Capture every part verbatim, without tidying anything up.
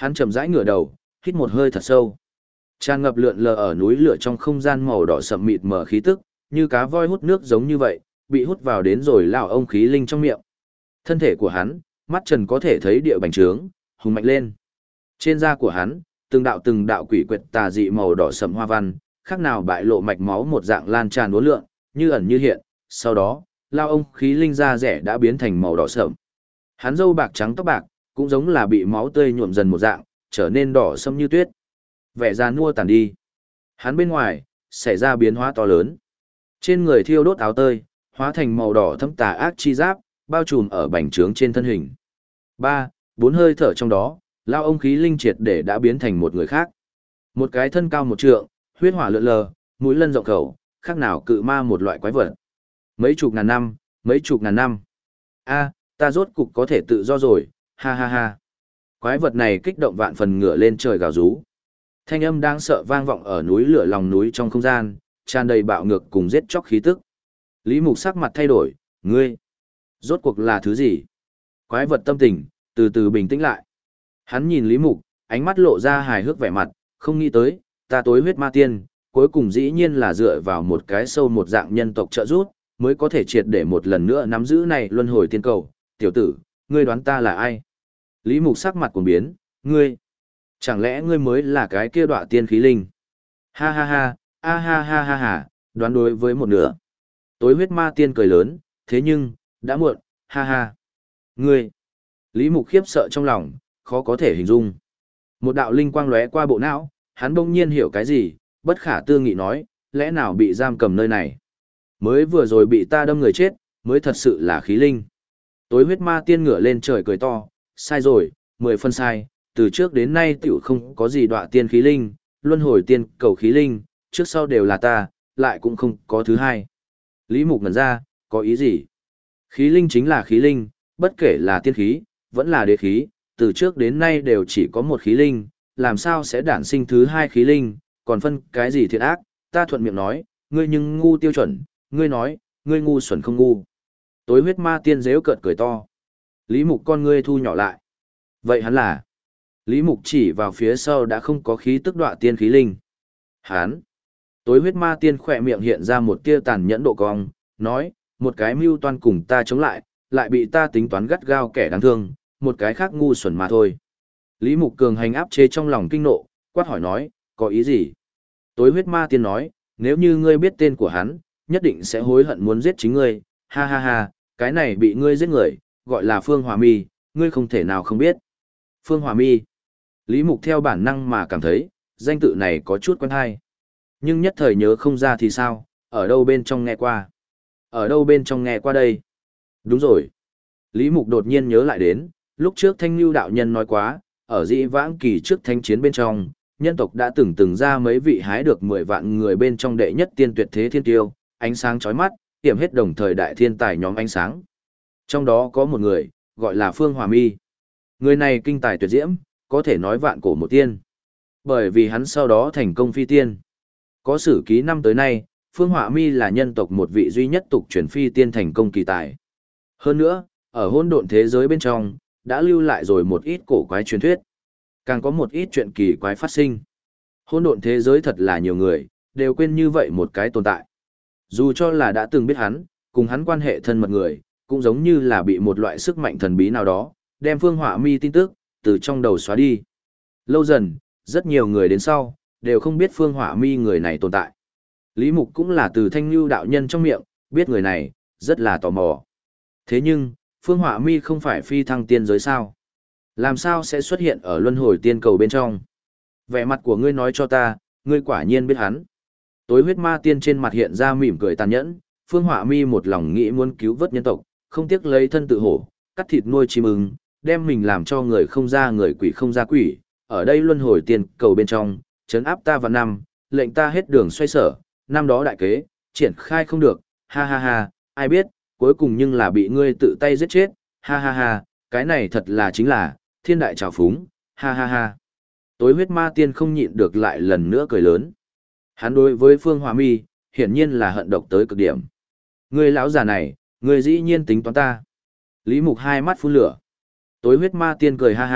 Hắn chậm rãi ngửa đầu, hít một hơi thật sâu. Tràn ngập lượn lờ ở núi lửa trong không gian màu đỏ sậm mịt mờ khí tức, như cá voi hút nước giống như vậy, bị hút vào đến rồi lão ông khí linh trong miệng. Thân thể của hắn, mắt trần có thể thấy địa bành trướng, hùng mạnh lên. Trên da của hắn, từng đạo từng đạo quỷ quyệt tà dị màu đỏ sậm hoa văn, khác nào bại lộ mạch máu một dạng lan tràn uốn lượn, như ẩn như hiện. Sau đó, lão ông khí linh da rẻ đã biến thành màu đỏ sậm. Hắn râu bạc trắng tóc bạc, cũng giống là bị máu tươi nhuộm dần một dạng, trở nên đỏ sẫm như tuyết. Vẻ già nua tàn đi. Hắn bên ngoài, xảy ra biến hóa to lớn. Trên người thiêu đốt áo tơi, hóa thành màu đỏ thâm tà ác chi giáp, bao trùm ở bành trướng trên thân hình. Ba, bốn hơi thở trong đó, lao ông khí linh triệt để đã biến thành một người khác. Một cái thân cao một trượng, huyết hỏa lượn lờ, mũi lân rộng khẩu, khác nào cự ma một loại quái vật. Mấy chục ngàn năm, mấy chục ngàn năm. A, ta rốt cục có thể tự do rồi, ha ha ha. Quái vật này kích động vạn phần ngửa lên trời gào rú. Thanh âm đáng sợ vang vọng ở núi lửa lòng núi trong không gian, tràn đầy bạo ngược cùng giết chóc khí tức. Lý Mục sắc mặt thay đổi, ngươi, rốt cuộc là thứ gì? Quái vật tâm tình, từ từ bình tĩnh lại. Hắn nhìn Lý Mục, ánh mắt lộ ra hài hước vẻ mặt, không nghĩ tới, ta tối huyết ma tiên, cuối cùng dĩ nhiên là dựa vào một cái sâu một dạng nhân tộc trợ giúp, mới có thể triệt để một lần nữa nắm giữ này luân hồi tiên cầu. Tiểu tử, ngươi đoán ta là ai? Lý Mục sắc mặt cuồng biến, ngươi, chẳng lẽ ngươi mới là cái kia đọa tiên khí linh? Ha ha ha, a ha ha ha ha, đoán đối với một nửa. Tối huyết ma tiên cười lớn, thế nhưng, đã muộn, ha ha. Ngươi, Lý Mục khiếp sợ trong lòng, khó có thể hình dung. Một đạo linh quang lóe qua bộ não, hắn bỗng nhiên hiểu cái gì, bất khả tư nghị nói, lẽ nào bị giam cầm nơi này? Mới vừa rồi bị ta đâm người chết, mới thật sự là khí linh. Tối huyết ma tiên ngửa lên trời cười to, sai rồi, mười phân sai, từ trước đến nay tiểu không có gì đọa tiên khí linh, luân hồi tiên cầu khí linh, trước sau đều là ta, lại cũng không có thứ hai. Lý Mục ngẩn ra, có ý gì? Khí linh chính là khí linh, bất kể là tiên khí, vẫn là đế khí, từ trước đến nay đều chỉ có một khí linh, làm sao sẽ đản sinh thứ hai khí linh, còn phân cái gì thiện ác, ta thuận miệng nói, ngươi nhưng ngu tiêu chuẩn, ngươi nói, ngươi ngu xuẩn không ngu. Tối huyết ma tiên dếu cợt cười to. Lý Mục con ngươi thu nhỏ lại. Vậy hắn là? Lý Mục chỉ vào phía sau đã không có khí tức đọa tiên khí linh. Hán. Tối huyết ma tiên khỏe miệng hiện ra một tia tàn nhẫn độ cong, nói, một cái mưu toan cùng ta chống lại, lại bị ta tính toán gắt gao kẻ đáng thương, một cái khác ngu xuẩn mà thôi. Lý Mục cường hành áp chế trong lòng kinh nộ, quát hỏi nói, có ý gì? Tối huyết ma tiên nói, nếu như ngươi biết tên của hắn, nhất định sẽ hối hận muốn giết chính ngươi, ha ha ha, cái này bị ngươi giết người, gọi là Phương Hòa Mi, ngươi không thể nào không biết. Phương Hòa Mi. Lý Mục theo bản năng mà cảm thấy, danh tự này có chút quen hay. Nhưng nhất thời nhớ không ra thì sao, ở đâu bên trong nghe qua. Ở đâu bên trong nghe qua đây. Đúng rồi. Lý Mục đột nhiên nhớ lại đến, lúc trước Thanh Nhu đạo nhân nói quá, ở dĩ vãng kỳ trước thánh chiến bên trong, nhân tộc đã từng từng ra mấy vị hái được mười vạn người bên trong đệ nhất tiên tuyệt thế thiên tiêu, ánh sáng chói mắt, tiệm hết đồng thời đại thiên tài nhóm ánh sáng. Trong đó có một người, gọi là Phương Hòa Mi. Người này kinh tài tuyệt diễm, có thể nói vạn cổ một tiên. Bởi vì hắn sau đó thành công phi tiên. Có sử ký năm tới nay, Phương Họa Mi là nhân tộc một vị duy nhất tục truyền phi tiên thành công kỳ tài. Hơn nữa, ở hỗn độn thế giới bên trong, đã lưu lại rồi một ít cổ quái truyền thuyết. Càng có một ít chuyện kỳ quái phát sinh. Hỗn độn thế giới thật là nhiều người, đều quên như vậy một cái tồn tại. Dù cho là đã từng biết hắn, cùng hắn quan hệ thân mật người, cũng giống như là bị một loại sức mạnh thần bí nào đó, đem Phương Họa Mi tin tức, từ trong đầu xóa đi. Lâu dần, rất nhiều người đến sau, đều không biết Phương Họa Mi người này tồn tại. Lý Mục cũng là từ Thanh Nhu đạo nhân trong miệng, biết người này, rất là tò mò. Thế nhưng, Phương Họa Mi không phải phi thăng tiên giới sao? Làm sao sẽ xuất hiện ở luân hồi tiên cầu bên trong? Vẻ mặt của ngươi nói cho ta, ngươi quả nhiên biết hắn. Tối huyết ma tiên trên mặt hiện ra mỉm cười tàn nhẫn, Phương Họa Mi một lòng nghĩ muốn cứu vớt nhân tộc, không tiếc lấy thân tự hổ, cắt thịt nuôi chim ưng, đem mình làm cho người không ra người quỷ không ra quỷ, ở đây luân hồi tiên cầu bên trong, trấn áp ta vào năm, lệnh ta hết đường xoay sở, năm đó đại kế, triển khai không được, ha ha ha, ai biết, cuối cùng nhưng là bị ngươi tự tay giết chết, ha ha ha, cái này thật là chính là, thiên đại trào phúng, ha ha ha. Tối huyết ma tiên không nhịn được lại lần nữa cười lớn. Hắn đối với Phương Hòa Mi, hiển nhiên là hận độc tới cực điểm. Ngươi lão già này, ngươi dĩ nhiên tính toán ta. Lý Mục hai mắt phun lửa. Tối huyết ma tiên cười ha ha,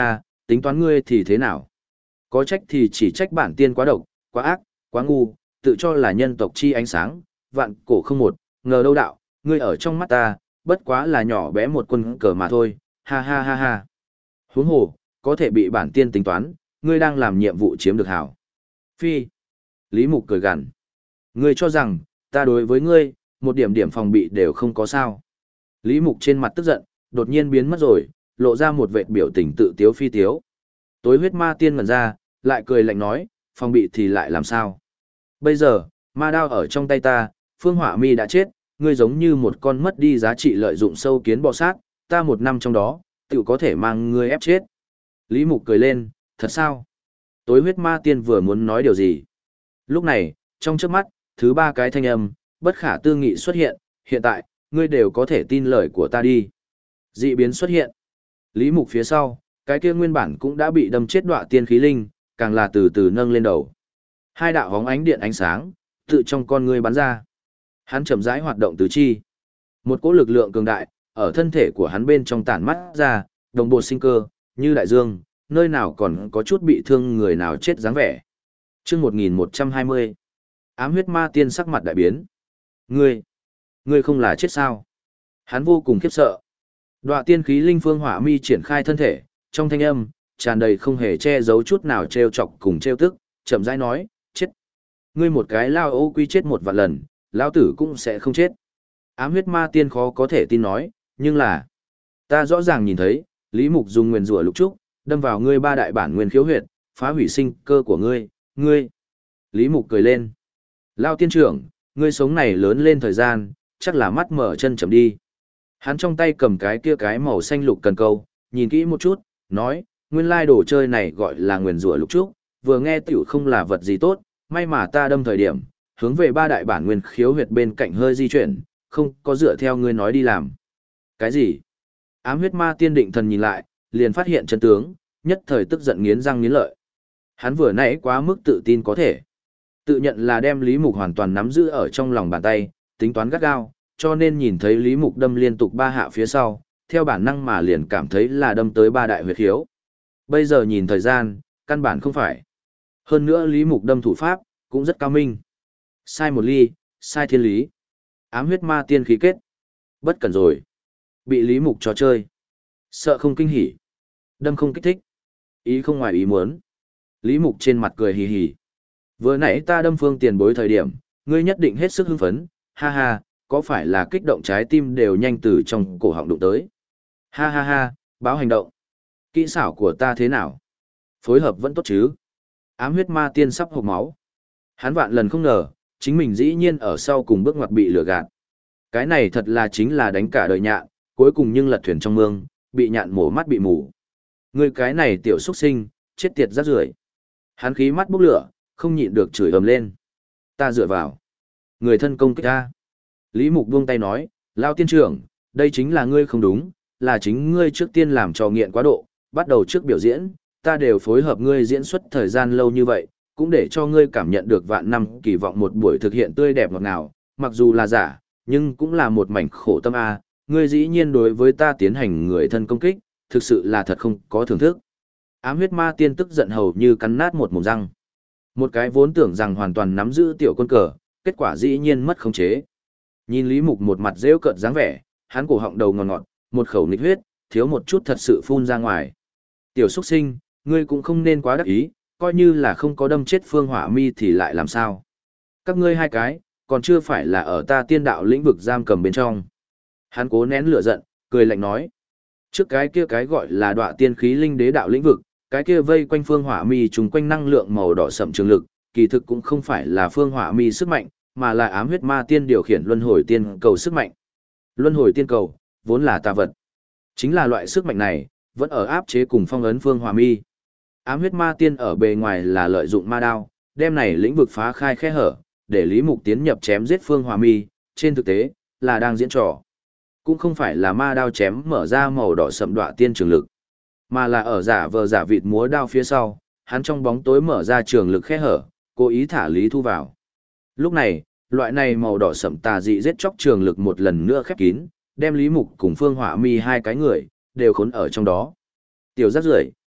tính toán ngươi thì thế nào? Có trách thì chỉ trách bản tiên quá độc, quá ác, quá ngu, tự cho là nhân tộc chi ánh sáng, vạn cổ không một, ngờ đâu đạo, ngươi ở trong mắt ta, bất quá là nhỏ bé một quân cờ mà thôi, ha ha ha ha. Huống hồ, có thể bị bản tiên tính toán, ngươi đang làm nhiệm vụ chiếm được hảo. Phi. Lý Mục cười gằn. Ngươi cho rằng, ta đối với ngươi, một điểm điểm phòng bị đều không có sao. Lý Mục trên mặt tức giận, đột nhiên biến mất rồi, lộ ra một vệt biểu tình tự tiếu phi tiếu. Tối huyết ma tiên ngẩn ra, lại cười lạnh nói, phòng bị thì lại làm sao? Bây giờ, ma đao ở trong tay ta, Phương Hỏa Mi đã chết, ngươi giống như một con mất đi giá trị lợi dụng sâu kiến bò sát, ta một năm trong đó, tự có thể mang ngươi ép chết. Lý Mục cười lên, thật sao? Tối huyết ma tiên vừa muốn nói điều gì? Lúc này, trong chớp mắt, thứ ba cái thanh âm, bất khả tư nghị xuất hiện, hiện tại, ngươi đều có thể tin lời của ta đi. Dị biến xuất hiện. Lý Mục phía sau, cái kia nguyên bản cũng đã bị đâm chết đọa tiên khí linh, càng là từ từ nâng lên đầu. Hai đạo hóng ánh điện ánh sáng, tự trong con ngươi bắn ra. Hắn chậm rãi hoạt động tứ chi. Một cỗ lực lượng cường đại, ở thân thể của hắn bên trong tản mắt ra, đồng bộ sinh cơ, như đại dương, nơi nào còn có chút bị thương người nào chết dáng vẻ. Chương một nghìn một trăm hai mươi. Ám huyết ma tiên sắc mặt đại biến. Ngươi, ngươi không là chết sao? Hắn vô cùng khiếp sợ. Đọa tiên khí linh Phương Hỏa Mi triển khai thân thể, trong thanh âm tràn đầy không hề che giấu chút nào trêu chọc cùng trêu tức, chậm rãi nói, chết. Ngươi một cái lao ô quy chết một vạn lần, lão tử cũng sẽ không chết. Ám huyết ma tiên khó có thể tin nói, nhưng là, ta rõ ràng nhìn thấy, Lý Mục dùng nguyền rủa lục trúc, đâm vào ngươi ba đại bản nguyên khiếu huyệt, phá hủy sinh cơ của ngươi, ngươi. Lý Mục cười lên. Lao tiên trưởng, ngươi sống này lớn lên thời gian, chắc là mắt mở chân chậm đi. Hắn trong tay cầm cái kia cái màu xanh lục cần câu, nhìn kỹ một chút, nói, nguyên lai đồ chơi này gọi là nguyền rủa lục trúc, vừa nghe tiểu không là vật gì tốt, may mà ta đâm thời điểm, hướng về ba đại bản nguyên khiếu huyệt bên cạnh hơi di chuyển, không có dựa theo ngươi nói đi làm. Cái gì? Ám huyết ma tiên định thần nhìn lại, liền phát hiện chân tướng, nhất thời tức giận nghiến răng nghiến lợi. Hắn vừa nãy quá mức tự tin có thể. Tự nhận là đem Lý Mục hoàn toàn nắm giữ ở trong lòng bàn tay, tính toán gắt gao, cho nên nhìn thấy Lý Mục đâm liên tục ba hạ phía sau, theo bản năng mà liền cảm thấy là đâm tới ba đại huyệt khiếu. Bây giờ nhìn thời gian, căn bản không phải. Hơn nữa Lý Mục đâm thủ pháp, cũng rất cao minh. Sai một ly, sai thiên lý. Ám huyết ma tiên khí kết. Bất cẩn rồi. Bị Lý Mục cho chơi. Sợ không kinh hỉ. Đâm không kích thích. Ý không ngoài ý muốn. Lý Mục trên mặt cười hì hì. Vừa nãy ta đâm Phương tiền bối thời điểm, ngươi nhất định hết sức hưng phấn, ha ha, có phải là kích động trái tim đều nhanh từ trong cổ họng đụng tới. Ha ha ha, báo hành động. Kỹ xảo của ta thế nào? Phối hợp vẫn tốt chứ? Ám huyết ma tiên sắp hộc máu. Hắn vạn lần không ngờ, chính mình dĩ nhiên ở sau cùng bước ngoặt bị lừa gạt. Cái này thật là chính là đánh cả đời nhạn, cuối cùng nhưng lật thuyền trong mương, bị nhạn mổ mắt bị mù. Ngươi cái này tiểu xuất sinh, chết tiệt rác rưởi. Hắn khí mắt bốc lửa, không nhịn được chửi ầm lên. Ta dựa vào. Người thân công kích ta. Lý Mục buông tay nói, Lao tiên trưởng, đây chính là ngươi không đúng, là chính ngươi trước tiên làm trò nghiện quá độ, bắt đầu trước biểu diễn, ta đều phối hợp ngươi diễn xuất thời gian lâu như vậy, cũng để cho ngươi cảm nhận được vạn năm kỳ vọng một buổi thực hiện tươi đẹp ngọt ngào, mặc dù là giả, nhưng cũng là một mảnh khổ tâm a, ngươi dĩ nhiên đối với ta tiến hành người thân công kích, thực sự là thật không có thưởng thức. Ám huyết ma tiên tức giận hầu như cắn nát một mồm răng. Một cái vốn tưởng rằng hoàn toàn nắm giữ tiểu quân cờ, kết quả dĩ nhiên mất khống chế. Nhìn Lý Mục một mặt rêu cợt dáng vẻ, hắn cổ họng đầu ngọt ngọt, một khẩu nghịch huyết, thiếu một chút thật sự phun ra ngoài. Tiểu xuất sinh, ngươi cũng không nên quá đắc ý, coi như là không có đâm chết Phương Hỏa Mi thì lại làm sao. Các ngươi hai cái, còn chưa phải là ở ta tiên đạo lĩnh vực giam cầm bên trong. Hắn cố nén lửa giận, cười lạnh nói. Trước cái kia cái gọi là đọa tiên khí linh đế đạo lĩnh vực, cái kia vây quanh Phương Hỏa Mi trùng quanh năng lượng màu đỏ sậm trường lực, kỳ thực cũng không phải là Phương Hỏa Mi sức mạnh, mà là ám huyết ma tiên điều khiển luân hồi tiên cầu sức mạnh. Luân hồi tiên cầu, vốn là tà vật. Chính là loại sức mạnh này, vẫn ở áp chế cùng phong ấn Phương Hỏa Mi. Ám huyết ma tiên ở bề ngoài là lợi dụng ma đao, đem này lĩnh vực phá khai khe hở, để Lý Mục tiến nhập chém giết Phương Hỏa Mi, trên thực tế, là đang diễn trò. Cũng không phải là ma đao chém mở ra màu đỏ sậm đọa tiên trường lực, mà là ở giả vờ giả vịt múa đao phía sau, hắn trong bóng tối mở ra trường lực khe hở, cố ý thả Lý Thu vào. Lúc này, loại này màu đỏ sậm tà dị giết chóc trường lực một lần nữa khép kín, đem Lý Mục cùng Phương Hỏa Mi hai cái người đều khốn ở trong đó. Tiểu rắc rưởi,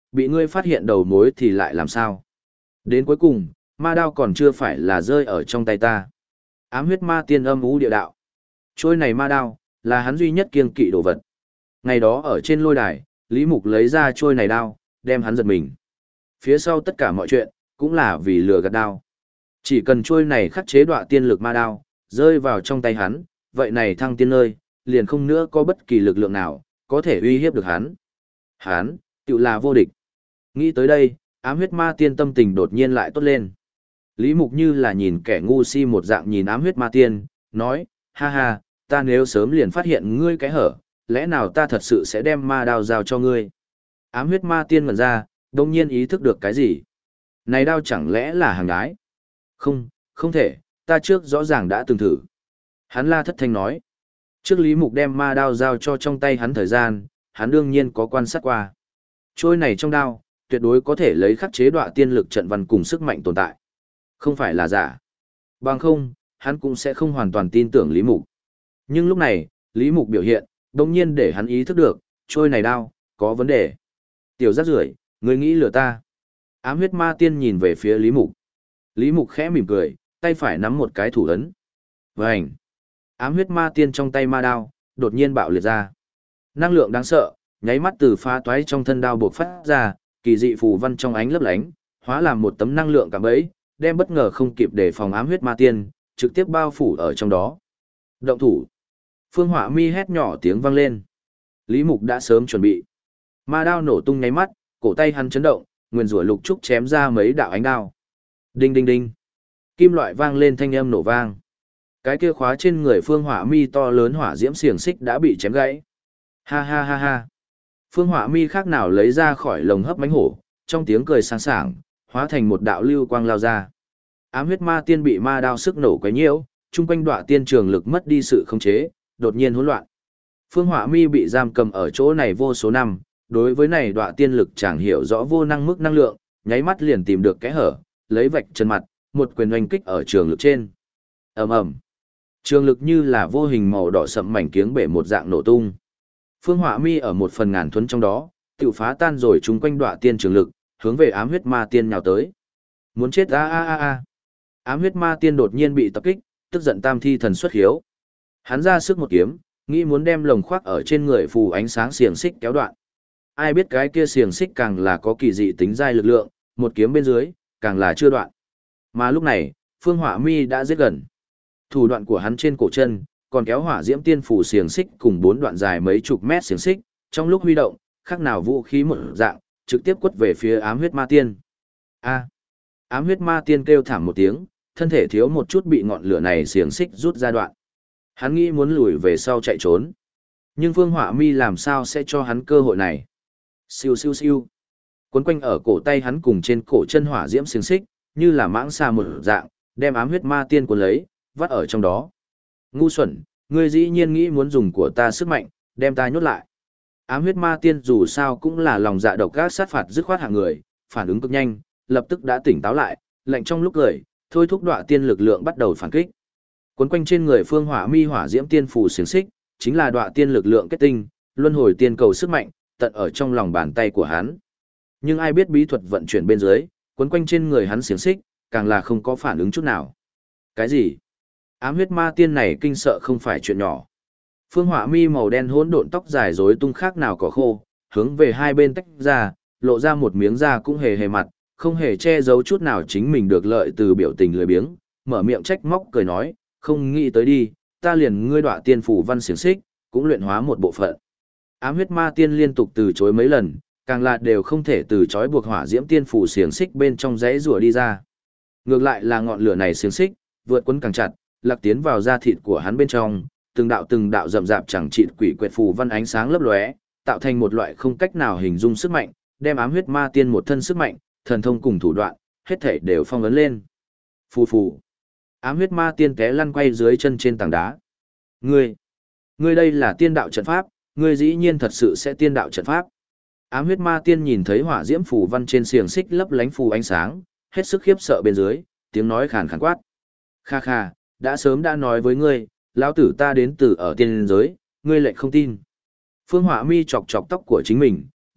bị ngươi phát hiện đầu mối thì lại làm sao? Đến cuối cùng, ma đao còn chưa phải là rơi ở trong tay ta. Ám huyết ma tiên âm ú địa đạo. Trôi này ma đao, là hắn duy nhất kiêng kỵ đồ vật. Ngày đó ở trên lôi đài, Lý Mục lấy ra trôi này đao, đem hắn giật mình. Phía sau tất cả mọi chuyện, cũng là vì lừa gạt đao. Chỉ cần trôi này khắc chế đọa tiên lực ma đao, rơi vào trong tay hắn, vậy này thăng tiên nơi, liền không nữa có bất kỳ lực lượng nào, có thể uy hiếp được hắn. Hắn, tự là vô địch. Nghĩ tới đây, ám huyết ma tiên tâm tình đột nhiên lại tốt lên. Lý Mục như là nhìn kẻ ngu si một dạng nhìn ám huyết ma tiên, nói, ha ha, ta nếu sớm liền phát hiện ngươi cái hở, lẽ nào ta thật sự sẽ đem ma đao giao cho ngươi? Ám huyết ma tiên ngẩn ra, đồng nhiên ý thức được cái gì? Này đao chẳng lẽ là hàng đái? Không, không thể, ta trước rõ ràng đã từng thử. Hắn la thất thanh nói. Trước Lý Mục đem ma đao giao cho trong tay hắn thời gian, hắn đương nhiên có quan sát qua. Trôi này trong đao, tuyệt đối có thể lấy khắc chế đọa tiên lực trận văn cùng sức mạnh tồn tại. Không phải là giả. Bằng không, hắn cũng sẽ không hoàn toàn tin tưởng Lý Mục. Nhưng lúc này, Lý Mục biểu hiện, đồng nhiên để hắn ý thức được, trôi này đao, có vấn đề. Tiểu rác rưởi, ngươi nghĩ lừa ta. Ám huyết ma tiên nhìn về phía Lý Mục. Lý Mục khẽ mỉm cười, tay phải nắm một cái thủ ấn. Vành. Ám huyết ma tiên trong tay ma đao, đột nhiên bạo liệt ra. Năng lượng đáng sợ, nháy mắt từ phá toái trong thân đao bộc phát ra, kỳ dị phù văn trong ánh lấp lánh, hóa làm một tấm năng lượng cảm bẫy, đem bất ngờ không kịp để phòng ám huyết ma tiên, trực tiếp bao phủ ở trong đó. Động thủ. Phương Họa Mi hét nhỏ tiếng vang lên. Lý Mục đã sớm chuẩn bị. Ma đao nổ tung nháy mắt, cổ tay hắn chấn động, nguyên rủa lục trúc chém ra mấy đạo ánh đao. Đinh đinh đinh. Kim loại vang lên thanh âm nổ vang. Cái kia khóa trên người Phương Họa Mi to lớn hỏa diễm xiềng xích đã bị chém gãy. Ha ha ha ha. Phương Họa Mi khác nào lấy ra khỏi lồng hấp mánh hổ, trong tiếng cười sáng sảng, hóa thành một đạo lưu quang lao ra. Ám huyết ma tiên bị ma đao sức nổ quấy nhiễu, chung quanh đọa tiên trường lực mất đi sự khống chế, đột nhiên hỗn loạn. Phương Họa Mi bị giam cầm ở chỗ này vô số năm, đối với này đọa tiên lực chẳng hiểu rõ vô năng mức năng lượng, nháy mắt liền tìm được kẽ hở, lấy vạch chân mặt, một quyền oanh kích ở trường lực trên. Ầm ầm. Trường lực như là vô hình màu đỏ sậm mảnh kiếng bể một dạng nổ tung. Phương Họa Mi ở một phần ngàn thuẫn trong đó, tự phá tan rồi chúng quanh đọa tiên trường lực, hướng về ám huyết ma tiên nhào tới. Muốn chết a a a a. Ám huyết ma tiên đột nhiên bị tập kích, tức giận tam thi thần xuất hiếu. Hắn ra sức một kiếm, nghĩ muốn đem lồng khoác ở trên người phù ánh sáng xiềng xích kéo đoạn. Ai biết cái kia xiềng xích càng là có kỳ dị tính dai lực lượng, một kiếm bên dưới, càng là chưa đoạn. Mà lúc này, Phương Họa Mi đã giết gần. Thủ đoạn của hắn trên cổ chân, còn kéo hỏa diễm tiên phù xiềng xích cùng bốn đoạn dài mấy chục mét xiềng xích, trong lúc huy động, khác nào vũ khí một dạng, trực tiếp quất về phía ám huyết ma tiên. A. Ám huyết ma tiên kêu thảm một tiếng, thân thể thiếu một chút bị ngọn lửa này xiềng xích rút ra đoạn. Hắn nghĩ muốn lùi về sau chạy trốn. Nhưng Phương Họa Mi làm sao sẽ cho hắn cơ hội này? Siêu siêu siêu. Quấn quanh ở cổ tay hắn cùng trên cổ chân hỏa diễm xiềng xích, như là mãng xà một dạng, đem ám huyết ma tiên cuốn lấy, vắt ở trong đó. Ngu xuẩn, ngươi dĩ nhiên nghĩ muốn dùng của ta sức mạnh, đem ta nhốt lại. Ám huyết ma tiên dù sao cũng là lòng dạ độc ác sát phạt dứt khoát hạng người, phản ứng cực nhanh, lập tức đã tỉnh táo lại, lạnh trong lúc cười, thôi thúc đọa tiên lực lượng bắt đầu phản kích. Quấn quanh trên người Phương Họa Mi hỏa diễm tiên phù xiềng xích, chính là đọa tiên lực lượng kết tinh, luân hồi tiên cầu sức mạnh, tận ở trong lòng bàn tay của hắn. Nhưng ai biết bí thuật vận chuyển bên dưới, quấn quanh trên người hắn xiềng xích, càng là không có phản ứng chút nào. Cái gì? Ám huyết ma tiên này kinh sợ không phải chuyện nhỏ. Phương Họa Mi màu đen hỗn độn tóc dài rối tung khác nào cỏ khô, hướng về hai bên tách ra, lộ ra một miếng da cũng hề hề mặt, không hề che giấu chút nào chính mình được lợi từ biểu tình lười biếng, mở miệng trách móc cười nói, không nghĩ tới đi, ta liền ngươi đọa tiên phủ văn xiềng xích, cũng luyện hóa một bộ phận. Ám huyết ma tiên liên tục từ chối mấy lần, càng là đều không thể từ chối buộc hỏa diễm tiên phủ xiềng xích bên trong rẽ rùa đi ra. Ngược lại là ngọn lửa này xiềng xích, vượt quấn càng chặt, lạc tiến vào da thịt của hắn bên trong, từng đạo từng đạo rậm rạp chẳng chịt quỷ quyệt phù văn ánh sáng lấp lóe, tạo thành một loại không cách nào hình dung sức mạnh, đem ám huyết ma tiên một thân sức mạnh, thần thông cùng thủ đoạn, hết thảy đều phong ấn lên. Phù phù. Ám huyết ma tiên té lăn quay dưới chân trên tảng đá. Ngươi, ngươi đây là tiên đạo trận pháp, ngươi dĩ nhiên thật sự sẽ tiên đạo trận pháp. Ám huyết ma tiên nhìn thấy hỏa diễm phù văn trên xiềng xích lấp lánh phù ánh sáng, hết sức khiếp sợ bên dưới, tiếng nói khàn khàn quát. Kha kha, đã sớm đã nói với ngươi, lão tử ta đến từ ở tiên giới, ngươi lại không tin. Phương Họa Mi chọc chọc tóc của chính mình,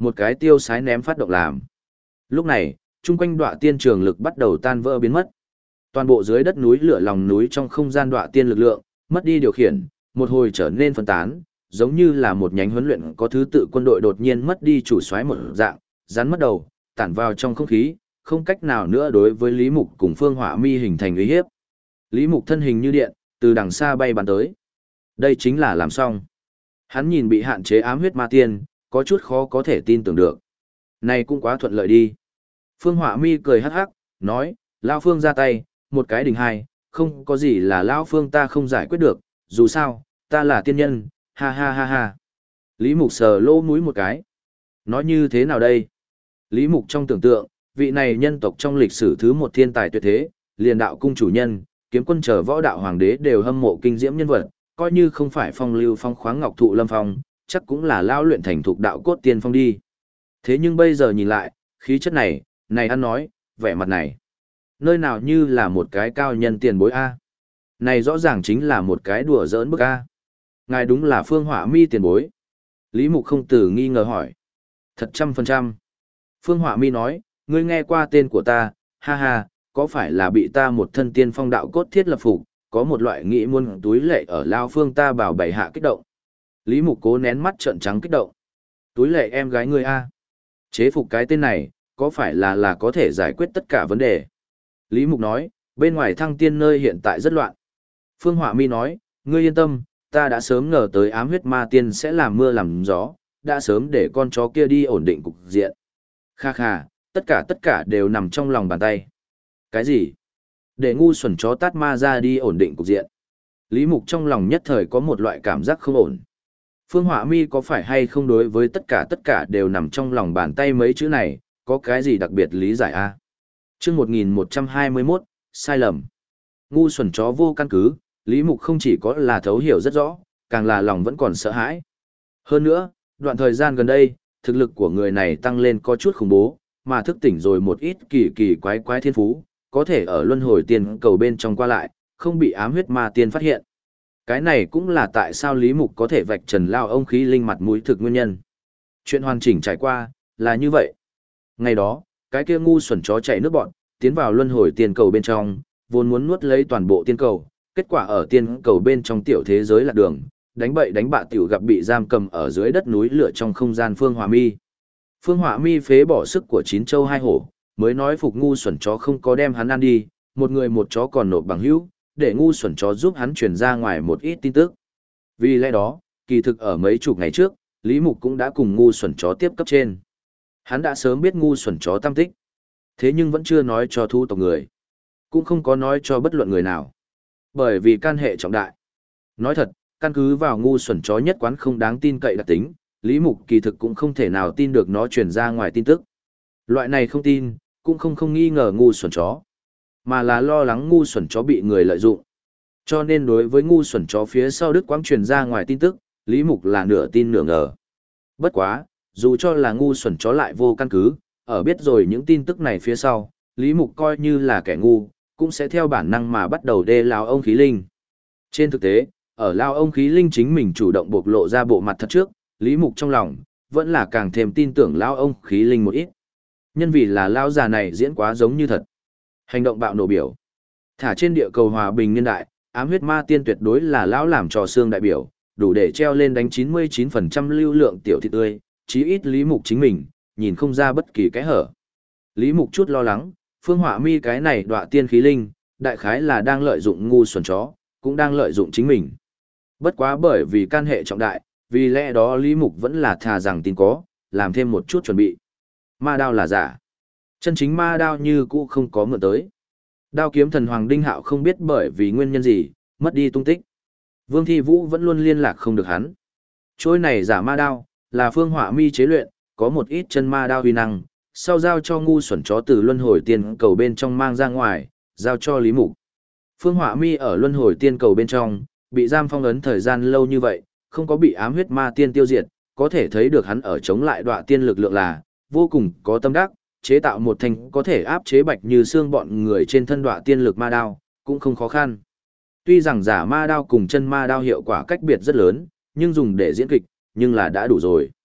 một cái tiêu sái ném phát động làm. Lúc này, chung quanh đọa tiên trường lực bắt đầu tan vỡ biến mất. Toàn bộ dưới đất núi lửa lòng núi trong không gian đọa tiên lực lượng, mất đi điều khiển, một hồi trở nên phân tán, giống như là một nhánh huấn luyện có thứ tự quân đội đột nhiên mất đi chủ soái một dạng, rắn mất đầu, tản vào trong không khí, không cách nào nữa đối với Lý Mục cùng Phương Hỏa Mi hình thành uy hiếp. Lý Mục thân hình như điện, từ đằng xa bay bắn tới. Đây chính là làm xong. Hắn nhìn bị hạn chế ám huyết ma tiên, có chút khó có thể tin tưởng được. Này cũng quá thuận lợi đi. Phương Hỏa Mi cười hắc hắc, nói, Lão Phương ra tay, một cái đỉnh hai, không có gì là Lão Phương ta không giải quyết được, dù sao, ta là tiên nhân, ha ha ha ha. Lý Mục sờ lỗ mũi một cái. Nói như thế nào đây? Lý Mục trong tưởng tượng, vị này nhân tộc trong lịch sử thứ một thiên tài tuyệt thế, liền đạo cung chủ nhân, kiếm quân chờ võ đạo hoàng đế đều hâm mộ kinh diễm nhân vật, coi như không phải phong lưu phong khoáng ngọc thụ lâm phong, chắc cũng là lao luyện thành thục đạo cốt tiên phong đi. Thế nhưng bây giờ nhìn lại, khí chất này, này ăn nói, vẻ mặt này, nơi nào như là một cái cao nhân tiền bối A. Này rõ ràng chính là một cái đùa giỡn bức A. Ngài đúng là Phương Hỏa Mi tiền bối. Lý Mục không từ nghi ngờ hỏi. Thật trăm phần trăm. Phương Hỏa Mi nói, ngươi nghe qua tên của ta, ha ha, có phải là bị ta một thân tiên phong đạo cốt thiết lập phục, có một loại nghĩ muôn túi lệ ở lao phương ta bảo bảy hạ kích động. Lý Mục cố nén mắt trợn trắng kích động. Túi lệ em gái ngươi A. Chế phục cái tên này, có phải là là có thể giải quyết tất cả vấn đề? Lý Mục nói, bên ngoài thăng tiên nơi hiện tại rất loạn. Phương Hỏa Mi nói, ngươi yên tâm, ta đã sớm ngờ tới ám huyết ma tiên sẽ làm mưa làm gió, đã sớm để con chó kia đi ổn định cục diện. Kha kha, tất cả tất cả đều nằm trong lòng bàn tay. Cái gì? Để ngu xuẩn chó tát ma ra đi ổn định cục diện. Lý Mục trong lòng nhất thời có một loại cảm giác không ổn. Phương Hỏa Mi có phải hay không đối với tất cả tất cả đều nằm trong lòng bàn tay mấy chữ này, có cái gì đặc biệt lý giải a? Chương một nghìn một trăm hai mươi mốt, sai lầm. Ngu xuẩn chó vô căn cứ, Lý Mục không chỉ có là thấu hiểu rất rõ, càng là lòng vẫn còn sợ hãi. Hơn nữa, đoạn thời gian gần đây, thực lực của người này tăng lên có chút khủng bố, mà thức tỉnh rồi một ít kỳ kỳ quái quái thiên phú, có thể ở luân hồi tiên cầu bên trong qua lại, không bị ám huyết ma tiên phát hiện. Cái này cũng là tại sao Lý Mục có thể vạch trần lao ông khí linh mặt mũi thực nguyên nhân. Chuyện hoàn chỉnh trải qua, là như vậy. Ngày đó, cái kia ngu xuẩn chó chạy nước bọn, tiến vào luân hồi tiên cầu bên trong, vốn muốn nuốt lấy toàn bộ tiên cầu, kết quả ở tiên cầu bên trong tiểu thế giới lạc đường, đánh bậy đánh bạ tiểu gặp bị giam cầm ở dưới đất núi lửa trong không gian Phương Hỏa Mi. Phương Hỏa Mi phế bỏ sức của chín châu hai hổ, mới nói phục ngu xuẩn chó không có đem hắn ăn đi, một người một chó còn nộp bằng hữu, để ngu xuẩn chó giúp hắn truyền ra ngoài một ít tin tức. Vì lẽ đó, kỳ thực ở mấy chục ngày trước, Lý Mục cũng đã cùng ngu xuẩn chó tiếp cấp trên. Hắn đã sớm biết ngu xuẩn chó tâm tích, thế nhưng vẫn chưa nói cho thu tộc người, cũng không có nói cho bất luận người nào. Bởi vì can hệ trọng đại. Nói thật, căn cứ vào ngu xuẩn chó nhất quán không đáng tin cậy đặc tính, Lý Mục kỳ thực cũng không thể nào tin được nó truyền ra ngoài tin tức. Loại này không tin, cũng không không nghi ngờ ngu xuẩn chó, mà là lo lắng ngu xuẩn chó bị người lợi dụng. Cho nên đối với ngu xuẩn chó phía sau Đức Quang truyền ra ngoài tin tức, Lý Mục là nửa tin nửa ngờ. Bất quá, dù cho là ngu xuẩn chó lại vô căn cứ, ở biết rồi những tin tức này phía sau, Lý Mục coi như là kẻ ngu, cũng sẽ theo bản năng mà bắt đầu đê lao ông khí linh. Trên thực tế, ở lao ông khí linh chính mình chủ động bộc lộ ra bộ mặt thật trước, Lý Mục trong lòng, vẫn là càng thêm tin tưởng lao ông khí linh một ít. Nhân vì là lao già này diễn quá giống như thật. Hành động bạo nổ biểu. Thả trên địa cầu hòa bình niên đại, ám huyết ma tiên tuyệt đối là lão làm trò xương đại biểu, đủ để treo lên đánh chín mươi chín phần trăm lưu lượng tiểu thịt tươi, chí ít Lý Mục chính mình, nhìn không ra bất kỳ cái hở. Lý Mục chút lo lắng, Phương Hỏa Mi cái này đọa tiên khí linh, đại khái là đang lợi dụng ngu xuẩn chó, cũng đang lợi dụng chính mình. Bất quá bởi vì can hệ trọng đại, vì lẽ đó Lý Mục vẫn là thà rằng tin có, làm thêm một chút chuẩn bị. Ma đao là giả. Chân chính ma đao như cũ không có mượn tới. Đao kiếm thần Hoàng Đinh Hạo không biết bởi vì nguyên nhân gì, mất đi tung tích. Vương Thi Vũ vẫn luôn liên lạc không được hắn. Trôi này giả ma đao, là Phương Hỏa Mi chế luyện, có một ít chân ma đao huy năng, sau giao cho ngu xuẩn chó từ luân hồi tiên cầu bên trong mang ra ngoài, giao cho Lý Mục. Phương Hỏa Mi ở luân hồi tiên cầu bên trong, bị giam phong ấn thời gian lâu như vậy, không có bị ám huyết ma tiên tiêu diệt, có thể thấy được hắn ở chống lại đọa tiên lực lượng là vô cùng có tâm đắc, chế tạo một thành có thể áp chế bạch như xương bọn người trên thân đọa tiên lực ma đao, cũng không khó khăn. Tuy rằng giả ma đao cùng chân ma đao hiệu quả cách biệt rất lớn, nhưng dùng để diễn kịch, nhưng là đã đủ rồi.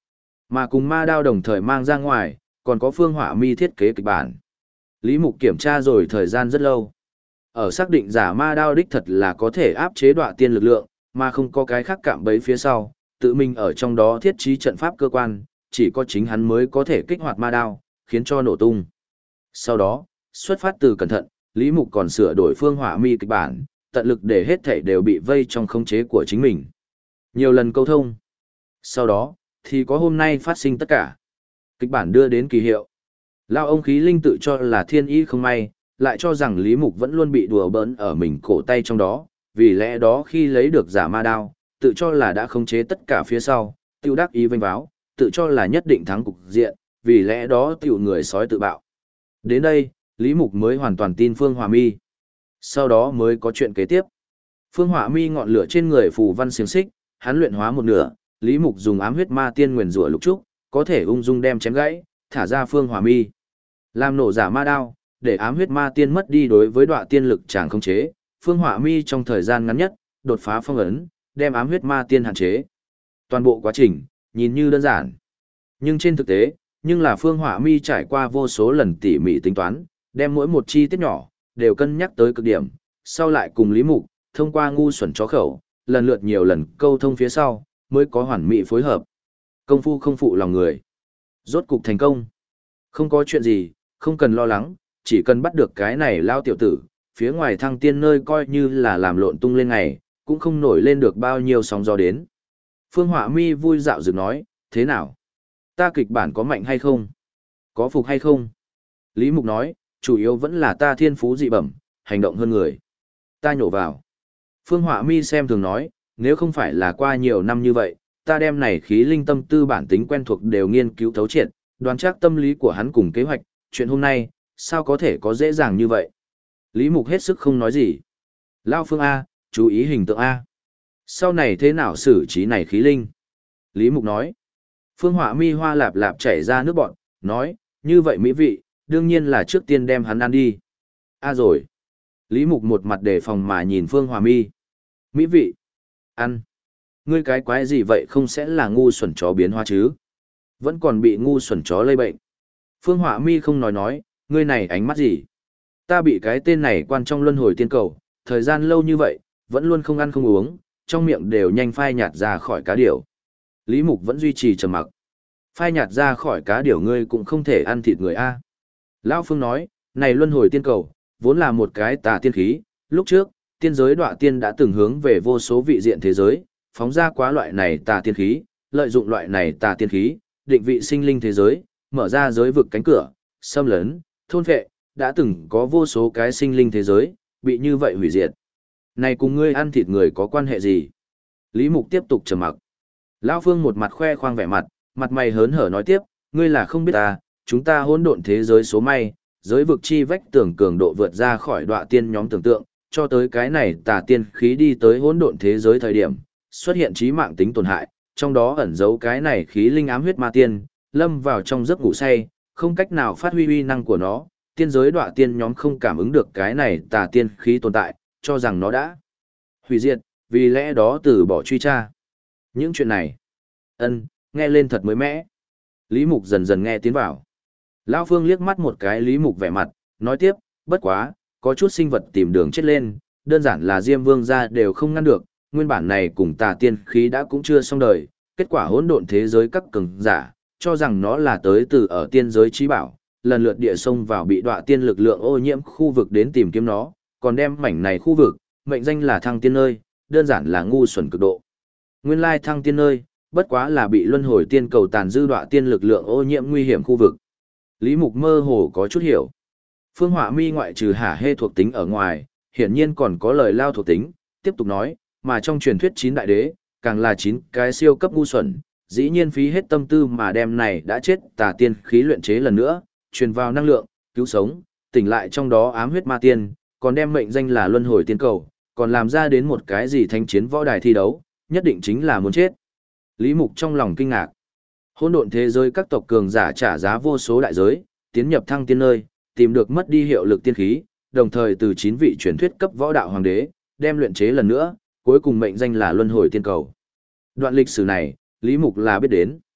Mà cùng ma đao đồng thời mang ra ngoài, còn có Phương Hỏa Mi thiết kế kịch bản. Lý Mục kiểm tra rồi thời gian rất lâu. Ở xác định giả ma đao đích thật là có thể áp chế đọa tiên lực lượng, mà không có cái khác cạm bẫy phía sau, tự mình ở trong đó thiết trí trận pháp cơ quan, chỉ có chính hắn mới có thể kích hoạt ma đao, khiến cho nổ tung. Sau đó, xuất phát từ cẩn thận, Lý Mục còn sửa đổi Phương Hỏa Mi kịch bản, tận lực để hết thảy đều bị vây trong khống chế của chính mình. Nhiều lần câu thông. Sau đó, thì có hôm nay phát sinh tất cả. Kịch bản đưa đến kỳ hiệu. Lao ông khí linh tự cho là thiên ý không may, lại cho rằng Lý Mục vẫn luôn bị đùa bỡn ở mình cổ tay trong đó, vì lẽ đó khi lấy được giả ma đao, tự cho là đã khống chế tất cả phía sau, tiêu đắc ý vênh váo, tự cho là nhất định thắng cục diện, vì lẽ đó tiểu người sói tự bạo. Đến đây, Lý Mục mới hoàn toàn tin Phương Hỏa Mi. Sau đó mới có chuyện kế tiếp. Phương Hỏa Mi ngọn lửa trên người phù văn xiềng xích, hắn luyện hóa một nửa, Lý Mục dùng ám huyết ma tiên nguyền rủa lục trúc, có thể ung dung đem chém gãy, thả ra Phương Hỏa Mi. Làm nổ giả ma đao, để ám huyết ma tiên mất đi đối với đọa tiên lực chàng khống chế, Phương Hỏa Mi trong thời gian ngắn nhất, đột phá phong ấn, đem ám huyết ma tiên hạn chế. Toàn bộ quá trình, nhìn như đơn giản. Nhưng trên thực tế, nhưng là Phương Hỏa Mi trải qua vô số lần tỉ mỉ tính toán, đem mỗi một chi tiết nhỏ, đều cân nhắc tới cực điểm, sau lại cùng Lý Mục, thông qua ngu xuẩn chó khẩu, lần lượt nhiều lần câu thông phía sau, mới có hoàn mỹ phối hợp. Công phu không phụ lòng người. Rốt cục thành công. Không có chuyện gì, không cần lo lắng, chỉ cần bắt được cái này lao tiểu tử, phía ngoài thăng tiên nơi coi như là làm lộn tung lên ngày, cũng không nổi lên được bao nhiêu sóng gió đến. Phương Hỏa Mi vui dạo dược nói, thế nào? Ta kịch bản có mạnh hay không? Có phục hay không? Lý Mục nói, chủ yếu vẫn là ta thiên phú dị bẩm, hành động hơn người. Ta nhổ vào. Phương Hỏa Mi xem thường nói, nếu không phải là qua nhiều năm như vậy, ta đem này khí linh tâm tư bản tính quen thuộc đều nghiên cứu thấu triệt, đoán chắc tâm lý của hắn cùng kế hoạch, chuyện hôm nay, sao có thể có dễ dàng như vậy? Lý Mục hết sức không nói gì. Lao Phương A, chú ý hình tượng A. Sau này thế nào xử trí này khí linh? Lý Mục nói. Phương Hỏa Mi hoa lạp lạp chảy ra nước bọn, nói, như vậy mỹ vị, đương nhiên là trước tiên đem hắn ăn đi. A rồi. Lý Mục một mặt đề phòng mà nhìn Phương Hỏa Mi. Mỹ vị. Ăn. Ngươi cái quái gì vậy không sẽ là ngu xuẩn chó biến hóa chứ? Vẫn còn bị ngu xuẩn chó lây bệnh. Phương Hỏa Mi không nói nói, ngươi này ánh mắt gì? Ta bị cái tên này quan trong luân hồi tiên cầu, thời gian lâu như vậy, vẫn luôn không ăn không uống, trong miệng đều nhanh phai nhạt ra khỏi cá điểu. Lý Mục vẫn duy trì trầm mặc. Phai nhạt ra khỏi cá điểu ngươi cũng không thể ăn thịt người a. Lão Phương nói, này luân hồi tiên cầu, vốn là một cái tà tiên khí, lúc trước, tiên giới đọa tiên đã từng hướng về vô số vị diện thế giới, phóng ra quá loại này tà tiên khí, lợi dụng loại này tà tiên khí, định vị sinh linh thế giới, mở ra giới vực cánh cửa, xâm lấn, thôn phệ, đã từng có vô số cái sinh linh thế giới, bị như vậy hủy diệt. Này cùng ngươi ăn thịt người có quan hệ gì? Lý Mục tiếp tục trầm mặc. Lão Phương một mặt khoe khoang vẻ mặt, mặt mày hớn hở nói tiếp, ngươi là không biết ta, chúng ta hỗn độn thế giới số may, giới vực chi vách tường cường độ vượt ra khỏi đọa tiên nhóm tưởng tượng, cho tới cái này tà tiên khí đi tới hỗn độn thế giới thời điểm, xuất hiện chí mạng tính tổn hại, trong đó ẩn giấu cái này khí linh ám huyết ma tiên, lâm vào trong giấc ngủ say, không cách nào phát huy uy năng của nó, tiên giới đọa tiên nhóm không cảm ứng được cái này tà tiên khí tồn tại, cho rằng nó đã hủy diệt, vì lẽ đó từ bỏ truy tra. Những chuyện này, ân, nghe lên thật mới mẻ. Lý Mục dần dần nghe tiến vào. Lão Phương liếc mắt một cái Lý Mục vẻ mặt, nói tiếp, bất quá, có chút sinh vật tìm đường chết lên, đơn giản là Diêm Vương gia đều không ngăn được, nguyên bản này cùng tà tiên khí đã cũng chưa xong đời, kết quả hỗn độn thế giới các cường giả, cho rằng nó là tới từ ở tiên giới trí bảo, lần lượt địa sông vào bị đọa tiên lực lượng ô nhiễm khu vực đến tìm kiếm nó, còn đem mảnh này khu vực, mệnh danh là thăng tiên nơi, đơn giản là ngu xuẩn cực độ. Nguyên lai thăng tiên nơi, bất quá là bị luân hồi tiên cầu tàn dư đọa tiên lực lượng ô nhiễm nguy hiểm khu vực. Lý Mục mơ hồ có chút hiểu. Phương Hỏa Mi ngoại trừ hả hê thuộc tính ở ngoài, hiển nhiên còn có lời lao thuộc tính, tiếp tục nói, mà trong truyền thuyết chín đại đế, càng là chín cái siêu cấp ngu xuẩn, dĩ nhiên phí hết tâm tư mà đem này đã chết tà tiên khí luyện chế lần nữa, truyền vào năng lượng, cứu sống, tỉnh lại trong đó ám huyết ma tiên, còn đem mệnh danh là luân hồi tiên cầu, còn làm ra đến một cái gì thanh chiến võ đài thi đấu, nhất định chính là muốn chết. Lý Mục trong lòng kinh ngạc. Hỗn độn thế giới các tộc cường giả trả giá vô số đại giới, tiến nhập thăng tiên nơi, tìm được mất đi hiệu lực tiên khí, đồng thời từ chín vị truyền thuyết cấp võ đạo hoàng đế, đem luyện chế lần nữa, cuối cùng mệnh danh là luân hồi tiên cầu. Đoạn lịch sử này, Lý Mục là biết đến.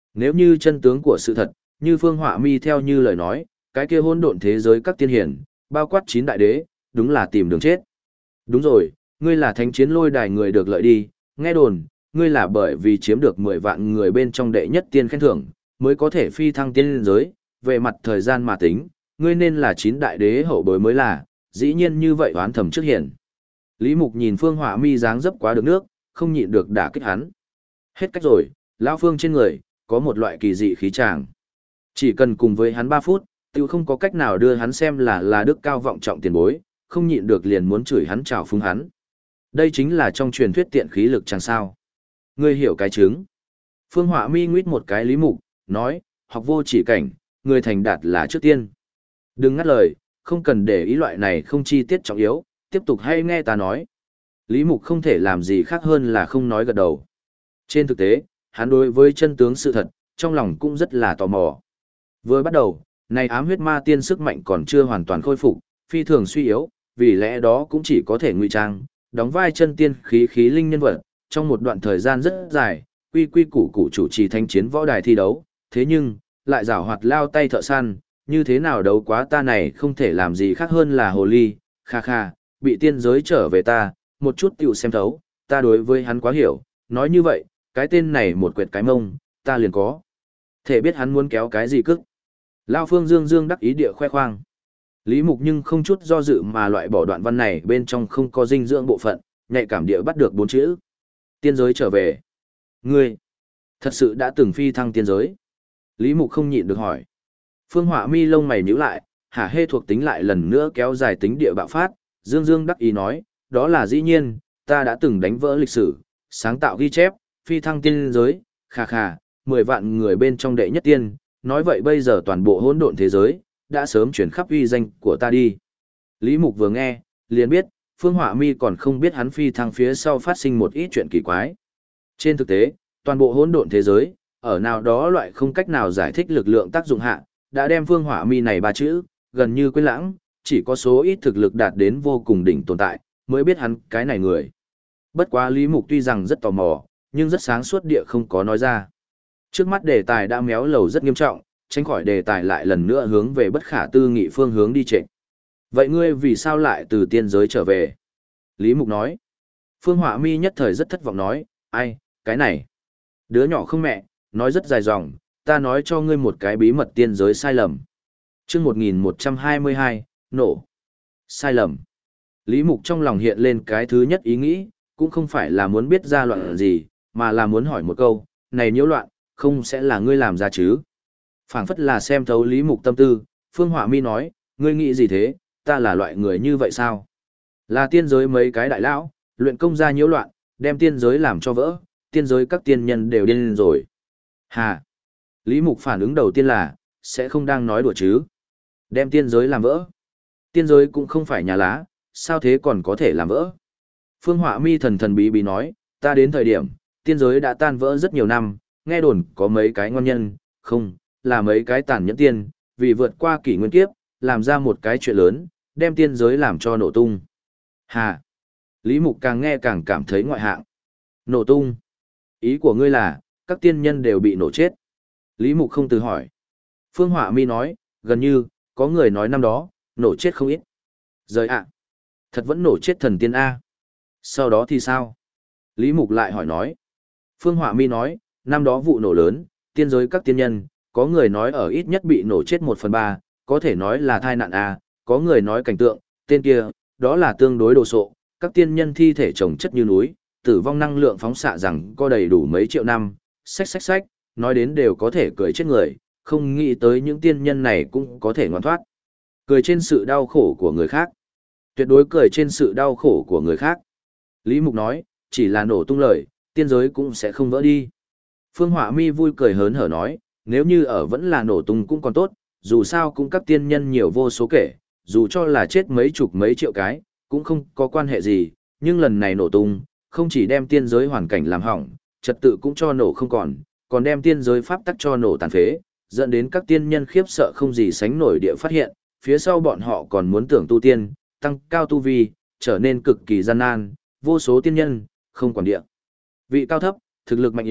Nếu như chân tướng của sự thật, như Phương Họa Mi theo như lời nói, cái kia hỗn độn thế giới các tiên hiển, bao quát chín đại đế, đúng là tìm đường chết. Đúng rồi, ngươi là thánh chiến lôi đài người được lợi đi, nghe đồn, ngươi là bởi vì chiếm được mười vạn người bên trong đệ nhất tiên khen thưởng, mới có thể phi thăng tiên liên giới, về mặt thời gian mà tính, ngươi nên là chín đại đế hậu bối mới là, dĩ nhiên như vậy oán thầm trước hiện. Lý Mục nhìn Phương Họa Mi dáng dấp quá được nước, không nhịn được đả kích hắn. Hết cách rồi, lão Phương trên người, có một loại kỳ dị khí tràng. Chỉ cần cùng với hắn ba phút, tiêu không có cách nào đưa hắn xem là là đức cao vọng trọng tiền bối, không nhịn được liền muốn chửi hắn chào phúng hắn. Đây chính là trong truyền thuyết tiện khí lực chẳng sao. Ngươi hiểu cái chứng. Phương Họa Mi nguyết một cái Lý Mục, nói, học vô chỉ cảnh, người thành đạt là trước tiên. Đừng ngắt lời, không cần để ý loại này không chi tiết trọng yếu, tiếp tục hay nghe ta nói. Lý Mục không thể làm gì khác hơn là không nói gật đầu. Trên thực tế, hắn đối với chân tướng sự thật, trong lòng cũng rất là tò mò. Vừa bắt đầu, này ám huyết ma tiên sức mạnh còn chưa hoàn toàn khôi phục, phi thường suy yếu, vì lẽ đó cũng chỉ có thể ngụy trang, đóng vai chân tiên khí khí linh nhân vật, trong một đoạn thời gian rất dài, quy quy củ củ chủ trì thanh chiến võ đài thi đấu, thế nhưng, lại giảo hoạt lao tay thợ săn, như thế nào đấu quá ta này không thể làm gì khác hơn là hồ ly, kha kha, bị tiên giới trở về ta, một chút tiểu xem thấu, ta đối với hắn quá hiểu, nói như vậy, cái tên này một quyệt cái mông, ta liền có. Thể biết hắn muốn kéo cái gì cức. Lao Phương Dương Dương đắc ý địa khoe khoang. Lý Mục nhưng không chút do dự mà loại bỏ đoạn văn này bên trong không có dinh dưỡng bộ phận, nhạy cảm địa bắt được bốn chữ. Tiên giới trở về. Ngươi, thật sự đã từng phi thăng tiên giới. Lý Mục không nhịn được hỏi. Phương Họa Mi lông mày nhíu lại, hả hê thuộc tính lại lần nữa kéo dài tính địa bạo phát, Dương Dương đắc ý nói, đó là dĩ nhiên, ta đã từng đánh vỡ lịch sử, sáng tạo ghi chép, phi thăng tiên giới, khà khà, mười vạn người bên trong đệ nhất tiên, nói vậy bây giờ toàn bộ hỗn độn thế giới, đã sớm chuyển khắp uy danh của ta đi. Lý Mục vừa nghe, liền biết, Phương Họa Mi còn không biết hắn phi thăng phía sau phát sinh một ít chuyện kỳ quái. Trên thực tế, toàn bộ hỗn độn thế giới, ở nào đó loại không cách nào giải thích lực lượng tác dụng hạ, đã đem Phương Họa Mi này ba chữ, gần như quên lãng, chỉ có số ít thực lực đạt đến vô cùng đỉnh tồn tại, mới biết hắn cái này người. Bất quá Lý Mục tuy rằng rất tò mò, nhưng rất sáng suốt địa không có nói ra. Trước mắt đề tài đã méo lầu rất nghiêm trọng, tránh khỏi đề tài lại lần nữa hướng về bất khả tư nghị phương hướng đi trệch. Vậy ngươi vì sao lại từ tiên giới trở về? Lý Mục nói. Phương Họa Mi nhất thời rất thất vọng nói, ai, cái này. Đứa nhỏ không mẹ, nói rất dài dòng, ta nói cho ngươi một cái bí mật tiên giới sai lầm. Chương một nghìn một trăm hai mươi hai, nổ. Sai lầm. Lý Mục trong lòng hiện lên cái thứ nhất ý nghĩ, cũng không phải là muốn biết ra loạn gì, mà là muốn hỏi một câu, này nhiễu loạn, không sẽ là ngươi làm ra chứ? Phảng phất là xem thấu Lý Mục tâm tư, Phương Họa Mi nói, ngươi nghĩ gì thế, ta là loại người như vậy sao? Là tiên giới mấy cái đại lão, luyện công ra nhiễu loạn, đem tiên giới làm cho vỡ, tiên giới các tiên nhân đều điên rồi. Hà! Lý Mục phản ứng đầu tiên là, sẽ không đang nói đùa chứ? Đem tiên giới làm vỡ. Tiên giới cũng không phải nhà lá, sao thế còn có thể làm vỡ? Phương Họa Mi thần thần bí bí nói, ta đến thời điểm, tiên giới đã tan vỡ rất nhiều năm, nghe đồn có mấy cái ngon nhân, không, là mấy cái tàn nhẫn tiên, vì vượt qua kỷ nguyên kiếp, làm ra một cái chuyện lớn, đem tiên giới làm cho nổ tung. Hà! Lý Mục càng nghe càng cảm thấy ngoại hạng. Nổ tung? Ý của ngươi là, các tiên nhân đều bị nổ chết. Lý Mục không từ hỏi. Phương Họa Mi nói, gần như, có người nói năm đó, nổ chết không ít. Rời ạ! Thật vẫn nổ chết thần tiên A. Sau đó thì sao? Lý Mục lại hỏi nói. Phương Họa Mi nói, năm đó vụ nổ lớn, tiên giới các tiên nhân, có người nói ở ít nhất bị nổ chết một phần ba, có thể nói là thai nạn A, có người nói cảnh tượng, tên kia, đó là tương đối đồ sộ, các tiên nhân thi thể chồng chất như núi, tử vong năng lượng phóng xạ rằng có đầy đủ mấy triệu năm, xách xách xách, nói đến đều có thể cười chết người, không nghĩ tới những tiên nhân này cũng có thể ngoan thoát. Cười trên sự đau khổ của người khác. Tuyệt đối cười trên sự đau khổ của người khác. Lý Mục nói, chỉ là nổ tung lời, tiên giới cũng sẽ không vỡ đi. Phương Họa Mi vui cười hớn hở nói, nếu như ở vẫn là nổ tung cũng còn tốt, dù sao cũng các tiên nhân nhiều vô số kể, dù cho là chết mấy chục mấy triệu cái, cũng không có quan hệ gì, nhưng lần này nổ tung, không chỉ đem tiên giới hoàn cảnh làm hỏng, trật tự cũng cho nổ không còn, còn đem tiên giới pháp tắc cho nổ tàn phế, dẫn đến các tiên nhân khiếp sợ không gì sánh nổi địa phát hiện, phía sau bọn họ còn muốn tưởng tu tiên, tăng cao tu vi, trở nên cực kỳ gian nan, vô số tiên nhân, không quản địa. Vị cao thấp, thực lực mạnh yếu,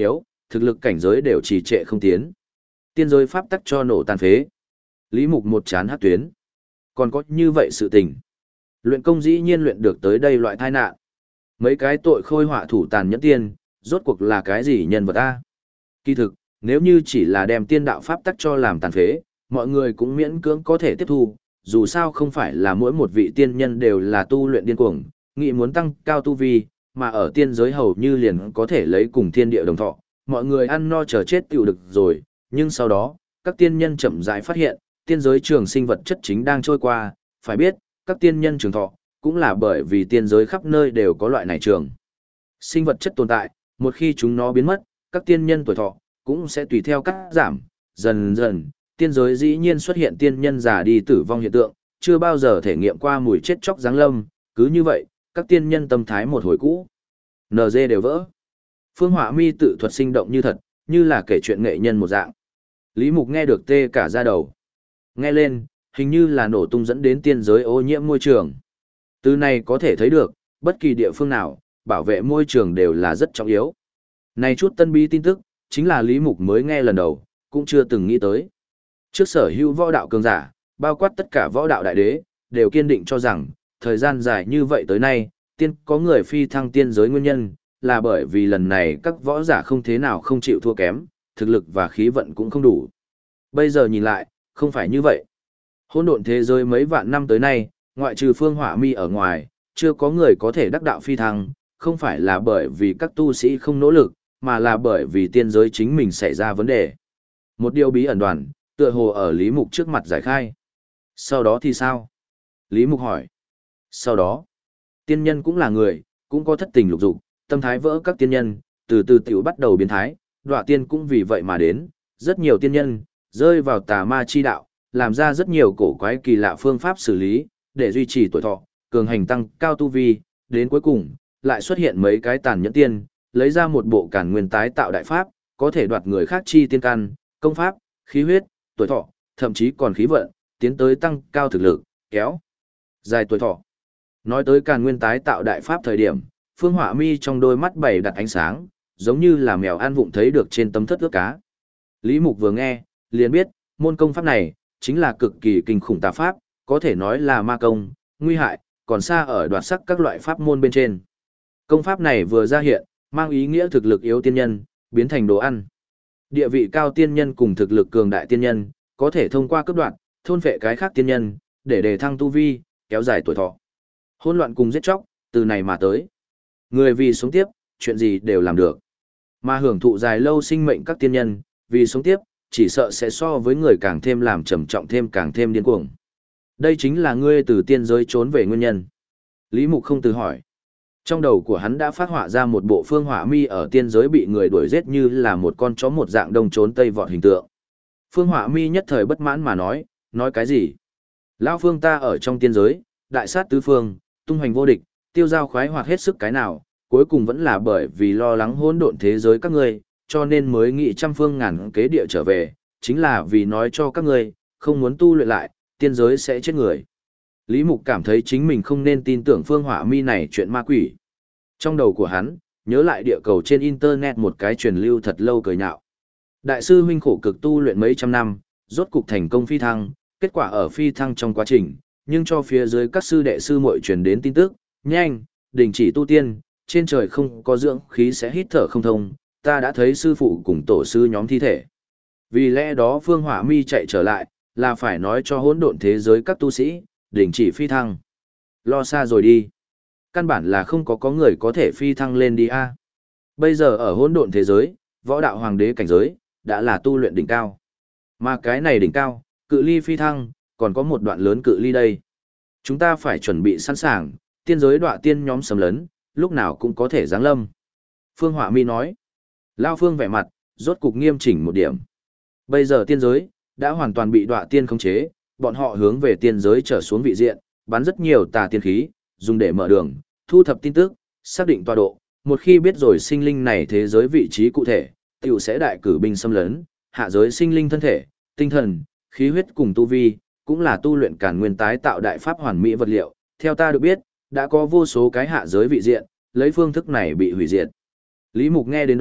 thực lực cảnh giới đều trì trệ không tiến. Tiên giới pháp tắc cho nổ tàn phế. Lý Mục một chán hát tuyến. Còn có như vậy sự tình. Luyện công dĩ nhiên luyện được tới đây loại tai nạn. Mấy cái tội khôi họa thủ tàn nhẫn tiên, rốt cuộc là cái gì nhân vật ta? Kỳ thực, nếu như chỉ là đem tiên đạo pháp tắc cho làm tàn phế, mọi người cũng miễn cưỡng có thể tiếp thu, dù sao không phải là mỗi một vị tiên nhân đều là tu luyện điên cuồng, nghĩ muốn tăng cao tu vi, mà ở tiên giới hầu như liền có thể lấy cùng thiên địa đồng thọ, mọi người ăn no chờ chết tiểu được rồi, nhưng sau đó, các tiên nhân chậm rãi phát hiện, tiên giới trường sinh vật chất chính đang trôi qua, phải biết, các tiên nhân trường thọ, cũng là bởi vì tiên giới khắp nơi đều có loại này trường. Sinh vật chất tồn tại, một khi chúng nó biến mất, các tiên nhân tuổi thọ, cũng sẽ tùy theo cắt giảm, dần dần, tiên giới dĩ nhiên xuất hiện tiên nhân già đi tử vong hiện tượng, chưa bao giờ thể nghiệm qua mùi chết chóc giáng lâm, cứ như vậy, các tiên nhân tâm thái một hồi cũ. en giê đều vỡ. Phương Họa Mi tự thuật sinh động như thật, như là kể chuyện nghệ nhân một dạng. Lý Mục nghe được tê cả da đầu. Nghe lên, hình như là nổ tung dẫn đến tiên giới ô nhiễm môi trường. Từ này có thể thấy được, bất kỳ địa phương nào, bảo vệ môi trường đều là rất trọng yếu. Này chút tân bí tin tức, chính là Lý Mục mới nghe lần đầu, cũng chưa từng nghĩ tới. Trước sở hữu võ đạo cường giả, bao quát tất cả võ đạo đại đế, đều kiên định cho rằng, thời gian dài như vậy tới nay, tiên có người phi thăng tiên giới nguyên nhân, là bởi vì lần này các võ giả không thế nào không chịu thua kém, thực lực và khí vận cũng không đủ. Bây giờ nhìn lại, không phải như vậy. Hỗn độn thế giới mấy vạn năm tới nay, ngoại trừ Phương Họa Mi ở ngoài, chưa có người có thể đắc đạo phi thăng, không phải là bởi vì các tu sĩ không nỗ lực, mà là bởi vì tiên giới chính mình xảy ra vấn đề. Một điều bí ẩn đoàn, tựa hồ ở Lý Mục trước mặt giải khai. Sau đó thì sao? Lý Mục hỏi. Sau đó, tiên nhân cũng là người, cũng có thất tình lục dục, tâm thái vỡ các tiên nhân, từ từ tiểu bắt đầu biến thái, đọa tiên cũng vì vậy mà đến, rất nhiều tiên nhân, rơi vào tà ma chi đạo, làm ra rất nhiều cổ quái kỳ lạ phương pháp xử lý, để duy trì tuổi thọ, cường hành tăng cao tu vi, đến cuối cùng, lại xuất hiện mấy cái tàn nhẫn tiên, lấy ra một bộ càn nguyên tái tạo đại pháp, có thể đoạt người khác chi tiên căn, công pháp, khí huyết, tuổi thọ, thậm chí còn khí vận, tiến tới tăng cao thực lực, kéo dài tuổi thọ. Nói tới càn nguyên tái tạo đại pháp thời điểm, Phương Họa Mi trong đôi mắt bảy đặt ánh sáng, giống như là mèo ăn vụng thấy được trên tấm thất ước cá. Lý Mục vừa nghe, liền biết, môn công pháp này, chính là cực kỳ kinh khủng tà pháp, có thể nói là ma công, nguy hại, còn xa ở đoạt sắc các loại pháp môn bên trên. Công pháp này vừa ra hiện, mang ý nghĩa thực lực yếu tiên nhân, biến thành đồ ăn. Địa vị cao tiên nhân cùng thực lực cường đại tiên nhân, có thể thông qua cấp đoạn, thôn phệ cái khác tiên nhân, để đề thăng tu vi, kéo dài tuổi thọ. Hỗn loạn cùng giết chóc, từ này mà tới. Người vì sống tiếp, chuyện gì đều làm được. Mà hưởng thụ dài lâu sinh mệnh các tiên nhân, vì sống tiếp, chỉ sợ sẽ so với người càng thêm làm trầm trọng thêm càng thêm điên cuồng. Đây chính là ngươi từ tiên giới trốn về nguyên nhân. Lý Mục không từ hỏi. Trong đầu của hắn đã phát họa ra một bộ Phương Họa Mi ở tiên giới bị người đuổi giết như là một con chó một dạng đông trốn tây vọt hình tượng. Phương Họa Mi nhất thời bất mãn mà nói, nói cái gì? Lão Phương ta ở trong tiên giới, đại sát tứ phương, tung hoành vô địch, tiêu giao khoái hoạt hết sức cái nào, cuối cùng vẫn là bởi vì lo lắng hỗn độn thế giới các ngươi, cho nên mới nghị trăm phương ngàn kế địa trở về, chính là vì nói cho các ngươi, không muốn tu luyện lại, tiên giới sẽ chết người. Lý Mục cảm thấy chính mình không nên tin tưởng Phương Họa Mi này chuyện ma quỷ. Trong đầu của hắn, nhớ lại địa cầu trên internet một cái truyền lưu thật lâu cười nhạo. Đại sư huynh khổ cực tu luyện mấy trăm năm, rốt cục thành công phi thăng, kết quả ở phi thăng trong quá trình, nhưng cho phía dưới các sư đệ sư muội truyền đến tin tức, nhanh, đình chỉ tu tiên, trên trời không có dưỡng khí sẽ hít thở không thông, ta đã thấy sư phụ cùng tổ sư nhóm thi thể. Vì lẽ đó Phương Họa Mi chạy trở lại, là phải nói cho hỗn độn thế giới các tu sĩ, đình chỉ phi thăng. Lo xa rồi đi. Căn bản là không có có người có thể phi thăng lên đi a. Bây giờ ở hỗn độn thế giới, võ đạo hoàng đế cảnh giới, đã là tu luyện đỉnh cao. Mà cái này đỉnh cao, cự ly phi thăng, còn có một đoạn lớn cự ly đây. Chúng ta phải chuẩn bị sẵn sàng, tiên giới đọa tiên nhóm sầm lấn, lúc nào cũng có thể giáng lâm. Phương Họa Mi nói. Lao Phương vẻ mặt, rốt cục nghiêm chỉnh một điểm. Bây giờ tiên giới, đã hoàn toàn bị đọa tiên khống chế, bọn họ hướng về tiên giới trở xuống vị diện, bắn rất nhiều tà tiên khí, dùng để mở đường, thu thập tin tức, xác định tọa độ. Một khi biết rồi sinh linh này thế giới vị trí cụ thể, tiểu sẽ đại cử binh xâm lấn, hạ giới sinh linh thân thể, tinh thần, khí huyết cùng tu vi, cũng là tu luyện càn nguyên tái tạo đại pháp hoàn mỹ vật liệu. Theo ta được biết, đã có vô số cái hạ giới vị diện, lấy phương thức này bị hủy diệt. Lý Mục nghe đến đó,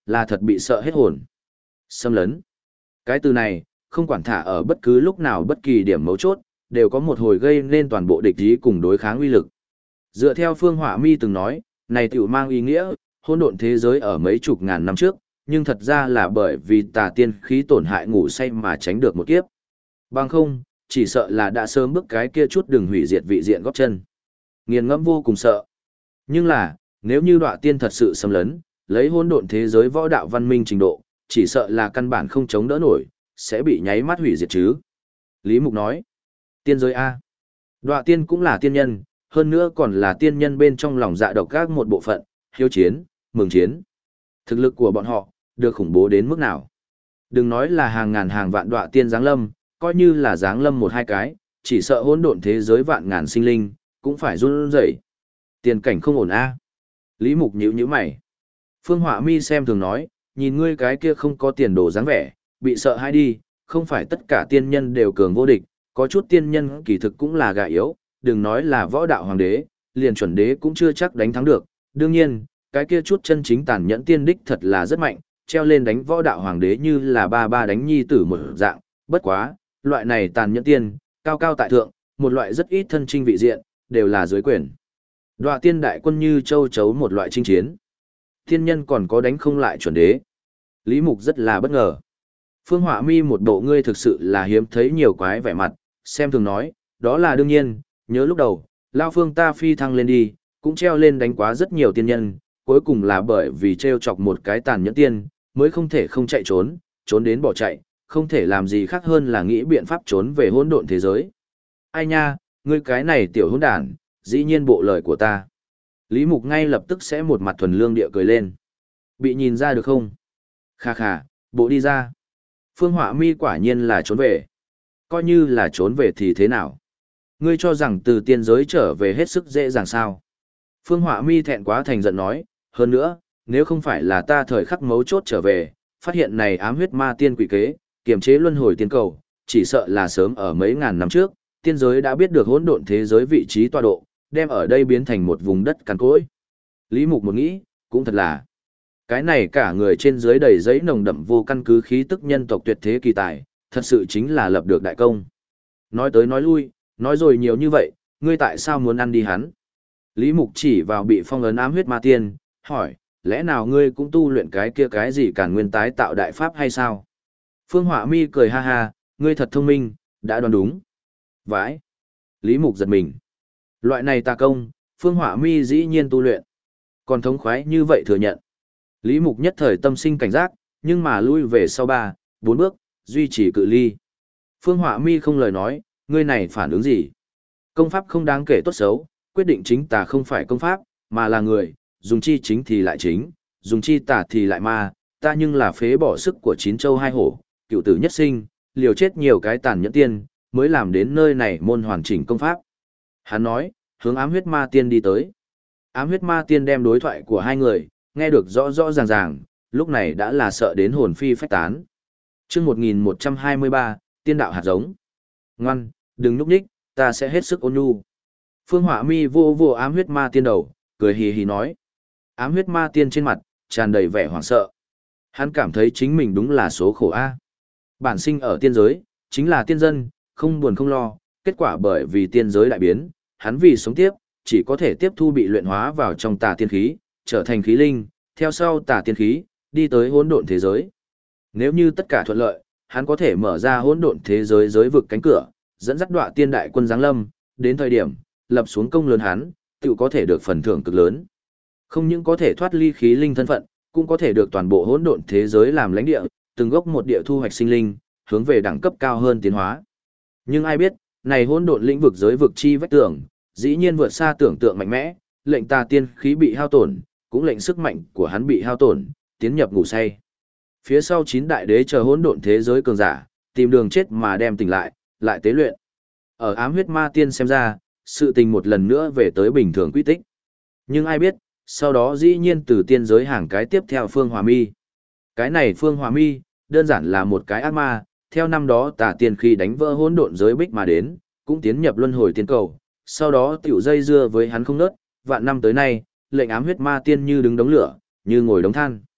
là thật bị sợ hết hồn. Xâm lấn. Cái từ này, không quản thả ở bất cứ lúc nào bất kỳ điểm mấu chốt, đều có một hồi gây nên toàn bộ địch ý cùng đối kháng uy lực. Dựa theo Phương Hỏa Mi từng nói, này tiểu mang ý nghĩa, hỗn độn thế giới ở mấy chục ngàn năm trước, nhưng thật ra là bởi vì tà tiên khí tổn hại ngủ say mà tránh được một kiếp. Bằng không, chỉ sợ là đã sớm bước cái kia chút đường hủy diệt vị diện góp chân. Nghiền ngẫm vô cùng sợ. Nhưng là, nếu như đọa tiên thật sự xâm lấn, lấy hỗn độn thế giới võ đạo văn minh trình độ, chỉ sợ là căn bản không chống đỡ nổi, sẽ bị nháy mắt hủy diệt chứ. Lý Mục nói, tiên giới A. Đọa tiên cũng là tiên nhân, hơn nữa còn là tiên nhân bên trong lòng dạ độc các một bộ phận, hiếu chiến, mừng chiến. Thực lực của bọn họ, được khủng bố đến mức nào. Đừng nói là hàng ngàn hàng vạn đọa tiên giáng lâm, coi như là giáng lâm một hai cái, chỉ sợ hỗn độn thế giới vạn ngàn sinh linh, cũng phải run rẩy. Tiền cảnh không ổn A. Lý Mục nhíu nhíu mày. Phương Họa Mi xem thường nói, nhìn ngươi cái kia không có tiền đồ dáng vẻ, bị sợ hãi đi, không phải tất cả tiên nhân đều cường vô địch, có chút tiên nhân kỳ thực cũng là gà yếu, đừng nói là võ đạo hoàng đế, liền chuẩn đế cũng chưa chắc đánh thắng được. Đương nhiên, cái kia chút chân chính tàn nhẫn tiên đích thật là rất mạnh, treo lên đánh võ đạo hoàng đế như là ba ba đánh nhi tử một dạng, bất quá, loại này tàn nhẫn tiên, cao cao tại thượng, một loại rất ít thân trinh vị diện, đều là dưới quyền. Đoạ tiên đại quân như châu chấu một loại chinh chiến. Thiên nhân còn có đánh không lại chuẩn đế. Lý Mục rất là bất ngờ. Phương Họa Mi một bộ ngươi thực sự là hiếm thấy nhiều quái vẻ mặt, xem thường nói, đó là đương nhiên, nhớ lúc đầu, Lao Phương ta phi thăng lên đi, cũng treo lên đánh quá rất nhiều tiên nhân, cuối cùng là bởi vì treo chọc một cái tàn nhẫn tiên, mới không thể không chạy trốn, trốn đến bỏ chạy, không thể làm gì khác hơn là nghĩ biện pháp trốn về hỗn độn thế giới. Ai nha, ngươi cái này tiểu hỗn đản, dĩ nhiên bộ lời của ta. Lý Mục ngay lập tức sẽ một mặt thuần lương địa cười lên. Bị nhìn ra được không? Khà khà, bộ đi ra. Phương Họa Mi quả nhiên là trốn về. Coi như là trốn về thì thế nào? Ngươi cho rằng từ tiên giới trở về hết sức dễ dàng sao? Phương Họa Mi thẹn quá thành giận nói, hơn nữa, nếu không phải là ta thời khắc mấu chốt trở về, phát hiện này ám huyết ma tiên quỷ kế, kiềm chế luân hồi tiên cầu, chỉ sợ là sớm ở mấy ngàn năm trước, tiên giới đã biết được hỗn độn thế giới vị trí tọa độ, đem ở đây biến thành một vùng đất cằn cỗi. Lý Mục một nghĩ, cũng thật là, cái này cả người trên dưới đầy giấy nồng đậm vô căn cứ khí tức nhân tộc tuyệt thế kỳ tài, thật sự chính là lập được đại công. Nói tới nói lui, nói rồi nhiều như vậy, ngươi tại sao muốn ăn đi hắn? Lý Mục chỉ vào bị phong ấn ám huyết ma tiên, hỏi, lẽ nào ngươi cũng tu luyện cái kia cái gì càn nguyên tái tạo đại pháp hay sao? Phương Họa Mi cười ha ha, ngươi thật thông minh, đã đoán đúng. Vãi. Lý Mục giật mình. Loại này tà công, Phương Họa Mi dĩ nhiên tu luyện. Còn thống khoái như vậy thừa nhận. Lý Mục nhất thời tâm sinh cảnh giác, nhưng mà lui về sau ba, bốn bước, duy trì cự ly. Phương Họa Mi không lời nói, ngươi này phản ứng gì? Công pháp không đáng kể tốt xấu, quyết định chính tà không phải công pháp, mà là người, dùng chi chính thì lại chính, dùng chi tà thì lại ma, ta nhưng là phế bỏ sức của chín châu hai hổ, cựu tử nhất sinh, liều chết nhiều cái tàn nhẫn tiên, mới làm đến nơi này môn hoàn chỉnh công pháp. Hắn nói, hướng ám huyết ma tiên đi tới. Ám huyết ma tiên đem đối thoại của hai người, nghe được rõ rõ ràng ràng, lúc này đã là sợ đến hồn phi phách tán. Chương một nghìn một trăm hai mươi ba, tiên đạo hạt giống. Ngoan, đừng núp nhích, ta sẽ hết sức ôn nhu. Phương Họa Mi vô vô ám huyết ma tiên đầu, cười hì hì nói. Ám huyết ma tiên trên mặt, tràn đầy vẻ hoảng sợ. Hắn cảm thấy chính mình đúng là số khổ A. Bản sinh ở tiên giới, chính là tiên dân, không buồn không lo, kết quả bởi vì tiên giới đại biến, hắn vì sống tiếp, chỉ có thể tiếp thu bị luyện hóa vào trong tà tiên khí, trở thành khí linh, theo sau tà tiên khí, đi tới hỗn độn thế giới. Nếu như tất cả thuận lợi, hắn có thể mở ra hỗn độn thế giới giới vực cánh cửa, dẫn dắt đọa tiên đại quân giáng lâm, đến thời điểm, lập xuống công lớn hắn, tự có thể được phần thưởng cực lớn. Không những có thể thoát ly khí linh thân phận, cũng có thể được toàn bộ hỗn độn thế giới làm lãnh địa, từng gốc một địa thu hoạch sinh linh, hướng về đẳng cấp cao hơn tiến hóa. Nhưng ai biết, này hỗn độn lĩnh vực giới vực chi vách tường, dĩ nhiên vượt xa tưởng tượng mạnh mẽ, lệnh tà tiên khí bị hao tổn, cũng lệnh sức mạnh của hắn bị hao tổn, tiến nhập ngủ say. Phía sau chín đại đế chờ hỗn độn thế giới cường giả, tìm đường chết mà đem tỉnh lại, lại tế luyện. Ở ám huyết ma tiên xem ra, sự tình một lần nữa về tới bình thường quy tích. Nhưng ai biết, sau đó dĩ nhiên từ tiên giới hàng cái tiếp theo Phương Họa Mi. Cái này Phương Họa Mi, đơn giản là một cái ác ma, theo năm đó tà tiên khi đánh vỡ hỗn độn giới bích mà đến, cũng tiến nhập luân hồi tiên cầu, sau đó tiểu dây dưa với hắn không nớt, vạn năm tới nay, lệnh ám huyết ma tiên như đứng đống lửa, như ngồi đống than.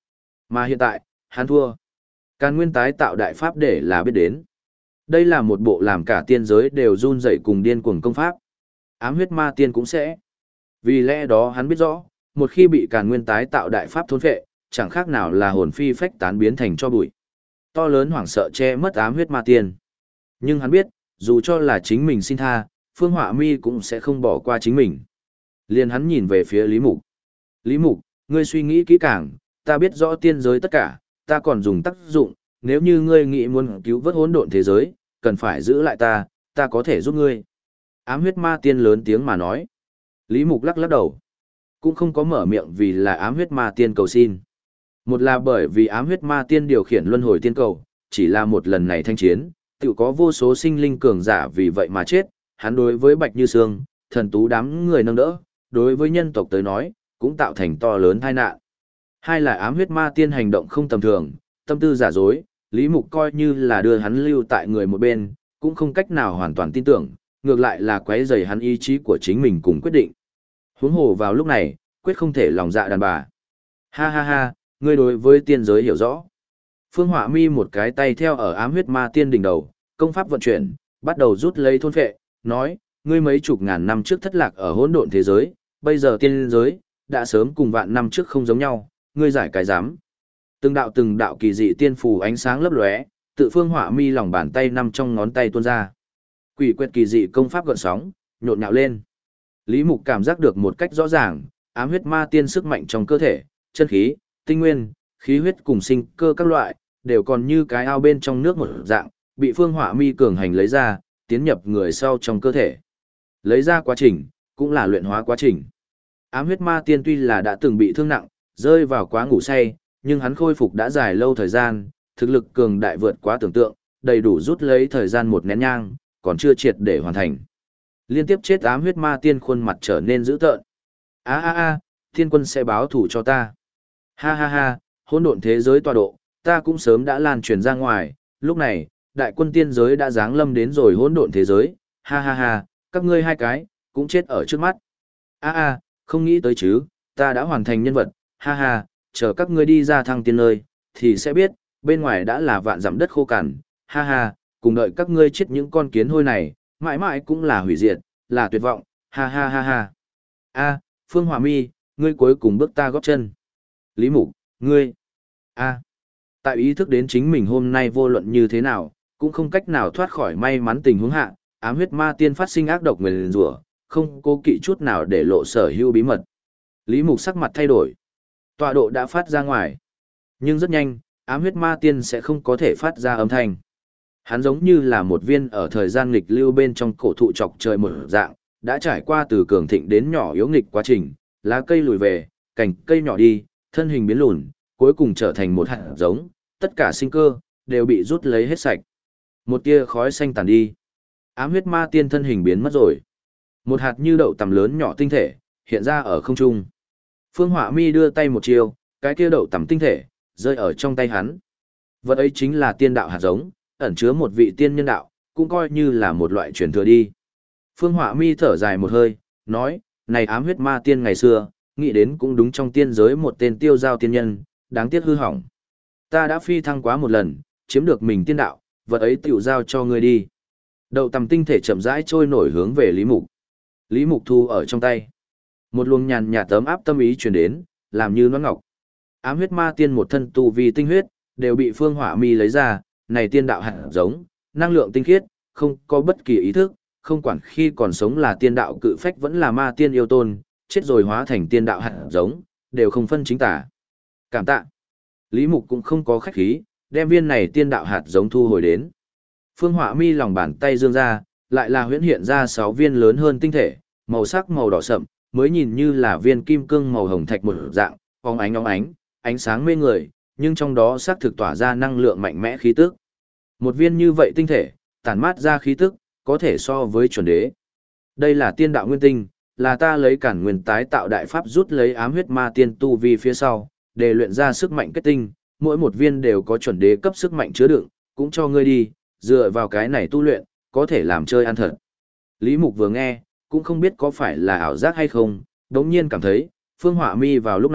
Mà hiện tại, hắn thua. Càn Nguyên tái tạo đại pháp để là biết đến. Đây là một bộ làm cả tiên giới đều run rẩy cùng điên cuồng công pháp. Ám huyết ma tiên cũng sẽ. Vì lẽ đó hắn biết rõ, một khi bị Càn Nguyên tái tạo đại pháp thôn phệ, chẳng khác nào là hồn phi phách tán biến thành cho bụi. To lớn hoảng sợ che mất ám huyết ma tiên. Nhưng hắn biết, dù cho là chính mình xin tha, Phương Họa Mi cũng sẽ không bỏ qua chính mình. Liền hắn nhìn về phía Lý Mục. Lý Mục, ngươi suy nghĩ kỹ càng, ta biết rõ tiên giới tất cả, ta còn dùng tác dụng, nếu như ngươi nghĩ muốn cứu vớt hỗn độn thế giới, cần phải giữ lại ta, ta có thể giúp ngươi. Ám huyết ma tiên lớn tiếng mà nói. Lý Mục lắc lắc đầu. Cũng không có mở miệng vì là ám huyết ma tiên cầu xin. Một là bởi vì ám huyết ma tiên điều khiển luân hồi tiên cầu, chỉ là một lần này thanh chiến, tự có vô số sinh linh cường giả vì vậy mà chết, hắn đối với Bạch Như Sương, thần tú đám người nâng đỡ, đối với nhân tộc tới nói, cũng tạo thành to lớn tai nạn. Hai là ám huyết ma tiên hành động không tầm thường, tâm tư giả dối, Lý Mục coi như là đưa hắn lưu tại người một bên, cũng không cách nào hoàn toàn tin tưởng, ngược lại là quấy rầy hắn ý chí của chính mình cùng quyết định. Huống hồ vào lúc này, quyết không thể lòng dạ đàn bà. Ha ha ha, ngươi đối với tiên giới hiểu rõ. Phương Họa Mi một cái tay theo ở ám huyết ma tiên đỉnh đầu, công pháp vận chuyển, bắt đầu rút lấy thôn phệ, nói, ngươi mấy chục ngàn năm trước thất lạc ở hỗn độn thế giới, bây giờ tiên giới, đã sớm cùng vạn năm trước không giống nhau, ngươi giải cái dám. Từng đạo từng đạo kỳ dị tiên phù ánh sáng lấp lóe, tự Phương Họa Mi lòng bàn tay nằm trong ngón tay tuôn ra. Quỷ quyệt kỳ dị công pháp gợn sóng, nhộn nhạo lên. Lý Mục cảm giác được một cách rõ ràng, ám huyết ma tiên sức mạnh trong cơ thể, chân khí, tinh nguyên, khí huyết cùng sinh cơ các loại, đều còn như cái ao bên trong nước một dạng, bị Phương Họa Mi cường hành lấy ra, tiến nhập người sau trong cơ thể. Lấy ra quá trình, cũng là luyện hóa quá trình. Ám huyết ma tiên tuy là đã từng bị thương nặng, rơi vào quá ngủ say, nhưng hắn khôi phục đã dài lâu thời gian, thực lực cường đại vượt quá tưởng tượng, đầy đủ rút lấy thời gian một nén nhang, còn chưa triệt để hoàn thành. Liên tiếp chết ám huyết ma tiên khuôn mặt trở nên dữ tợn. A a a, thiên quân sẽ báo thủ cho ta. Ha ha ha, hỗn độn thế giới tọa độ, ta cũng sớm đã lan truyền ra ngoài, lúc này, đại quân tiên giới đã giáng lâm đến rồi hỗn độn thế giới, ha ha ha, các ngươi hai cái, cũng chết ở trước mắt. A a, không nghĩ tới chứ, ta đã hoàn thành nhân vật, ha ha, chờ các ngươi đi ra thăng tiên nơi, thì sẽ biết, bên ngoài đã là vạn dặm đất khô cằn, ha ha, cùng đợi các ngươi chết những con kiến hôi này, mãi mãi cũng là hủy diệt, là tuyệt vọng, ha ha ha ha. A, Phương Họa Mi, ngươi cuối cùng bước ta góp chân. Lý Mục, ngươi. A. Tại ý thức đến chính mình hôm nay vô luận như thế nào, cũng không cách nào thoát khỏi may mắn tình huống hạ, ám huyết ma tiên phát sinh ác độc nguyền rủa, không cố kỵ chút nào để lộ sở hữu bí mật. Lý Mục sắc mặt thay đổi. Tọa độ đã phát ra ngoài. Nhưng rất nhanh, ám huyết ma tiên sẽ không có thể phát ra âm thanh. Hắn giống như là một viên ở thời gian nghịch lưu bên trong cổ thụ chọc trời một dạng, đã trải qua từ cường thịnh đến nhỏ yếu nghịch quá trình, lá cây lùi về, cành cây nhỏ đi, thân hình biến lùn, cuối cùng trở thành một hạt giống, tất cả sinh cơ, đều bị rút lấy hết sạch. Một tia khói xanh tàn đi. Ám huyết ma tiên thân hình biến mất rồi. Một hạt như đậu tằm lớn nhỏ tinh thể, hiện ra ở không trung. Phương Họa Mi đưa tay một chiều, cái kia đậu tằm tinh thể, rơi ở trong tay hắn. Vật ấy chính là tiên đạo hạt giống, ẩn chứa một vị tiên nhân đạo, cũng coi như là một loại truyền thừa đi. Phương Họa Mi thở dài một hơi, nói, này ám huyết ma tiên ngày xưa, nghĩ đến cũng đúng trong tiên giới một tên tiêu giao tiên nhân, đáng tiếc hư hỏng. Ta đã phi thăng quá một lần, chiếm được mình tiên đạo, vật ấy tiểu giao cho ngươi đi. Đậu tằm tinh thể chậm rãi trôi nổi hướng về Lý Mục. Lý Mục thu ở trong tay. Một luồng nhàn nhạt tấm áp tâm ý truyền đến, làm như nón ngọc. Ám huyết ma tiên một thân tu vi tinh huyết, đều bị Phương Họa Mi lấy ra, này tiên đạo hạt giống, năng lượng tinh khiết, không có bất kỳ ý thức, không quản khi còn sống là tiên đạo cự phách vẫn là ma tiên yêu tôn, chết rồi hóa thành tiên đạo hạt giống, đều không phân chính tả. Cảm tạ. Lý Mục cũng không có khách khí, đem viên này tiên đạo hạt giống thu hồi đến. Phương Họa Mi lòng bàn tay dương ra, lại là huyễn hiện ra sáu viên lớn hơn tinh thể, màu sắc màu đỏ sậm, mới nhìn như là viên kim cương màu hồng thạch một dạng, phóng ánh óng ánh, ánh sáng mê người, nhưng trong đó xác thực tỏa ra năng lượng mạnh mẽ khí tức. Một viên như vậy tinh thể, tản mát ra khí tức, có thể so với chuẩn đế. Đây là tiên đạo nguyên tinh, là ta lấy cản nguyên tái tạo đại pháp rút lấy ám huyết ma tiên tu vi phía sau, để luyện ra sức mạnh kết tinh, mỗi một viên đều có chuẩn đế cấp sức mạnh chứa đựng, cũng cho ngươi đi, dựa vào cái này tu luyện, có thể làm chơi ăn thật. Lý Mục vừa nghe, cũng không biết có phải là ảo giác hay không, đống nhiên cảm thấy, Phương Họa Mi vào lúc này,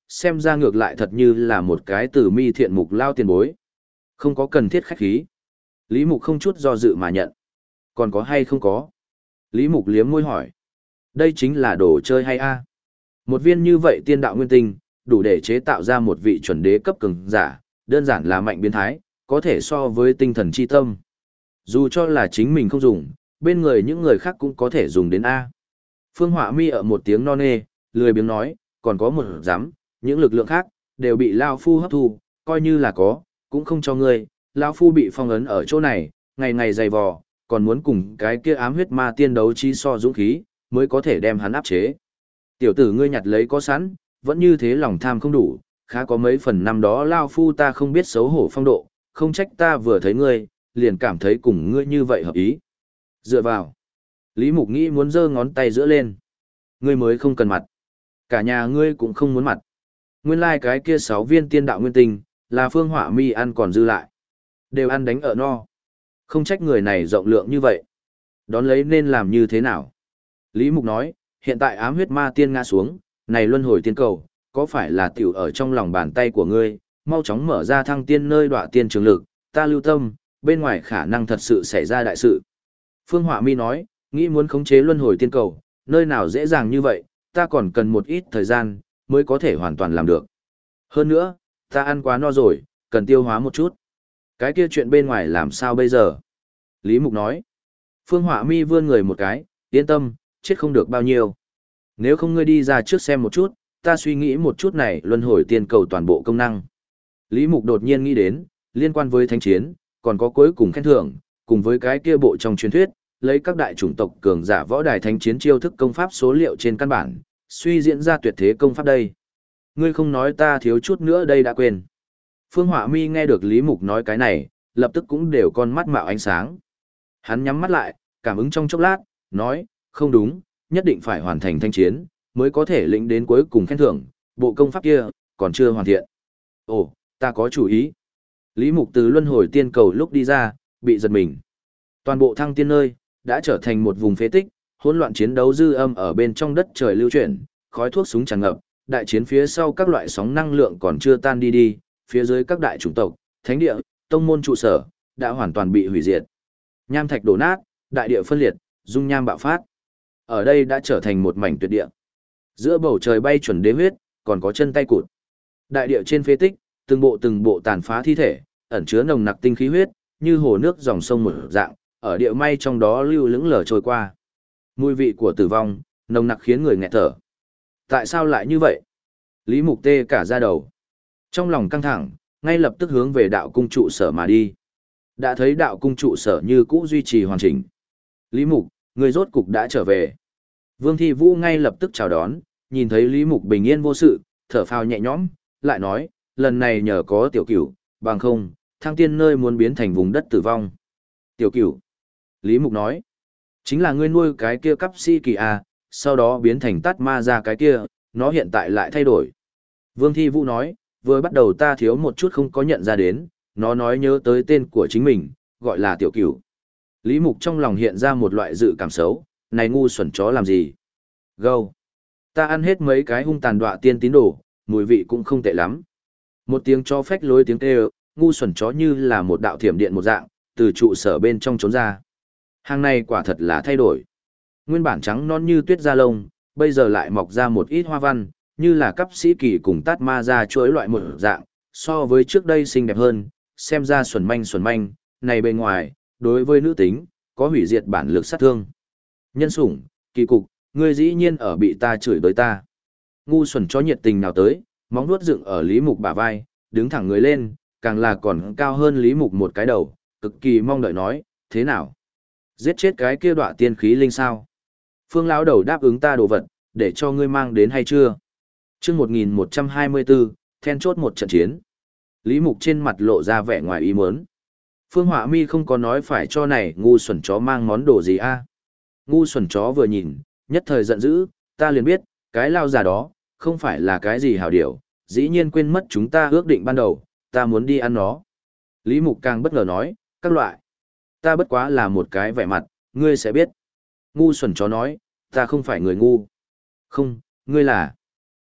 xem ra ngược lại thật như là một cái từ mi thiện mục lao tiền bối. Không có cần thiết khách khí. Lý Mục không chút do dự mà nhận. Còn có hay không có? Lý Mục liếm môi hỏi. Đây chính là đồ chơi hay a? Một viên như vậy tiên đạo nguyên tinh, đủ để chế tạo ra một vị chuẩn đế cấp cường giả, đơn giản là mạnh biến thái, có thể so với tinh thần chi tâm. Dù cho là chính mình không dùng, bên người những người khác cũng có thể dùng đến A. Phương Họa Mi ở một tiếng non nê, lười biếng nói, còn có một giám, những lực lượng khác, đều bị Lao Phu hấp thu, coi như là có, cũng không cho ngươi. Lao Phu bị phong ấn ở chỗ này, ngày ngày dày vò, còn muốn cùng cái kia ám huyết ma tiên đấu chi so dũng khí, mới có thể đem hắn áp chế. Tiểu tử ngươi nhặt lấy có sẵn, vẫn như thế lòng tham không đủ, khá có mấy phần năm đó Lao Phu ta không biết xấu hổ phong độ, không trách ta vừa thấy ngươi, liền cảm thấy cùng ngươi như vậy hợp ý. Dựa vào. Lý Mục nghĩ muốn giơ ngón tay giữa lên. Ngươi mới không cần mặt. Cả nhà ngươi cũng không muốn mặt. Nguyên lai like cái kia sáu viên tiên đạo nguyên tinh, là Phương Họa Mi ăn còn dư lại. Đều ăn đánh ở no. Không trách người này rộng lượng như vậy. Đón lấy nên làm như thế nào? Lý Mục nói, hiện tại ám huyết ma tiên ngã xuống, này luân hồi tiên cầu, có phải là tiểu ở trong lòng bàn tay của ngươi, mau chóng mở ra thăng tiên nơi đọa tiên trường lực, ta lưu tâm, bên ngoài khả năng thật sự xảy ra đại sự. Phương Họa Mi nói, nghĩ muốn khống chế luân hồi tiên cầu, nơi nào dễ dàng như vậy, ta còn cần một ít thời gian, mới có thể hoàn toàn làm được. Hơn nữa, ta ăn quá no rồi, cần tiêu hóa một chút. Cái kia chuyện bên ngoài làm sao bây giờ? Lý Mục nói, Phương Họa Mi vươn người một cái, yên tâm, chết không được bao nhiêu. Nếu không ngươi đi ra trước xem một chút, ta suy nghĩ một chút này luân hồi tiên cầu toàn bộ công năng. Lý Mục đột nhiên nghĩ đến, liên quan với thánh chiến, còn có cuối cùng khen thưởng, cùng với cái kia bộ trong truyền thuyết, lấy các đại chủng tộc cường giả võ đài thánh chiến chiêu thức công pháp số liệu trên căn bản, suy diễn ra tuyệt thế công pháp đây. Ngươi không nói ta thiếu chút nữa đây đã quên. Phương Họa Mi nghe được Lý Mục nói cái này, lập tức cũng đều con mắt mạo ánh sáng. Hắn nhắm mắt lại, cảm ứng trong chốc lát, nói, không đúng, nhất định phải hoàn thành thanh chiến, mới có thể lĩnh đến cuối cùng khen thưởng, bộ công pháp kia, còn chưa hoàn thiện. Ồ, ta có chủ ý. Lý Mục từ luân hồi tiên cầu lúc đi ra, bị giật mình. Toàn bộ thăng tiên nơi, đã trở thành một vùng phế tích, hỗn loạn chiến đấu dư âm ở bên trong đất trời lưu chuyển, khói thuốc súng tràn ngập, đại chiến phía sau các loại sóng năng lượng còn chưa tan đi đi, phía dưới các đại chủng tộc, thánh địa, tông môn trụ sở, đã hoàn toàn bị hủy diệt. Nham thạch đổ nát, đại địa phân liệt, dung nham bạo phát. Ở đây đã trở thành một mảnh tuyệt địa. Giữa bầu trời bay chuẩn đế huyết, còn có chân tay cụt. Đại địa trên phế tích, từng bộ từng bộ tàn phá thi thể, ẩn chứa nồng nặc tinh khí huyết, như hồ nước dòng sông mở dạng, ở địa may trong đó lưu lững lờ trôi qua. Mùi vị của tử vong, nồng nặc khiến người nghẹt thở. Tại sao lại như vậy? Lý Mục tê cả da đầu. Trong lòng căng thẳng, ngay lập tức hướng về đạo cung trụ sở mà đi. Đã thấy đạo cung trụ sở như cũ duy trì hoàn chỉnh. Lý Mục, người rốt cục đã trở về. Vương Thi Vũ ngay lập tức chào đón, nhìn thấy Lý Mục bình yên vô sự, thở phào nhẹ nhõm, lại nói, lần này nhờ có tiểu cửu, bằng không, thăng tiên nơi muốn biến thành vùng đất tử vong. Tiểu cửu, Lý Mục nói, chính là ngươi nuôi cái kia cắp si kỳ à, sau đó biến thành tát ma ra cái kia, nó hiện tại lại thay đổi. Vương Thi Vũ nói, vừa bắt đầu ta thiếu một chút không có nhận ra đến, nó nói nhớ tới tên của chính mình, gọi là tiểu cửu. Lý Mục trong lòng hiện ra một loại dự cảm xấu, này ngu xuẩn chó làm gì? Gâu! Ta ăn hết mấy cái hung tàn đọa tiên tín đồ, mùi vị cũng không tệ lắm. Một tiếng chó phách lối tiếng kêu, ngu xuẩn chó như là một đạo thiểm điện một dạng, từ trụ sở bên trong trốn ra. Hàng này quả thật là thay đổi. Nguyên bản trắng non như tuyết da lông, bây giờ lại mọc ra một ít hoa văn, như là cấp sĩ kỳ cùng tát ma ra chuỗi loại một dạng, so với trước đây xinh đẹp hơn, xem ra xuẩn manh xuẩn manh, này bên ngoài, đối với nữ tính, có hủy diệt bản lực sát thương. Nhân sủng, kỳ cục, ngươi dĩ nhiên ở bị ta chửi tới ta. Ngu xuẩn chó nhiệt tình nào tới, móng vuốt dựng ở Lý Mục bả vai, đứng thẳng người lên, càng là còn cao hơn Lý Mục một cái đầu, cực kỳ mong đợi nói, thế nào? Giết chết cái kia đọa tiên khí linh sao? Phương lão đầu đáp ứng ta đồ vật, để cho ngươi mang đến hay chưa? Chương một nghìn một trăm hai mươi bốn, then chốt một trận chiến. Lý Mục trên mặt lộ ra vẻ ngoài ý muốn. Phương Họa Mi không có nói phải cho này ngu xuẩn chó mang món đồ gì a? Ngu xuẩn chó vừa nhìn, nhất thời giận dữ, ta liền biết, cái lao già đó, không phải là cái gì hảo điểu, dĩ nhiên quên mất chúng ta ước định ban đầu, ta muốn đi ăn nó. Lý Mục càng bất ngờ nói, các loại. Ta bất quá là một cái vẻ mặt, ngươi sẽ biết. Ngu xuẩn chó nói, ta không phải người ngu. Không, ngươi là.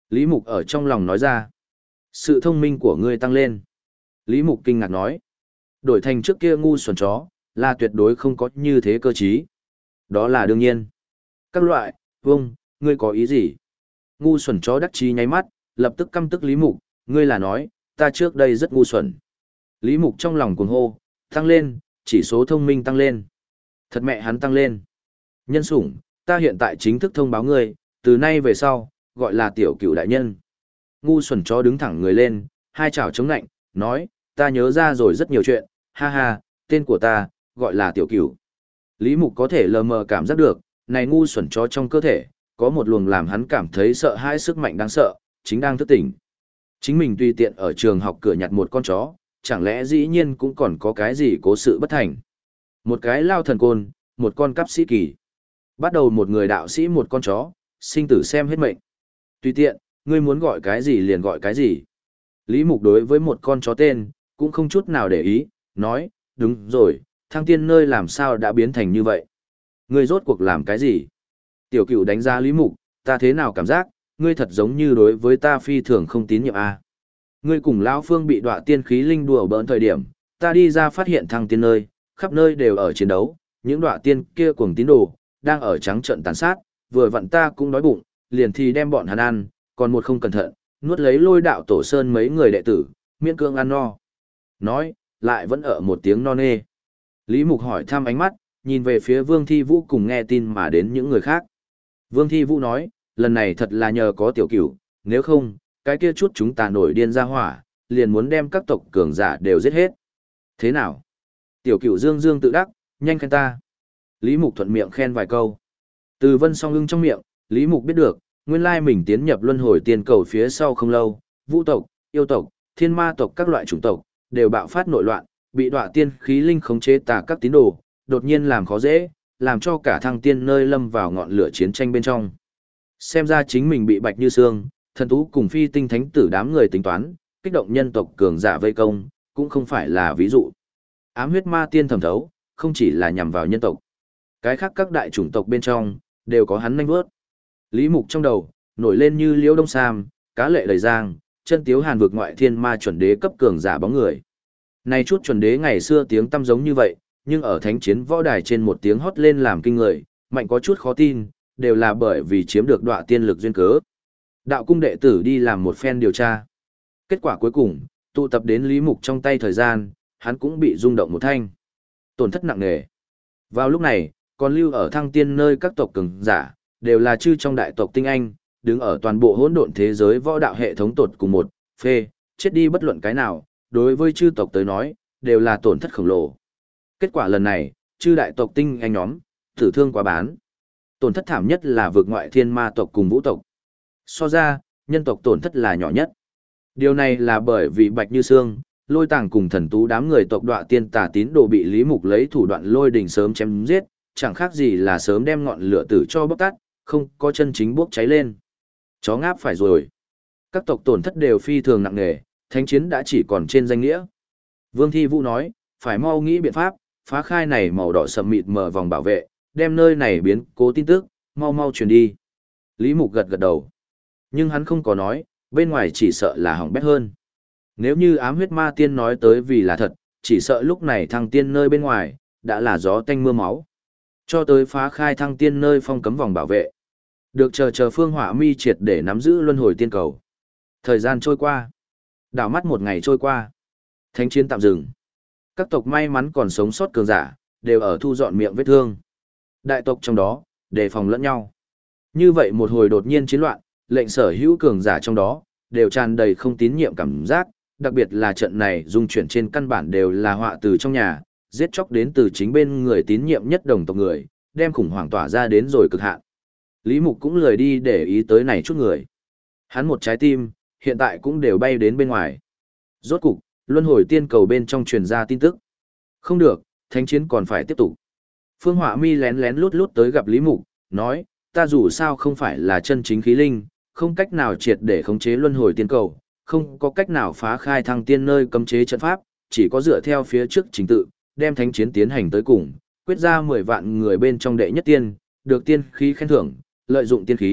Lý Mục ở trong lòng nói ra. Sự thông minh của ngươi tăng lên. Lý Mục kinh ngạc nói. Đổi thành trước kia ngu xuẩn chó, là tuyệt đối không có như thế cơ trí. Đó là đương nhiên. Các loại, vông, ngươi có ý gì? Ngu xuẩn chó đắc chí nháy mắt, lập tức căm tức Lý Mục, ngươi là nói, ta trước đây rất ngu xuẩn. Lý Mục trong lòng cuồng hô, tăng lên, chỉ số thông minh tăng lên. Thật mẹ hắn tăng lên. Nhân sủng, ta hiện tại chính thức thông báo ngươi, từ nay về sau, gọi là tiểu cửu đại nhân. Ngu xuẩn chó đứng thẳng người lên, hai chảo chống nạnh, nói, ta nhớ ra rồi rất nhiều chuyện, ha ha, tên của ta, gọi là tiểu cửu. Lý Mục có thể lờ mờ cảm giác được, này ngu xuẩn chó trong cơ thể, có một luồng làm hắn cảm thấy sợ hãi sức mạnh đáng sợ, chính đang thức tỉnh. Chính mình tùy tiện ở trường học cửa nhặt một con chó, chẳng lẽ dĩ nhiên cũng còn có cái gì cố sự bất thành. Một cái lao thần côn, một con cắp sĩ kỳ. Bắt đầu một người đạo sĩ một con chó, sinh tử xem hết mệnh. Tùy tiện, ngươi muốn gọi cái gì liền gọi cái gì. Lý Mục đối với một con chó tên, cũng không chút nào để ý, nói, đúng rồi, thăng tiên nơi làm sao đã biến thành như vậy. Ngươi rốt cuộc làm cái gì? Tiểu cửu đánh giá Lý Mục, ta thế nào cảm giác, ngươi thật giống như đối với ta phi thường không tín nhiệm a. À? Ngươi cùng lão Phương bị đọa tiên khí linh đùa bỡn thời điểm, ta đi ra phát hiện thăng tiên nơi, khắp nơi đều ở chiến đấu, những đọa tiên kia cuồng tín đồ, đang ở trắng trận tàn sát, vừa vặn ta cũng đói bụng, liền thì đem bọn hắn ăn, còn một không cẩn thận, nuốt lấy lôi đạo tổ sơn mấy người đệ tử, miễn cương ăn no. Nói, lại vẫn ở một tiếng no nê. Lý Mục hỏi thăm ánh mắt, nhìn về phía Vương Thi Vũ cùng nghe tin mà đến những người khác. Vương Thi Vũ nói, lần này thật là nhờ có tiểu cửu, nếu không, cái kia chút chúng ta nổi điên ra hỏa, liền muốn đem các tộc cường giả đều giết hết. Thế nào? Tiểu cửu dương dương tự đắc, nhanh khen ta. Lý Mục thuận miệng khen vài câu. Từ Vân song ưng trong miệng, Lý Mục biết được, nguyên lai mình tiến nhập luân hồi tiên cầu phía sau không lâu, vũ tộc, yêu tộc, thiên ma tộc các loại chủng tộc, đều bạo phát nội loạn, bị đọa tiên khí linh khống chế tà các tín đồ, đột nhiên làm khó dễ, làm cho cả thăng tiên nơi lâm vào ngọn lửa chiến tranh bên trong. Xem ra chính mình bị bạch như xương, thần tú cùng phi tinh thánh tử đám người tính toán, kích động nhân tộc cường giả vây công, cũng không phải là ví dụ. Ám huyết ma tiên thẩm thấu, không chỉ là nhằm vào nhân tộc. Cái khác các đại chủng tộc bên trong, đều có hắn nhanh bước. Lý Mục trong đầu, nổi lên như liễu đông sam, cá lệ đầy giang, chân tiếu hàn vực ngoại thiên ma chuẩn đế cấp cường giả bóng người. Này chút chuẩn đế ngày xưa tiếng tăm giống như vậy, nhưng ở thánh chiến võ đài trên một tiếng hót lên làm kinh người, mạnh có chút khó tin, đều là bởi vì chiếm được đọa tiên lực duyên cớ. Đạo cung đệ tử đi làm một phen điều tra. Kết quả cuối cùng, tụ tập đến Lý Mục trong tay thời gian, hắn cũng bị rung động một thanh. Tổn thất nặng nề. Vào lúc này, còn lưu ở thăng tiên nơi các tộc cường giả, đều là chư trong đại tộc tinh anh, đứng ở toàn bộ hỗn độn thế giới võ đạo hệ thống tột cùng một, phê, chết đi bất luận cái nào, đối với chư tộc tới nói, đều là tổn thất khổng lồ. Kết quả lần này, chư đại tộc tinh anh nhóm, tử thương quá bán. Tổn thất thảm nhất là vượt ngoại thiên ma tộc cùng vũ tộc. So ra, nhân tộc tổn thất là nhỏ nhất. Điều này là bởi vì Bạch Như Sương, Lôi Tàng cùng thần tú đám người tộc đọa tiên tà tín đồ bị Lý Mục lấy thủ đoạn lôi đình sớm chém giết, chẳng khác gì là sớm đem ngọn lửa tử cho bốc tắt, không có chân chính bốc cháy lên. Chó ngáp phải rồi. Các tộc tổn thất đều phi thường nặng nề, thánh chiến đã chỉ còn trên danh nghĩa. Vương Thi Vũ nói, phải mau nghĩ biện pháp, phá khai này màu đỏ sầm mịt mờ vòng bảo vệ, đem nơi này biến cố tin tức, mau mau truyền đi. Lý Mục gật gật đầu. Nhưng hắn không có nói, bên ngoài chỉ sợ là hỏng bét hơn. Nếu như ám huyết ma tiên nói tới vì là thật, chỉ sợ lúc này thăng tiên nơi bên ngoài, đã là gió tanh mưa máu. Cho tới phá khai thăng tiên nơi phong cấm vòng bảo vệ. Được chờ chờ Phương Hỏa Mi triệt để nắm giữ luân hồi tiên cầu. Thời gian trôi qua. Đảo mắt một ngày trôi qua. Thánh chiến tạm dừng. Các tộc may mắn còn sống sót cường giả, đều ở thu dọn miệng vết thương. Đại tộc trong đó, đề phòng lẫn nhau. Như vậy một hồi đột nhiên chiến loạn, lệnh sở hữu cường giả trong đó, đều tràn đầy không tín nhiệm cảm giác, đặc biệt là trận này dung chuyển trên căn bản đều là họa từ trong nhà, giết chóc đến từ chính bên người tín nhiệm nhất đồng tộc người, đem khủng hoảng tỏa ra đến rồi cực hạn. Lý Mục cũng lười đi để ý tới này chút người. Hắn một trái tim, hiện tại cũng đều bay đến bên ngoài. Rốt cục, luân hồi tiên cầu bên trong truyền ra tin tức. Không được, thánh chiến còn phải tiếp tục. Phương Họa Mi lén lén lút lút tới gặp Lý Mục, nói, ta dù sao không phải là chân chính khí linh, không cách nào triệt để khống chế luân hồi tiên cầu, không có cách nào phá khai thăng tiên nơi cấm chế trận pháp, chỉ có dựa theo phía trước trình tự, đem thánh chiến tiến hành tới cùng, quyết ra mười vạn người bên trong đệ nhất tiên, được tiên khí khen thưởng, lợi dụng tiên khí,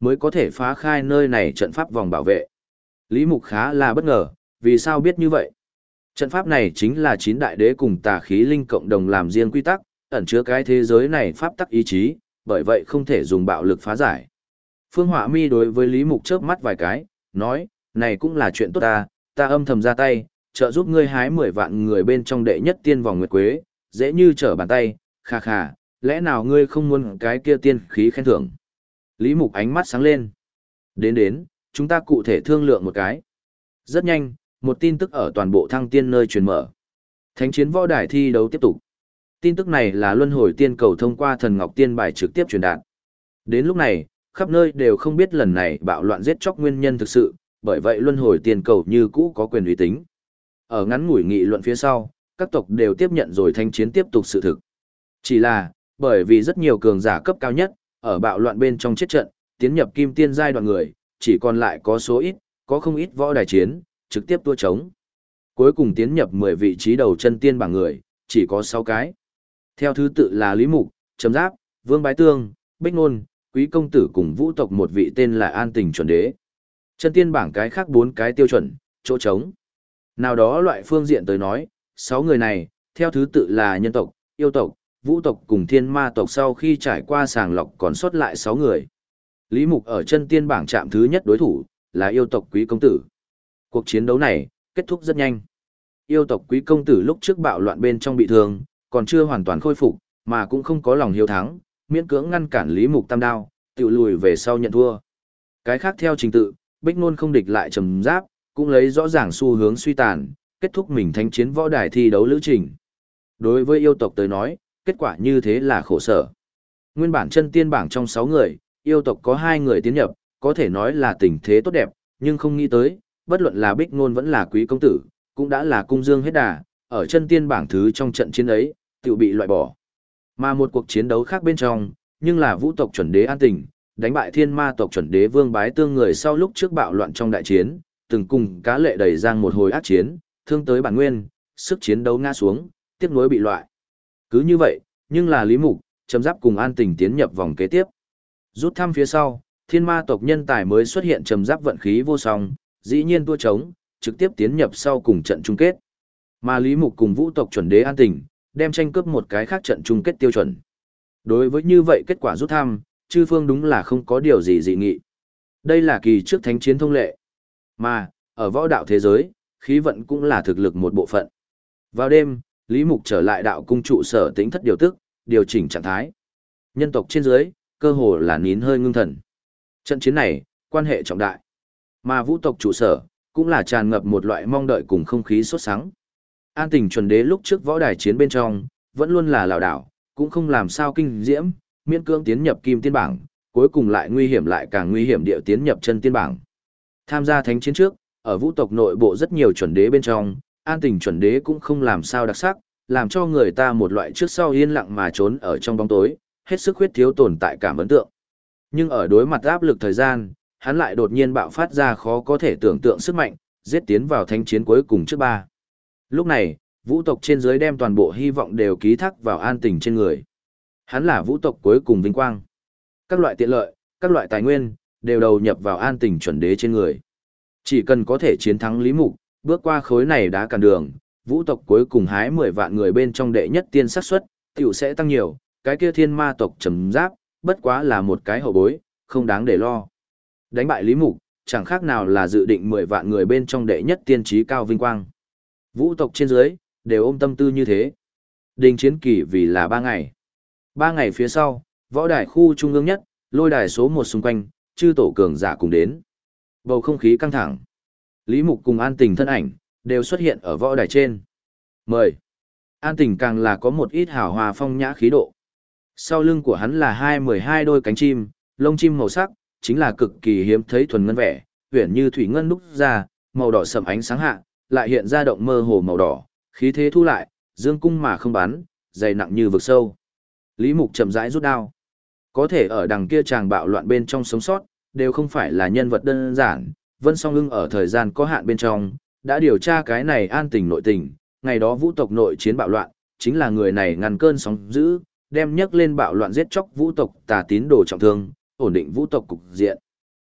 mới có thể phá khai nơi này trận pháp vòng bảo vệ. Lý Mục khá là bất ngờ, vì sao biết như vậy? Trận pháp này chính là chín đại đế cùng tà khí linh cộng đồng làm riêng quy tắc, ẩn chứa cái thế giới này pháp tắc ý chí, bởi vậy không thể dùng bạo lực phá giải. Phương Họa Mi đối với Lý Mục chớp mắt vài cái, nói, này cũng là chuyện tốt ta, ta âm thầm ra tay, trợ giúp ngươi hái mười vạn người bên trong đệ nhất tiên vòng nguyệt quế, dễ như trở bàn tay, kha kha, lẽ nào ngươi không muốn cái kia tiên khí khen thưởng? Lý Mục ánh mắt sáng lên. Đến đến, chúng ta cụ thể thương lượng một cái. Rất nhanh, một tin tức ở toàn bộ thăng tiên nơi truyền mở. Thánh chiến võ đài thi đấu tiếp tục. Tin tức này là luân hồi tiên cầu thông qua thần ngọc tiên bài trực tiếp truyền đạt. Đến lúc này, khắp nơi đều không biết lần này bạo loạn giết chóc nguyên nhân thực sự, bởi vậy luân hồi tiên cầu như cũ có quyền uy tín. Ở ngắn ngủi nghị luận phía sau, các tộc đều tiếp nhận rồi thánh chiến tiếp tục sự thực. Chỉ là, bởi vì rất nhiều cường giả cấp cao nhất, ở bạo loạn bên trong chết trận, tiến nhập kim tiên giai đoạn người, chỉ còn lại có số ít, có không ít võ đài chiến, trực tiếp tua chống. Cuối cùng tiến nhập mười vị trí đầu chân tiên bảng người, chỉ có sáu cái. Theo thứ tự là Lý Mục, Trầm Giáp, Vương Bái Tương, Bích Nôn, Quý Công Tử cùng vũ tộc một vị tên là An Tình chuẩn đế. Chân tiên bảng cái khác bốn cái tiêu chuẩn, chỗ trống. Nào đó loại phương diện tới nói, sáu người này, theo thứ tự là nhân tộc, yêu tộc, vũ tộc cùng thiên ma tộc sau khi trải qua sàng lọc còn sót lại sáu người. Lý Mục ở chân tiên bảng chạm thứ nhất đối thủ, là yêu tộc Quý Công Tử. Cuộc chiến đấu này, kết thúc rất nhanh. Yêu tộc Quý Công Tử lúc trước bạo loạn bên trong bị thương, còn chưa hoàn toàn khôi phục, mà cũng không có lòng hiếu thắng, miễn cưỡng ngăn cản Lý Mục tam đao, tự lùi về sau nhận thua. Cái khác theo trình tự, Bích Nôn không địch lại Trầm Giáp, cũng lấy rõ ràng xu hướng suy tàn, kết thúc mình thánh chiến võ đài thi đấu lữ trình. Đối với yêu tộc tới nói, kết quả như thế là khổ sở. Nguyên bản chân tiên bảng trong sáu người, yêu tộc có hai người tiến nhập, có thể nói là tình thế tốt đẹp, nhưng không nghĩ tới, bất luận là Bích Nôn vẫn là Quý Công Tử, cũng đã là cung dương hết đà, ở chân tiên bảng thứ trong trận chiến ấy, tự bị loại bỏ. Mà một cuộc chiến đấu khác bên trong, nhưng là vũ tộc chuẩn đế An Tình, đánh bại thiên ma tộc chuẩn đế Vương Bái Tương người sau lúc trước bạo loạn trong đại chiến, từng cùng cá lệ đẩy giang một hồi ác chiến, thương tới bản nguyên, sức chiến đấu ngã xuống, tiếc nuối bị loại. Cứ như vậy, nhưng là Lý Mục, Trầm Giáp cùng An Tình tiến nhập vòng kế tiếp. Rút thăm phía sau, thiên ma tộc nhân tài mới xuất hiện Trầm Giáp vận khí vô song, dĩ nhiên tua trống, trực tiếp tiến nhập sau cùng trận chung kết. Mà Lý Mục cùng vũ tộc chuẩn đế An Tình, đem tranh cướp một cái khác trận chung kết tiêu chuẩn. Đối với như vậy kết quả rút thăm, chư phương đúng là không có điều gì dị nghị. Đây là kỳ trước thánh chiến thông lệ. Mà, ở võ đạo thế giới, khí vận cũng là thực lực một bộ phận. Vào đêm, Lý Mục trở lại đạo cung trụ sở tính thất điều tức, điều chỉnh trạng thái. Nhân tộc trên dưới, cơ hồ là nín hơi ngưng thần. Trận chiến này, quan hệ trọng đại. Mà vũ tộc trụ sở, cũng là tràn ngập một loại mong đợi cùng không khí sốt sắng. An Tình chuẩn đế lúc trước võ đài chiến bên trong, vẫn luôn là lảo đảo, cũng không làm sao kinh diễm, miễn cưỡng tiến nhập kim tiên bảng, cuối cùng lại nguy hiểm lại càng nguy hiểm địa tiến nhập chân tiên bảng. Tham gia thánh chiến trước, ở vũ tộc nội bộ rất nhiều chuẩn đế bên trong, An Tình chuẩn đế cũng không làm sao đặc sắc, làm cho người ta một loại trước sau yên lặng mà trốn ở trong bóng tối, hết sức khuyết thiếu tồn tại cảm ấn tượng. Nhưng ở đối mặt áp lực thời gian, hắn lại đột nhiên bạo phát ra khó có thể tưởng tượng sức mạnh, giết tiến vào thánh chiến cuối cùng trước ba. Lúc này, vũ tộc trên dưới đem toàn bộ hy vọng đều ký thác vào An Tình trên người. Hắn là vũ tộc cuối cùng vinh quang. Các loại tiện lợi, các loại tài nguyên, đều đầu nhập vào An Tình chuẩn đế trên người. Chỉ cần có thể chiến thắng Lý Mục, bước qua khối này đã cản đường, vũ tộc cuối cùng hái mười vạn người bên trong đệ nhất tiên xác suất, tiểu sẽ tăng nhiều, cái kia thiên ma tộc Trầm Giáp, bất quá là một cái hậu bối, không đáng để lo. Đánh bại Lý Mục, chẳng khác nào là dự định mười vạn người bên trong đệ nhất tiên trí cao vinh quang. Vũ tộc trên dưới, đều ôm tâm tư như thế. Đình chiến kỳ vì là ba ngày. Ba ngày phía sau, võ đài khu trung ương nhất, lôi đài số một xung quanh, chư tổ cường giả cùng đến. Bầu không khí căng thẳng. Lý Mục cùng An Tình thân ảnh, đều xuất hiện ở võ đài trên. Mời. An Tình càng là có một ít hào hòa phong nhã khí độ. Sau lưng của hắn là hai mười hai đôi cánh chim, lông chim màu sắc, chính là cực kỳ hiếm thấy thuần ngân vẻ, huyền như thủy ngân đúc ra, màu đỏ sẫm ánh sáng hạ, lại hiện ra động mơ hồ màu đỏ, khí thế thu lại, dương cung mà không bắn, dày nặng như vực sâu. Lý Mục chậm rãi rút đao. Có thể ở đằng kia tràng bạo loạn bên trong sống sót, đều không phải là nhân vật đơn giản, Vân Song Ưng ở thời gian có hạn bên trong, đã điều tra cái này An Tình nội tình, ngày đó vũ tộc nội chiến bạo loạn, chính là người này ngăn cơn sóng dữ, đem nhấc lên bạo loạn giết chóc vũ tộc tà tín đồ trọng thương, ổn định vũ tộc cục diện.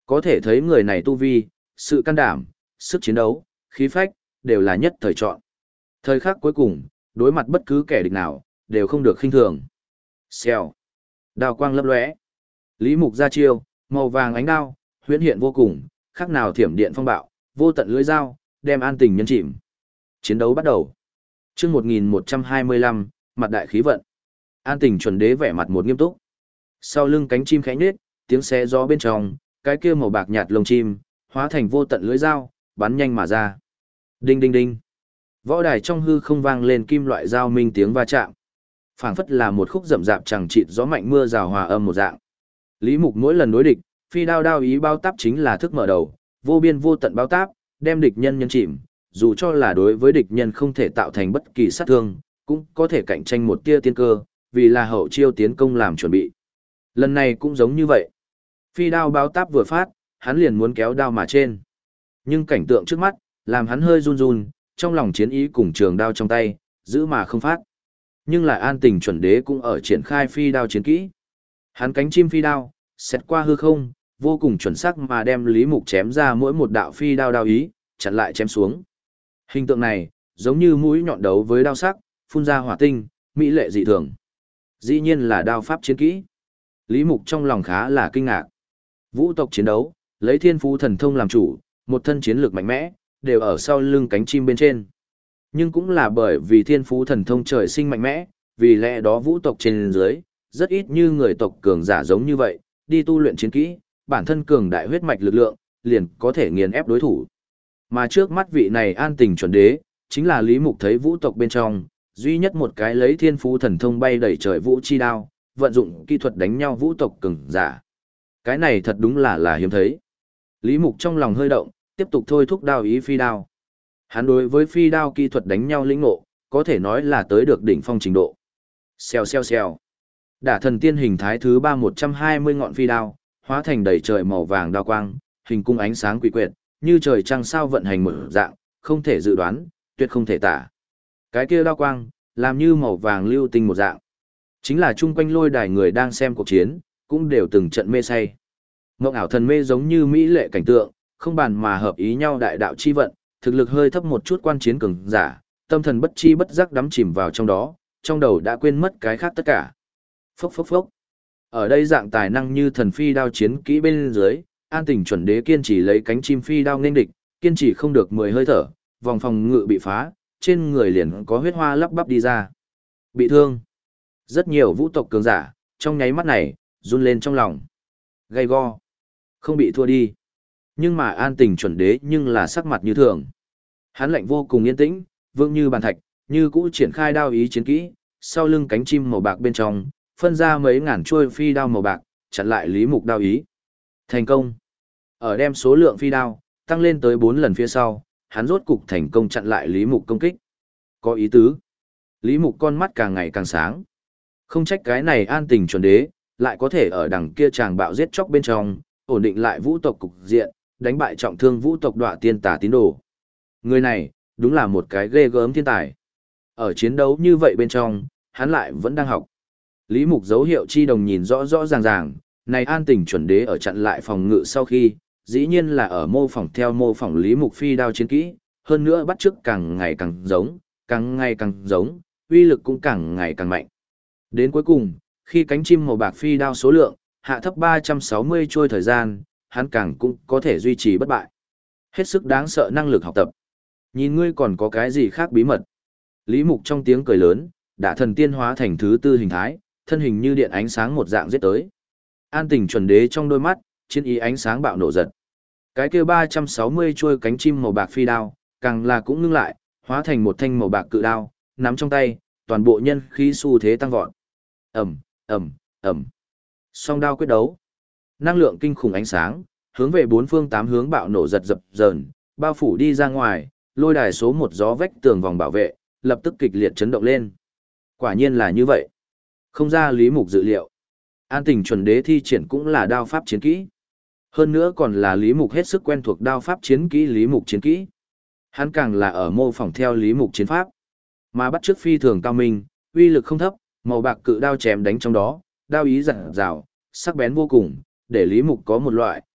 Có thể thấy người này tu vi, sự can đảm, sức chiến đấu, khí phách, đều là nhất thời chọn. Thời khắc cuối cùng, đối mặt bất cứ kẻ địch nào, đều không được khinh thường. Xèo. Đao quang lấp lóe. Lý Mục ra chiêu, màu vàng ánh đao, huyễn hiện vô cùng, khác nào thiểm điện phong bạo, vô tận lưỡi dao, đem An Tình nhân chìm. Chiến đấu bắt đầu. Chương một nghìn một trăm hai mươi lăm, mặt đại khí vận. An Tình chuẩn đế vẻ mặt một nghiêm túc. Sau lưng cánh chim khẽ nhếch, tiếng xé gió bên trong, cái kia màu bạc nhạt lông chim, hóa thành vô tận lưỡi dao, bắn nhanh mà ra. Đinh đinh đinh. Võ đài trong hư không vang lên kim loại dao minh tiếng va chạm. Phảng phất là một khúc rậm rạp chẳng chịt gió mạnh mưa rào hòa âm một dạng. Lý Mục mỗi lần đối địch, phi đao đao ý bao táp chính là thức mở đầu, vô biên vô tận bao táp, đem địch nhân nhân chìm, dù cho là đối với địch nhân không thể tạo thành bất kỳ sát thương, cũng có thể cạnh tranh một tia tiên cơ, vì là hậu chiêu tiến công làm chuẩn bị. Lần này cũng giống như vậy. Phi đao bao táp vừa phát, hắn liền muốn kéo đao mà trên. Nhưng cảnh tượng trước mắt, làm hắn hơi run run, trong lòng chiến ý cùng trường đao trong tay, giữ mà không phát. Nhưng lại An Tình chuẩn đế cũng ở triển khai phi đao chiến kỹ. Hắn cánh chim phi đao, xét qua hư không, vô cùng chuẩn xác mà đem Lý Mục chém ra mỗi một đạo phi đao đao ý, chặn lại chém xuống. Hình tượng này, giống như mũi nhọn đấu với đao sắc, phun ra hỏa tinh, mỹ lệ dị thường. Dĩ nhiên là đao pháp chiến kỹ. Lý Mục trong lòng khá là kinh ngạc. Vũ tộc chiến đấu, lấy thiên phú thần thông làm chủ, một thân chiến lược mạnh mẽ, đều ở sau lưng cánh chim bên trên. Nhưng cũng là bởi vì thiên phú thần thông trời sinh mạnh mẽ, vì lẽ đó vũ tộc trên dưới, rất ít như người tộc cường giả giống như vậy, đi tu luyện chiến kỹ, bản thân cường đại huyết mạch lực lượng, liền có thể nghiền ép đối thủ. Mà trước mắt vị này An Tình chuẩn đế, chính là Lý Mục thấy vũ tộc bên trong, duy nhất một cái lấy thiên phú thần thông bay đẩy trời vũ chi đao, vận dụng kỹ thuật đánh nhau vũ tộc cường giả. Cái này thật đúng là là hiếm thấy. Lý Mục trong lòng hơi động, tiếp tục thôi thúc đao ý phi đao. Hắn đối với phi đao kỹ thuật đánh nhau lĩnh ngộ, có thể nói là tới được đỉnh phong trình độ. Xèo xèo xèo. Đả thần tiên hình thái thứ ba một trăm hai mươi ngọn phi đao, hóa thành đầy trời màu vàng đao quang, hình cung ánh sáng quỷ quyệt, như trời trăng sao vận hành một dạng, không thể dự đoán, tuyệt không thể tả. Cái kia đao quang, làm như màu vàng lưu tinh một dạng. Chính là chung quanh lôi đài người đang xem cuộc chiến, cũng đều từng trận mê say. Ngộng ảo thần mê giống như mỹ lệ cảnh tượng, không bàn mà hợp ý nhau đại đạo chi vận, thực lực hơi thấp một chút quan chiến cường giả, tâm thần bất chi bất giác đắm chìm vào trong đó, trong đầu đã quên mất cái khác tất cả. Phốc phốc phốc. Ở đây dạng tài năng như thần phi đao chiến kỹ bên dưới, An Tình chuẩn đế kiên trì lấy cánh chim phi đao nghênh địch, kiên trì không được mười hơi thở, vòng phòng ngự bị phá, trên người liền có huyết hoa lắp bắp đi ra. Bị thương. Rất nhiều vũ tộc cường giả, trong nháy mắt này, run lên trong lòng. Gay go. Không bị thua đi. Nhưng mà An Tình chuẩn đế nhưng là sắc mặt như thường. Hắn lạnh vô cùng yên tĩnh, vững như bàn thạch, như cũ triển khai đao ý chiến kỹ, sau lưng cánh chim màu bạc bên trong, phân ra mấy ngàn chuôi phi đao màu bạc, chặn lại Lý Mục đao ý. Thành công. Ở đem số lượng phi đao tăng lên tới bốn lần phía sau, hắn rốt cục thành công chặn lại Lý Mục công kích. Có ý tứ. Lý Mục con mắt càng ngày càng sáng. Không trách cái này An Tình chuẩn đế, lại có thể ở đằng kia tràng bạo giết chóc bên trong, ổn định lại vũ tộc cục diện, đánh bại trọng thương vũ tộc đọa tiên tà tín đồ. Người này, đúng là một cái ghê gớm thiên tài. Ở chiến đấu như vậy bên trong, hắn lại vẫn đang học. Lý Mục dấu hiệu chi đồng nhìn rõ rõ ràng ràng, này An Tình chuẩn đế ở chặn lại phòng ngự sau khi, dĩ nhiên là ở mô phỏng theo mô phỏng Lý Mục phi đao chiến kỹ, hơn nữa bắt chước càng ngày càng giống, càng ngày càng giống, uy lực cũng càng ngày càng mạnh. Đến cuối cùng, khi cánh chim màu bạc phi đao số lượng hạ thấp ba trăm sáu mươi trôi thời gian, hắn càng cũng có thể duy trì bất bại. Hết sức đáng sợ năng lực học tập. Nhìn ngươi còn có cái gì khác bí mật. Lý Mục trong tiếng cười lớn, đã thần tiên hóa thành thứ tư hình thái, thân hình như điện ánh sáng một dạng giết tới. An Tình chuẩn đế trong đôi mắt, chiến ý ánh sáng bạo nổ giật. Cái kia ba trăm sáu mươi trôi cánh chim màu bạc phi đao, càng là cũng ngưng lại, hóa thành một thanh màu bạc cự đao, nắm trong tay, toàn bộ nhân khí xu thế tăng vọt. Ầm, ầm, ầm. Song đao quyết đấu. Năng lượng kinh khủng ánh sáng, hướng về bốn phương tám hướng bạo nổ giật dập dờn, bao phủ đi ra ngoài, lôi đài số một gió vách tường vòng bảo vệ, lập tức kịch liệt chấn động lên. Quả nhiên là như vậy. Không ra Lý Mục dự liệu. An Tình chuẩn đế thi triển cũng là đao pháp chiến kỹ. Hơn nữa còn là Lý Mục hết sức quen thuộc đao pháp chiến kỹ Lý Mục chiến kỹ. Hắn càng là ở mô phỏng theo Lý Mục chiến pháp. Mà bắt chước phi thường cao minh, uy lực không thấp, màu bạc cự đao chém đánh trong đó, đao ý dặn dào, sắc bén vô cùng, để Lý Mục có một loại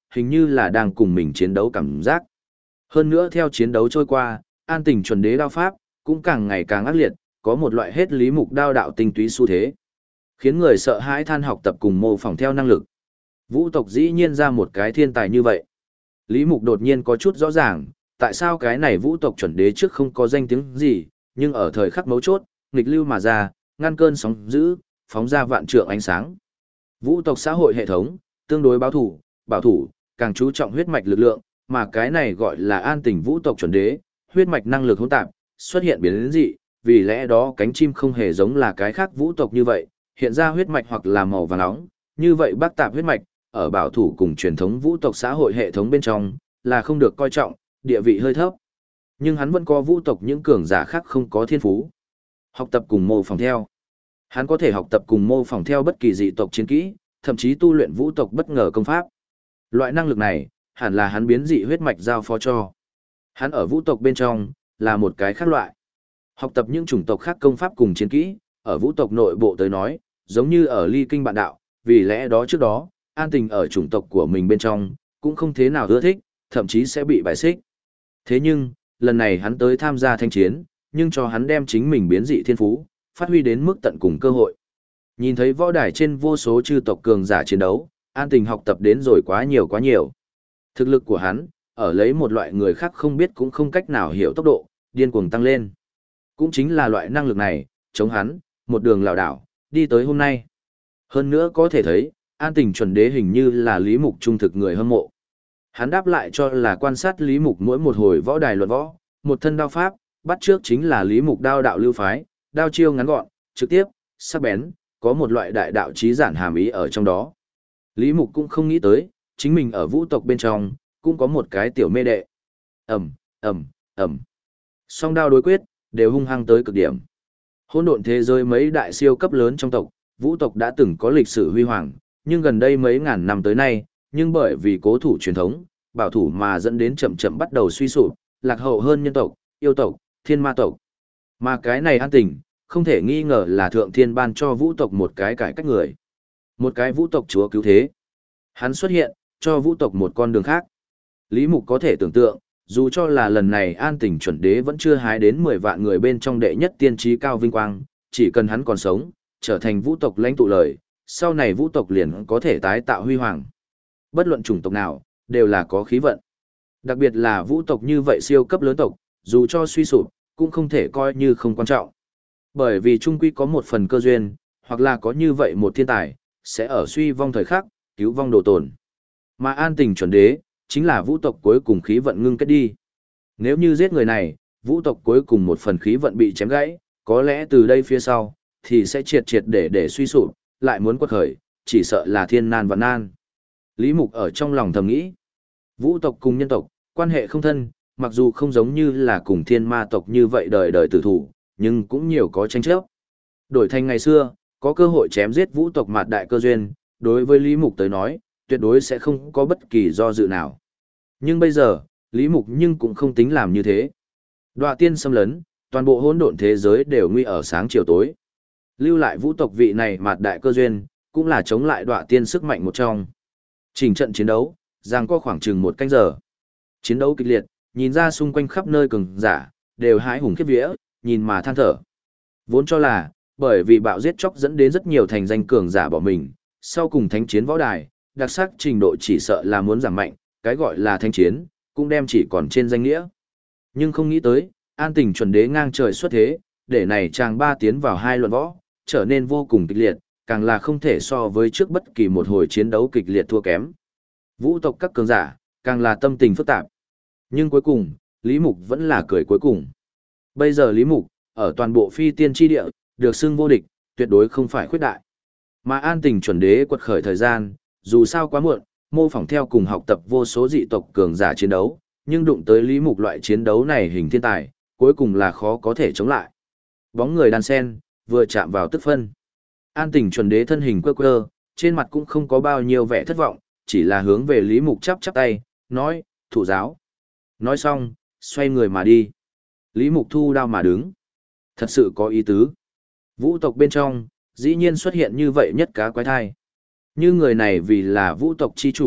hình như là đang cùng mình chiến đấu cảm giác. Hơn nữa theo chiến đấu trôi qua, An Tình chuẩn đế đao pháp cũng càng ngày càng ác liệt, có một loại hết lý mục đao đạo tinh túy xu thế, khiến người sợ hãi than học tập cùng mô phỏng theo năng lực. Vũ tộc dĩ nhiên ra một cái thiên tài như vậy. Lý Mục đột nhiên có chút rõ ràng, tại sao cái này vũ tộc chuẩn đế trước không có danh tiếng gì, nhưng ở thời khắc mấu chốt, nghịch lưu mà ra, ngăn cơn sóng dữ, phóng ra vạn trượng ánh sáng. Vũ tộc xã hội hệ thống, tương đối bảo thủ, bảo thủ, càng chú trọng huyết mạch lực lượng, mà cái này gọi là An Tình vũ tộc chuẩn đế, huyết mạch năng lực hỗn tạp, xuất hiện biến dị, vì lẽ đó cánh chim không hề giống là cái khác vũ tộc như vậy, hiện ra huyết mạch hoặc là màu vàng nóng, như vậy bác tạp huyết mạch, ở bảo thủ cùng truyền thống vũ tộc xã hội hệ thống bên trong, là không được coi trọng, địa vị hơi thấp. Nhưng hắn vẫn có vũ tộc những cường giả khác không có thiên phú. Học tập cùng mô phỏng theo. Hắn có thể học tập cùng mô phỏng theo bất kỳ dị tộc chiến kỹ, thậm chí tu luyện vũ tộc bất ngờ công pháp. Loại năng lực này, hẳn là hắn biến dị huyết mạch giao phó cho. Hắn ở vũ tộc bên trong, là một cái khác loại. Học tập những chủng tộc khác công pháp cùng chiến kỹ, ở vũ tộc nội bộ tới nói, giống như ở ly kinh bạn đạo, vì lẽ đó trước đó, An Tình ở chủng tộc của mình bên trong, cũng không thế nào ưa thích, thậm chí sẽ bị bài xích. Thế nhưng, lần này hắn tới tham gia thanh chiến, nhưng cho hắn đem chính mình biến dị thiên phú, phát huy đến mức tận cùng cơ hội. Nhìn thấy võ đài trên vô số chư tộc cường giả chiến đấu, An Tình học tập đến rồi quá nhiều quá nhiều. Thực lực của hắn, ở lấy một loại người khác không biết cũng không cách nào hiểu tốc độ, điên cuồng tăng lên. Cũng chính là loại năng lực này, chống hắn, một đường lảo đảo, đi tới hôm nay. Hơn nữa có thể thấy, An Tình chuẩn đế hình như là Lý Mục trung thực người hâm mộ. Hắn đáp lại cho là quan sát Lý Mục mỗi một hồi võ đài luận võ, một thân đao pháp, bắt trước chính là Lý Mục đao đạo lưu phái, đao chiêu ngắn gọn, trực tiếp, sắc bén, có một loại đại đạo trí giản hàm ý ở trong đó. Lý Mục cũng không nghĩ tới, chính mình ở vũ tộc bên trong, cũng có một cái tiểu mê đệ. Ầm, ầm, ầm. Song đao đối quyết, đều hung hăng tới cực điểm. Hỗn độn thế giới mấy đại siêu cấp lớn trong tộc, vũ tộc đã từng có lịch sử huy hoàng, nhưng gần đây mấy ngàn năm tới nay, nhưng bởi vì cố thủ truyền thống, bảo thủ mà dẫn đến chậm chậm bắt đầu suy sụp, lạc hậu hơn nhân tộc, yêu tộc, thiên ma tộc. Mà cái này An Tình, không thể nghi ngờ là thượng thiên ban cho vũ tộc một cái cải cách người. Một cái vũ tộc chúa cứu thế. Hắn xuất hiện, cho vũ tộc một con đường khác. Lý Mục có thể tưởng tượng, dù cho là lần này An Tình chuẩn đế vẫn chưa hái đến mười vạn người bên trong đệ nhất tiên trí cao vinh quang, chỉ cần hắn còn sống, trở thành vũ tộc lãnh tụ lời, sau này vũ tộc liền có thể tái tạo huy hoàng. Bất luận chủng tộc nào, đều là có khí vận. Đặc biệt là vũ tộc như vậy siêu cấp lớn tộc, dù cho suy sụp, cũng không thể coi như không quan trọng. Bởi vì trung quy có một phần cơ duyên, hoặc là có như vậy một thiên tài, sẽ ở suy vong thời khắc, cứu vong đồ tồn. Mà An Tình chuẩn đế, chính là vũ tộc cuối cùng khí vận ngưng kết đi. Nếu như giết người này, vũ tộc cuối cùng một phần khí vận bị chém gãy, có lẽ từ đây phía sau, thì sẽ triệt triệt để để suy sụp, lại muốn quật khởi, chỉ sợ là thiên nan vạn nan. Lý Mục ở trong lòng thầm nghĩ, vũ tộc cùng nhân tộc, quan hệ không thân, mặc dù không giống như là cùng thiên ma tộc như vậy đời đời tử thủ, nhưng cũng nhiều có tranh chấp. Đổi thành ngày xưa, có cơ hội chém giết vũ tộc mạt đại cơ duyên, đối với Lý Mục tới nói, tuyệt đối sẽ không có bất kỳ do dự nào. Nhưng bây giờ, Lý Mục nhưng cũng không tính làm như thế. Đoạ tiên xâm lấn, toàn bộ hỗn độn thế giới đều nguy ở sáng chiều tối. Lưu lại vũ tộc vị này mạt đại cơ duyên, cũng là chống lại đoạ tiên sức mạnh một trong. Trình trận chiến đấu, giằng co khoảng chừng một canh giờ. Chiến đấu kịch liệt, nhìn ra xung quanh khắp nơi cường giả, đều hái hùng khiếp vía, nhìn mà than thở. Vốn cho là, bởi vì bạo giết chóc dẫn đến rất nhiều thành danh cường giả bỏ mình, sau cùng thánh chiến võ đài, đặc sắc trình độ chỉ sợ là muốn giảm mạnh, cái gọi là thánh chiến, cũng đem chỉ còn trên danh nghĩa. Nhưng không nghĩ tới, An Tình chuẩn đế ngang trời xuất thế, để này chàng ba tiến vào hai luận võ, trở nên vô cùng kịch liệt, càng là không thể so với trước bất kỳ một hồi chiến đấu kịch liệt thua kém. Vũ tộc các cường giả, càng là tâm tình phức tạp. Nhưng cuối cùng, Lý Mục vẫn là cười cuối cùng. Bây giờ Lý Mục, ở toàn bộ phi tiên tri địa, được xưng vô địch, tuyệt đối không phải khuyết đại. Mà An Tình chuẩn đế quật khởi thời gian, dù sao quá muộn, mô phỏng theo cùng học tập vô số dị tộc cường giả chiến đấu, nhưng đụng tới Lý Mục loại chiến đấu này hình thiên tài, cuối cùng là khó có thể chống lại. Bóng người đan sen, vừa chạm vào tức phân. An Tình chuẩn đế thân hình quơ quơ, trên mặt cũng không có bao nhiêu vẻ thất vọng, chỉ là hướng về Lý Mục chắp chắp tay, nói, thụ giáo. Nói xong, xoay người mà đi. Lý Mục thu đao mà đứng. Thật sự có ý tứ. Vũ tộc bên trong, dĩ nhiên xuất hiện như vậy nhất cá quái thai. Như người này vì là vũ tộc chi chủ,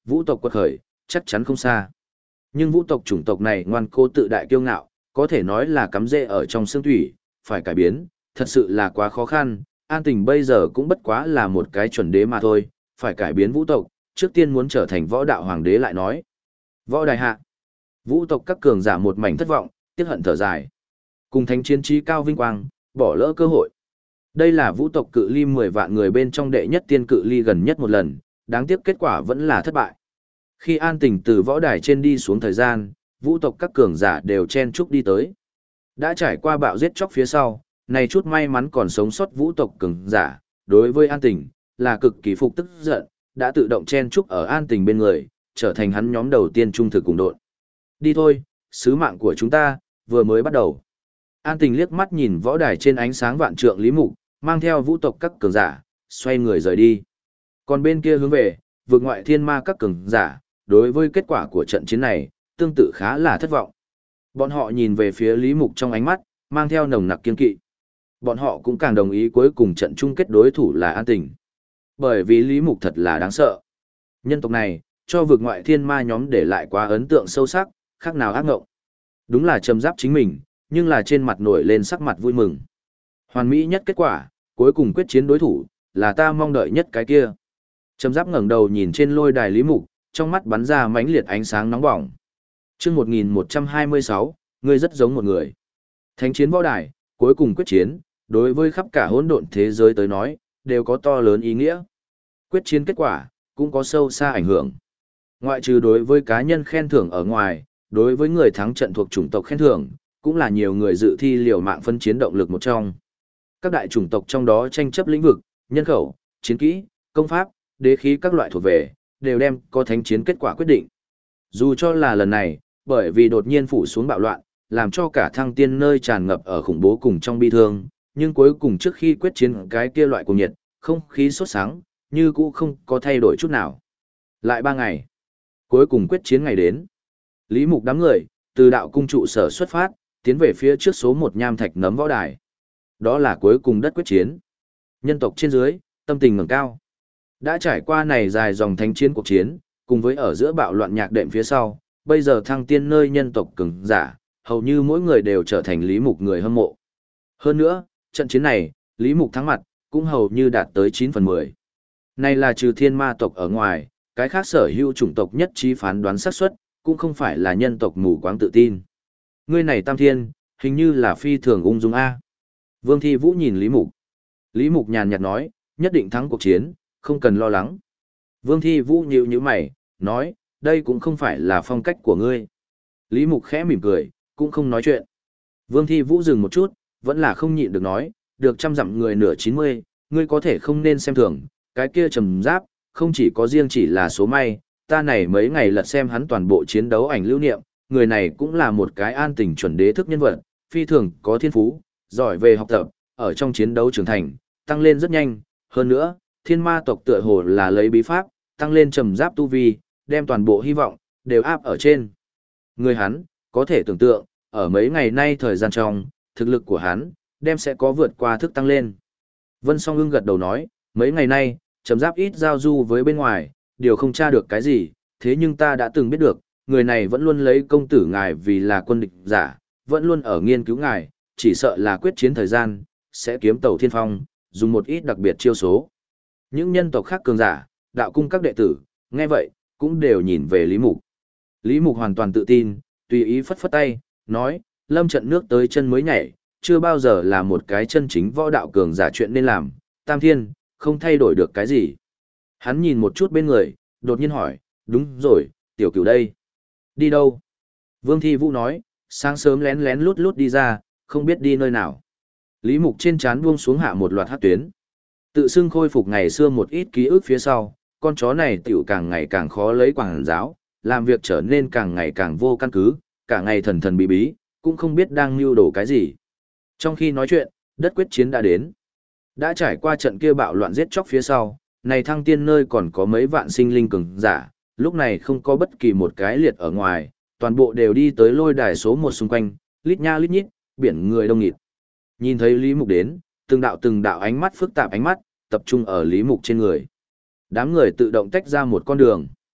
vũ tộc quật khởi, chắc chắn không xa. Nhưng vũ tộc chủng tộc này ngoan cố tự đại kiêu ngạo, có thể nói là cắm rễ ở trong xương thủy, phải cải biến, thật sự là quá khó khăn. An Tình bây giờ cũng bất quá là một cái chuẩn đế mà thôi, phải cải biến vũ tộc, trước tiên muốn trở thành võ đạo hoàng đế lại nói. Võ đài hạ, vũ tộc các cường giả một mảnh thất vọng, tiếc hận thở dài. Cùng thánh chiến trí cao vinh quang, bỏ lỡ cơ hội. Đây là vũ tộc cự ly mười vạn người bên trong đệ nhất tiên cự ly gần nhất một lần, đáng tiếc kết quả vẫn là thất bại. Khi An Tình từ võ đài trên đi xuống thời gian, vũ tộc các cường giả đều chen chúc đi tới. Đã trải qua bạo giết chóc phía sau, này chút may mắn còn sống sót vũ tộc cường giả, đối với An Tình, là cực kỳ phục tức giận, đã tự động chen chúc ở An Tình bên người, trở thành hắn nhóm đầu tiên trung thực cùng độn. Đi thôi, sứ mạng của chúng ta, vừa mới bắt đầu. An Tình liếc mắt nhìn võ đài trên ánh sáng vạn trượng Lý Mục, mang theo vũ tộc các cường giả, xoay người rời đi. Còn bên kia hướng về, vượt ngoại thiên ma các cường giả, đối với kết quả của trận chiến này, tương tự khá là thất vọng. Bọn họ nhìn về phía Lý Mục trong ánh mắt, mang theo nồng nặc kiên kỵ. Bọn họ cũng càng đồng ý cuối cùng trận chung kết đối thủ là An Tình. Bởi vì Lý Mục thật là đáng sợ. Nhân tộc này, cho vượt ngoại thiên ma nhóm để lại quá ấn tượng sâu sắc, khác nào ác ngộng. Đúng là trầm giáp chính mình, nhưng là trên mặt nổi lên sắc mặt vui mừng. Hoàn mỹ nhất kết quả, cuối cùng quyết chiến đối thủ, là ta mong đợi nhất cái kia. Trầm giáp ngẩng đầu nhìn trên lôi đài Lý Mục, trong mắt bắn ra mãnh liệt ánh sáng nóng bỏng. Chương một nghìn một trăm hai mươi sáu, ngươi rất giống một người. Thánh chiến võ đài, cuối cùng quyết chiến, đối với khắp cả hỗn độn thế giới tới nói, đều có to lớn ý nghĩa. Quyết chiến kết quả, cũng có sâu xa ảnh hưởng. Ngoại trừ đối với cá nhân khen thưởng ở ngoài, đối với người thắng trận thuộc chủng tộc khen thưởng, cũng là nhiều người dự thi liều mạng phân chiến động lực một trong. Các đại chủng tộc trong đó tranh chấp lĩnh vực, nhân khẩu, chiến kỹ, công pháp, đế khí các loại thuộc về, đều đem có thánh chiến kết quả quyết định. Dù cho là lần này, bởi vì đột nhiên phủ xuống bạo loạn, làm cho cả thăng tiên nơi tràn ngập ở khủng bố cùng trong bi thương, nhưng cuối cùng trước khi quyết chiến cái kia loại cùng nhiệt, không khí sốt sáng, như cũ không có thay đổi chút nào. Lại ba ngày, cuối cùng quyết chiến ngày đến. Lý Mục đám người, từ đạo cung trụ sở xuất phát, tiến về phía trước số một nham thạch nấm võ đài. Đó là cuối cùng đất quyết chiến. Nhân tộc trên dưới, tâm tình ngẩng cao. Đã trải qua này dài dòng thánh chiến cuộc chiến, cùng với ở giữa bạo loạn nhạc đệm phía sau, bây giờ thăng tiên nơi nhân tộc cường giả, hầu như mỗi người đều trở thành Lý Mục người hâm mộ. Hơn nữa, trận chiến này, Lý Mục thắng mặt, cũng hầu như đạt tới chín phần mười. Này là trừ thiên ma tộc ở ngoài, cái khác sở hữu chủng tộc nhất trí phán đoán xác suất, cũng không phải là nhân tộc mù quáng tự tin. Ngươi này Tam Thiên, hình như là phi thường ung dung A. Vương Thi Vũ nhìn Lý Mục. Lý Mục nhàn nhạt nói, nhất định thắng cuộc chiến, không cần lo lắng. Vương Thi Vũ nhíu nhíu mày, nói, đây cũng không phải là phong cách của ngươi. Lý Mục khẽ mỉm cười, cũng không nói chuyện. Vương Thi Vũ dừng một chút, vẫn là không nhịn được nói, được trăm dặm người nửa chín mươi, ngươi có thể không nên xem thường, cái kia trầm giáp, không chỉ có riêng chỉ là số may, ta này mấy ngày lật xem hắn toàn bộ chiến đấu ảnh lưu niệm, người này cũng là một cái an tình chuẩn đế thức nhân vật, phi thường có thiên phú, giỏi về học tập, ở trong chiến đấu trưởng thành, tăng lên rất nhanh, hơn nữa, thiên ma tộc tựa hồ là lấy bí pháp, tăng lên trầm giáp tu vi, đem toàn bộ hy vọng, đều áp ở trên. Người hắn, có thể tưởng tượng, ở mấy ngày nay thời gian trong, thực lực của hắn, đem sẽ có vượt qua thức tăng lên. Vân Song ưng gật đầu nói, mấy ngày nay, trầm giáp ít giao du với bên ngoài, điều không tra được cái gì, thế nhưng ta đã từng biết được, người này vẫn luôn lấy công tử ngài vì là quân địch giả, vẫn luôn ở nghiên cứu ngài, chỉ sợ là quyết chiến thời gian, sẽ kiếm tàu thiên phong, dùng một ít đặc biệt chiêu số. Những nhân tộc khác cường giả, đạo cung các đệ tử, nghe vậy, cũng đều nhìn về Lý Mục. Lý Mục hoàn toàn tự tin, tùy ý phất phất tay, nói, lâm trận nước tới chân mới nhảy, chưa bao giờ là một cái chân chính võ đạo cường giả chuyện nên làm, Tam Thiên, không thay đổi được cái gì. Hắn nhìn một chút bên người, đột nhiên hỏi, đúng rồi, tiểu cửu đây. Đi đâu? Vương Thi Vũ nói, sáng sớm lén lén lút lút đi ra, không biết đi nơi nào. Lý Mục trên trán buông xuống hạ một loạt hát tuyến. Tự xưng khôi phục ngày xưa một ít ký ức phía sau, con chó này tiểu càng ngày càng khó lấy quảng giáo, làm việc trở nên càng ngày càng vô căn cứ, cả ngày thần thần bí bí, cũng không biết đang mưu đồ cái gì. Trong khi nói chuyện, đất quyết chiến đã đến. Đã trải qua trận kia bạo loạn giết chóc phía sau, này thăng tiên nơi còn có mấy vạn sinh linh cường giả, lúc này không có bất kỳ một cái liệt ở ngoài, toàn bộ đều đi tới lôi đài số một xung quanh, lít nha lít nhít, biển người đông nghịt. Nhìn thấy Lý Mục đến, từng đạo từng đạo ánh mắt phức tạp ánh mắt, tập trung ở Lý Mục trên người. Đám người tự động tách ra một con đường.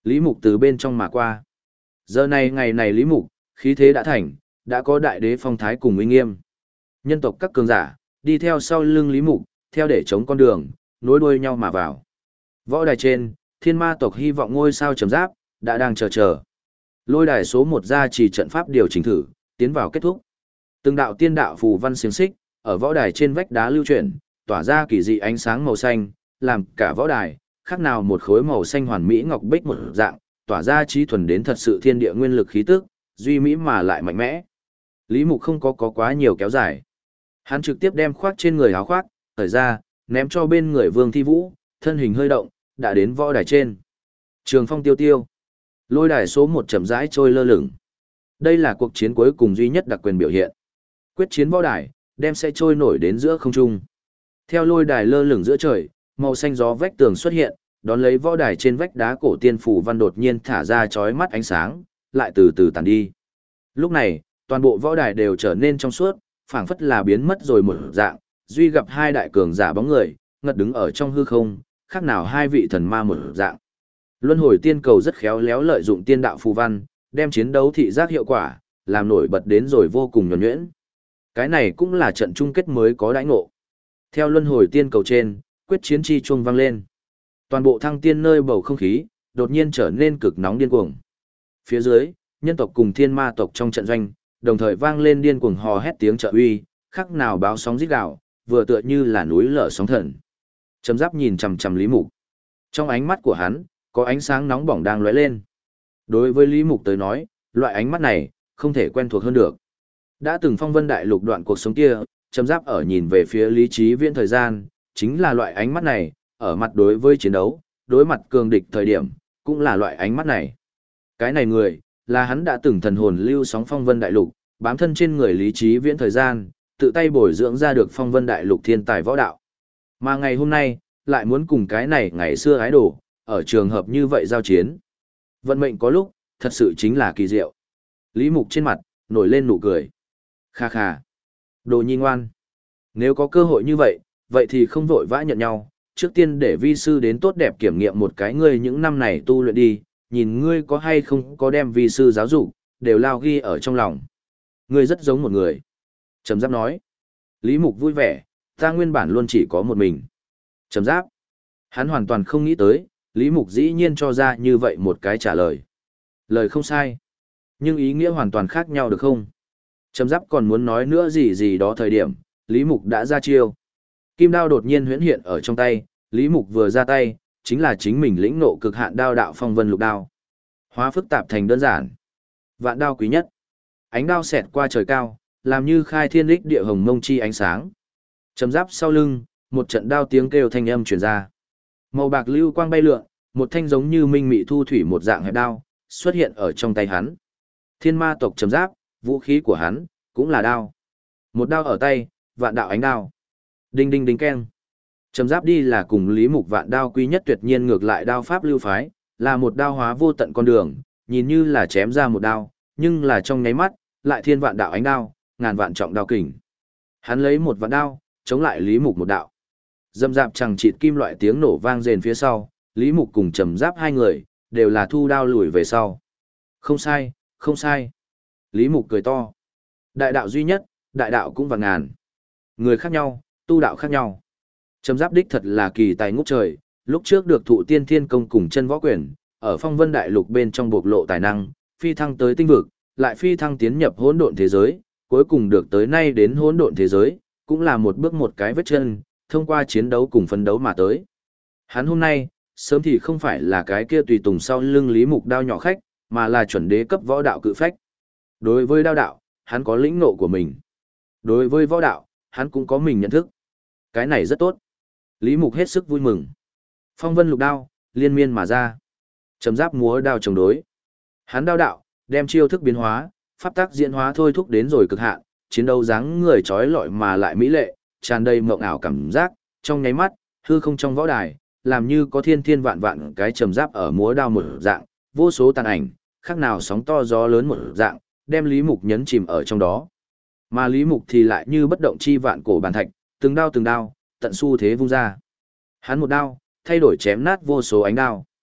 Lý Mục từ bên trong mà qua. Giờ này ngày này Lý Mục, khí thế đã thành, đã có đại đế phong thái cùng uy nghiêm. Nhân tộc các cường giả, đi theo sau lưng Lý Mục, theo để chống con đường, nối đuôi nhau mà vào. Võ đài trên, thiên ma tộc hy vọng ngôi sao chấm giáp, đã đang chờ chờ. Lôi đài số một ra chỉ trận pháp điều chỉnh thử, tiến vào kết thúc. Từng đạo tiên đạo phù văn xiềng xích, ở võ đài trên vách đá lưu chuyển, tỏa ra kỳ dị ánh sáng màu xanh, làm cả võ đài, khác nào một khối màu xanh hoàn mỹ ngọc bích một dạng, tỏa ra trí thuần đến thật sự thiên địa nguyên lực khí tức, duy mỹ mà lại mạnh mẽ. Lý Mục không có có quá nhiều kéo dài. Hắn trực tiếp đem khoác trên người áo khoác, thời ra, ném cho bên người Vương Thi Vũ, thân hình hơi động, đã đến võ đài trên. Trường phong tiêu tiêu. Lôi đài số một chậm rãi trôi lơ lửng. Đây là cuộc chiến cuối cùng duy nhất đặc quyền biểu hiện. Quyết chiến võ đài, đem sẽ trôi nổi đến giữa không trung. Theo lôi đài lơ lửng giữa trời, màu xanh gió vách tường xuất hiện, đón lấy võ đài trên vách đá cổ tiên phủ văn đột nhiên thả ra chói mắt ánh sáng, lại từ từ tàn đi. Lúc này, toàn bộ võ đài đều trở nên trong suốt, phảng phất là biến mất rồi một dạng, duy gặp hai đại cường giả bóng người, ngật đứng ở trong hư không, khác nào hai vị thần ma một dạng. Luân hồi tiên cầu rất khéo léo lợi dụng tiên đạo phù văn, đem chiến đấu thị giác hiệu quả, làm nổi bật đến rồi vô cùng nhuần nhuyễn. Cái này cũng là trận chung kết mới có đãi ngộ. Theo luân hồi tiên cầu trên, quyết chiến chi chuông vang lên. Toàn bộ thăng tiên nơi bầu không khí, đột nhiên trở nên cực nóng điên cuồng. Phía dưới, nhân tộc cùng thiên ma tộc trong trận doanh, đồng thời vang lên điên cuồng hò hét tiếng trợ uy, khắc nào báo sóng rít gào, vừa tựa như là núi lở sóng thần. Trầm Giáp nhìn chằm chằm Lý Mục. Trong ánh mắt của hắn, có ánh sáng nóng bỏng đang lóe lên. Đối với Lý Mục tới nói, loại ánh mắt này, không thể quen thuộc hơn được. Đã từng phong vân đại lục đoạn cuộc sống kia, Trầm Giáp ở nhìn về phía Lý Chí Viễn thời gian, chính là loại ánh mắt này, ở mặt đối với chiến đấu, đối mặt cường địch thời điểm, cũng là loại ánh mắt này. Cái này người, là hắn đã từng thần hồn lưu sóng phong vân đại lục, bám thân trên người Lý Chí Viễn thời gian, tự tay bồi dưỡng ra được phong vân đại lục thiên tài võ đạo. Mà ngày hôm nay, lại muốn cùng cái này ngày xưa ái đồ, ở trường hợp như vậy giao chiến. Vận mệnh có lúc, thật sự chính là kỳ diệu. Lý Mục trên mặt, nổi lên nụ cười. Kha kha. Đồ nhi ngoan. Nếu có cơ hội như vậy, vậy thì không vội vã nhận nhau. Trước tiên để vi sư đến tốt đẹp kiểm nghiệm một cái ngươi những năm này tu luyện đi, nhìn ngươi có hay không có đem vi sư giáo dục, đều lao ghi ở trong lòng. Ngươi rất giống một người. Trầm Giáp nói. Lý Mục vui vẻ, ta nguyên bản luôn chỉ có một mình. Trầm Giáp. Hắn hoàn toàn không nghĩ tới, Lý Mục dĩ nhiên cho ra như vậy một cái trả lời. Lời không sai. Nhưng ý nghĩa hoàn toàn khác nhau được không? Trầm Giáp còn muốn nói nữa gì gì đó thời điểm, Lý Mục đã ra chiêu. Kim đao đột nhiên huyễn hiện ở trong tay, Lý Mục vừa ra tay, chính là chính mình lĩnh ngộ cực hạn đao đạo phong vân lục đao. Hóa phức tạp thành đơn giản. Vạn đao quý nhất. Ánh đao xẹt qua trời cao, làm như khai thiên lích địa hồng mông chi ánh sáng. Trầm Giáp sau lưng, một trận đao tiếng kêu thanh âm truyền ra. Màu bạc lưu quang bay lượn, một thanh giống như minh mị thu thủy một dạng hẹp đao, xuất hiện ở trong tay hắn. Thiên ma tộc Trầm Giáp, vũ khí của hắn, cũng là đao. Một đao ở tay, vạn đạo ánh đao. Đinh đinh đinh keng. Trầm Giáp đi là cùng Lý Mục vạn đao quý nhất tuyệt nhiên ngược lại đao pháp lưu phái, là một đao hóa vô tận con đường, nhìn như là chém ra một đao, nhưng là trong nháy mắt, lại thiên vạn đạo ánh đao, ngàn vạn trọng đao kình. Hắn lấy một vạn đao, chống lại Lý Mục một đạo. Dâm dạp chẳng chịt kim loại tiếng nổ vang rền phía sau, Lý Mục cùng Trầm Giáp hai người, đều là thu đao lùi về sau. Không sai, không sai. Lý Mục cười to. Đại đạo duy nhất, đại đạo cũng vạn ngàn. Người khác nhau, tu đạo khác nhau. Trầm Giáp đích thật là kỳ tài ngút trời, lúc trước được thụ tiên thiên công cùng chân võ quyền, ở phong vân đại lục bên trong bộc lộ tài năng, phi thăng tới tinh vực, lại phi thăng tiến nhập hỗn độn thế giới, cuối cùng được tới nay đến hỗn độn thế giới, cũng là một bước một cái vết chân, thông qua chiến đấu cùng phấn đấu mà tới. Hắn hôm nay, sớm thì không phải là cái kia tùy tùng sau lưng Lý Mục đao nhỏ khách, mà là chuẩn đế cấp võ đạo cự phách. Đối với đao đạo, hắn có lĩnh ngộ của mình. Đối với võ đạo, hắn cũng có mình nhận thức. Cái này rất tốt. Lý Mục hết sức vui mừng. Phong vân lục đao, liên miên mà ra. Trầm Giáp múa đao chống đối. Hắn đao đạo, đem chiêu thức biến hóa, pháp tác diễn hóa thôi thúc đến rồi cực hạn, chiến đấu dáng người trói lọi mà lại mỹ lệ, tràn đầy mộng ảo cảm giác, trong nháy mắt, hư không trong võ đài, làm như có thiên thiên vạn vạn cái Trầm Giáp ở múa đao một dạng, vô số tàn ảnh, khác nào sóng to gió lớn một dạng, đem Lý Mục nhấn chìm ở trong đó. Mà Lý Mục thì lại như bất động chi vạn cổ bàn thạch, từng đao từng đao, tận xu thế vung ra. Hắn một đao, thay đổi chém nát vô số ánh đao.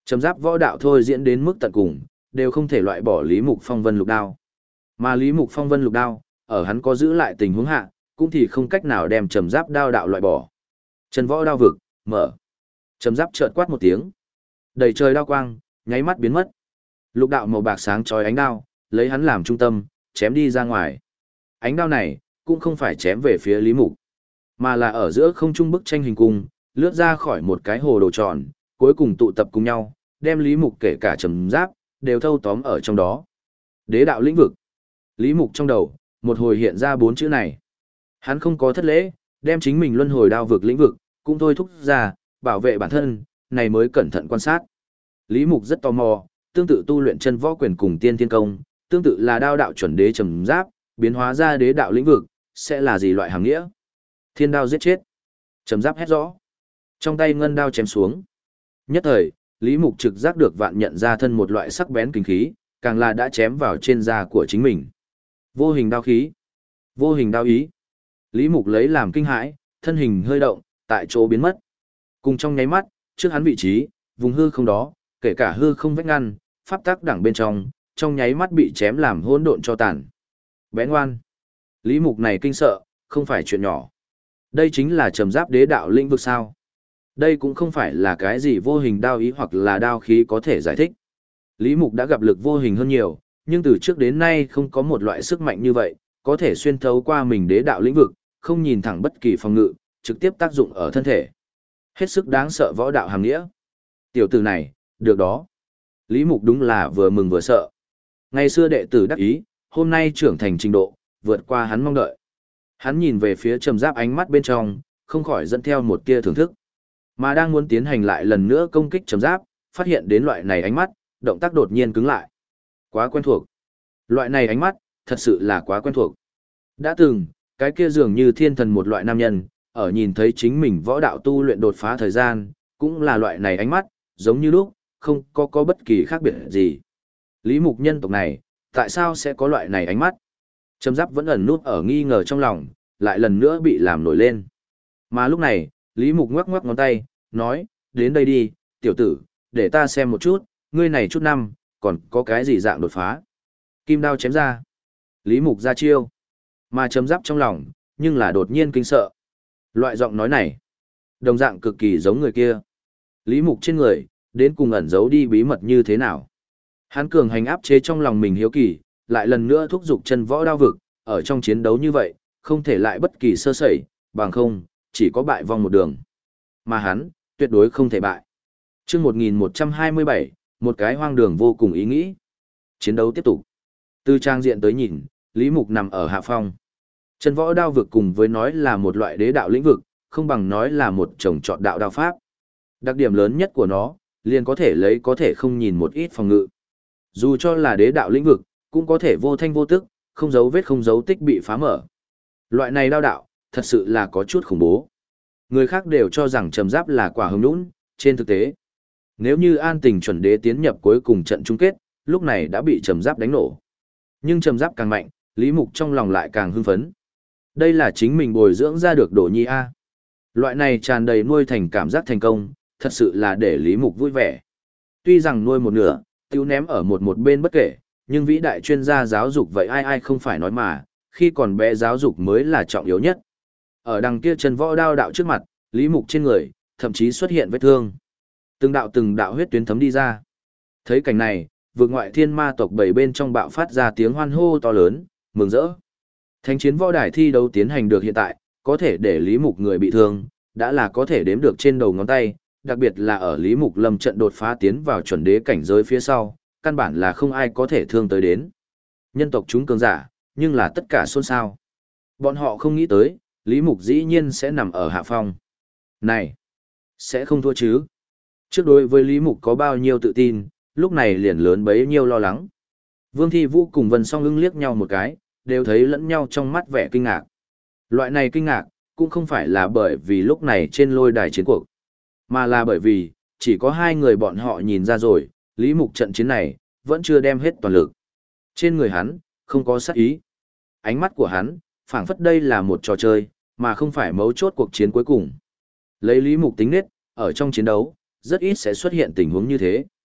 Trầm giáp võ đạo thôi diễn đến mức tận cùng, đều không thể loại bỏ Lý Mục Phong Vân Lục Đao. Mà Lý Mục Phong Vân Lục Đao, ở hắn có giữ lại tình huống hạ, cũng thì không cách nào đem trầm giáp đao đạo loại bỏ. Chân võ đao vực, mở. Trầm giáp chợt quát một tiếng. Đầy trời đao quang, nháy mắt biến mất. Lục đạo màu bạc sáng chói ánh đao, lấy hắn làm trung tâm, chém đi ra ngoài. Ánh đao này, cũng không phải chém về phía Lý Mục, mà là ở giữa không trung bức tranh hình cung, lướt ra khỏi một cái hồ đồ tròn, cuối cùng tụ tập cùng nhau, đem Lý Mục kể cả trầm giáp, đều thâu tóm ở trong đó. Đế đạo lĩnh vực. Lý Mục trong đầu, một hồi hiện ra bốn chữ này. Hắn không có thất lễ, đem chính mình luân hồi đao vực lĩnh vực, cũng thôi thúc ra, bảo vệ bản thân, này mới cẩn thận quan sát. Lý Mục rất tò mò, tương tự tu luyện chân võ quyền cùng tiên thiên công, tương tự là đao đạo chuẩn đế trầm giáp, biến hóa ra đế đạo lĩnh vực, sẽ là gì loại hàng nghĩa? Thiên đao giết chết. Trầm giáp hét rõ. Trong tay ngân đao chém xuống. Nhất thời, Lý Mục trực giác được vạn nhận ra thân một loại sắc bén kinh khí, càng là đã chém vào trên da của chính mình. Vô hình đao khí. Vô hình đao ý. Lý Mục lấy làm kinh hãi, thân hình hơi động, tại chỗ biến mất. Cùng trong nháy mắt, trước hắn vị trí, vùng hư không đó, kể cả hư không vách ngăn, pháp tắc đẳng bên trong, trong nháy mắt bị chém làm hỗn độn cho tàn. Bén ngoan. Lý Mục này kinh sợ, không phải chuyện nhỏ. Đây chính là trầm giáp đế đạo lĩnh vực sao? Đây cũng không phải là cái gì vô hình đao ý hoặc là đao khí có thể giải thích. Lý Mục đã gặp lực vô hình hơn nhiều, nhưng từ trước đến nay không có một loại sức mạnh như vậy, có thể xuyên thấu qua mình đế đạo lĩnh vực, không nhìn thẳng bất kỳ phòng ngự, trực tiếp tác dụng ở thân thể. Hết sức đáng sợ võ đạo hàm nghĩa. Tiểu tử này, được đó. Lý Mục đúng là vừa mừng vừa sợ. Ngày xưa đệ tử đắc ý, hôm nay trưởng thành trình độ, vượt qua hắn mong đợi. Hắn nhìn về phía trầm giáp ánh mắt bên trong, không khỏi dẫn theo một tia thưởng thức. Mà đang muốn tiến hành lại lần nữa công kích trầm giáp, phát hiện đến loại này ánh mắt, động tác đột nhiên cứng lại. Quá quen thuộc. Loại này ánh mắt, thật sự là quá quen thuộc. Đã từng, cái kia dường như thiên thần một loại nam nhân, ở nhìn thấy chính mình võ đạo tu luyện đột phá thời gian, cũng là loại này ánh mắt, giống như lúc, không có có bất kỳ khác biệt gì. Lý Mục nhân tộc này, tại sao sẽ có loại này ánh mắt? Trầm giáp vẫn ẩn nút ở nghi ngờ trong lòng, lại lần nữa bị làm nổi lên. Mà lúc này, Lý Mục ngoắc ngoắc ngón tay, nói, đến đây đi, tiểu tử, để ta xem một chút, ngươi này chút năm, còn có cái gì dạng đột phá. Kim đao chém ra. Lý Mục ra chiêu. Mà trầm giáp trong lòng, nhưng là đột nhiên kinh sợ. Loại giọng nói này, đồng dạng cực kỳ giống người kia. Lý Mục trên người, đến cùng ẩn giấu đi bí mật như thế nào. Hắn cường hành áp chế trong lòng mình hiếu kỳ, lại lần nữa thúc giục chân võ đao vực, ở trong chiến đấu như vậy, không thể lại bất kỳ sơ sẩy, bằng không, chỉ có bại vong một đường. Mà hắn, tuyệt đối không thể bại. Chương một nghìn một trăm hai mươi bảy, một cái hoang đường vô cùng ý nghĩ. Chiến đấu tiếp tục. Từ trang diện tới nhìn, Lý Mục nằm ở hạ phong. Chân võ đao vực cùng với nói là một loại đế đạo lĩnh vực, không bằng nói là một chồng chọn đạo đao pháp. Đặc điểm lớn nhất của nó, liền có thể lấy có thể không nhìn một ít phòng ngự. Dù cho là đế đạo lĩnh vực, cũng có thể vô thanh vô tức, không dấu vết không dấu tích bị phá mở. Loại này đao đạo, thật sự là có chút khủng bố. Người khác đều cho rằng trầm giáp là quả hứng nũng, trên thực tế. Nếu như an tình chuẩn đế tiến nhập cuối cùng trận chung kết, lúc này đã bị trầm giáp đánh nổ. Nhưng trầm giáp càng mạnh, Lý Mục trong lòng lại càng hưng phấn. Đây là chính mình bồi dưỡng ra được đồ nhi A. Loại này tràn đầy nuôi thành cảm giác thành công, thật sự là để Lý Mục vui vẻ. Tuy rằng nuôi một nửa, tiêu ném ở một một bên bất kể, nhưng vĩ đại chuyên gia giáo dục vậy ai ai không phải nói mà, khi còn bé giáo dục mới là trọng yếu nhất. Ở đằng kia chân võ đao đạo trước mặt, Lý Mục trên người, thậm chí xuất hiện vết thương. Từng đạo từng đạo huyết tuyến thấm đi ra. Thấy cảnh này, vượt ngoại thiên ma tộc bảy bên trong bạo phát ra tiếng hoan hô to lớn, mừng rỡ. Thánh chiến võ đài thi đấu tiến hành được hiện tại, có thể để Lý Mục người bị thương, đã là có thể đếm được trên đầu ngón tay, đặc biệt là ở Lý Mục lâm trận đột phá tiến vào chuẩn đế cảnh giới phía sau, căn bản là không ai có thể thương tới đến. Nhân tộc chúng cường giả, nhưng là tất cả xôn xao. Bọn họ không nghĩ tới, Lý Mục dĩ nhiên sẽ nằm ở hạ phong. Này, sẽ không thua chứ? Trước đối với Lý Mục có bao nhiêu tự tin, lúc này liền lớn bấy nhiêu lo lắng. Vương Thi Vũ cùng Vân Song ưng liếc nhau một cái, đều thấy lẫn nhau trong mắt vẻ kinh ngạc. Loại này kinh ngạc, cũng không phải là bởi vì lúc này trên lôi đài chiến cuộc, mà là bởi vì, chỉ có hai người bọn họ nhìn ra rồi, Lý Mục trận chiến này, vẫn chưa đem hết toàn lực. Trên người hắn, không có sát ý. Ánh mắt của hắn, phảng phất đây là một trò chơi, mà không phải mấu chốt cuộc chiến cuối cùng. Lấy Lý Mục tính nết, ở trong chiến đấu, rất ít sẽ xuất hiện tình huống như thế.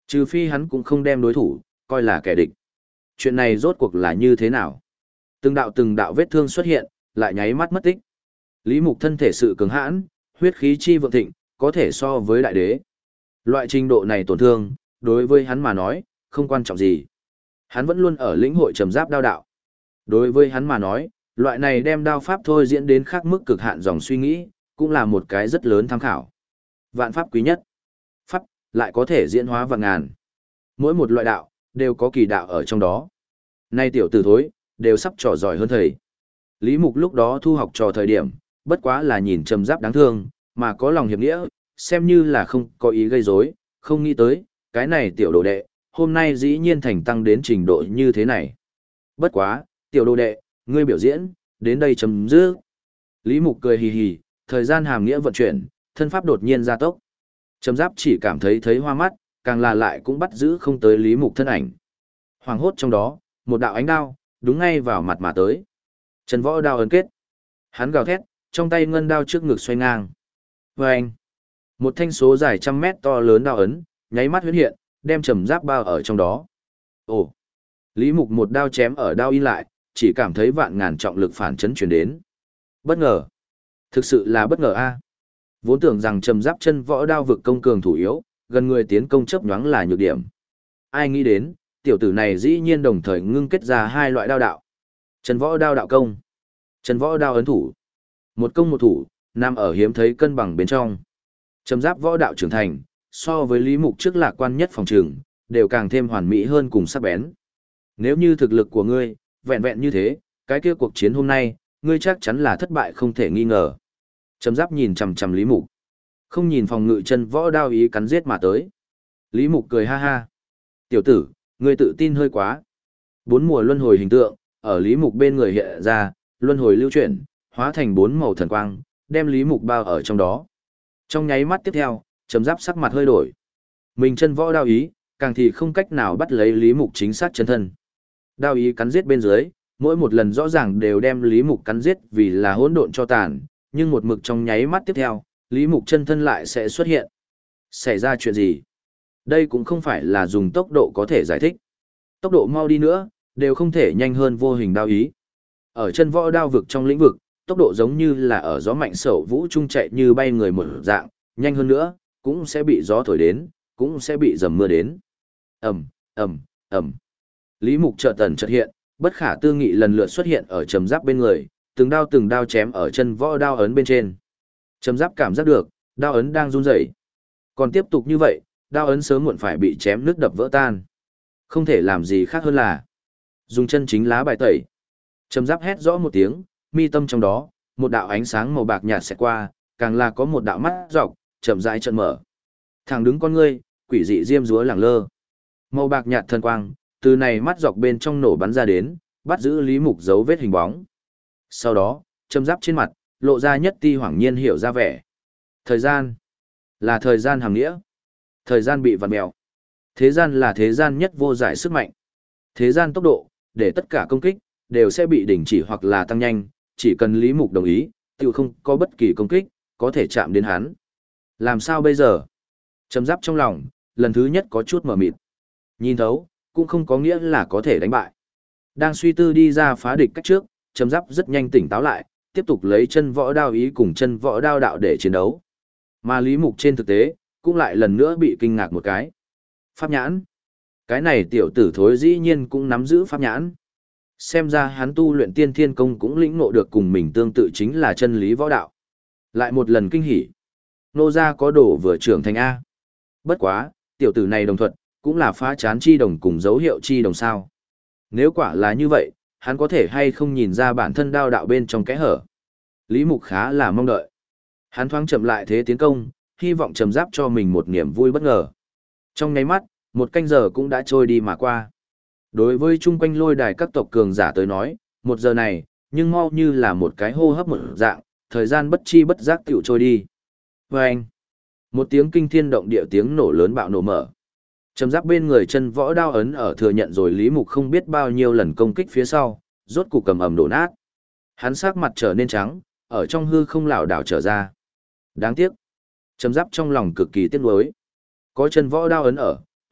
Trừ phi hắn cũng không đem đối thủ, coi là kẻ địch. Chuyện này rốt cuộc là như thế nào? Từng đạo từng đạo vết thương xuất hiện, lại nháy mắt mất tích. Lý Mục thân thể sự cứng hãn, huyết khí chi vượng thịnh, có thể so với đại đế. Loại trình độ này tổn thương, đối với hắn mà nói, không quan trọng gì. Hắn vẫn luôn ở lĩnh hội trầm giáp đao đạo. Đối với hắn mà nói, loại này đem đao pháp thôi diễn đến khác mức cực hạn dòng suy nghĩ, cũng là một cái rất lớn tham khảo. Vạn pháp quý nhất. Pháp, lại có thể diễn hóa vạn ngàn. Mỗi một loại đạo, đều có kỳ đạo ở trong đó. Nay tiểu tử thối, đều sắp trò giỏi hơn thầy. Lý Mục lúc đó thu học trò thời điểm, bất quá là nhìn trầm giáp đáng thương, mà có lòng hiệp nghĩa, xem như là không có ý gây rối, không nghĩ tới, cái này tiểu đồ đệ, hôm nay dĩ nhiên thành tăng đến trình độ như thế này. Bất quá, tiểu đồ đệ, ngươi biểu diễn, đến đây chấm dứt. Lý Mục cười hì hì, thời gian hàm nghĩa vận chuyển, thân pháp đột nhiên gia tốc. Trầm giáp chỉ cảm thấy thấy hoa mắt, càng là lại cũng bắt giữ không tới Lý Mục thân ảnh. Hoàng hốt trong đó, một đạo ánh đao, đúng ngay vào mặt mà tới. Trần Võ đao ấn kết. Hắn gào thét, trong tay ngân đao trước ngực xoay ngang. Vâng! Một thanh số dài trăm mét to lớn đao ấn, nháy mắt huyễn hiện, đem trầm giáp bao ở trong đó. Ồ! Lý Mục một đao chém ở đao in lại, chỉ cảm thấy vạn ngàn trọng lực phản chấn chuyển đến. Bất ngờ! Thực sự là bất ngờ a. Vốn tưởng rằng trầm giáp chân võ đao vực công cường thủ yếu, gần người tiến công chấp nhoáng là nhược điểm. Ai nghĩ đến, tiểu tử này dĩ nhiên đồng thời ngưng kết ra hai loại đao đạo. Trần võ đao đạo công, trần võ đao ấn thủ. Một công một thủ, nằm ở hiếm thấy cân bằng bên trong. Trầm giáp võ đạo trưởng thành, so với Lý Mục trước lạc quan nhất phòng trường, đều càng thêm hoàn mỹ hơn cùng sắc bén. Nếu như thực lực của ngươi, vẹn vẹn như thế, cái kia cuộc chiến hôm nay, ngươi chắc chắn là thất bại không thể nghi ngờ. Trầm giáp nhìn chằm chằm Lý Mục. Không nhìn phòng ngự chân võ đao ý cắn giết mà tới. Lý Mục cười ha ha. Tiểu tử, ngươi tự tin hơi quá. Bốn mùa luân hồi hình tượng, ở Lý Mục bên người hiện ra, luân hồi lưu chuyển, hóa thành bốn màu thần quang, đem Lý Mục bao ở trong đó. Trong nháy mắt tiếp theo, Trầm giáp sắc mặt hơi đổi. Mình chân võ đao ý, càng thì không cách nào bắt lấy Lý Mục chính xác chân thân. Đao ý cắn giết bên dưới, mỗi một lần rõ ràng đều đem Lý Mục cắn giết vì là hỗn độn cho tàn, nhưng một mực trong nháy mắt tiếp theo, Lý Mục chân thân lại sẽ xuất hiện. Xảy ra chuyện gì? Đây cũng không phải là dùng tốc độ có thể giải thích. Tốc độ mau đi nữa, đều không thể nhanh hơn vô hình đao ý. Ở chân võ đao vực trong lĩnh vực, tốc độ giống như là ở gió mạnh sẩu vũ trung chạy như bay người một dạng, nhanh hơn nữa, cũng sẽ bị gió thổi đến, cũng sẽ bị dầm mưa đến. Ầm, ầm, ầm. Lý Mục chợt tần chợt hiện, bất khả tư nghị lần lượt xuất hiện ở trầm giáp bên người, từng đao từng đao chém ở chân võ đao ấn bên trên. Trầm giáp cảm giác được, đao ấn đang run rẩy. Còn tiếp tục như vậy, đao ấn sớm muộn phải bị chém nứt đập vỡ tan. Không thể làm gì khác hơn là dùng chân chính lá bài tẩy. Trầm giáp hét rõ một tiếng, mi tâm trong đó, một đạo ánh sáng màu bạc nhạt sẽ qua, càng là có một đạo mắt dọc, chậm rãi trợn mở. Thẳng đứng con ngươi, quỷ dị diêm dúa lẳng lơ. Màu bạc nhạt thần quang, từ này mắt dọc bên trong nổ bắn ra đến, bắt giữ Lý Mục dấu vết hình bóng. Sau đó, trầm giáp trên mặt, lộ ra nhất ti hoảng nhiên hiểu ra vẻ. Thời gian, là thời gian hàm nghĩa. Thời gian bị vặn mèo. Thế gian là thế gian nhất vô giải sức mạnh. Thế gian tốc độ, để tất cả công kích, đều sẽ bị đình chỉ hoặc là tăng nhanh, chỉ cần Lý Mục đồng ý, tự không có bất kỳ công kích, có thể chạm đến hắn. Làm sao bây giờ? Trầm giáp trong lòng, lần thứ nhất có chút mở mịt. Nhìn thấu, cũng không có nghĩa là có thể đánh bại. Đang suy tư đi ra phá địch cách trước, Trầm giáp rất nhanh tỉnh táo lại, tiếp tục lấy chân võ đao ý cùng chân võ đao đạo để chiến đấu. Mà Lý Mục trên thực tế, cũng lại lần nữa bị kinh ngạc một cái. Pháp nhãn. Cái này tiểu tử thối dĩ nhiên cũng nắm giữ pháp nhãn. Xem ra hắn tu luyện tiên thiên công cũng lĩnh ngộ được cùng mình tương tự chính là chân lý võ đạo. Lại một lần kinh hỉ. Nô gia có đồ vừa trưởng thành A. Bất quá, tiểu tử này đồng thuận, cũng là phá chán chi đồng cùng dấu hiệu chi đồng sao. Nếu quả là như vậy, hắn có thể hay không nhìn ra bản thân đao đạo bên trong kẽ hở. Lý Mục khá là mong đợi. Hắn thoáng chậm lại thế tiến công, hy vọng trầm giáp cho mình một niềm vui bất ngờ. Trong nháy mắt, một canh giờ cũng đã trôi đi mà qua. Đối với chung quanh lôi đài các tộc cường giả tới nói, một giờ này, nhưng mau như là một cái hô hấp một dạng, thời gian bất chi bất giác tiểu trôi đi. Và anh, một tiếng kinh thiên động địa tiếng nổ lớn bạo nổ mở. Trầm giáp bên người chân võ đao ấn ở thừa nhận rồi Lý Mục không biết bao nhiêu lần công kích phía sau, rốt cục cầm ầm đổ nát. Hắn sắc mặt trở nên trắng, ở trong hư không lảo đảo trở ra. Đáng tiếc. Trầm giáp trong lòng cực kỳ tiếc nuối. Có chân võ đao ấn ở,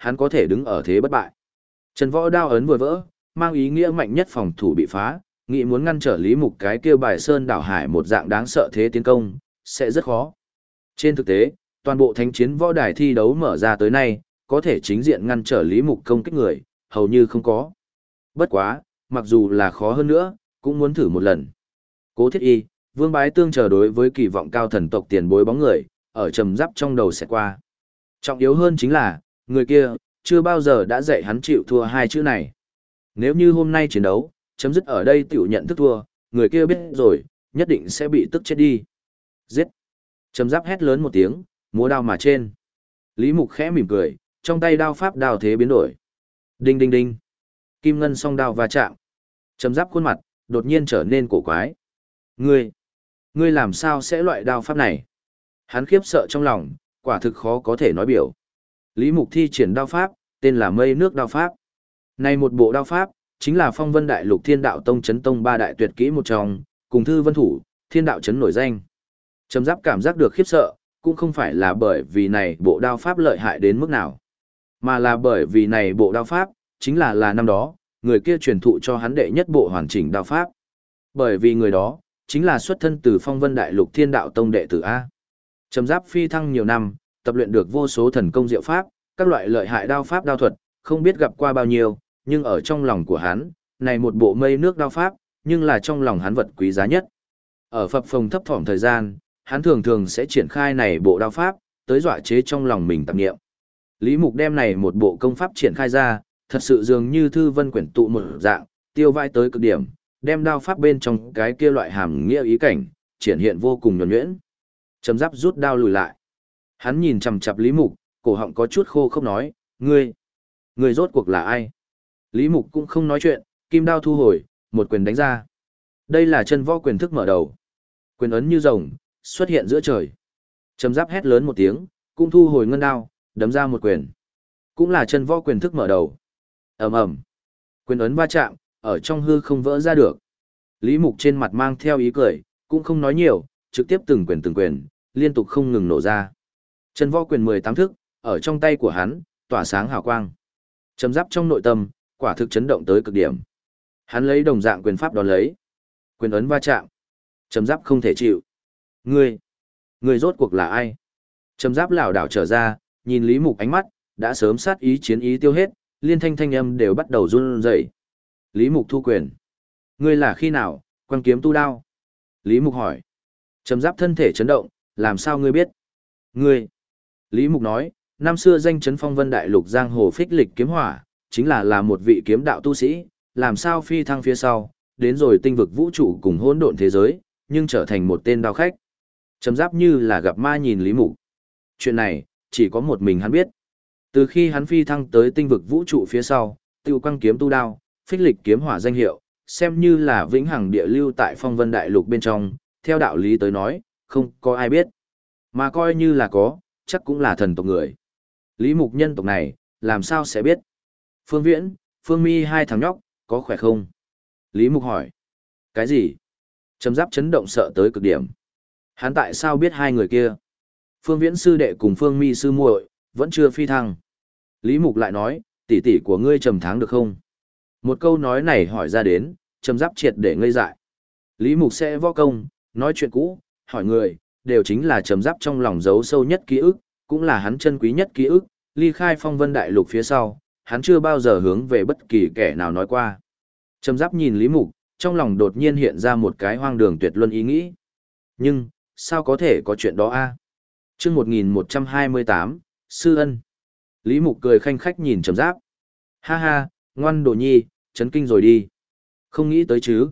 hắn có thể đứng ở thế bất bại. Trần Võ đao ấn vừa vỡ, mang ý nghĩa mạnh nhất phòng thủ bị phá, nghĩ muốn ngăn trở Lý Mục cái kia bài sơn đảo hải một dạng đáng sợ thế tiến công, sẽ rất khó. Trên thực tế, toàn bộ thánh chiến võ đài thi đấu mở ra tới nay, có thể chính diện ngăn trở Lý Mục công kích người, hầu như không có. Bất quá, mặc dù là khó hơn nữa, cũng muốn thử một lần. Cố Thiết Y, Vương Bái Tương chờ đối với kỳ vọng cao thần tộc tiền bối bóng người, ở trầm giáp trong đầu sẽ qua. Trọng yếu hơn chính là, người kia, chưa bao giờ đã dạy hắn chịu thua hai chữ này. Nếu như hôm nay chiến đấu, chấm dứt ở đây tiểu nhận thức thua, người kia biết rồi, nhất định sẽ bị tức chết đi. Giết! Trầm giáp hét lớn một tiếng, múa đao mà trên. Lý Mục khẽ mỉm cười, trong tay đao pháp đao thế biến đổi. Đinh đinh đinh. Kim ngân song đao va chạm. Trầm giáp khuôn mặt, đột nhiên trở nên cổ quái. Ngươi! Ngươi làm sao sẽ loại đao pháp này? Hắn khiếp sợ trong lòng, quả thực khó có thể nói biểu. Lý Mục thi triển đao pháp, tên là Mây Nước đao pháp. Này một bộ đao pháp, chính là Phong Vân Đại Lục Thiên Đạo Tông chấn tông ba đại tuyệt kỹ một trong, cùng Thư Vân Thủ, Thiên Đạo chấn nổi danh. Trầm Giáp cảm giác được khiếp sợ, cũng không phải là bởi vì này bộ đao pháp lợi hại đến mức nào, mà là bởi vì này bộ đao pháp, chính là là năm đó, người kia truyền thụ cho hắn đệ nhất bộ hoàn chỉnh đao pháp. Bởi vì người đó, chính là xuất thân từ Phong Vân Đại Lục Thiên Đạo Tông đệ tử A. Trầm Giáp phi thăng nhiều năm, tập luyện được vô số thần công diệu pháp, các loại lợi hại đao pháp đao thuật, không biết gặp qua bao nhiêu, nhưng ở trong lòng của hắn, này một bộ Mây Nước đao pháp, nhưng là trong lòng hắn vật quý giá nhất. Ở phập phồng thấp thỏm thời gian, hắn thường thường sẽ triển khai này bộ đao pháp, tới dọa chế trong lòng mình tạp nghiệm. Lý Mục đem này một bộ công pháp triển khai ra, thật sự dường như thư vân quyển tụ một dạng, tiêu vai tới cực điểm, đem đao pháp bên trong cái kia loại hàm nghĩa ý cảnh, triển hiện vô cùng nhuần nhuyễn. Trầm Giáp rút đao lùi lại. Hắn nhìn chằm chằm Lý Mục, cổ họng có chút khô khốc nói, ngươi, ngươi rốt cuộc là ai? Lý Mục cũng không nói chuyện, kim đao thu hồi, một quyền đánh ra. Đây là chân võ quyền thức mở đầu. Quyền ấn như rồng, xuất hiện giữa trời. Trầm Giáp hét lớn một tiếng, cũng thu hồi ngân đao, đấm ra một quyền. Cũng là chân võ quyền thức mở đầu. Ầm ầm. Quyền ấn va chạm, ở trong hư không vỡ ra được. Lý Mục trên mặt mang theo ý cười, cũng không nói nhiều, trực tiếp từng quyền từng quyền, liên tục không ngừng nổ ra. Chân võ quyền mười tám thức, ở trong tay của hắn, tỏa sáng hào quang. Trầm Giáp trong nội tâm, quả thực chấn động tới cực điểm. Hắn lấy đồng dạng quyền pháp đón lấy. Quyền ấn va chạm. Trầm Giáp không thể chịu. Ngươi, ngươi rốt cuộc là ai? Trầm Giáp lảo đảo trở ra, nhìn Lý Mục ánh mắt, đã sớm sát ý chiến ý tiêu hết, liên thanh thanh âm đều bắt đầu run rẩy. Lý Mục thu quyền. Ngươi là khi nào, quan kiếm tu đao? Lý Mục hỏi. Trầm Giáp thân thể chấn động, làm sao ngươi biết? Ngươi. Lý Mục nói, năm xưa danh chấn Phong Vân Đại Lục giang hồ phích lịch kiếm hỏa, chính là là một vị kiếm đạo tu sĩ, làm sao phi thăng phía sau, đến rồi tinh vực vũ trụ cùng hỗn độn thế giới, nhưng trở thành một tên đao khách. Trầm Giáp như là gặp ma nhìn Lý Mục. Chuyện này, chỉ có một mình hắn biết. Từ khi hắn phi thăng tới tinh vực vũ trụ phía sau, tiêu quang kiếm tu đao, phích lịch kiếm hỏa danh hiệu, xem như là vĩnh hằng địa lưu tại Phong Vân Đại Lục bên trong, theo đạo lý tới nói, không có ai biết. Mà coi như là có, chắc cũng là thần tộc người. Lý Mục nhân tộc này, làm sao sẽ biết? Phương Viễn, Phương Mi hai thằng nhóc, có khỏe không? Lý Mục hỏi. Cái gì? Trầm Giáp chấn động sợ tới cực điểm. Hắn tại sao biết hai người kia? Phương Viễn sư đệ cùng Phương Mi sư muội vẫn chưa phi thăng. Lý Mục lại nói, tỷ tỷ của ngươi trầm tháng được không? Một câu nói này hỏi ra đến, Trầm Giáp triệt để ngây dại. Lý Mục sẽ võ công, nói chuyện cũ, hỏi người, đều chính là Trầm Giáp trong lòng giấu sâu nhất ký ức, cũng là hắn chân quý nhất ký ức, ly khai Phong Vân Đại Lục phía sau, hắn chưa bao giờ hướng về bất kỳ kẻ nào nói qua. Trầm Giáp nhìn Lý Mục, trong lòng đột nhiên hiện ra một cái hoang đường tuyệt luân ý nghĩ. Nhưng, sao có thể có chuyện đó a? Chương một nghìn một trăm hai mươi tám, Sư Ân. Lý Mục cười khanh khách nhìn Trầm Giáp. Ha ha, ngoan đồ nhi, chấn kinh rồi đi. Không nghĩ tới chứ.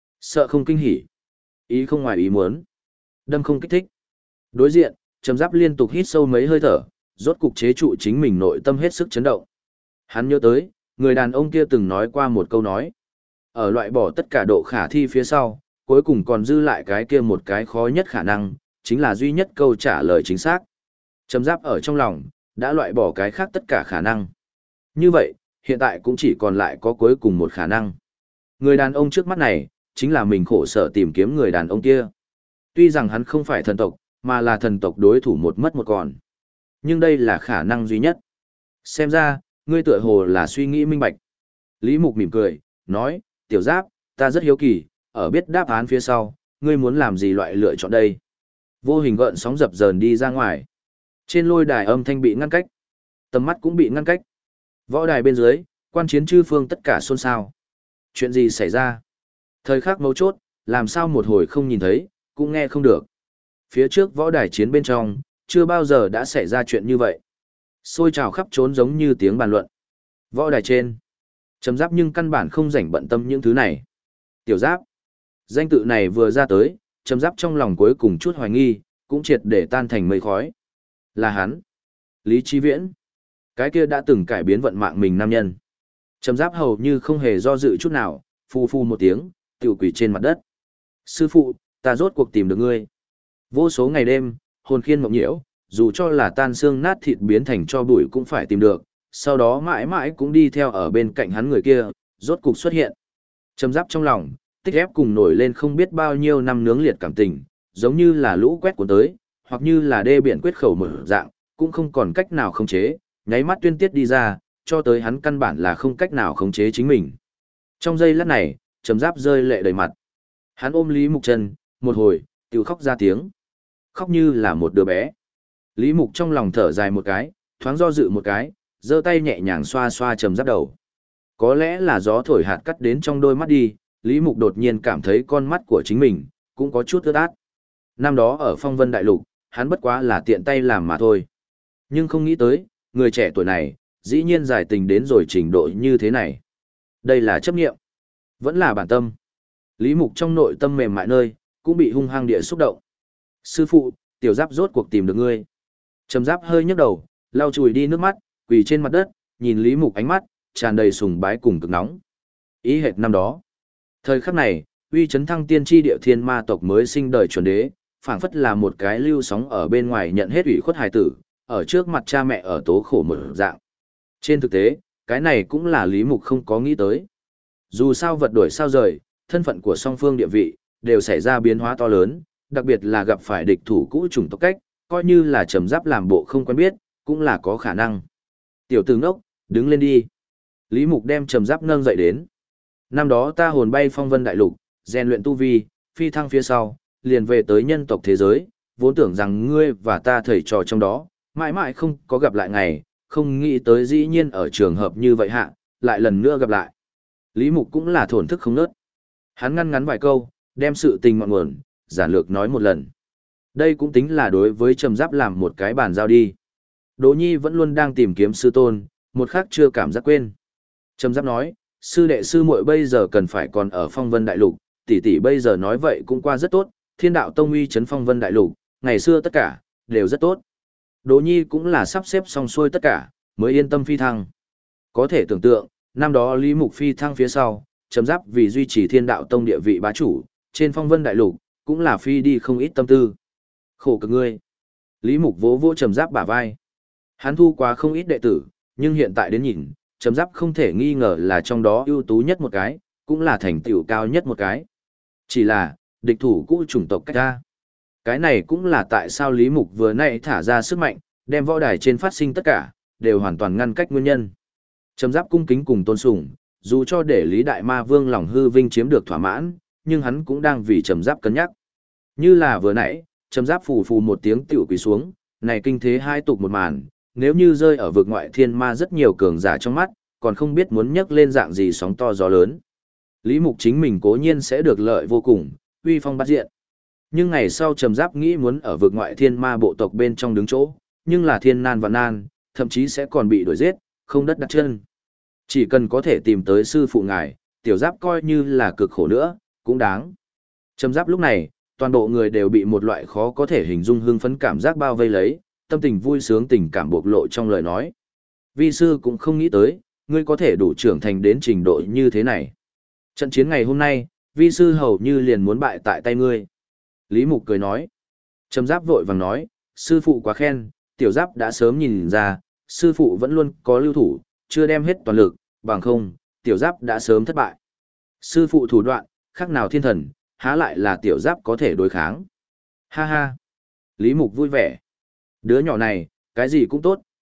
Sợ không kinh hỉ. Ý không ngoài ý muốn. Đâm không kích thích. Đối diện, Trầm Giáp liên tục hít sâu mấy hơi thở, rốt cục chế trụ chính mình nội tâm hết sức chấn động. Hắn nhớ tới, người đàn ông kia từng nói qua một câu nói. Ở loại bỏ tất cả độ khả thi phía sau, cuối cùng còn dư lại cái kia một cái khó nhất khả năng, chính là duy nhất câu trả lời chính xác. Trầm Giáp ở trong lòng, đã loại bỏ cái khác tất cả khả năng. Như vậy, hiện tại cũng chỉ còn lại có cuối cùng một khả năng. Người đàn ông trước mắt này, chính là mình khổ sở tìm kiếm người đàn ông kia. Tuy rằng hắn không phải thần tộc, mà là thần tộc đối thủ một mất một còn. Nhưng đây là khả năng duy nhất. Xem ra, ngươi tựa hồ là suy nghĩ minh bạch. Lý Mục mỉm cười, nói, tiểu giáp, ta rất hiếu kỳ, ở biết đáp án phía sau, ngươi muốn làm gì loại lựa chọn đây? Vô hình gợn sóng dập dờn đi ra ngoài. Trên lôi đài âm thanh bị ngăn cách. Tầm mắt cũng bị ngăn cách. Võ đài bên dưới, quan chiến chư phương tất cả xôn xao. Chuyện gì xảy ra? Thời khắc mấu chốt, làm sao một hồi không nhìn thấy, cũng nghe không được. Phía trước võ đài chiến bên trong, chưa bao giờ đã xảy ra chuyện như vậy. Xôi trào khắp trốn giống như tiếng bàn luận. Võ đài trên. Trầm Giáp nhưng căn bản không rảnh bận tâm những thứ này. Tiểu Giáp. Danh tự này vừa ra tới, Trầm Giáp trong lòng cuối cùng chút hoài nghi, cũng triệt để tan thành mây khói. Là hắn. Lý Chí Viễn. Cái kia đã từng cải biến vận mạng mình nam nhân. Trầm Giáp hầu như không hề do dự chút nào, phu phu một tiếng, tiểu quỷ trên mặt đất. Sư phụ, ta rốt cuộc tìm được ngươi. Vô số ngày đêm, hồn khiên mộng nhiễu, dù cho là tan xương nát thịt biến thành cho bụi cũng phải tìm được, sau đó mãi mãi cũng đi theo ở bên cạnh hắn người kia, rốt cục xuất hiện. Trầm Giáp trong lòng, tích ép cùng nổi lên không biết bao nhiêu năm nướng liệt cảm tình, giống như là lũ quét cuốn tới, hoặc như là đê biển quyết khẩu mở dạng, cũng không còn cách nào khống chế, nháy mắt tuyên tiết đi ra, cho tới hắn căn bản là không cách nào khống chế chính mình. Trong giây lát này, Trầm Giáp rơi lệ đầy mặt. Hắn ôm Lý Mục chân, một hồi, tiểu khóc ra tiếng. Khóc như là một đứa bé. Lý Mục trong lòng thở dài một cái, thoáng do dự một cái, giơ tay nhẹ nhàng xoa xoa Trầm Giáp đầu. Có lẽ là gió thổi hạt cắt đến trong đôi mắt đi, Lý Mục đột nhiên cảm thấy con mắt của chính mình, cũng có chút ướt át. Năm đó ở Phong Vân Đại Lục, hắn bất quá là tiện tay làm mà thôi. Nhưng không nghĩ tới, người trẻ tuổi này, dĩ nhiên giải tình đến rồi trình độ như thế này. Đây là chấp nghiệm, vẫn là bản tâm. Lý Mục trong nội tâm mềm mại nơi, cũng bị hung hăng địa xúc động. Sư phụ, tiểu Giáp rốt cuộc tìm được ngươi. Trầm Giáp hơi nhấc đầu, lau chùi đi nước mắt, quỳ trên mặt đất, nhìn Lý Mục ánh mắt, tràn đầy sùng bái cùng cực nóng. Ý hệt năm đó. Thời khắc này, uy chấn thăng tiên tri địa thiên ma tộc mới sinh đời chuẩn đế, phảng phất là một cái lưu sóng ở bên ngoài nhận hết ủy khuất hài tử, ở trước mặt cha mẹ ở tố khổ một dạng. Trên thực tế, cái này cũng là Lý Mục không có nghĩ tới. Dù sao vật đổi sao rời, thân phận của song phương địa vị, đều xảy ra biến hóa to lớn, đặc biệt là gặp phải địch thủ cũ chủng tộc cách, coi như là Trầm Giáp làm bộ không quen biết, cũng là có khả năng. Tiểu tử ngốc, đứng lên đi. Lý Mục đem Trầm Giáp nâng dậy đến. Năm đó ta hồn bay Phong Vân Đại Lục, rèn luyện tu vi, phi thăng phía sau, liền về tới nhân tộc thế giới, vốn tưởng rằng ngươi và ta thầy trò trong đó, mãi mãi không có gặp lại ngày, không nghĩ tới dĩ nhiên ở trường hợp như vậy hạ, lại lần nữa gặp lại. Lý Mục cũng là thổn thức không nớt. Hắn ngăn ngắn vài câu, đem sự tình ngọn nguồn, giản lược nói một lần. Đây cũng tính là đối với Trầm Giáp làm một cái bàn giao đi. Đỗ Nhi vẫn luôn đang tìm kiếm sư tôn, một khắc chưa cảm giác quên. Trầm Giáp nói, sư đệ sư muội bây giờ cần phải còn ở Phong Vân Đại Lục, tỷ tỷ bây giờ nói vậy cũng qua rất tốt, Thiên Đạo Tông uy chấn Phong Vân Đại Lục, ngày xưa tất cả đều rất tốt. Đỗ Nhi cũng là sắp xếp xong xuôi tất cả, mới yên tâm phi thăng. Có thể tưởng tượng, năm đó Lý Mục phi thăng phía sau, Trầm Giáp vì duy trì Thiên Đạo Tông địa vị bá chủ, trên Phong Vân Đại Lục, cũng là phi đi không ít tâm tư. Khổ cực ngươi. Lý Mục vỗ vỗ Trầm Giáp bả vai. Hắn thu quá không ít đệ tử, nhưng hiện tại đến nhìn, Trầm Giáp không thể nghi ngờ là trong đó ưu tú nhất một cái, cũng là thành tựu cao nhất một cái. Chỉ là, địch thủ cũ chủng tộc cách ra. Cái này cũng là tại sao Lý Mục vừa nãy thả ra sức mạnh, đem võ đài trên phát sinh tất cả, đều hoàn toàn ngăn cách nguyên nhân. Trầm Giáp cung kính cùng tôn sùng, dù cho để Lý Đại Ma Vương lòng hư vinh chiếm được thỏa mãn, nhưng hắn cũng đang vì Trầm Giáp cân nhắc. Như là vừa nãy, Trầm Giáp phù phù một tiếng tiểu quỳ xuống, này kinh thế hai tục một màn, nếu như rơi ở vực ngoại thiên ma rất nhiều cường giả trong mắt, còn không biết muốn nhấc lên dạng gì sóng to gió lớn. Lý Mục chính mình cố nhiên sẽ được lợi vô cùng, uy phong bát diện. Nhưng ngày sau Trầm Giáp nghĩ muốn ở vực ngoại thiên ma bộ tộc bên trong đứng chỗ, nhưng là thiên nan và nan, thậm chí sẽ còn bị đuổi giết, không đất đặt chân. Chỉ cần có thể tìm tới sư phụ ngài, tiểu Giáp coi như là cực khổ nữa, cũng đáng. Trầm Giáp lúc này, toàn bộ người đều bị một loại khó có thể hình dung hưng phấn cảm giác bao vây lấy, tâm tình vui sướng tình cảm bộc lộ trong lời nói. Vi sư cũng không nghĩ tới, ngươi có thể đủ trưởng thành đến trình độ như thế này. Trận chiến ngày hôm nay, vi sư hầu như liền muốn bại tại tay ngươi. Lý Mục cười nói. Trầm Giáp vội vàng nói, sư phụ quá khen, tiểu Giáp đã sớm nhìn ra, sư phụ vẫn luôn có lưu thủ, chưa đem hết toàn lực, bằng không, tiểu Giáp đã sớm thất bại. Sư phụ thủ đoạn, khác nào thiên thần, há lại là tiểu Giáp có thể đối kháng. Ha ha. Lý Mục vui vẻ. Đứa nhỏ này, cái gì cũng tốt,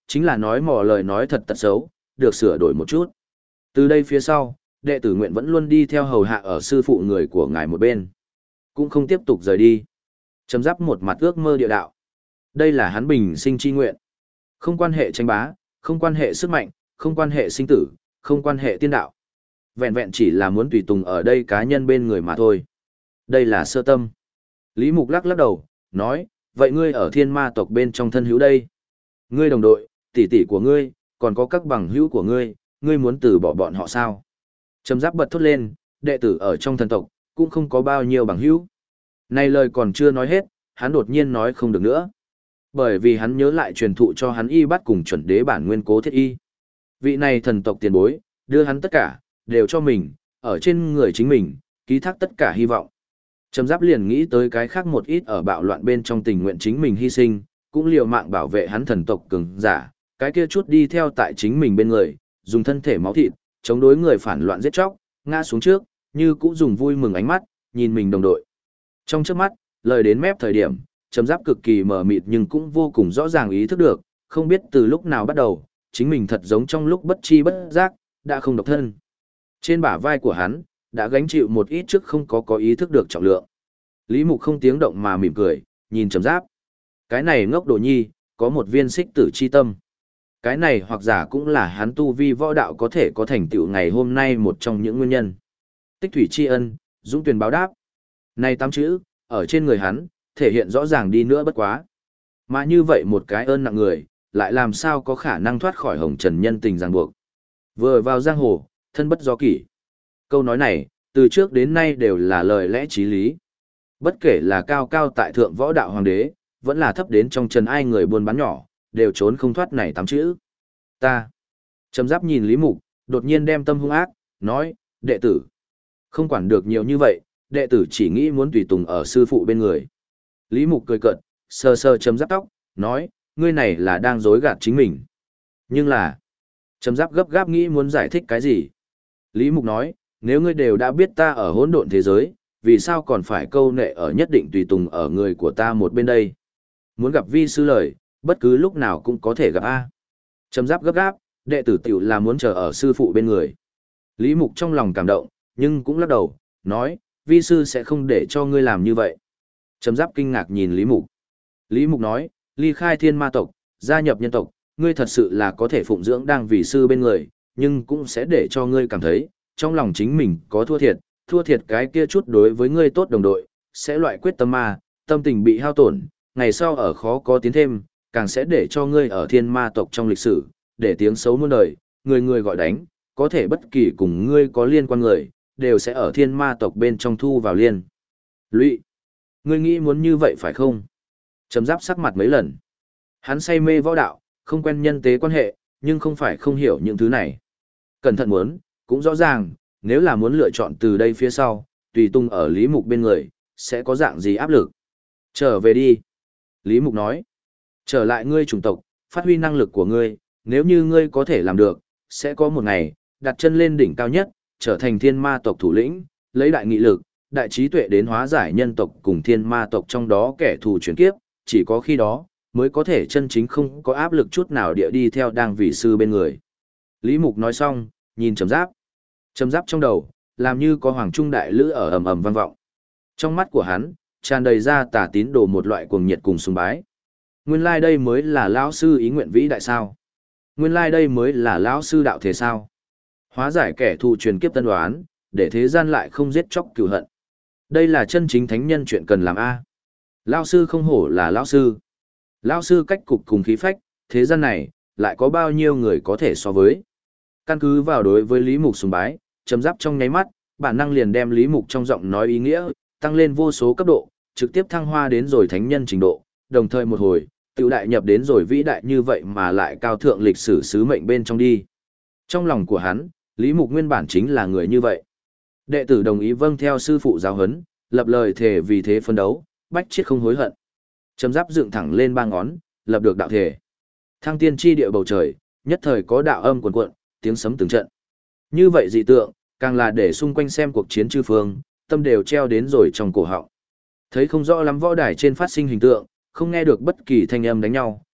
chính là nói mò lời nói thật tật xấu, được sửa đổi một chút. Từ đây phía sau, đệ tử nguyện vẫn luôn đi theo hầu hạ ở sư phụ người của ngài một bên, cũng không tiếp tục rời đi. Trầm Giáp một mặt ước mơ địa đạo. Đây là hắn bình sinh chi nguyện. Không quan hệ tranh bá, không quan hệ sức mạnh, không quan hệ sinh tử, không quan hệ tiên đạo. Vẹn vẹn chỉ là muốn tùy tùng ở đây cá nhân bên người mà thôi. Đây là sơ tâm. Lý Mục lắc lắc đầu, nói, vậy ngươi ở thiên ma tộc bên trong thân hữu đây. Ngươi đồng đội, tỷ tỷ của ngươi, còn có các bằng hữu của ngươi, ngươi muốn từ bỏ bọn họ sao? Trầm Giáp bật thốt lên, đệ tử ở trong thần tộc, cũng không có bao nhiêu bằng hữu. Này lời còn chưa nói hết, hắn đột nhiên nói không được nữa. Bởi vì hắn nhớ lại truyền thụ cho hắn y bắt cùng chuẩn đế bản nguyên cố thiết y. Vị này thần tộc tiền bối, đưa hắn tất cả, đều cho mình, ở trên người chính mình, ký thác tất cả hy vọng. Trầm Giáp liền nghĩ tới cái khác một ít ở bạo loạn bên trong tình nguyện chính mình hy sinh, cũng liều mạng bảo vệ hắn thần tộc cường giả, cái kia chút đi theo tại chính mình bên người, dùng thân thể máu thịt, chống đối người phản loạn giết chóc, ngã xuống trước, như cũng dùng vui mừng ánh mắt, nhìn mình đồng đội. Trong trước mắt, lời đến mép thời điểm, Trầm Giáp cực kỳ mờ mịt nhưng cũng vô cùng rõ ràng ý thức được, không biết từ lúc nào bắt đầu, chính mình thật giống trong lúc bất chi bất giác, đã không độc thân. Trên bả vai của hắn, đã gánh chịu một ít trước không có có ý thức được trọng lượng. Lý Mục không tiếng động mà mỉm cười, nhìn Trầm Giáp. Cái này ngốc đồ nhi, có một viên xích tử chi tâm. Cái này hoặc giả cũng là hắn tu vi võ đạo có thể có thành tựu ngày hôm nay một trong những nguyên nhân. Tích thủy tri ân, dũng tuyển báo đáp. Này tám chữ, ở trên người hắn, thể hiện rõ ràng đi nữa bất quá. Mà như vậy một cái ơn nặng người, lại làm sao có khả năng thoát khỏi hồng trần nhân tình ràng buộc. Vừa vào giang hồ, thân bất do kỷ. Câu nói này, từ trước đến nay đều là lời lẽ chí lý. Bất kể là cao cao tại thượng võ đạo hoàng đế, vẫn là thấp đến trong trần ai người buôn bán nhỏ, đều trốn không thoát này tám chữ. Ta. Trầm Giáp nhìn Lý Mục, đột nhiên đem tâm hung ác, nói, đệ tử. Không quản được nhiều như vậy, đệ tử chỉ nghĩ muốn tùy tùng ở sư phụ bên người. Lý Mục cười cợt, sờ sờ Trầm Giáp tóc, nói, ngươi này là đang dối gạt chính mình. Nhưng là, Trầm Giáp gấp gáp nghĩ muốn giải thích cái gì. Lý Mục nói, nếu ngươi đều đã biết ta ở hỗn độn thế giới, vì sao còn phải câu nệ ở nhất định tùy tùng ở người của ta một bên đây. Muốn gặp vi sư lời, bất cứ lúc nào cũng có thể gặp A. Trầm Giáp gấp gáp, đệ tử tiểu là muốn chờ ở sư phụ bên người. Lý Mục trong lòng cảm động, nhưng cũng lắc đầu, nói, vi sư sẽ không để cho ngươi làm như vậy. Trầm Giáp kinh ngạc nhìn Lý Mục. Lý Mục nói, ly khai thiên ma tộc, gia nhập nhân tộc, ngươi thật sự là có thể phụng dưỡng đang vì sư bên người, nhưng cũng sẽ để cho ngươi cảm thấy, trong lòng chính mình có thua thiệt, thua thiệt cái kia chút đối với ngươi tốt đồng đội, sẽ loại quyết tâm ma, tâm tình bị hao tổn, ngày sau ở khó có tiến thêm, càng sẽ để cho ngươi ở thiên ma tộc trong lịch sử, để tiếng xấu muôn đời, người người gọi đánh, có thể bất kỳ cùng ngươi có liên quan người, đều sẽ ở thiên ma tộc bên trong thu vào liên. Lụy, ngươi nghĩ muốn như vậy phải không? Trầm Giáp sắc mặt mấy lần. Hắn say mê võ đạo, không quen nhân tế quan hệ, nhưng không phải không hiểu những thứ này. Cẩn thận muốn, cũng rõ ràng, nếu là muốn lựa chọn từ đây phía sau, tùy tung ở Lý Mục bên người, sẽ có dạng gì áp lực. Trở về đi. Lý Mục nói. Trở lại ngươi chủng tộc, phát huy năng lực của ngươi, nếu như ngươi có thể làm được, sẽ có một ngày, đặt chân lên đỉnh cao nhất, trở thành thiên ma tộc thủ lĩnh, lấy đại nghị lực, đại trí tuệ đến hóa giải nhân tộc cùng thiên ma tộc trong đó kẻ thù chuyển kiếp, chỉ có khi đó, mới có thể chân chính không có áp lực chút nào địa đi theo đang vị sư bên người. Lý Mục nói xong, nhìn Trầm Giáp. Trầm Giáp trong đầu, làm như có hoàng trung đại lữ ở ầm ầm vang vọng. Trong mắt của hắn, tràn đầy ra tà tín đồ một loại cuồng nhiệt cùng sùng bái. Nguyên lai like đây mới là lão sư ý nguyện vĩ đại sao? Nguyên lai like đây mới là lão sư đạo thể sao? Hóa giải kẻ thù truyền kiếp tân đoán, để thế gian lại không giết chóc cừu hận. Đây là chân chính thánh nhân chuyện cần làm a. Lão sư không hổ là lão sư. Lão sư cách cục cùng khí phách, thế gian này lại có bao nhiêu người có thể so với. Căn cứ vào đối với Lý Mục sùng bái, Trầm Giáp trong nháy mắt, bản năng liền đem Lý Mục trong giọng nói ý nghĩa, tăng lên vô số cấp độ, trực tiếp thăng hoa đến rồi thánh nhân trình độ, đồng thời một hồi, tiểu đại nhập đến rồi vĩ đại như vậy mà lại cao thượng lịch sử sứ mệnh bên trong đi. Trong lòng của hắn, Lý Mục nguyên bản chính là người như vậy. Đệ tử đồng ý vâng theo sư phụ giáo huấn, lập lời thề vì thế phân đấu, bách chiết không hối hận. Trầm Giáp dựng thẳng lên ba ngón, lập được đạo thể. Thăng tiên chi địa bầu trời, nhất thời có đạo âm cuồn cuộn, tiếng sấm từng trận. Như vậy dị tượng, càng là để xung quanh xem cuộc chiến chư phương, tâm đều treo đến rồi trong cổ họng. Thấy không rõ lắm võ đài trên phát sinh hình tượng, không nghe được bất kỳ thanh âm đánh nhau,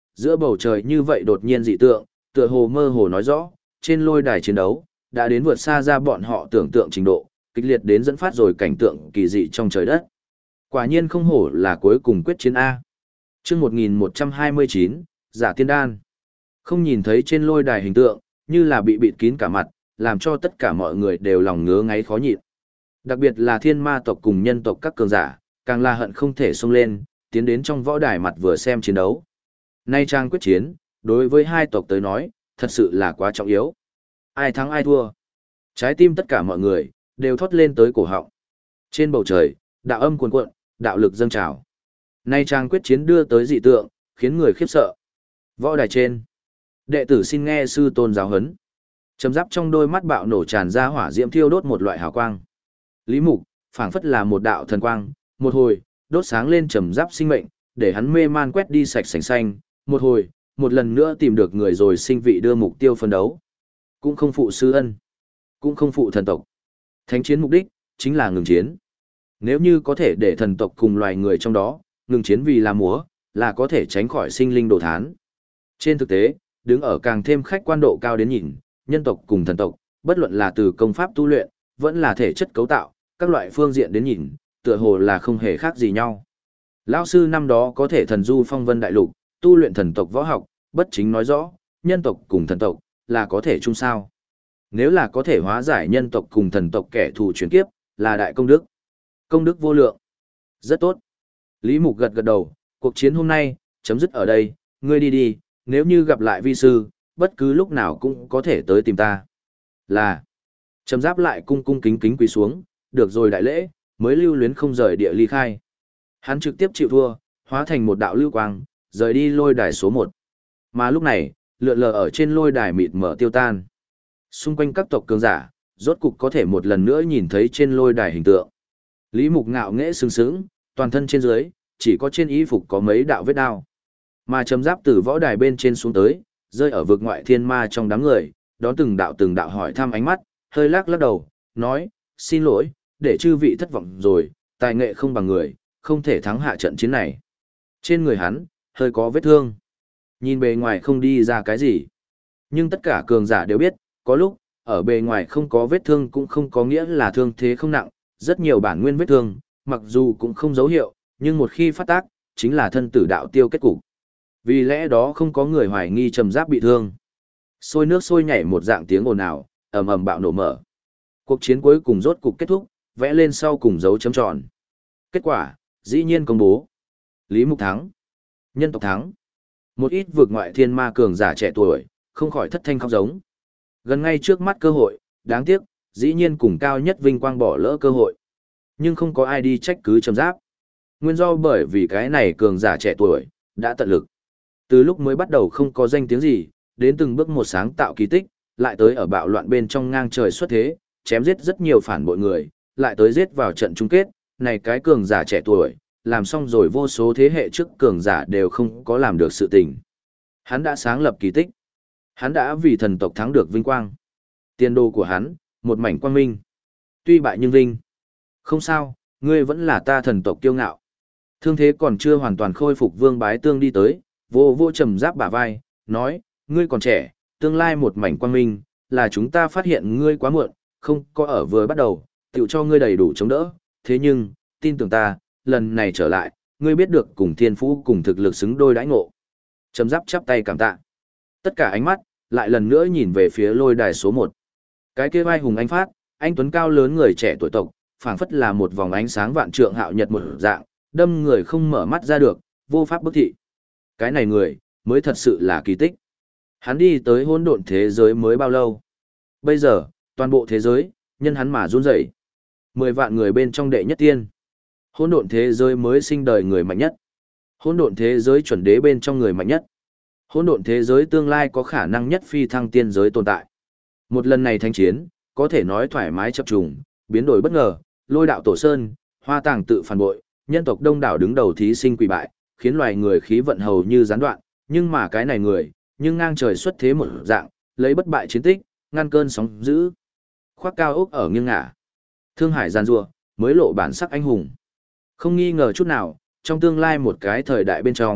giữa bầu trời như vậy đột nhiên dị tượng, tựa hồ mơ hồ nói rõ, trên lôi đài chiến đấu, đã đến vượt xa ra bọn họ tưởng tượng trình độ, kịch liệt đến dẫn phát rồi cảnh tượng kỳ dị trong trời đất. Quả nhiên không hổ là cuối cùng quyết chiến A. Chương một nghìn một trăm hai mươi chín, Giả Tiên Đan. Không nhìn thấy trên lôi đài hình tượng, như là bị bịt kín cả mặt, làm cho tất cả mọi người đều lòng ngứa ngáy khó nhịn. Đặc biệt là thiên ma tộc cùng nhân tộc các cường giả, càng là hận không thể xông lên, tiến đến trong võ đài mặt vừa xem chiến đấu. Nay trang quyết chiến, đối với hai tộc tới nói, thật sự là quá trọng yếu. Ai thắng ai thua. Trái tim tất cả mọi người, đều thoát lên tới cổ họng. Trên bầu trời, đạo âm cuồn cuộn, đạo lực dâng trào. Nay trang quyết chiến đưa tới dị tượng, khiến người khiếp sợ. Võ đài trên. Đệ tử xin nghe sư tôn giáo huấn. Trầm giáp trong đôi mắt bạo nổ tràn ra hỏa diễm thiêu đốt một loại hào quang. Lý Mục, phảng phất là một đạo thần quang, một hồi, đốt sáng lên trầm giáp sinh mệnh, để hắn mê man quét đi sạch sành xanh, một hồi, một lần nữa tìm được người rồi sinh vị đưa mục tiêu phân đấu. Cũng không phụ sư ân, cũng không phụ thần tộc. Thánh chiến mục đích, chính là ngừng chiến. Nếu như có thể để thần tộc cùng loài người trong đó, ngừng chiến vì là múa, là có thể tránh khỏi sinh linh đồ thán. Trên thực tế, đứng ở càng thêm khách quan độ cao đến nhìn, nhân tộc cùng thần tộc, bất luận là từ công pháp tu luyện, vẫn là thể chất cấu tạo, các loại phương diện đến nhìn, tựa hồ là không hề khác gì nhau. Lão sư năm đó có thể thần du phong vân đại lục, tu luyện thần tộc võ học, bất chính nói rõ, nhân tộc cùng thần tộc, là có thể chung sao. Nếu là có thể hóa giải nhân tộc cùng thần tộc kẻ thù chuyển kiếp, là đại công đức. Công đức vô lượng. Rất tốt. Lý Mục gật gật đầu, cuộc chiến hôm nay, chấm dứt ở đây, ngươi đi đi, nếu như gặp lại vi sư, bất cứ lúc nào cũng có thể tới tìm ta. Là. Trầm giáp lại cung cung kính kính quỳ xuống, được rồi đại lễ, mới lưu luyến không rời địa ly khai. Hắn trực tiếp chịu thua, hóa thành một đạo lưu quang, rời đi lôi đài số một. Mà lúc này, lượn lờ ở trên lôi đài mịt mở tiêu tan. Xung quanh các tộc cường giả, rốt cục có thể một lần nữa nhìn thấy trên lôi đài hình tượng. Lý Mục ngạo nghễ sừng sững, toàn thân trên dưới, chỉ có trên y phục có mấy đạo vết đao. Mà chấm giáp từ võ đài bên trên xuống tới, rơi ở vực ngoại thiên ma trong đám người, đón từng đạo từng đạo hỏi thăm ánh mắt, hơi lắc lắc đầu, nói, xin lỗi, để chư vị thất vọng rồi, tài nghệ không bằng người, không thể thắng hạ trận chiến này. Trên người hắn, hơi có vết thương. Nhìn bề ngoài không đi ra cái gì. Nhưng tất cả cường giả đều biết, có lúc, ở bề ngoài không có vết thương cũng không có nghĩa là thương thế không nặng, rất nhiều bản nguyên vết thương, mặc dù cũng không dấu hiệu, nhưng một khi phát tác, chính là thân tử đạo tiêu kết cục. Vì lẽ đó không có người hoài nghi trầm giáp bị thương. Sôi nước sôi nhảy một dạng tiếng ồn ào, ầm ầm bạo nổ mở. Cuộc chiến cuối cùng rốt cục kết thúc, vẽ lên sau cùng dấu chấm tròn. Kết quả, dĩ nhiên công bố. Lý Mục thắng. Nhân tộc thắng. Một ít vượt ngoại thiên ma cường giả trẻ tuổi, không khỏi thất thanh khóc giống. Gần ngay trước mắt cơ hội, đáng tiếc, dĩ nhiên cùng cao nhất vinh quang bỏ lỡ cơ hội. Nhưng không có ai đi trách cứ trầm giáp. Nguyên do bởi vì cái này cường giả trẻ tuổi, đã tận lực. Từ lúc mới bắt đầu không có danh tiếng gì, đến từng bước một sáng tạo kỳ tích, lại tới ở bạo loạn bên trong ngang trời xuất thế, chém giết rất nhiều phản bội người, lại tới giết vào trận chung kết, này cái cường giả trẻ tuổi, làm xong rồi vô số thế hệ trước cường giả đều không có làm được sự tình. Hắn đã sáng lập kỳ tích. Hắn đã vì thần tộc thắng được vinh quang. Tiền đồ của hắn, một mảnh quang minh. Tuy bại nhưng vinh. Không sao, ngươi vẫn là ta thần tộc kiêu ngạo. Thương thế còn chưa hoàn toàn khôi phục Vương Bái Tương đi tới, vô vô trầm giáp bả vai, nói, ngươi còn trẻ, tương lai một mảnh quang minh, là chúng ta phát hiện ngươi quá muộn, không có ở vừa bắt đầu, tự cho ngươi đầy đủ chống đỡ, thế nhưng, tin tưởng ta, lần này trở lại, ngươi biết được cùng thiên phú cùng thực lực xứng đôi đãi ngộ. Trầm giáp chắp tay cảm tạ. Tất cả ánh mắt, lại lần nữa nhìn về phía lôi đài số một. Cái kia vai hùng anh phát, anh tuấn cao lớn người trẻ tuổi tộc, phảng phất là một vòng ánh sáng vạn trượng hạo nhật một dạng, đâm người không mở mắt ra được, vô pháp bức thị. Cái này người, mới thật sự là kỳ tích. Hắn đi tới hỗn độn thế giới mới bao lâu? Bây giờ, toàn bộ thế giới, nhân hắn mà run rẩy. Mười vạn người bên trong đệ nhất tiên. Hỗn độn thế giới mới sinh đời người mạnh nhất. Hỗn độn thế giới chuẩn đế bên trong người mạnh nhất. Hỗn độn thế giới tương lai có khả năng nhất phi thăng tiên giới tồn tại. Một lần này thánh chiến, có thể nói thoải mái chập trùng, biến đổi bất ngờ, lôi đạo tổ sơn, hoa tàng tự phản bội, nhân tộc đông đảo đứng đầu thí sinh quỳ bại, khiến loài người khí vận hầu như gián đoạn, nhưng mà cái này người, nhưng ngang trời xuất thế một dạng, lấy bất bại chiến tích, ngăn cơn sóng dữ. Khoác cao ốc ở nghiêng ngả. Thương hải gian rùa, mới lộ bản sắc anh hùng. Không nghi ngờ chút nào, trong tương lai một cái thời đại bên trong,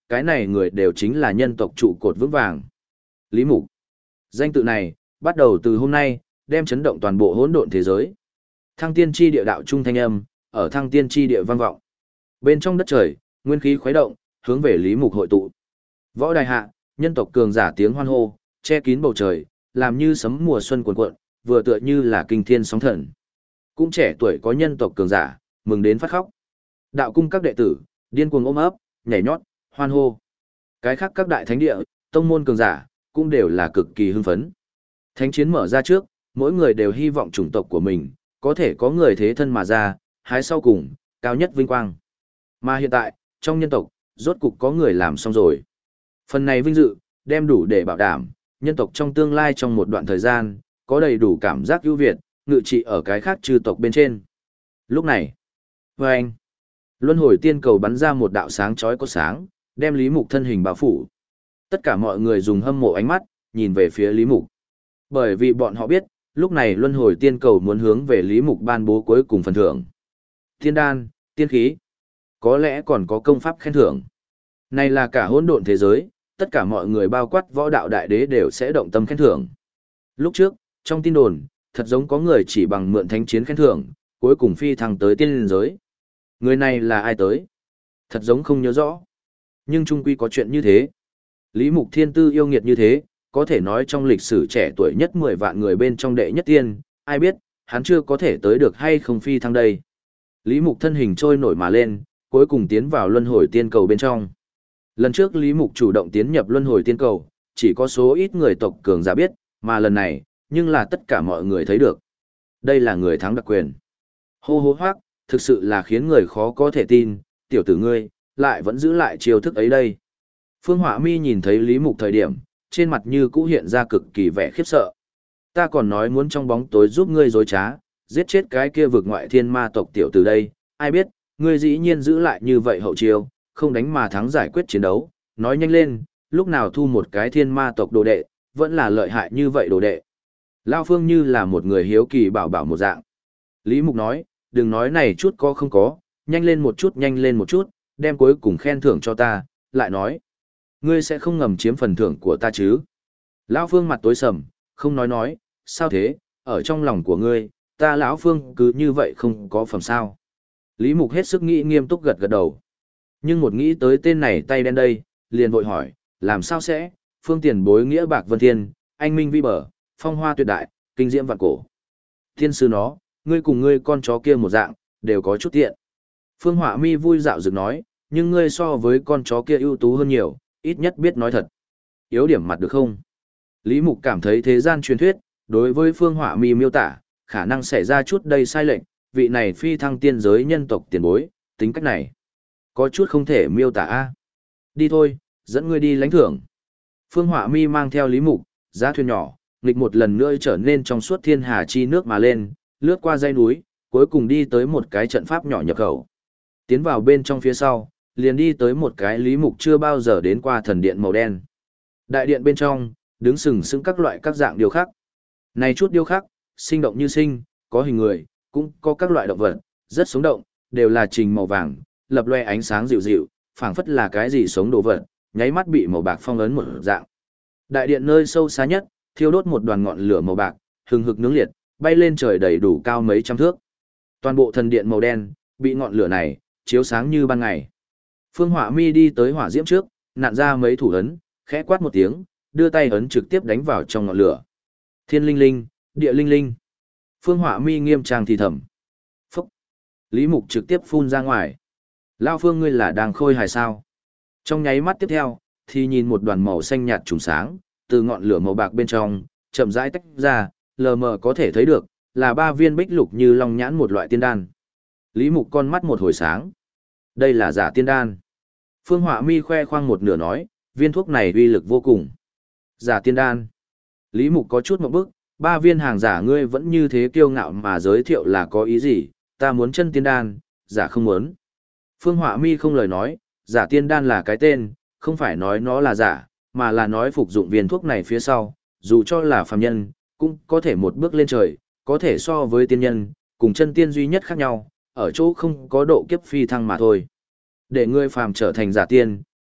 cái này người đều chính là nhân tộc trụ cột vững vàng. Lý Mục. Danh tự này, bắt đầu từ hôm nay, đem chấn động toàn bộ hỗn độn thế giới. Thăng tiên chi địa đạo trung thanh âm, ở thăng tiên chi địa vang vọng. Bên trong đất trời, nguyên khí khuấy động, hướng về Lý Mục hội tụ. Võ đài hạ, nhân tộc cường giả tiếng hoan hô, che kín bầu trời, làm như sấm mùa xuân cuồn cuộn, vừa tựa như là kinh thiên sóng thần. Cũng trẻ tuổi có nhân tộc cường giả, mừng đến phát khóc. Đạo cung các đệ tử, điên cuồng ôm ấp, nhảy nhót, hoan hô. Cái khác các đại thánh địa, tông môn cường giả, cũng đều là cực kỳ hưng phấn. Thánh chiến mở ra trước, mỗi người đều hy vọng chủng tộc của mình, có thể có người thế thân mà ra, hái sau cùng, cao nhất vinh quang. Mà hiện tại, trong nhân tộc, rốt cục có người làm xong rồi. Phần này vinh dự, đem đủ để bảo đảm, nhân tộc trong tương lai trong một đoạn thời gian, có đầy đủ cảm giác ưu việt, ngự trị ở cái khác chư tộc bên trên. Lúc này, vâng, luân hồi tiên cầu bắn ra một đạo sáng chói có sáng, đem Lý Mục thân hình bao phủ. Tất cả mọi người dùng hâm mộ ánh mắt, nhìn về phía Lý Mục. Bởi vì bọn họ biết, lúc này luân hồi tiên cầu muốn hướng về Lý Mục ban bố cuối cùng phần thưởng. Tiên đan, tiên khí, có lẽ còn có công pháp khen thưởng. Này là cả hỗn độn thế giới, tất cả mọi người bao quát võ đạo đại đế đều sẽ động tâm khen thưởng. Lúc trước, trong tin đồn, thật giống có người chỉ bằng mượn thánh chiến khen thưởng, cuối cùng phi thăng tới tiên liên giới. Người này là ai tới? Thật giống không nhớ rõ. Nhưng chung quy có chuyện như thế. Lý Mục thiên tư yêu nghiệt như thế, có thể nói trong lịch sử trẻ tuổi nhất mười vạn người bên trong đệ nhất tiên, ai biết, hắn chưa có thể tới được hay không phi thăng đây. Lý Mục thân hình trôi nổi mà lên, cuối cùng tiến vào luân hồi tiên cầu bên trong. Lần trước Lý Mục chủ động tiến nhập luân hồi tiên cầu, chỉ có số ít người tộc cường giả biết, mà lần này, nhưng là tất cả mọi người thấy được. Đây là người thắng đặc quyền. Hô hô hoác, thực sự là khiến người khó có thể tin, tiểu tử ngươi, lại vẫn giữ lại chiêu thức ấy đây. Phương Họa Mi nhìn thấy Lý Mục thời điểm, trên mặt như cũ hiện ra cực kỳ vẻ khiếp sợ. Ta còn nói muốn trong bóng tối giúp ngươi dối trá, giết chết cái kia vực ngoại thiên ma tộc tiểu tử đây, ai biết, ngươi dĩ nhiên giữ lại như vậy hậu chiêu, không đánh mà thắng giải quyết chiến đấu, nói nhanh lên, lúc nào thu một cái thiên ma tộc đồ đệ, vẫn là lợi hại như vậy đồ đệ. Lao Phương như là một người hiếu kỳ bảo bảo một dạng. Lý Mục nói, đừng nói này chút có không có, nhanh lên một chút nhanh lên một chút, đem cuối cùng khen thưởng cho ta, lại nói. Ngươi sẽ không ngầm chiếm phần thưởng của ta chứ? Lão Phương mặt tối sầm, không nói nói, sao thế, ở trong lòng của ngươi, ta lão Phương cứ như vậy không có phẩm sao. Lý Mục hết sức nghĩ nghiêm túc gật gật đầu. Nhưng một nghĩ tới tên này tay đen đây, liền vội hỏi, làm sao sẽ, Phương tiền bối nghĩa bạc vân thiên, anh minh vi bờ, phong hoa tuyệt đại, kinh diễm vạn cổ. Thiên sư nó, ngươi cùng ngươi con chó kia một dạng, đều có chút tiện. Phương Họa Mi vui dạo dựng nói, nhưng ngươi so với con chó kia ưu tú hơn nhiều, ít nhất biết nói thật. Yếu điểm mặt được không? Lý Mục cảm thấy thế gian truyền thuyết, đối với Phương Họa Mi miêu tả, khả năng xảy ra chút đầy sai lệch, vị này phi thăng tiên giới nhân tộc tiền bối, tính cách này. Có chút không thể miêu tả a. Đi thôi, dẫn ngươi đi lãnh thưởng. Phương Họa Mi mang theo Lý Mục, giá thuyền nhỏ, nghịch một lần nữa trở nên trong suốt thiên hà chi nước mà lên, lướt qua dãy núi, cuối cùng đi tới một cái trận pháp nhỏ nhập khẩu. Tiến vào bên trong phía sau, liền đi tới một cái Lý Mục chưa bao giờ đến qua thần điện màu đen. Đại điện bên trong, đứng sừng sững các loại các dạng điêu khắc. Này chút điêu khắc, sinh động như sinh, có hình người, cũng có các loại động vật, rất sống động, đều là trình màu vàng, lập loe ánh sáng dịu dịu, phảng phất là cái gì sống đồ vật, nháy mắt bị màu bạc phong ấn một dạng. Đại điện nơi sâu xa nhất, thiêu đốt một đoàn ngọn lửa màu bạc, hừng hực nướng liệt, bay lên trời đầy đủ cao mấy trăm thước. Toàn bộ thần điện màu đen, bị ngọn lửa này chiếu sáng như ban ngày. Phương Họa Mi đi tới hỏa diễm trước, nặn ra mấy thủ ấn, khẽ quát một tiếng, đưa tay ấn trực tiếp đánh vào trong ngọn lửa. Thiên linh linh, địa linh linh. Phương Họa Mi nghiêm trang thì thầm. Phúc. Lý Mục trực tiếp phun ra ngoài. Lao Phương ngươi là đang khôi hài sao? Trong nháy mắt tiếp theo, thì nhìn một đoàn màu xanh nhạt trùng sáng, từ ngọn lửa màu bạc bên trong, chậm rãi tách ra, lờ mờ có thể thấy được, là ba viên bích lục như long nhãn một loại tiên đan. Lý Mục con mắt một hồi sáng. Đây là giả tiên đan. Phương Họa Mi khoe khoang một nửa nói, viên thuốc này uy lực vô cùng. Giả tiên đan. Lý Mục có chút một bức, ba viên hàng giả ngươi vẫn như thế kiêu ngạo mà giới thiệu là có ý gì, ta muốn chân tiên đan, giả không muốn. Phương Họa Mi không lời nói, giả tiên đan là cái tên, không phải nói nó là giả, mà là nói phục dụng viên thuốc này phía sau, dù cho là phàm nhân, cũng có thể một bước lên trời, có thể so với tiên nhân, cùng chân tiên duy nhất khác nhau, ở chỗ không có độ kiếp phi thăng mà thôi. Để ngươi phàm trở thành giả tiên,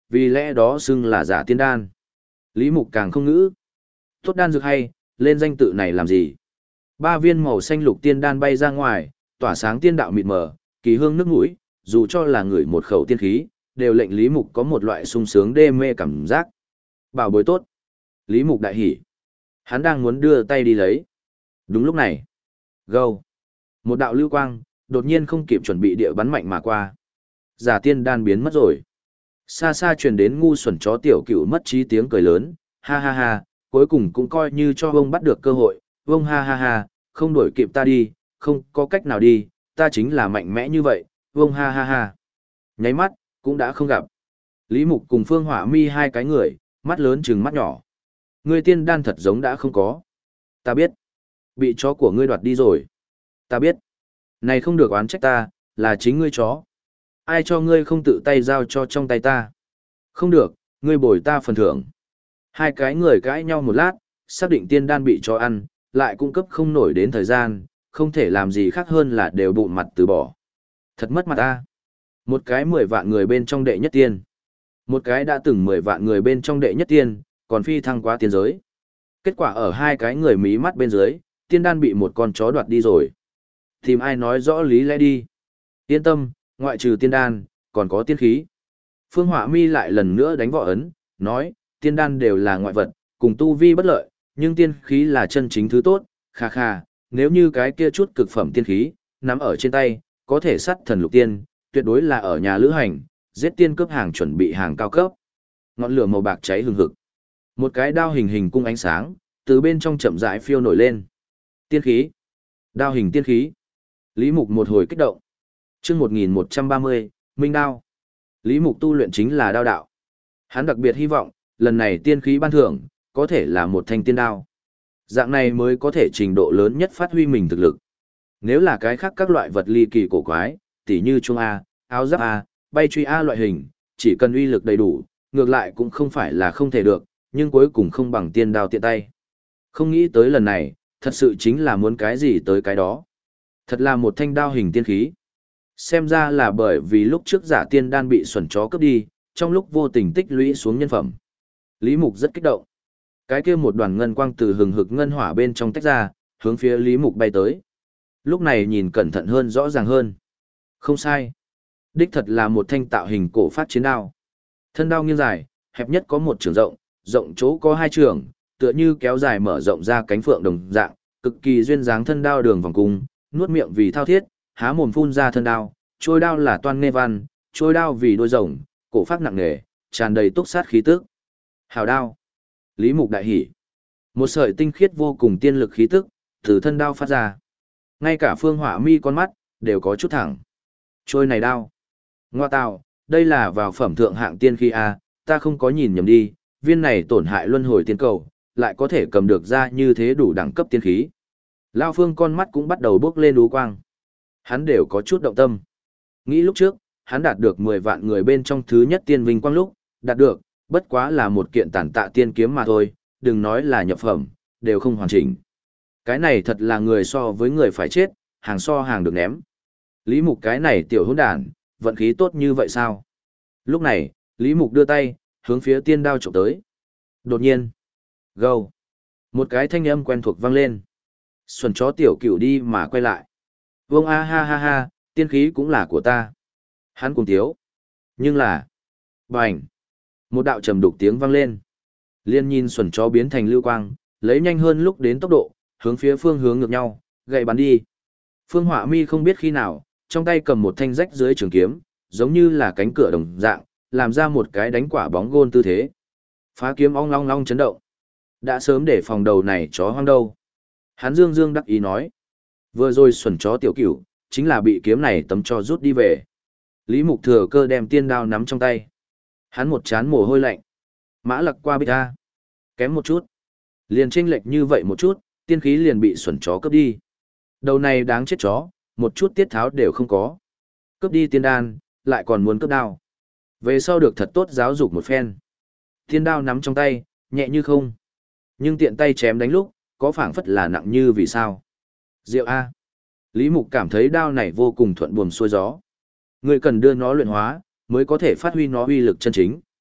vì lẽ đó xưng là giả tiên đan. Lý Mục càng không ngữ. Tốt đan dược hay, lên danh tự này làm gì? Ba viên màu xanh lục tiên đan bay ra ngoài, tỏa sáng tiên đạo mịt mờ, kỳ hương nước mũi, dù cho là người một khẩu tiên khí, đều lệnh Lý Mục có một loại sung sướng đê mê cảm giác. Bảo bối tốt. Lý Mục đại hỉ. Hắn đang muốn đưa tay đi lấy. Đúng lúc này. Gâu. Một đạo lưu quang, đột nhiên không kịp chuẩn bị địa bắn mạnh mà qua. Giả tiên đan biến mất rồi. Xa xa truyền đến ngu xuẩn chó tiểu cửu mất trí tiếng cười lớn, ha ha ha, cuối cùng cũng coi như cho vông bắt được cơ hội, vông ha ha ha, không đuổi kịp ta đi, không có cách nào đi, ta chính là mạnh mẽ như vậy, vông ha ha ha. Nháy mắt, cũng đã không gặp. Lý Mục cùng Phương Hỏa Mi hai cái người, mắt lớn trừng mắt nhỏ. Ngươi tiên đan thật giống đã không có. Ta biết. Bị chó của ngươi đoạt đi rồi. Ta biết. Này không được oán trách ta, là chính ngươi chó. Ai cho ngươi không tự tay giao cho trong tay ta? Không được, ngươi bồi ta phần thưởng. Hai cái người cãi nhau một lát, xác định tiên đan bị chó ăn, lại cung cấp không nổi đến thời gian, không thể làm gì khác hơn là đều bụng mặt từ bỏ. Thật mất mặt ta. Một cái mười vạn người bên trong đệ nhất tiên. Một cái đã từng mười vạn người bên trong đệ nhất tiên, còn phi thăng quá tiên giới. Kết quả ở hai cái người mí mắt bên dưới, tiên đan bị một con chó đoạt đi rồi. Tìm ai nói rõ lý lẽ đi. Yên tâm, ngoại trừ tiên đan, còn có tiên khí. Phương Hỏa Mi lại lần nữa đánh võ ấn, nói, tiên đan đều là ngoại vật, cùng tu vi bất lợi, nhưng tiên khí là chân chính thứ tốt, kha kha, nếu như cái kia chút cực phẩm tiên khí, nắm ở trên tay, có thể sát thần lục tiên, tuyệt đối là ở nhà lữ hành, giết tiên cướp hàng chuẩn bị hàng cao cấp. Ngọn lửa màu bạc cháy hừng hực. Một cái đao hình hình cung ánh sáng, từ bên trong chậm rãi phiêu nổi lên. Tiên khí. Đao hình tiên khí. Lý Mục một hồi kích động. Chương một nghìn một trăm ba mươi, Minh đao. Lý Mục tu luyện chính là đao đạo. Hắn đặc biệt hy vọng, lần này tiên khí ban thưởng, có thể là một thanh tiên đao. Dạng này mới có thể trình độ lớn nhất phát huy mình thực lực. Nếu là cái khác các loại vật ly kỳ cổ quái, tỉ như chuông A, áo giáp A, bay truy A loại hình, chỉ cần uy lực đầy đủ, ngược lại cũng không phải là không thể được, nhưng cuối cùng không bằng tiên đao tiện tay. Không nghĩ tới lần này, thật sự chính là muốn cái gì tới cái đó. Thật là một thanh đao hình tiên khí. Xem ra là bởi vì lúc trước giả tiên đan bị xuẩn chó cướp đi, trong lúc vô tình tích lũy xuống nhân phẩm. Lý Mục rất kích động. Cái kia một đoàn ngân quang từ hừng hực ngân hỏa bên trong tách ra, hướng phía Lý Mục bay tới. Lúc này nhìn cẩn thận hơn rõ ràng hơn. Không sai. Đích thật là một thanh tạo hình cổ phát chiến đao. Thân đao nghiêng dài, hẹp nhất có một trường rộng, rộng chỗ có hai trường, tựa như kéo dài mở rộng ra cánh phượng đồng dạng, cực kỳ duyên dáng thân đao đường vòng cung, nuốt miệng vì thao thiết, há mồm phun ra thân đao, trôi đao là toan nghe văn, trôi đao vì đôi rồng, cổ phát nặng nề, tràn đầy túc sát khí tức. Hào đao. Lý Mục đại hỉ. Một sợi tinh khiết vô cùng tiên lực khí tức từ thân đao phát ra. Ngay cả Phương Hỏa Mi con mắt đều có chút thẳng. Trôi này đao. Ngoa tạo, đây là vào phẩm thượng hạng tiên khí a, ta không có nhìn nhầm đi, viên này tổn hại luân hồi tiên cầu, lại có thể cầm được ra như thế đủ đẳng cấp tiên khí. Lao Phương con mắt cũng bắt đầu bước lên đú quang. Hắn đều có chút động tâm. Nghĩ lúc trước, hắn đạt được mười vạn người bên trong thứ nhất tiên vinh quang lúc, đạt được, bất quá là một kiện tản tạ tiên kiếm mà thôi, đừng nói là nhập phẩm, đều không hoàn chỉnh. Cái này thật là người so với người phải chết, hàng so hàng được ném. Lý Mục cái này tiểu hỗn đản, vận khí tốt như vậy sao? Lúc này, Lý Mục đưa tay, hướng phía tiên đao chụp tới. Đột nhiên, gâu, một cái thanh âm quen thuộc vang lên. Xuân chó tiểu cửu đi mà quay lại. Vương a ha ha ha, tiên khí cũng là của ta. Hắn cùng tiếu. Nhưng là, bành, một đạo trầm đục tiếng vang lên. Liên nhìn xuân chó biến thành lưu quang, lấy nhanh hơn lúc đến tốc độ, hướng phía phương hướng ngược nhau, gậy bắn đi. Phương Hỏa Mi không biết khi nào, trong tay cầm một thanh rách dưới trường kiếm, giống như là cánh cửa đồng dạng, làm ra một cái đánh quả bóng gôn tư thế. Phá kiếm ong long long chấn động. Đã sớm để phòng đầu này chó hoang đâu. Hắn dương dương đắc ý nói. Vừa rồi xuẩn chó tiểu cửu, chính là bị kiếm này tấm cho rút đi về. Lý Mục thừa cơ đem tiên đao nắm trong tay. Hắn một chán mồ hôi lạnh. Mã lặc qua bích ta. Kém một chút. Liền chênh lệch như vậy một chút, tiên khí liền bị xuẩn chó cướp đi. Đầu này đáng chết chó, một chút tiết tháo đều không có. Cướp đi tiên đan, lại còn muốn cướp đao. Về sau được thật tốt giáo dục một phen. Tiên đao nắm trong tay, nhẹ như không. Nhưng tiện tay chém đánh lúc, có phảng phất là nặng như vì sao. Diệu A. Lý Mục cảm thấy đao này vô cùng thuận buồm xuôi gió. Người cần đưa nó luyện hóa, mới có thể phát huy nó uy lực chân chính.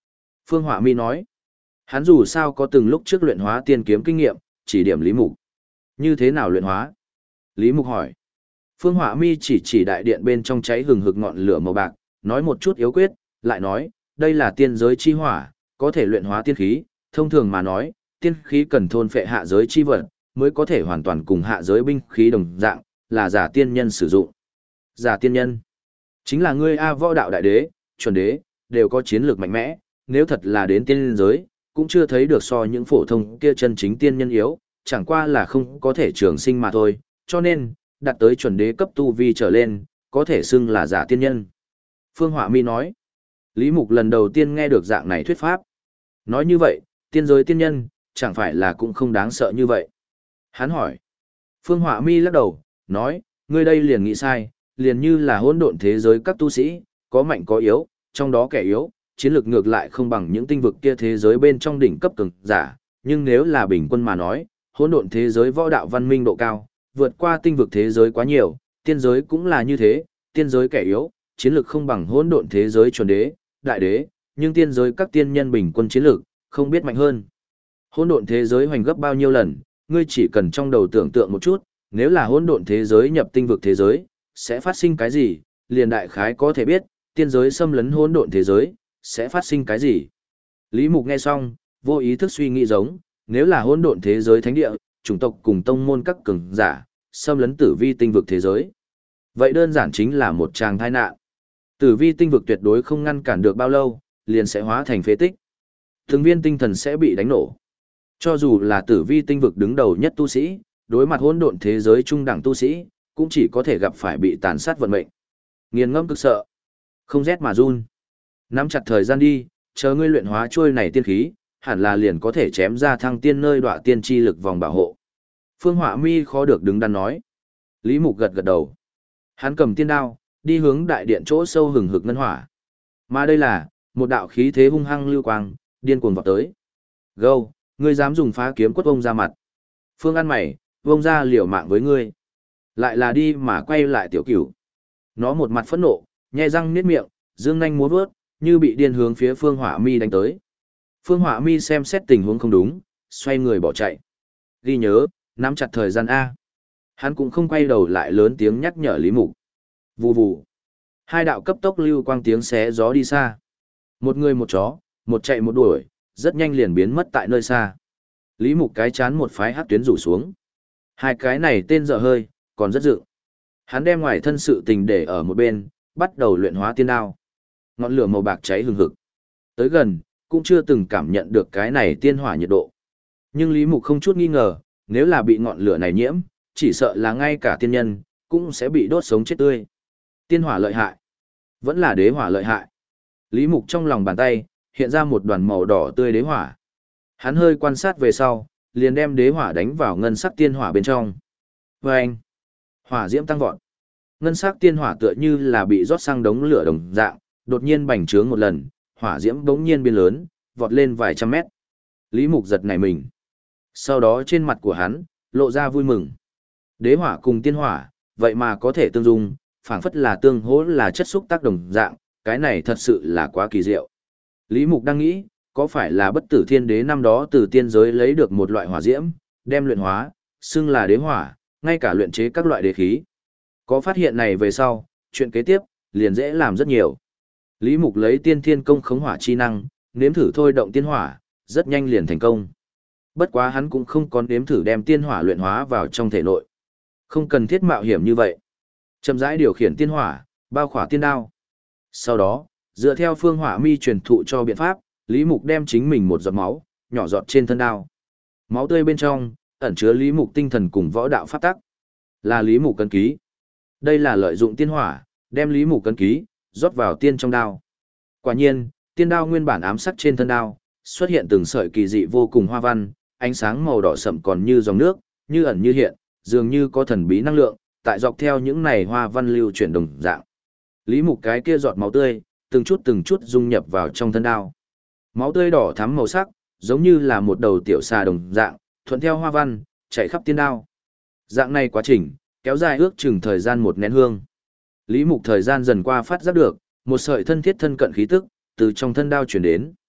Phương Họa Mi nói. Hắn dù sao có từng lúc trước luyện hóa tiên kiếm kinh nghiệm, chỉ điểm Lý Mục. Như thế nào luyện hóa? Lý Mục hỏi. Phương Họa Mi chỉ chỉ đại điện bên trong cháy hừng hực ngọn lửa màu bạc, nói một chút yếu quyết, lại nói, đây là tiên giới chi hỏa, có thể luyện hóa tiên khí, thông thường mà nói, tiên khí cần thôn phệ hạ giới chi vật, mới có thể hoàn toàn cùng hạ giới binh khí đồng dạng, là giả tiên nhân sử dụng. Giả tiên nhân, chính là ngươi A Võ Đạo Đại Đế, chuẩn đế, đều có chiến lược mạnh mẽ, nếu thật là đến tiên giới, cũng chưa thấy được so những phổ thông kia chân chính tiên nhân yếu, chẳng qua là không có thể trường sinh mà thôi, cho nên, đạt tới chuẩn đế cấp tu vi trở lên, có thể xưng là giả tiên nhân. Phương Họa Mi nói, Lý Mục lần đầu tiên nghe được dạng này thuyết pháp. Nói như vậy, tiên giới tiên nhân, chẳng phải là cũng không đáng sợ như vậy. Hắn hỏi, Phương Họa Mi lắc đầu, nói, ngươi đây liền nghĩ sai, liền như là hỗn độn thế giới các tu sĩ, có mạnh có yếu, trong đó kẻ yếu, chiến lược ngược lại không bằng những tinh vực kia thế giới bên trong đỉnh cấp cường giả, nhưng nếu là bình quân mà nói, hỗn độn thế giới võ đạo văn minh độ cao, vượt qua tinh vực thế giới quá nhiều, tiên giới cũng là như thế, tiên giới kẻ yếu, chiến lược không bằng hỗn độn thế giới chuẩn đế, đại đế, nhưng tiên giới các tiên nhân bình quân chiến lược, không biết mạnh hơn. Hỗn độn thế giới hoành gấp bao nhiêu lần, ngươi chỉ cần trong đầu tưởng tượng một chút, nếu là hỗn độn thế giới nhập tinh vực thế giới, sẽ phát sinh cái gì, liền đại khái có thể biết, tiên giới xâm lấn hỗn độn thế giới, sẽ phát sinh cái gì. Lý Mục nghe xong, vô ý thức suy nghĩ giống, nếu là hỗn độn thế giới thánh địa, chủng tộc cùng tông môn các cường giả, xâm lấn tử vi tinh vực thế giới. Vậy đơn giản chính là một tràng tai nạn. Tử vi tinh vực tuyệt đối không ngăn cản được bao lâu, liền sẽ hóa thành phế tích. Từng viên tinh thần sẽ bị đánh nổ. Cho dù là tử vi tinh vực đứng đầu nhất tu sĩ, đối mặt hỗn độn thế giới trung đẳng tu sĩ, cũng chỉ có thể gặp phải bị tàn sát vận mệnh. Nghiền ngẫm cực sợ, không rét mà run. Nắm chặt thời gian đi, chờ ngươi luyện hóa trôi này tiên khí, hẳn là liền có thể chém ra thăng tiên nơi đọa tiên chi lực vòng bảo hộ. Phương Họa Mi khó được đứng đắn nói. Lý Mục gật gật đầu. Hắn cầm tiên đao, đi hướng đại điện chỗ sâu hừng hực ngân hỏa. Mà đây là một đạo khí thế hung hăng lưu quang, điên cuồng vọt tới. Gâu, ngươi dám dùng phá kiếm quất ông ra mặt. Phương ăn mày, vông ra liều mạng với ngươi. Lại là đi mà quay lại tiểu cửu. Nó một mặt phẫn nộ, nhe răng niết miệng, dương nanh múa vớt, như bị điên hướng phía Phương Họa Mi đánh tới. Phương Họa Mi xem xét tình huống không đúng, xoay người bỏ chạy. Ghi nhớ, nắm chặt thời gian A. Hắn cũng không quay đầu lại lớn tiếng nhắc nhở Lý Mục. Vù vù. Hai đạo cấp tốc lưu quang tiếng xé gió đi xa. Một người một chó, một chạy một đuổi, rất nhanh liền biến mất tại nơi xa. Lý Mục cái chán một phái hắc tuyến rủ xuống. Hai cái này tên dở hơi, còn rất dự. Hắn đem ngoài thân sự tình để ở một bên, bắt đầu luyện hóa tiên đao. Ngọn lửa màu bạc cháy hừng hực. Tới gần, cũng chưa từng cảm nhận được cái này tiên hỏa nhiệt độ. Nhưng Lý Mục không chút nghi ngờ, nếu là bị ngọn lửa này nhiễm, chỉ sợ là ngay cả tiên nhân, cũng sẽ bị đốt sống chết tươi. Tiên hỏa lợi hại. Vẫn là đế hỏa lợi hại. Lý Mục trong lòng bàn tay, hiện ra một đoàn màu đỏ tươi đế hỏa. Hắn hơi quan sát về sau, liền đem đế hỏa đánh vào ngân sắc tiên hỏa bên trong. Và anh, hỏa diễm tăng vọt. Ngân sắc tiên hỏa tựa như là bị rót sang đống lửa đồng dạng, đột nhiên bành trướng một lần, hỏa diễm bỗng nhiên biến lớn, vọt lên vài trăm mét. Lý Mục giật nảy mình. Sau đó trên mặt của hắn, lộ ra vui mừng. Đế hỏa cùng tiên hỏa, vậy mà có thể tương dung, phảng phất là tương hỗ là chất xúc tác đồng dạng, cái này thật sự là quá kỳ diệu. Lý Mục đang nghĩ, có phải là bất tử thiên đế năm đó từ tiên giới lấy được một loại hỏa diễm, đem luyện hóa, xưng là đế hỏa, ngay cả luyện chế các loại đế khí. Có phát hiện này về sau, chuyện kế tiếp, liền dễ làm rất nhiều. Lý Mục lấy tiên thiên công khống hỏa chi năng, nếm thử thôi động tiên hỏa, rất nhanh liền thành công. Bất quá hắn cũng không có nếm thử đem tiên hỏa luyện hóa vào trong thể nội. Không cần thiết mạo hiểm như vậy. Chậm rãi điều khiển tiên hỏa, bao khỏa tiên đao. Sau đó, dựa theo Phương Họa Mi truyền thụ cho biện pháp, Lý Mục đem chính mình một giọt máu, nhỏ giọt trên thân đao. Máu tươi bên trong, ẩn chứa Lý Mục tinh thần cùng võ đạo pháp tắc. Là Lý Mục cân ký. Đây là lợi dụng tiên hỏa, đem Lý Mục cân ký, rót vào tiên trong đao. Quả nhiên, tiên đao nguyên bản ám sắc trên thân đao, xuất hiện từng sợi kỳ dị vô cùng hoa văn, ánh sáng màu đỏ sậm còn như dòng nước, như ẩn như hiện, dường như có thần bí năng lượng, tại dọc theo những này hoa văn lưu chuyển đồng dạng. Lý Mục cái kia giọt máu tươi, từng chút từng chút dung nhập vào trong thân đao. Máu tươi đỏ thắm màu sắc, giống như là một đầu tiểu xà đồng dạng, thuận theo hoa văn, chạy khắp tiên đao. Dạng này quá trình, kéo dài ước chừng thời gian một nén hương. Lý Mục thời gian dần qua phát giác được, một sợi thân thiết thân cận khí tức, từ trong thân đao chuyển đến.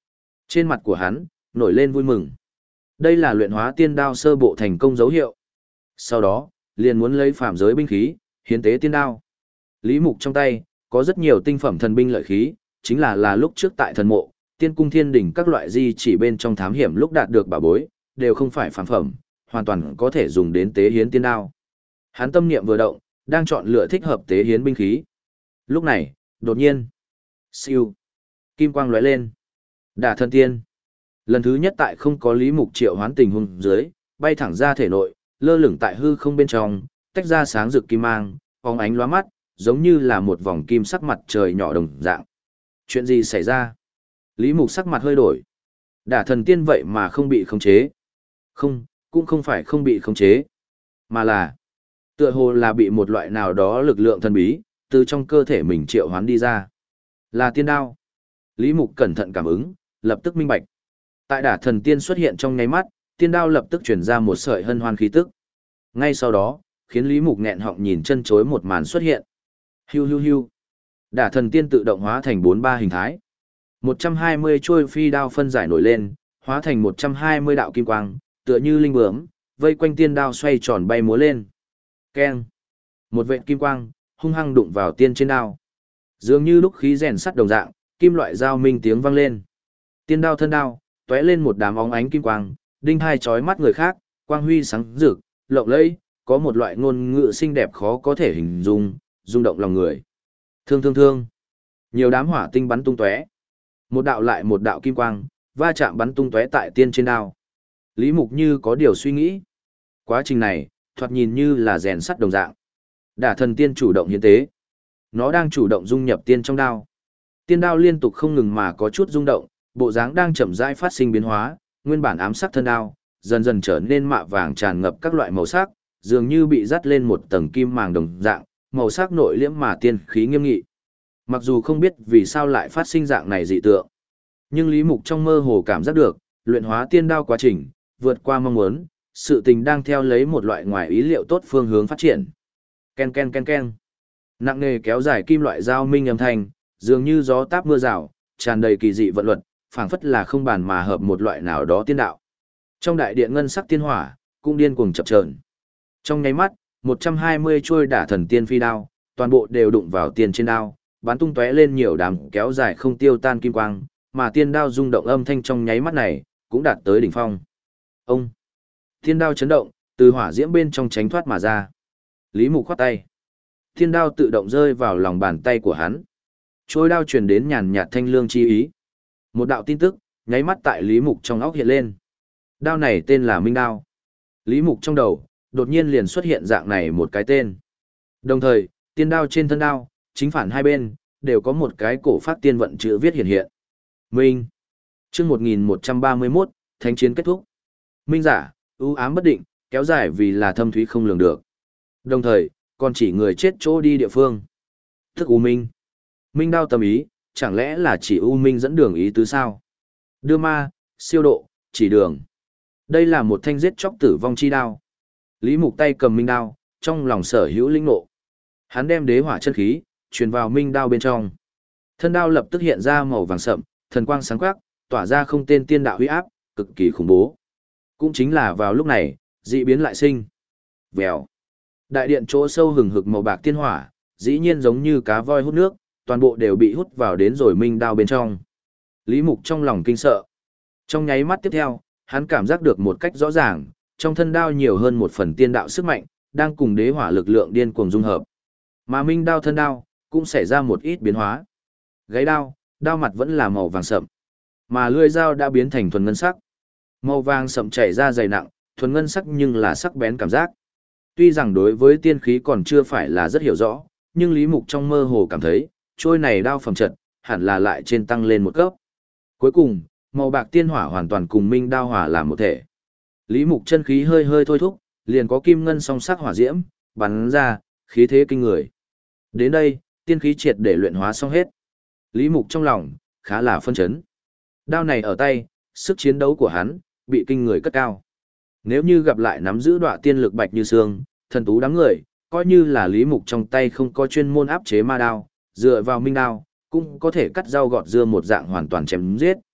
Trên mặt của hắn, nổi lên vui mừng. Đây là luyện hóa tiên đao sơ bộ thành công dấu hiệu. Sau đó, liền muốn lấy phạm giới binh khí, hiến tế tiên đao. Lý Mục trong tay, có rất nhiều tinh phẩm thần binh lợi khí, chính là là lúc trước tại thần mộ, tiên cung thiên đỉnh các loại di chỉ bên trong thám hiểm lúc đạt được bảo bối, đều không phải phàm phẩm, hoàn toàn có thể dùng đến tế hiến tiên đao. Hắn tâm niệm vừa động, đang chọn lựa thích hợp tế hiến binh khí. Lúc này, đột nhiên, siêu, kim quang lóe lên. Đả thần tiên. Lần thứ nhất tại không có Lý Mục triệu hoán tình huống dưới, bay thẳng ra thể nội, lơ lửng tại hư không bên trong, tách ra sáng rực kim mang, phóng ánh lóa mắt, giống như là một vòng kim sắc mặt trời nhỏ đồng dạng. Chuyện gì xảy ra? Lý Mục sắc mặt hơi đổi. Đả thần tiên vậy mà không bị khống chế. Không, cũng không phải không bị khống chế, mà là tựa hồ là bị một loại nào đó lực lượng thần bí từ trong cơ thể mình triệu hoán đi ra. Là tiên đao. Lý Mục cẩn thận cảm ứng, lập tức minh bạch. Tại đả thần tiên xuất hiện trong nháy mắt, tiên đao lập tức truyền ra một sợi hân hoan khí tức. Ngay sau đó, khiến Lý Mục nghẹn họng nhìn chân chối một màn xuất hiện. Hiu hiu hiu. Đả thần tiên tự động hóa thành bốn ba hình thái. một trăm hai mươi chuôi phi đao phân giải nổi lên, hóa thành một trăm hai mươi đạo kim quang, tựa như linh bướm, vây quanh tiên đao xoay tròn bay múa lên. Keng. Một vệt kim quang, hung hăng đụng vào tiên trên đao. Dường như lúc khí rèn sắt đồng dạng, kim loại dao minh tiếng vang lên. Tiên đao thân đao, tóe lên một đám óng ánh kim quang, đinh hai chói mắt người khác, quang huy sáng rực, lộng lẫy, có một loại ngôn ngữ xinh đẹp khó có thể hình dung, rung động lòng người. Thương thương thương. Nhiều đám hỏa tinh bắn tung tóe. Một đạo lại một đạo kim quang, va chạm bắn tung tóe tại tiên trên đao. Lý Mục như có điều suy nghĩ. Quá trình này, thoạt nhìn như là rèn sắt đồng dạng. Đả thần tiên chủ động hiến tế. Nó đang chủ động dung nhập tiên trong đao. Tiên đao liên tục không ngừng mà có chút rung động, bộ dáng đang chậm rãi phát sinh biến hóa, nguyên bản ám sắc thân đao, dần dần trở nên mạ vàng tràn ngập các loại màu sắc, dường như bị dắt lên một tầng kim màng đồng dạng, màu sắc nội liễm mà tiên khí nghiêm nghị. Mặc dù không biết vì sao lại phát sinh dạng này dị tượng, nhưng Lý Mục trong mơ hồ cảm giác được, luyện hóa tiên đao quá trình, vượt qua mong muốn, sự tình đang theo lấy một loại ngoài ý liệu tốt phương hướng phát triển. Ken ken ken ken. Nặng nề kéo dài kim loại dao minh âm thanh, dường như gió táp mưa rào, tràn đầy kỳ dị vận luật, phảng phất là không bàn mà hợp một loại nào đó tiên đạo. Trong đại điện ngân sắc tiên hỏa, cũng điên cuồng chập chờn. Trong nháy mắt, một trăm hai mươi chuôi đả thần tiên phi đao, toàn bộ đều đụng vào tiên trên đao, bắn tung tóe lên nhiều đám kéo dài không tiêu tan kim quang, mà tiên đao rung động âm thanh trong nháy mắt này, cũng đạt tới đỉnh phong. Ông! Tiên đao chấn động, từ hỏa diễm bên trong tránh thoát mà ra. Lý Mục khoát tay. Tiên đao tự động rơi vào lòng bàn tay của hắn. Trôi đao truyền đến nhàn nhạt thanh lương chi ý. Một đạo tin tức, nháy mắt tại Lý Mục trong óc hiện lên. Đao này tên là Minh Đao. Lý Mục trong đầu, đột nhiên liền xuất hiện dạng này một cái tên. Đồng thời, tiên đao trên thân đao, chính phản hai bên, đều có một cái cổ phát tiên vận chữ viết hiện hiện. Minh. Chương một nghìn một trăm ba mươi mốt, thánh chiến kết thúc. Minh giả, ưu ám bất định, kéo dài vì là thâm thúy không lường được. Đồng thời, còn chỉ người chết chỗ đi địa phương. Thức U Minh. Minh đao tâm ý, chẳng lẽ là chỉ U Minh dẫn đường ý tứ sao? Đưa ma, siêu độ, chỉ đường. Đây là một thanh giết chóc tử vong chi đao. Lý Mục tay cầm minh đao, trong lòng sở hữu linh nộ. Hắn đem đế hỏa chân khí, truyền vào minh đao bên trong. Thân đao lập tức hiện ra màu vàng sậm, thần quang sáng quắc, tỏa ra không tên tiên đạo uy áp, cực kỳ khủng bố. Cũng chính là vào lúc này, dị biến lại sinh. Vèo. Đại điện chỗ sâu hừng hực màu bạc tiên hỏa, dĩ nhiên giống như cá voi hút nước, toàn bộ đều bị hút vào đến rồi minh đao bên trong. Lý Mục trong lòng kinh sợ. Trong nháy mắt tiếp theo, hắn cảm giác được một cách rõ ràng, trong thân đao nhiều hơn một phần tiên đạo sức mạnh, đang cùng đế hỏa lực lượng điên cuồng dung hợp. Mà minh đao thân đao, cũng xảy ra một ít biến hóa. Gáy đao, đao mặt vẫn là màu vàng sậm, mà lưỡi dao đã biến thành thuần ngân sắc. Màu vàng sậm chảy ra dày nặng, thuần ngân sắc nhưng là sắc bén cảm giác. Tuy rằng đối với tiên khí còn chưa phải là rất hiểu rõ, nhưng Lý Mục trong mơ hồ cảm thấy, trôi này đao phẩm trận, hẳn là lại trên tăng lên một cấp. Cuối cùng, màu bạc tiên hỏa hoàn toàn cùng minh đao hỏa làm một thể. Lý Mục chân khí hơi hơi thôi thúc, liền có kim ngân song sắc hỏa diễm, bắn ra, khí thế kinh người. Đến đây, tiên khí triệt để luyện hóa xong hết. Lý Mục trong lòng, khá là phân chấn. Đao này ở tay, sức chiến đấu của hắn, bị kinh người cất cao. Nếu như gặp lại nắm giữ đọa tiên lực bạch như xương, thần tú đám người, coi như là Lý Mục trong tay không có chuyên môn áp chế ma đao, dựa vào minh đao, cũng có thể cắt rau gọt dưa một dạng hoàn toàn chém giết.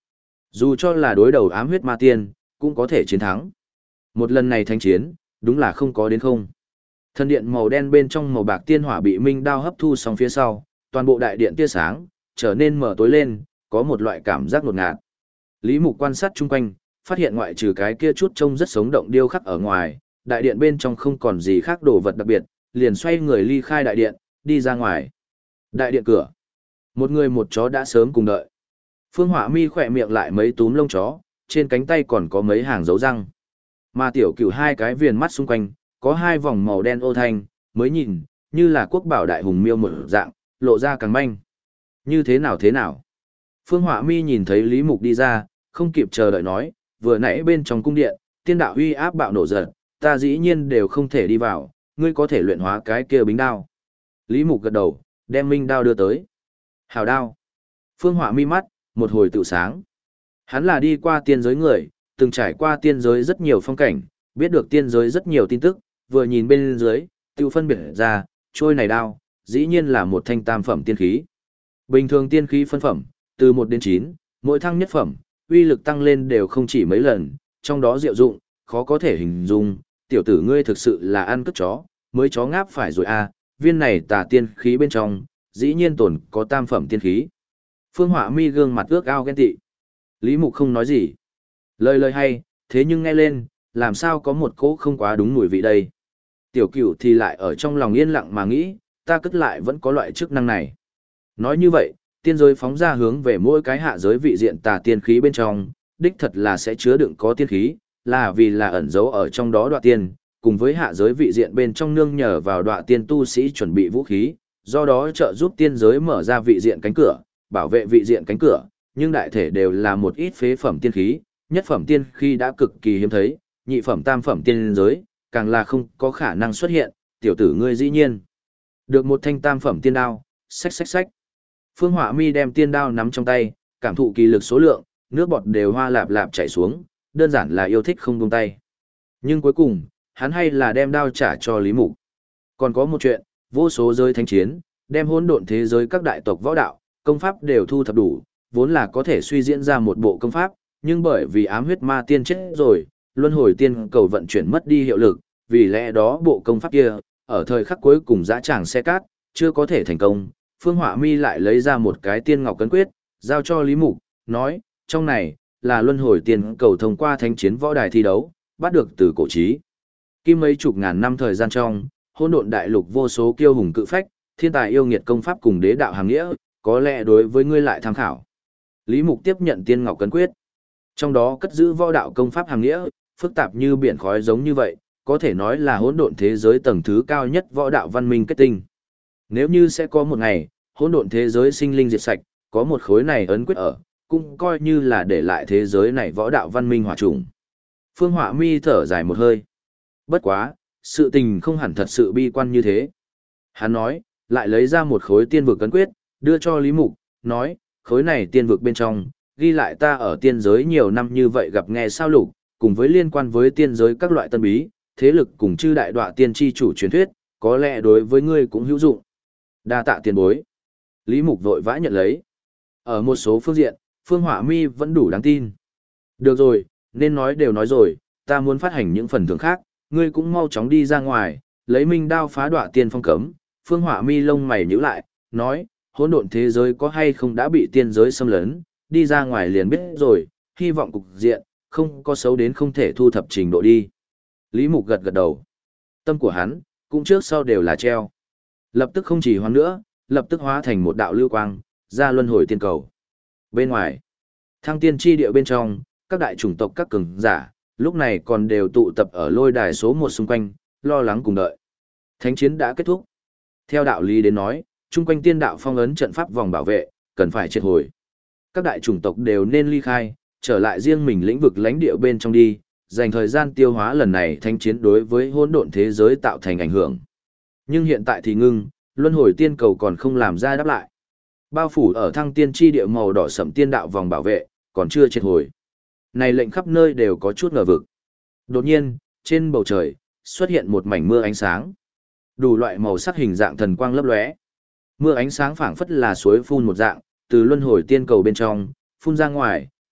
Dù cho là đối đầu ám huyết ma tiên, cũng có thể chiến thắng. Một lần này thánh chiến, đúng là không có đến không. Thần điện màu đen bên trong màu bạc tiên hỏa bị minh đao hấp thu xong phía sau, toàn bộ đại điện tia sáng, trở nên mở tối lên, có một loại cảm giác ngột ngạt. Lý Mục quan sát chung quanh, phát hiện ngoại trừ cái kia chút trông rất sống động điêu khắc ở ngoài, đại điện bên trong không còn gì khác đồ vật đặc biệt, liền xoay người ly khai đại điện, đi ra ngoài. Đại điện cửa. Một người một chó đã sớm cùng đợi. Phương Họa Mi khỏe miệng lại mấy túm lông chó, trên cánh tay còn có mấy hàng dấu răng. Mà tiểu cửu hai cái viền mắt xung quanh, có hai vòng màu đen ô thanh, mới nhìn, như là quốc bảo đại hùng miêu một dạng, lộ ra càng manh. Như thế nào thế nào? Phương Họa Mi nhìn thấy Lý Mục đi ra, không kịp chờ đợi nói, vừa nãy bên trong cung điện, tiên đạo uy áp bạo nổ giật, ta dĩ nhiên đều không thể đi vào, ngươi có thể luyện hóa cái kia bính đao. Lý Mục gật đầu, đem minh đao đưa tới. Hào đao. Phương Họa Mi mắt, một hồi tự sáng. Hắn là đi qua tiên giới người, từng trải qua tiên giới rất nhiều phong cảnh, biết được tiên giới rất nhiều tin tức, vừa nhìn bên dưới, tự phân biệt ra, trôi này đao, dĩ nhiên là một thanh tam phẩm tiên khí. Bình thường tiên khí phân phẩm, từ một đến chín, mỗi thăng nhất phẩm, uy lực tăng lên đều không chỉ mấy lần, trong đó diệu dụng, khó có thể hình dung, tiểu tử ngươi thực sự là ăn cất chó, mới chó ngáp phải rồi a, viên này tà tiên khí bên trong, dĩ nhiên tồn có tam phẩm tiên khí. Phương Họa Mi gương mặt ước ao ghen tị. Lý Mục không nói gì. Lời lời hay, thế nhưng nghe lên, làm sao có một cỗ không quá đúng mùi vị đây. Tiểu cửu thì lại ở trong lòng yên lặng mà nghĩ, ta cất lại vẫn có loại chức năng này. Nói như vậy, tiên giới phóng ra hướng về mỗi cái hạ giới vị diện tà tiên khí bên trong, đích thật là sẽ chứa đựng có tiên khí, là vì là ẩn giấu ở trong đó đoạ tiên, cùng với hạ giới vị diện bên trong nương nhờ vào đoạ tiên tu sĩ chuẩn bị vũ khí, do đó trợ giúp tiên giới mở ra vị diện cánh cửa, bảo vệ vị diện cánh cửa, nhưng đại thể đều là một ít phế phẩm tiên khí, nhất phẩm tiên khí đã cực kỳ hiếm thấy, nhị phẩm tam phẩm tiên giới, càng là không có khả năng xuất hiện, tiểu tử ngươi dĩ nhiên. Được một thanh tam phẩm tiên đao, xách xách xách. Phương Họa Mi đem tiên đao nắm trong tay, cảm thụ kỳ lực số lượng, nước bọt đều hoa lạp lạp chảy xuống, đơn giản là yêu thích không buông tay. Nhưng cuối cùng, hắn hay là đem đao trả cho Lý Mục. Còn có một chuyện, vô số giới thánh chiến, đem hỗn độn thế giới các đại tộc võ đạo, công pháp đều thu thập đủ, vốn là có thể suy diễn ra một bộ công pháp, nhưng bởi vì ám huyết ma tiên chết rồi, luân hồi tiên cầu vận chuyển mất đi hiệu lực, vì lẽ đó bộ công pháp kia, ở thời khắc cuối cùng dã tràng xe cát, chưa có thể thành công. Phương Họa Mi lại lấy ra một cái tiên ngọc cấn quyết, giao cho Lý Mục, nói, trong này, là luân hồi tiên cầu thông qua thánh chiến võ đài thi đấu, bắt được từ cổ trí. Kim mấy chục ngàn năm thời gian trong, hỗn độn đại lục vô số kiêu hùng cự phách, thiên tài yêu nghiệt công pháp cùng đế đạo hàng nghĩa, có lẽ đối với ngươi lại tham khảo. Lý Mục tiếp nhận tiên ngọc cấn quyết. Trong đó cất giữ võ đạo công pháp hàng nghĩa, phức tạp như biển khói giống như vậy, có thể nói là hỗn độn thế giới tầng thứ cao nhất võ đạo văn minh kết tinh. Nếu như sẽ có một ngày, hỗn độn thế giới sinh linh diệt sạch, có một khối này ấn quyết ở, cũng coi như là để lại thế giới này võ đạo văn minh hỏa trùng. Phương Họa Mi thở dài một hơi. Bất quá, sự tình không hẳn thật sự bi quan như thế. Hắn nói, lại lấy ra một khối tiên vực ấn quyết, đưa cho Lý Mục, nói, khối này tiên vực bên trong, ghi lại ta ở tiên giới nhiều năm như vậy gặp nghe sao lục, cùng với liên quan với tiên giới các loại tân bí, thế lực cùng chư đại đọa tiên tri chủ truyền thuyết, có lẽ đối với ngươi cũng hữu dụng. Đa tạ tiền bối. Lý Mục vội vã nhận lấy. Ở một số phương diện, Phương Họa Mi vẫn đủ đáng tin. Được rồi, nên nói đều nói rồi, ta muốn phát hành những phần thưởng khác, ngươi cũng mau chóng đi ra ngoài, lấy minh đao phá đọa tiên phong cấm. Phương Họa Mi lông mày nhíu lại, nói, hỗn độn thế giới có hay không đã bị tiên giới xâm lấn, đi ra ngoài liền biết rồi, hy vọng cục diện, không có xấu đến không thể thu thập trình độ đi. Lý Mục gật gật đầu. Tâm của hắn, cũng trước sau đều là treo. Lập tức không chỉ hoan nữa, lập tức hóa thành một đạo lưu quang, ra luân hồi tiên cầu. Bên ngoài, thăng tiên chi địa bên trong, các đại chủng tộc các cường giả, lúc này còn đều tụ tập ở lôi đài số một xung quanh, lo lắng cùng đợi. Thánh chiến đã kết thúc. Theo đạo lý đến nói, chung quanh tiên đạo phong ấn trận pháp vòng bảo vệ, cần phải triệt hồi. Các đại chủng tộc đều nên ly khai, trở lại riêng mình lĩnh vực lãnh địa bên trong đi, dành thời gian tiêu hóa lần này thánh chiến đối với hỗn độn thế giới tạo thành ảnh hưởng. Nhưng hiện tại thì ngưng, luân hồi tiên cầu còn không làm ra đáp lại. Bao phủ ở thăng tiên tri địa màu đỏ sẫm tiên đạo vòng bảo vệ, còn chưa triệt hồi. Này lệnh khắp nơi đều có chút ngờ vực. Đột nhiên, trên bầu trời, xuất hiện một mảnh mưa ánh sáng. Đủ loại màu sắc hình dạng thần quang lấp lóe. Mưa ánh sáng phảng phất là suối phun một dạng, từ luân hồi tiên cầu bên trong, phun ra ngoài,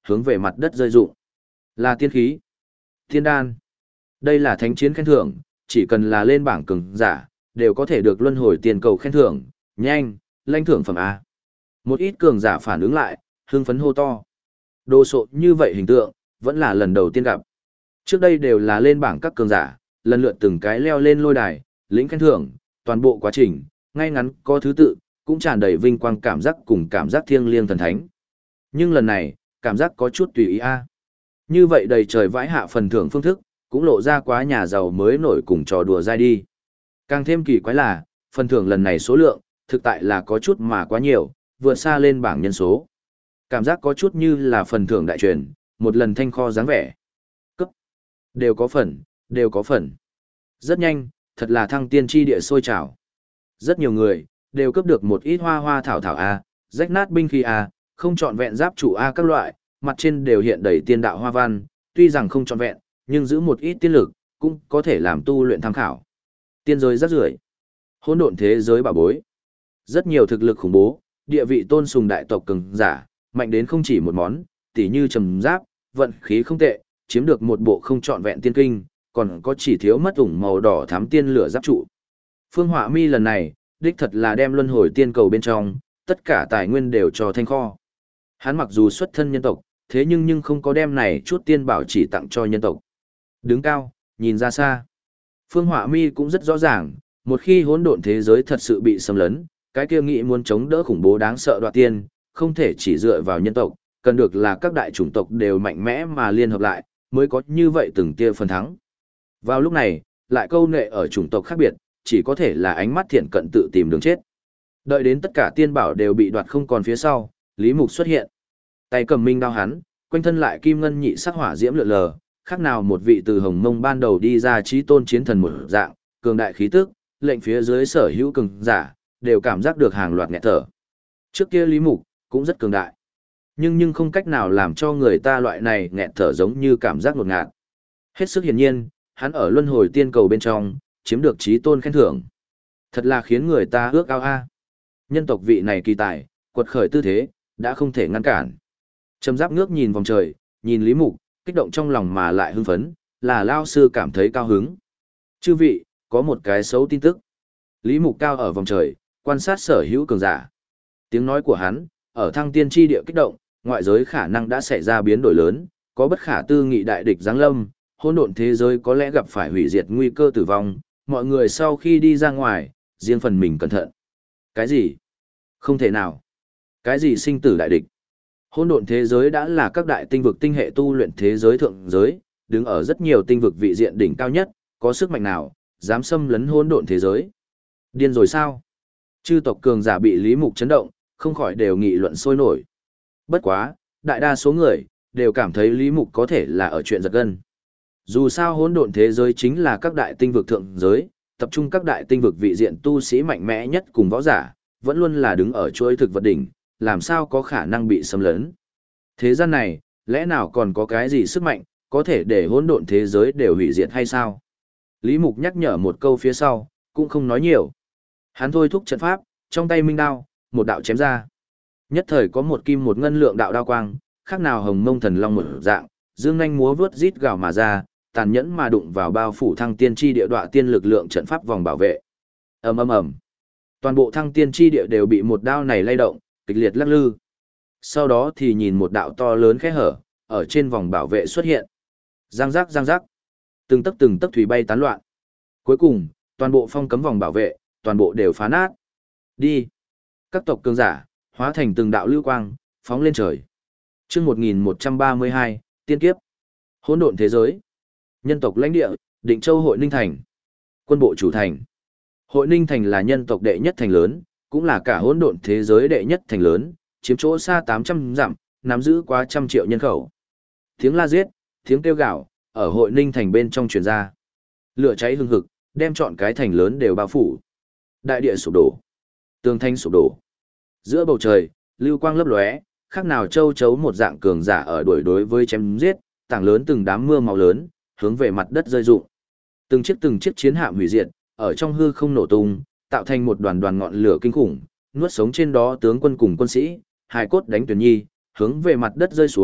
hướng về mặt đất rơi rụng. Là tiên khí, thiên đan. Đây là thánh chiến khen thưởng, chỉ cần là lên bảng cường giả, đều có thể được luân hồi tiền cầu khen thưởng, nhanh, lãnh thưởng phẩm A. Một ít cường giả phản ứng lại, hưng phấn hô to. Đồ sộ như vậy hình tượng, vẫn là lần đầu tiên gặp. Trước đây đều là lên bảng các cường giả, lần lượt từng cái leo lên lôi đài, lĩnh khen thưởng, toàn bộ quá trình, ngay ngắn có thứ tự, cũng tràn đầy vinh quang cảm giác cùng cảm giác thiêng liêng thần thánh. Nhưng lần này, cảm giác có chút tùy ý a. Như vậy đầy trời vãi hạ phần thưởng phương thức, cũng lộ ra quá nhà giàu mới nổi cùng trò đùa dai đi. Càng thêm kỳ quái là, phần thưởng lần này số lượng, thực tại là có chút mà quá nhiều, vượt xa lên bảng nhân số. Cảm giác có chút như là phần thưởng đại truyền, một lần thanh kho dáng vẻ. Cấp. Đều có phần, đều có phần. Rất nhanh, thật là thăng tiên tri địa sôi trào. Rất nhiều người, đều cấp được một ít hoa hoa thảo thảo A, rách nát binh khí A, không trọn vẹn giáp trụ A các loại, mặt trên đều hiện đầy tiên đạo hoa văn, tuy rằng không trọn vẹn, nhưng giữ một ít tiên lực, cũng có thể làm tu luyện tham khảo. Tiên giới rất rưởi, hỗn độn thế giới bảo bối. Rất nhiều thực lực khủng bố, địa vị tôn sùng đại tộc cường giả, mạnh đến không chỉ một món, tỉ như trầm giáp, vận khí không tệ, chiếm được một bộ không trọn vẹn tiên kinh, còn có chỉ thiếu mất ủng màu đỏ thám tiên lửa giáp trụ. Phương Họa Mi lần này, đích thật là đem luân hồi tiên cầu bên trong, tất cả tài nguyên đều cho thanh kho. Hắn mặc dù xuất thân nhân tộc, thế nhưng nhưng không có đem này chút tiên bảo chỉ tặng cho nhân tộc. Đứng cao, nhìn ra xa. Phương Họa Mi cũng rất rõ ràng, một khi hỗn độn thế giới thật sự bị xâm lấn, cái kia nghĩ muốn chống đỡ khủng bố đáng sợ đoạt tiên, không thể chỉ dựa vào nhân tộc, cần được là các đại chủng tộc đều mạnh mẽ mà liên hợp lại, mới có như vậy từng tia phần thắng. Vào lúc này, lại câu nệ ở chủng tộc khác biệt, chỉ có thể là ánh mắt thiện cận tự tìm đường chết. Đợi đến tất cả tiên bảo đều bị đoạt không còn phía sau, Lý Mục xuất hiện. Tay cầm minh đao hắn, quanh thân lại kim ngân nhị sắc hỏa diễm lượn lờ, khác nào một vị từ hồng mông ban đầu đi ra chí tôn chiến thần một dạng, cường đại khí tức, lệnh phía dưới sở hữu cường giả, đều cảm giác được hàng loạt nghẹt thở. Trước kia Lý Mục, cũng rất cường đại. Nhưng nhưng không cách nào làm cho người ta loại này nghẹt thở giống như cảm giác ngột ngạt. Hết sức hiển nhiên, hắn ở luân hồi tiên cầu bên trong, chiếm được chí tôn khen thưởng. Thật là khiến người ta ước ao a. Nhân tộc vị này kỳ tài, quật khởi tư thế, đã không thể ngăn cản. Trầm Giáp ngước nhìn vòng trời, nhìn Lý Mục, kích động trong lòng mà lại hưng phấn, là lao sư cảm thấy cao hứng. Chư vị, có một cái xấu tin tức. Lý Mục cao ở vòng trời, quan sát sở hữu cường giả. Tiếng nói của hắn, ở thăng tiên tri địa kích động, ngoại giới khả năng đã xảy ra biến đổi lớn, có bất khả tư nghị đại địch giáng lâm, hỗn độn thế giới có lẽ gặp phải hủy diệt nguy cơ tử vong, mọi người sau khi đi ra ngoài, riêng phần mình cẩn thận. Cái gì? Không thể nào. Cái gì sinh tử đại địch? Hỗn độn thế giới đã là các đại tinh vực tinh hệ tu luyện thế giới thượng giới, đứng ở rất nhiều tinh vực vị diện đỉnh cao nhất, có sức mạnh nào, dám xâm lấn hỗn độn thế giới? Điên rồi sao? Chư tộc cường giả bị Lý Mục chấn động, không khỏi đều nghị luận sôi nổi. Bất quá, đại đa số người, đều cảm thấy Lý Mục có thể là ở chuyện giật gân. Dù sao hỗn độn thế giới chính là các đại tinh vực thượng giới, tập trung các đại tinh vực vị diện tu sĩ mạnh mẽ nhất cùng võ giả, vẫn luôn là đứng ở chuỗi thực vật đỉnh, làm sao có khả năng bị xâm lấn. Thế gian này, lẽ nào còn có cái gì sức mạnh, có thể để hỗn độn thế giới đều hủy diệt hay sao? Lý Mục nhắc nhở một câu phía sau, cũng không nói nhiều. Hắn thôi thúc trận pháp, trong tay minh đao, một đạo chém ra. Nhất thời có một kim một ngân lượng đạo đao quang, khác nào hồng mông thần long một dạng, dương nhanh múa vướt rít gào mà ra, tàn nhẫn mà đụng vào bao phủ thăng tiên chi địa đọa tiên lực lượng trận pháp vòng bảo vệ. Ầm ầm ầm. Toàn bộ thăng tiên chi địa đều bị một đao này lay động, kịch liệt lắc lư. Sau đó thì nhìn một đạo to lớn khe hở, ở trên vòng bảo vệ xuất hiện. Giang giác giang giác. Từng tấc từng tấc thủy bay tán loạn. Cuối cùng, toàn bộ phong cấm vòng bảo vệ, toàn bộ đều phá nát. Đi. Các tộc cường giả, hóa thành từng đạo lưu quang, phóng lên trời. Chương một nghìn một trăm ba mươi hai, tiên kiếp. Hỗn độn thế giới. Nhân tộc lãnh địa, Định Châu Hội Ninh Thành. Quân bộ chủ thành. Hội Ninh Thành là nhân tộc đệ nhất thành lớn, cũng là cả hỗn độn thế giới đệ nhất thành lớn, chiếm chỗ xa tám trăm dặm, nắm giữ quá trăm triệu nhân khẩu. Tiếng la giết, tiếng kêu gào, ở Hội Ninh Thành bên trong truyền ra. Lửa cháy hừng hực, đem trọn cái thành lớn đều bao phủ. Đại địa sụp đổ, tường thành sụp đổ. Giữa bầu trời, lưu quang lấp lóe, khác nào châu chấu một dạng cường giả ở đuổi đối với chém giết, tảng lớn từng đám mưa máu lớn, hướng về mặt đất rơi rụng. Từng chiếc từng chiếc chiến hạm hủy diệt, ở trong hư không nổ tung, tạo thành một đoàn đoàn ngọn lửa kinh khủng, nuốt sống trên đó tướng quân cùng quân sĩ, hài cốt đánh tuyển nhi, hướng về mặt đất rơi xuống,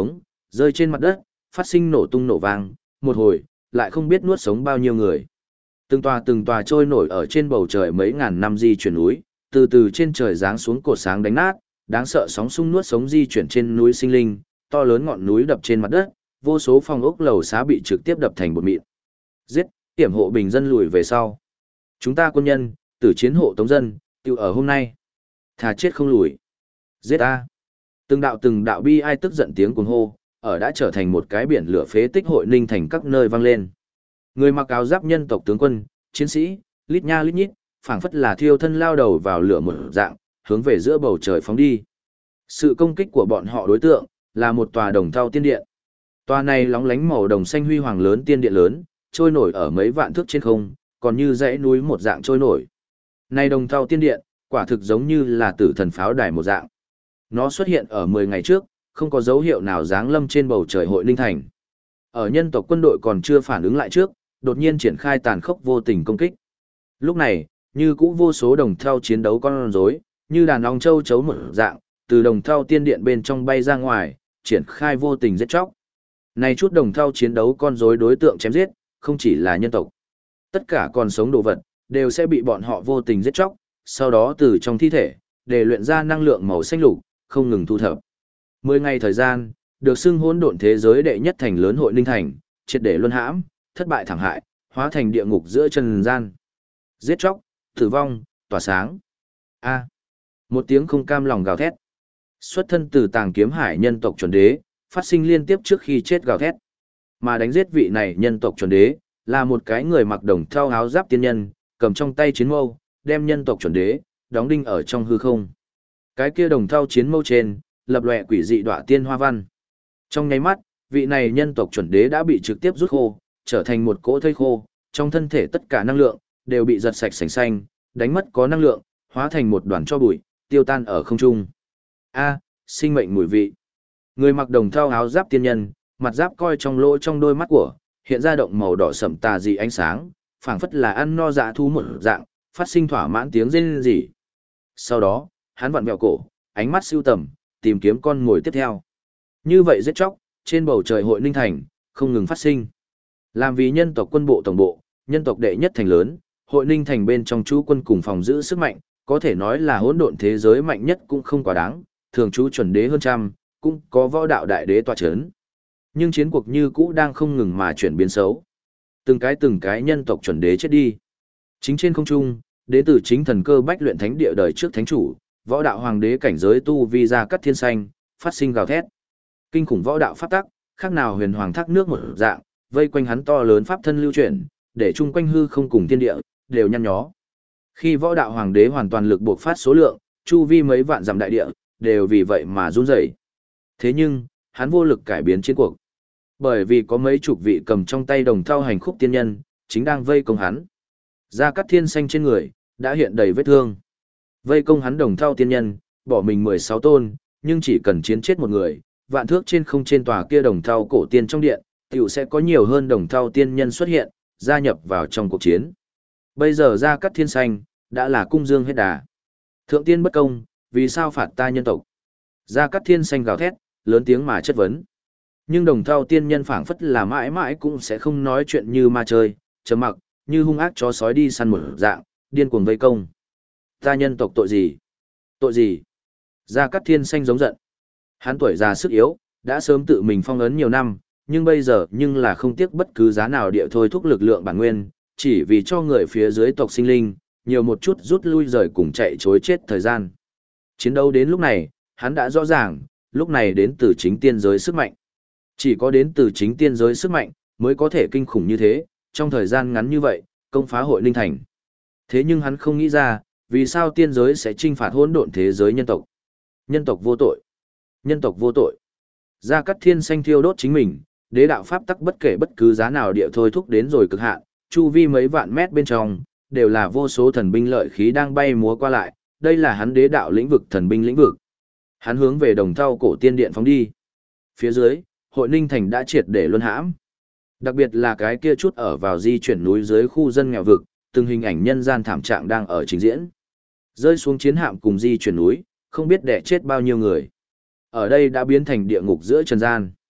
rơi trên mặt đất, phát sinh nổ tung nổ vang, một hồi, lại không biết nuốt sống bao nhiêu người. Từng tòa từng tòa trôi nổi ở trên bầu trời mấy ngàn năm di chuyển núi, từ từ trên trời giáng xuống cột sáng đánh nát, đáng sợ sóng xung nuốt sống di chuyển trên núi sinh linh, to lớn ngọn núi đập trên mặt đất, vô số phòng ốc lầu xá bị trực tiếp đập thành bột mịn. Giết, tiểm hộ bình dân lùi về sau. Chúng ta quân nhân, tử chiến hộ tống dân, tiêu ở hôm nay. Thà chết không lùi. Giết a. Từng đạo từng đạo bi ai tức giận tiếng cuồng hô, ở đã trở thành một cái biển lửa phế tích Hội Ninh thành các nơi vang lên. Người mặc áo giáp nhân tộc tướng quân, chiến sĩ, lít nha lít nhít, phảng phất là thiêu thân lao đầu vào lửa một dạng, hướng về giữa bầu trời phóng đi. Sự công kích của bọn họ đối tượng là một tòa đồng thau tiên điện. Tòa này lóng lánh màu đồng xanh huy hoàng lớn tiên điện lớn, trôi nổi ở mấy vạn thước trên không, còn như dãy núi một dạng trôi nổi. Này đồng thau tiên điện, quả thực giống như là tử thần pháo đài một dạng. Nó xuất hiện ở mười ngày trước, không có dấu hiệu nào giáng lâm trên bầu trời Hội Ninh thành. Ở nhân tộc quân đội còn chưa phản ứng lại trước, đột nhiên triển khai tàn khốc vô tình công kích. Lúc này, như cũ vô số đồng thau chiến đấu con rối, như đàn ong châu chấu một dạng, từ đồng thau tiên điện bên trong bay ra ngoài, triển khai vô tình giết chóc. Này chút đồng thau chiến đấu con rối đối tượng chém giết, không chỉ là nhân tộc. Tất cả còn sống đồ vật, đều sẽ bị bọn họ vô tình giết chóc, sau đó từ trong thi thể, để luyện ra năng lượng màu xanh lục, không ngừng thu thập. Mười ngày thời gian, được xưng hỗn độn thế giới đệ nhất thành lớn Hội Ninh thành, triệt để luân hãm, thất bại thảm hại, hóa thành địa ngục giữa trần gian. Giết chóc, tử vong, tỏa sáng. A. Một tiếng không cam lòng gào thét. Xuất thân từ Tàng Kiếm Hải nhân tộc chuẩn đế, phát sinh liên tiếp trước khi chết gào thét. Mà đánh giết vị này nhân tộc chuẩn đế, là một cái người mặc đồng thau áo giáp tiên nhân, cầm trong tay chiến mâu, đem nhân tộc chuẩn đế đóng đinh ở trong hư không. Cái kia đồng thau chiến mâu trên, lập lòe quỷ dị đọa tiên hoa văn. Trong nháy mắt, vị này nhân tộc chuẩn đế đã bị trực tiếp rút khô, trở thành một cỗ thây khô, trong thân thể tất cả năng lượng đều bị giật sạch sành xanh, đánh mất có năng lượng, hóa thành một đoàn tro bụi, tiêu tan ở không trung. A, sinh mệnh mùi vị. Người mặc đồng thau áo giáp tiên nhân, mặt giáp coi trong lỗ trong đôi mắt của, hiện ra động màu đỏ sẫm tà dị ánh sáng, phảng phất là ăn no dạ thú một dạng, phát sinh thỏa mãn tiếng rên rỉ. Sau đó, hắn vặn vẹo cổ, ánh mắt siêu tầm, tìm kiếm con mồi tiếp theo. Như vậy giết chóc, trên bầu trời Hội Ninh thành, không ngừng phát sinh. Làm vì nhân tộc quân bộ tổng bộ, nhân tộc đệ nhất thành lớn, Hội Ninh thành bên trong chú quân cùng phòng giữ sức mạnh, có thể nói là hỗn độn thế giới mạnh nhất cũng không quá đáng, thường chú chuẩn đế hơn trăm, cũng có võ đạo đại đế tọa chấn. Nhưng chiến cuộc như cũ đang không ngừng mà chuyển biến xấu. Từng cái từng cái nhân tộc chuẩn đế chết đi. Chính trên không trung, đế tử chính thần cơ bách luyện thánh địa đời trước thánh chủ, võ đạo hoàng đế cảnh giới tu vi ra cắt thiên xanh, phát sinh gào thét. Kinh khủng võ đạo pháp tắc, khác nào huyền hoàng thác nước một dạng, vây quanh hắn to lớn pháp thân lưu chuyển, để chung quanh hư không cùng thiên địa đều nhăn nhó. Khi võ đạo hoàng đế hoàn toàn lực buộc phát số lượng, chu vi mấy vạn dặm đại địa đều vì vậy mà run rẩy. Thế nhưng, hắn vô lực cải biến chiến cuộc. Bởi vì có mấy chục vị cầm trong tay đồng thau hành khúc tiên nhân, chính đang vây công hắn. Gia Cát Thiên xanh trên người đã hiện đầy vết thương. Vây công hắn đồng thau tiên nhân, bỏ mình mười sáu tôn, nhưng chỉ cần chiến chết một người, vạn thước trên không trên tòa kia đồng thau cổ tiên trong điện, tiểu sẽ có nhiều hơn đồng thau tiên nhân xuất hiện, gia nhập vào trong cuộc chiến. Bây giờ Gia Cát Thiên xanh đã là cung dương hết đà. Thượng tiên bất công, vì sao phạt ta nhân tộc? Gia Cát Thiên xanh gào thét, lớn tiếng mà chất vấn. Nhưng đồng thau tiên nhân phảng phất là mãi mãi cũng sẽ không nói chuyện như ma chơi, chấm mặc, như hung ác chó sói đi săn một dạng, điên cuồng vây công. Ta nhân tộc tội gì? Tội gì? Gia Cát Thiên xanh giống giận. Hắn tuổi già sức yếu, đã sớm tự mình phong ấn nhiều năm, nhưng bây giờ nhưng là không tiếc bất cứ giá nào địa thôi thúc lực lượng bản nguyên, chỉ vì cho người phía dưới tộc sinh linh, nhiều một chút rút lui rời cùng chạy chối chết thời gian. Chiến đấu đến lúc này, hắn đã rõ ràng, lúc này đến từ chính tiên giới sức mạnh. Chỉ có đến từ chính tiên giới sức mạnh, mới có thể kinh khủng như thế, trong thời gian ngắn như vậy, công phá Hội Ninh thành. Thế nhưng hắn không nghĩ ra, vì sao tiên giới sẽ trinh phạt hỗn độn thế giới nhân tộc. Nhân tộc vô tội. Nhân tộc vô tội. Gia Cát Thiên xanh thiêu đốt chính mình, đế đạo pháp tắc bất kể bất cứ giá nào địa thôi thúc đến rồi cực hạn, chu vi mấy vạn mét bên trong, đều là vô số thần binh lợi khí đang bay múa qua lại, đây là hắn đế đạo lĩnh vực thần binh lĩnh vực. Hắn hướng về đồng thau cổ tiên điện phóng đi. Phía dưới, Hội Ninh thành đã triệt để luân hãm. Đặc biệt là cái kia chút ở vào di chuyển núi dưới khu dân nghèo vực, từng hình ảnh nhân gian thảm trạng đang ở trình diễn. Rơi xuống chiến hạm cùng di chuyển núi, không biết đẻ chết bao nhiêu người. Ở đây đã biến thành địa ngục giữa trần gian.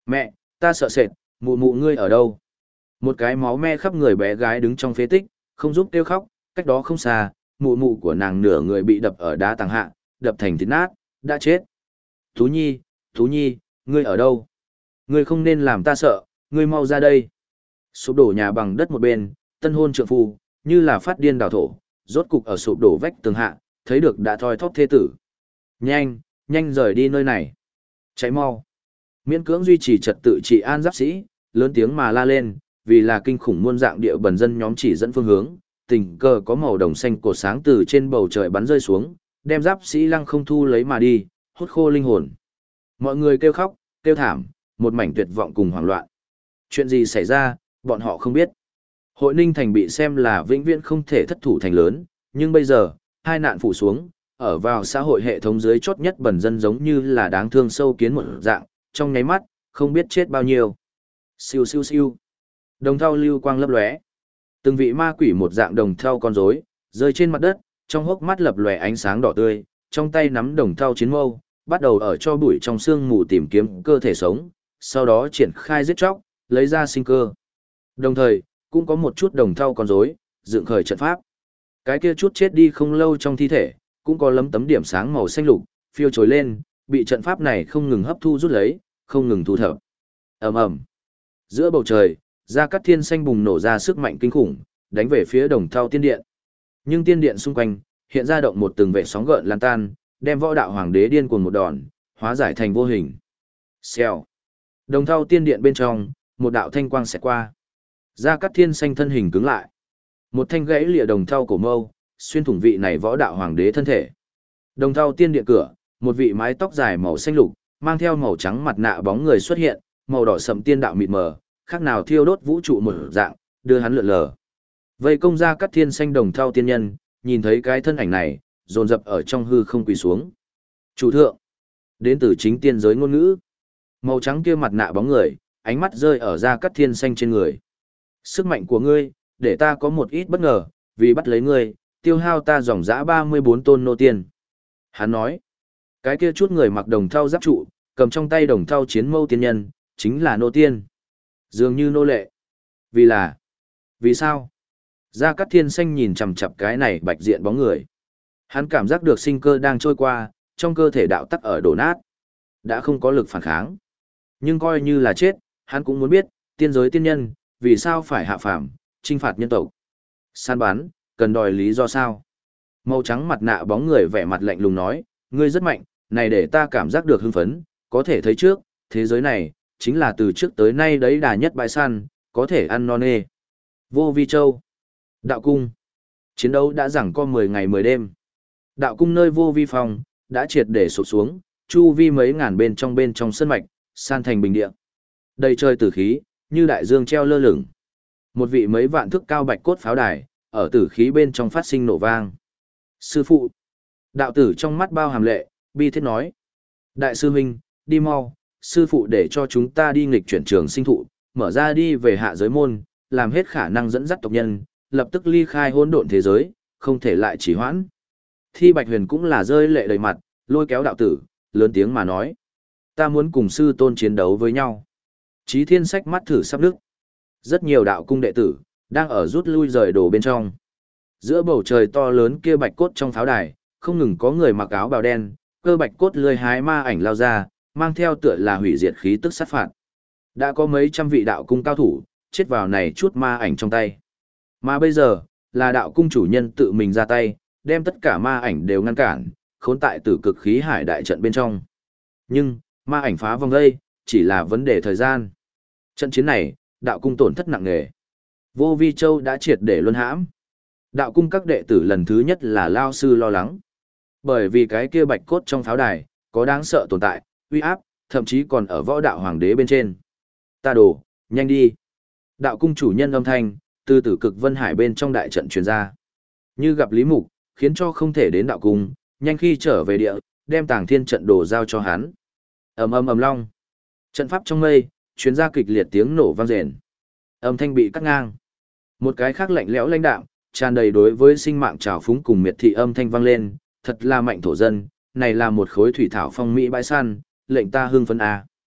Mẹ, ta sợ sệt, mụ mụ ngươi ở đâu? Một cái máu me khắp người bé gái đứng trong phế tích, không giúp kêu khóc, cách đó không xa, mụ mụ của nàng nửa người bị đập ở đá tàng hạ, đập thành thịt nát, đã chết. Tú Nhi, Tú Nhi, ngươi ở đâu? Ngươi không nên làm ta sợ, ngươi mau ra đây. Sụp đổ nhà bằng đất một bên, tân hôn trượng phu, như là phát điên đào thổ, rốt cục ở sụp đổ vách tường hạ, thấy được đã thoi thóp thê tử. Nhanh, nhanh rời đi nơi này. Cháy mau. Miễn cưỡng duy trì trật tự trị an giáp sĩ, lớn tiếng mà la lên, vì là kinh khủng muôn dạng địa bần dân nhóm chỉ dẫn phương hướng, tình cờ có màu đồng xanh cột sáng từ trên bầu trời bắn rơi xuống, đem giáp sĩ lăng không thu lấy mà đi, hút khô linh hồn. Mọi người kêu khóc, kêu thảm, một mảnh tuyệt vọng cùng hoảng loạn. Chuyện gì xảy ra, bọn họ không biết. Hội Ninh Thành bị xem là vĩnh viễn không thể thất thủ thành lớn, nhưng bây giờ, hai nạn phủ xuống, ở vào xã hội hệ thống dưới chốt nhất bần dân giống như là đáng thương sâu kiến một dạng, trong nháy mắt, không biết chết bao nhiêu. Siêu siêu siêu. Đồng thau lưu quang lấp lóe. Từng vị ma quỷ một dạng đồng thau con rối, rơi trên mặt đất, trong hốc mắt lập lòe ánh sáng đỏ tươi, trong tay nắm đồng thau chiến mâu, bắt đầu ở cho bụi trong xương mù tìm kiếm cơ thể sống, sau đó triển khai giết chóc, lấy ra sinh cơ. Đồng thời, cũng có một chút đồng thau con rối, dựng khởi trận pháp. Cái kia chút chết đi không lâu trong thi thể, cũng có lấm tấm điểm sáng màu xanh lục, phiêu trồi lên, bị trận pháp này không ngừng hấp thu rút lấy, không ngừng thu thập. Ầm ầm. Giữa bầu trời, Gia Cát Thiên xanh bùng nổ ra sức mạnh kinh khủng, đánh về phía đồng thau tiên điện. Nhưng tiên điện xung quanh, hiện ra động một từng vệ sóng gợn lan tan, đem võ đạo hoàng đế điên cuồng một đòn, hóa giải thành vô hình. Xèo. Đồng thau tiên điện bên trong, một đạo thanh quang xẹt qua. Gia Cát Thiên xanh thân hình cứng lại. Một thanh gãy lìa đồng thau cổ mâu, xuyên thủng vị này võ đạo hoàng đế thân thể. Đồng thau tiên điện cửa, một vị mái tóc dài màu xanh lục, mang theo màu trắng mặt nạ bóng người xuất hiện, màu đỏ sẫm tiên đạo mịt mờ, khác nào thiêu đốt vũ trụ một dạng, đưa hắn lượn lờ. Vây công Gia Cát Thiên xanh đồng thau tiên nhân, nhìn thấy cái thân ảnh này, dồn dập ở trong hư không quỳ xuống. Chủ thượng, đến từ chính tiên giới ngôn ngữ. Màu trắng kia mặt nạ bóng người, ánh mắt rơi ở Gia Cát Thiên xanh trên người. Sức mạnh của ngươi, để ta có một ít bất ngờ, vì bắt lấy ngươi, tiêu hao ta dòng dã ba mươi bốn tôn nô tiên. Hắn nói, cái kia chút người mặc đồng thau giáp trụ, cầm trong tay đồng thau chiến mâu tiên nhân, chính là nô tiên. Dường như nô lệ. Vì là, vì sao? Gia Cát Thiên xanh nhìn chằm chằm cái này bạch diện bóng người. Hắn cảm giác được sinh cơ đang trôi qua, trong cơ thể đạo tắc ở đổ nát. Đã không có lực phản kháng. Nhưng coi như là chết, hắn cũng muốn biết, tiên giới tiên nhân, vì sao phải hạ phàm, trinh phạt nhân tộc. Săn bắn, cần đòi lý do sao? Màu trắng mặt nạ bóng người vẻ mặt lạnh lùng nói, ngươi rất mạnh, này để ta cảm giác được hưng phấn, có thể thấy trước, thế giới này, chính là từ trước tới nay đấy đà nhất bãi săn, có thể ăn non nê. Vô Vi Châu. Đạo cung. Chiến đấu đã giằng co mười ngày mười đêm. Đạo cung nơi vô vi phòng, đã triệt để sụp xuống, chu vi mấy ngàn bên trong bên trong sân mạch, san thành bình địa. Đầy trời tử khí, như đại dương treo lơ lửng. Một vị mấy vạn thước cao bạch cốt pháo đài, ở tử khí bên trong phát sinh nổ vang. Sư phụ. Đạo tử trong mắt bao hàm lệ, bi thiết nói. Đại sư huynh, đi mau, sư phụ để cho chúng ta đi nghịch chuyển trường sinh thụ, mở ra đi về hạ giới môn, làm hết khả năng dẫn dắt tộc nhân, lập tức ly khai hỗn độn thế giới, không thể lại trì hoãn. Thi Bạch Huyền cũng là rơi lệ đầy mặt, lôi kéo đạo tử, lớn tiếng mà nói. Ta muốn cùng sư tôn chiến đấu với nhau. Chí Thiên sách mắt thử sắp nước. Rất nhiều đạo cung đệ tử, đang ở rút lui rời đồ bên trong. Giữa bầu trời to lớn kia bạch cốt trong pháo đài, không ngừng có người mặc áo bào đen, cơ bạch cốt lười hái ma ảnh lao ra, mang theo tựa là hủy diệt khí tức sát phạt. Đã có mấy trăm vị đạo cung cao thủ, chết vào này chút ma ảnh trong tay. Mà bây giờ, là đạo cung chủ nhân tự mình ra tay, đem tất cả ma ảnh đều ngăn cản, khốn tại tử cực khí hải đại trận bên trong. Nhưng, ma ảnh phá vòng đây, chỉ là vấn đề thời gian. Trận chiến này, đạo cung tổn thất nặng nề. Vô Vi Châu đã triệt để luân hãm. Đạo cung các đệ tử lần thứ nhất là lao sư lo lắng. Bởi vì cái kia bạch cốt trong pháo đài, có đáng sợ tồn tại, uy áp, thậm chí còn ở võ đạo hoàng đế bên trên. Ta đổ, nhanh đi. Đạo cung chủ nhân âm thanh, từ tử cực vân hải bên trong đại trận truyền ra. Như gặp Lý Mục, khiến cho không thể đến đạo cung, nhanh khi trở về địa, đem tàng thiên trận đồ giao cho hắn. Ầm ầm ầm long. Trận pháp trong mây, truyền ra kịch liệt tiếng nổ vang rền. Âm thanh bị cắt ngang. Một cái khác lạnh lẽo lãnh đạm, tràn đầy đối với sinh mạng trào phúng cùng miệt thị âm thanh vang lên, thật là mạnh thổ dân, này là một khối thủy thảo phong mỹ bãi săn, lệnh ta hưng phấn a.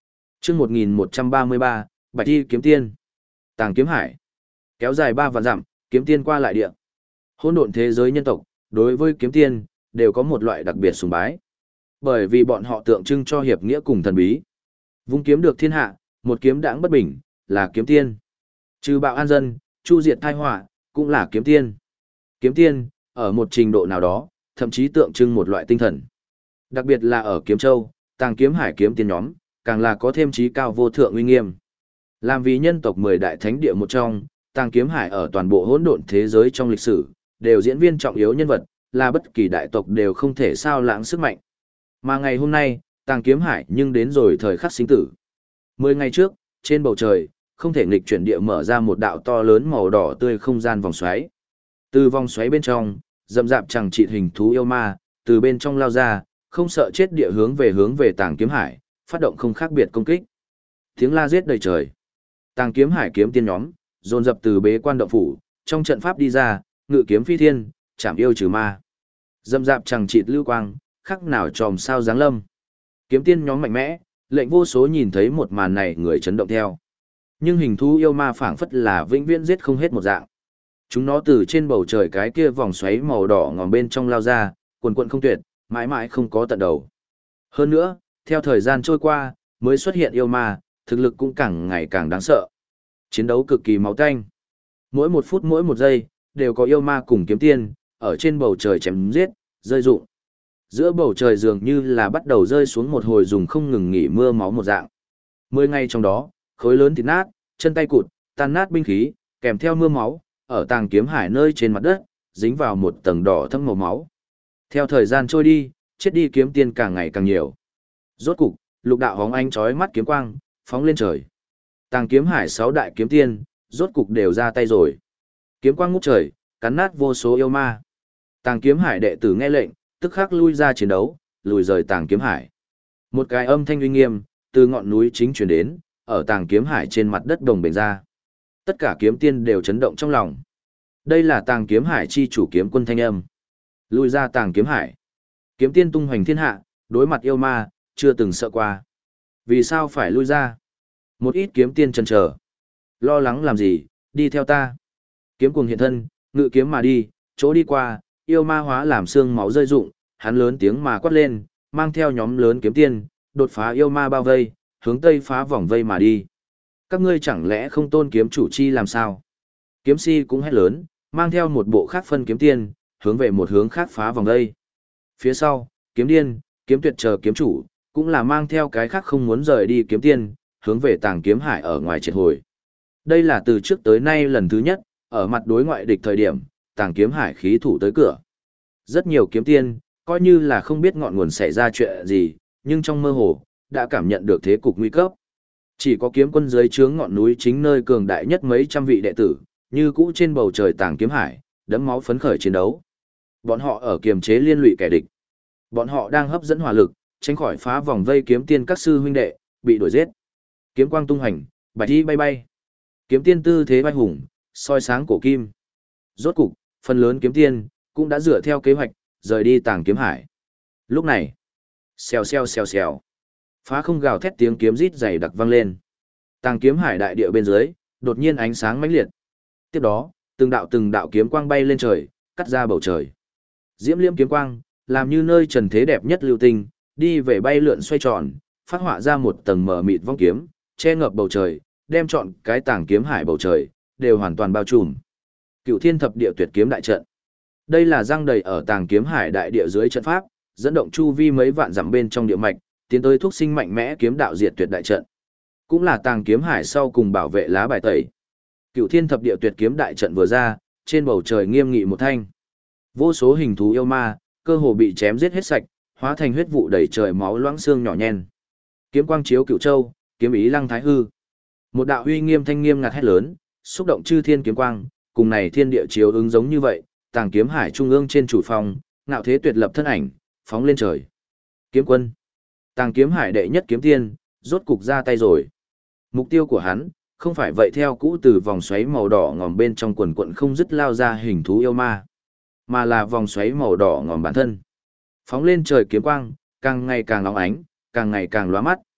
Chương một nghìn một trăm ba mươi ba, Bạch Y kiếm tiên. Tàng kiếm hải. Kéo dài ba vạn dặm, kiếm tiên qua lại địa. Hỗn độn thế giới nhân tộc, đối với kiếm tiên đều có một loại đặc biệt sùng bái. Bởi vì bọn họ tượng trưng cho hiệp nghĩa cùng thần bí. Vung kiếm được thiên hạ, một kiếm đãng bất bình, là kiếm tiên. Trừ bạo an dân, chu diệt tai họa, cũng là kiếm tiên. Kiếm tiên, ở một trình độ nào đó, thậm chí tượng trưng một loại tinh thần. Đặc biệt là ở Kiếm Châu, Tàng Kiếm Hải kiếm tiên nhóm, càng là có thêm chí cao vô thượng uy nghiêm. Làm vì nhân tộc mười đại thánh địa một trong, Tàng Kiếm Hải ở toàn bộ hỗn độn thế giới trong lịch sử, đều diễn viên trọng yếu nhân vật, là bất kỳ đại tộc đều không thể sao lãng sức mạnh. Mà ngày hôm nay, Tàng Kiếm Hải nhưng đến rồi thời khắc sinh tử. Mười ngày trước, trên bầu trời, không thể nghịch chuyển địa mở ra một đạo to lớn màu đỏ tươi không gian vòng xoáy. Từ vòng xoáy bên trong, rậm rạp chẳng chịt hình thú yêu ma, từ bên trong lao ra, không sợ chết địa hướng về hướng về Tàng Kiếm Hải, phát động không khác biệt công kích. Tiếng la giết đầy trời. Tàng Kiếm Hải kiếm tiên nhóm, dồn dập từ bế quan động phủ, trong trận pháp đi ra, ngự kiếm phi thiên, chảm yêu trừ ma. Rậm rạp chẳng chịt lưu quang, khắc nào tròm sao giáng lâm. Kiếm tiên nhóm mạnh mẽ, lệnh vô số nhìn thấy một màn này người chấn động theo. Nhưng hình thú yêu ma phảng phất là vĩnh viễn giết không hết một dạng. Chúng nó từ trên bầu trời cái kia vòng xoáy màu đỏ ngòm bên trong lao ra, quần quần không tuyệt, mãi mãi không có tận đầu. Hơn nữa, theo thời gian trôi qua, mới xuất hiện yêu ma, thực lực cũng càng ngày càng đáng sợ. Chiến đấu cực kỳ máu tanh. Mỗi một phút mỗi một giây, đều có yêu ma cùng kiếm tiên, ở trên bầu trời chém giết, rơi rụng. Giữa bầu trời dường như là bắt đầu rơi xuống một hồi dùng không ngừng nghỉ mưa máu một dạng. Mười ngày trong đó, khối lớn thịt nát, chân tay cụt, tan nát binh khí, kèm theo mưa máu, ở Tàng Kiếm Hải nơi trên mặt đất, dính vào một tầng đỏ thẫm màu máu. Theo thời gian trôi đi, chết đi kiếm tiên càng ngày càng nhiều. Rốt cục, lục đạo hóng ánh chói mắt kiếm quang, phóng lên trời. Tàng Kiếm Hải sáu đại kiếm tiên, rốt cục đều ra tay rồi. Kiếm quang ngút trời, cắn nát vô số yêu ma. Tàng Kiếm Hải đệ tử nghe lệnh, tức khắc lui ra chiến đấu, lùi rời Tàng Kiếm Hải. Một cái âm thanh uy nghiêm, từ ngọn núi chính truyền đến, ở Tàng Kiếm Hải trên mặt đất đồng bền ra. Tất cả kiếm tiên đều chấn động trong lòng. Đây là Tàng Kiếm Hải chi chủ kiếm quân thanh âm. Lui ra Tàng Kiếm Hải. Kiếm tiên tung hoành thiên hạ, đối mặt yêu ma, chưa từng sợ qua. Vì sao phải lui ra? Một ít kiếm tiên chần chờ. Lo lắng làm gì, đi theo ta. Kiếm cuồng hiện thân, ngự kiếm mà đi, chỗ đi qua, yêu ma hóa làm xương máu rơi rụng, hắn lớn tiếng mà quát lên, mang theo nhóm lớn kiếm tiên, đột phá yêu ma bao vây, hướng tây phá vòng vây mà đi. Các ngươi chẳng lẽ không tôn kiếm chủ chi làm sao? Kiếm si cũng hét lớn, mang theo một bộ khác phân kiếm tiên, hướng về một hướng khác phá vòng vây. Phía sau, kiếm điên, kiếm tuyệt chờ kiếm chủ, cũng là mang theo cái khác không muốn rời đi kiếm tiên, hướng về Tàng Kiếm Hải ở ngoài triệt hồi. Đây là từ trước tới nay lần thứ nhất, ở mặt đối ngoại địch thời điểm, Tàng Kiếm Hải khí thủ tới cửa. Rất nhiều kiếm tiên, coi như là không biết ngọn nguồn xảy ra chuyện gì, nhưng trong mơ hồ, đã cảm nhận được thế cục nguy cấp. Chỉ có kiếm quân dưới trướng ngọn núi chính nơi cường đại nhất mấy trăm vị đệ tử, như cũ trên bầu trời Tàng Kiếm Hải, đẫm máu phấn khởi chiến đấu. Bọn họ ở kiềm chế liên lụy kẻ địch. Bọn họ đang hấp dẫn hỏa lực, tránh khỏi phá vòng vây kiếm tiên các sư huynh đệ, bị đuổi giết. Kiếm quang tung hành, bạch y bay bay. Kiếm tiên tư thế bay hùng, soi sáng cổ kim. Rốt cục, phần lớn kiếm tiên cũng đã dựa theo kế hoạch, rời đi Tàng Kiếm Hải. Lúc này, xèo xèo xèo xèo, phá không gào thét tiếng kiếm rít dày đặc vang lên. Tàng Kiếm Hải đại địa bên dưới, đột nhiên ánh sáng mãnh liệt. Tiếp đó, từng đạo từng đạo kiếm quang bay lên trời, cắt ra bầu trời. Diễm liêm kiếm quang, làm như nơi trần thế đẹp nhất lưu tinh, đi về bay lượn xoay tròn, phát họa ra một tầng mờ mịt vong kiếm, che ngập bầu trời, đem trọn cái Tàng Kiếm Hải bầu trời đều hoàn toàn bao trùm. Cựu Thiên Thập Địa Tuyệt Kiếm đại trận. Đây là răng đầy ở Tàng Kiếm Hải đại địa dưới trận pháp, dẫn động chu vi mấy vạn dặm bên trong địa mạch, tiến tới thúc sinh mạnh mẽ kiếm đạo diệt tuyệt đại trận. Cũng là Tàng Kiếm Hải sau cùng bảo vệ lá bài tẩy. Cựu Thiên Thập Địa Tuyệt Kiếm đại trận vừa ra, trên bầu trời nghiêm nghị một thanh. Vô số hình thú yêu ma, cơ hồ bị chém giết hết sạch, hóa thành huyết vụ đầy trời máu loãng xương nhỏ nhen. Kiếm quang chiếu Cửu Châu, kiếm ý lăng thái hư. Một đạo uy nghiêm thanh nghiêm ngạt hét lớn, xúc động chư thiên kiếm quang, cùng này thiên địa chiếu ứng giống như vậy, Tàng Kiếm Hải trung ương trên chủ phòng, ngạo thế tuyệt lập thân ảnh, phóng lên trời. Kiếm quân, Tàng Kiếm Hải đệ nhất kiếm tiên, rốt cục ra tay rồi. Mục tiêu của hắn, không phải vậy theo cũ từ vòng xoáy màu đỏ ngòm bên trong quần quận không dứt lao ra hình thú yêu ma, mà là vòng xoáy màu đỏ ngòm bản thân. Phóng lên trời kiếm quang, càng ngày càng óng ánh, càng ngày càng lóa mắt.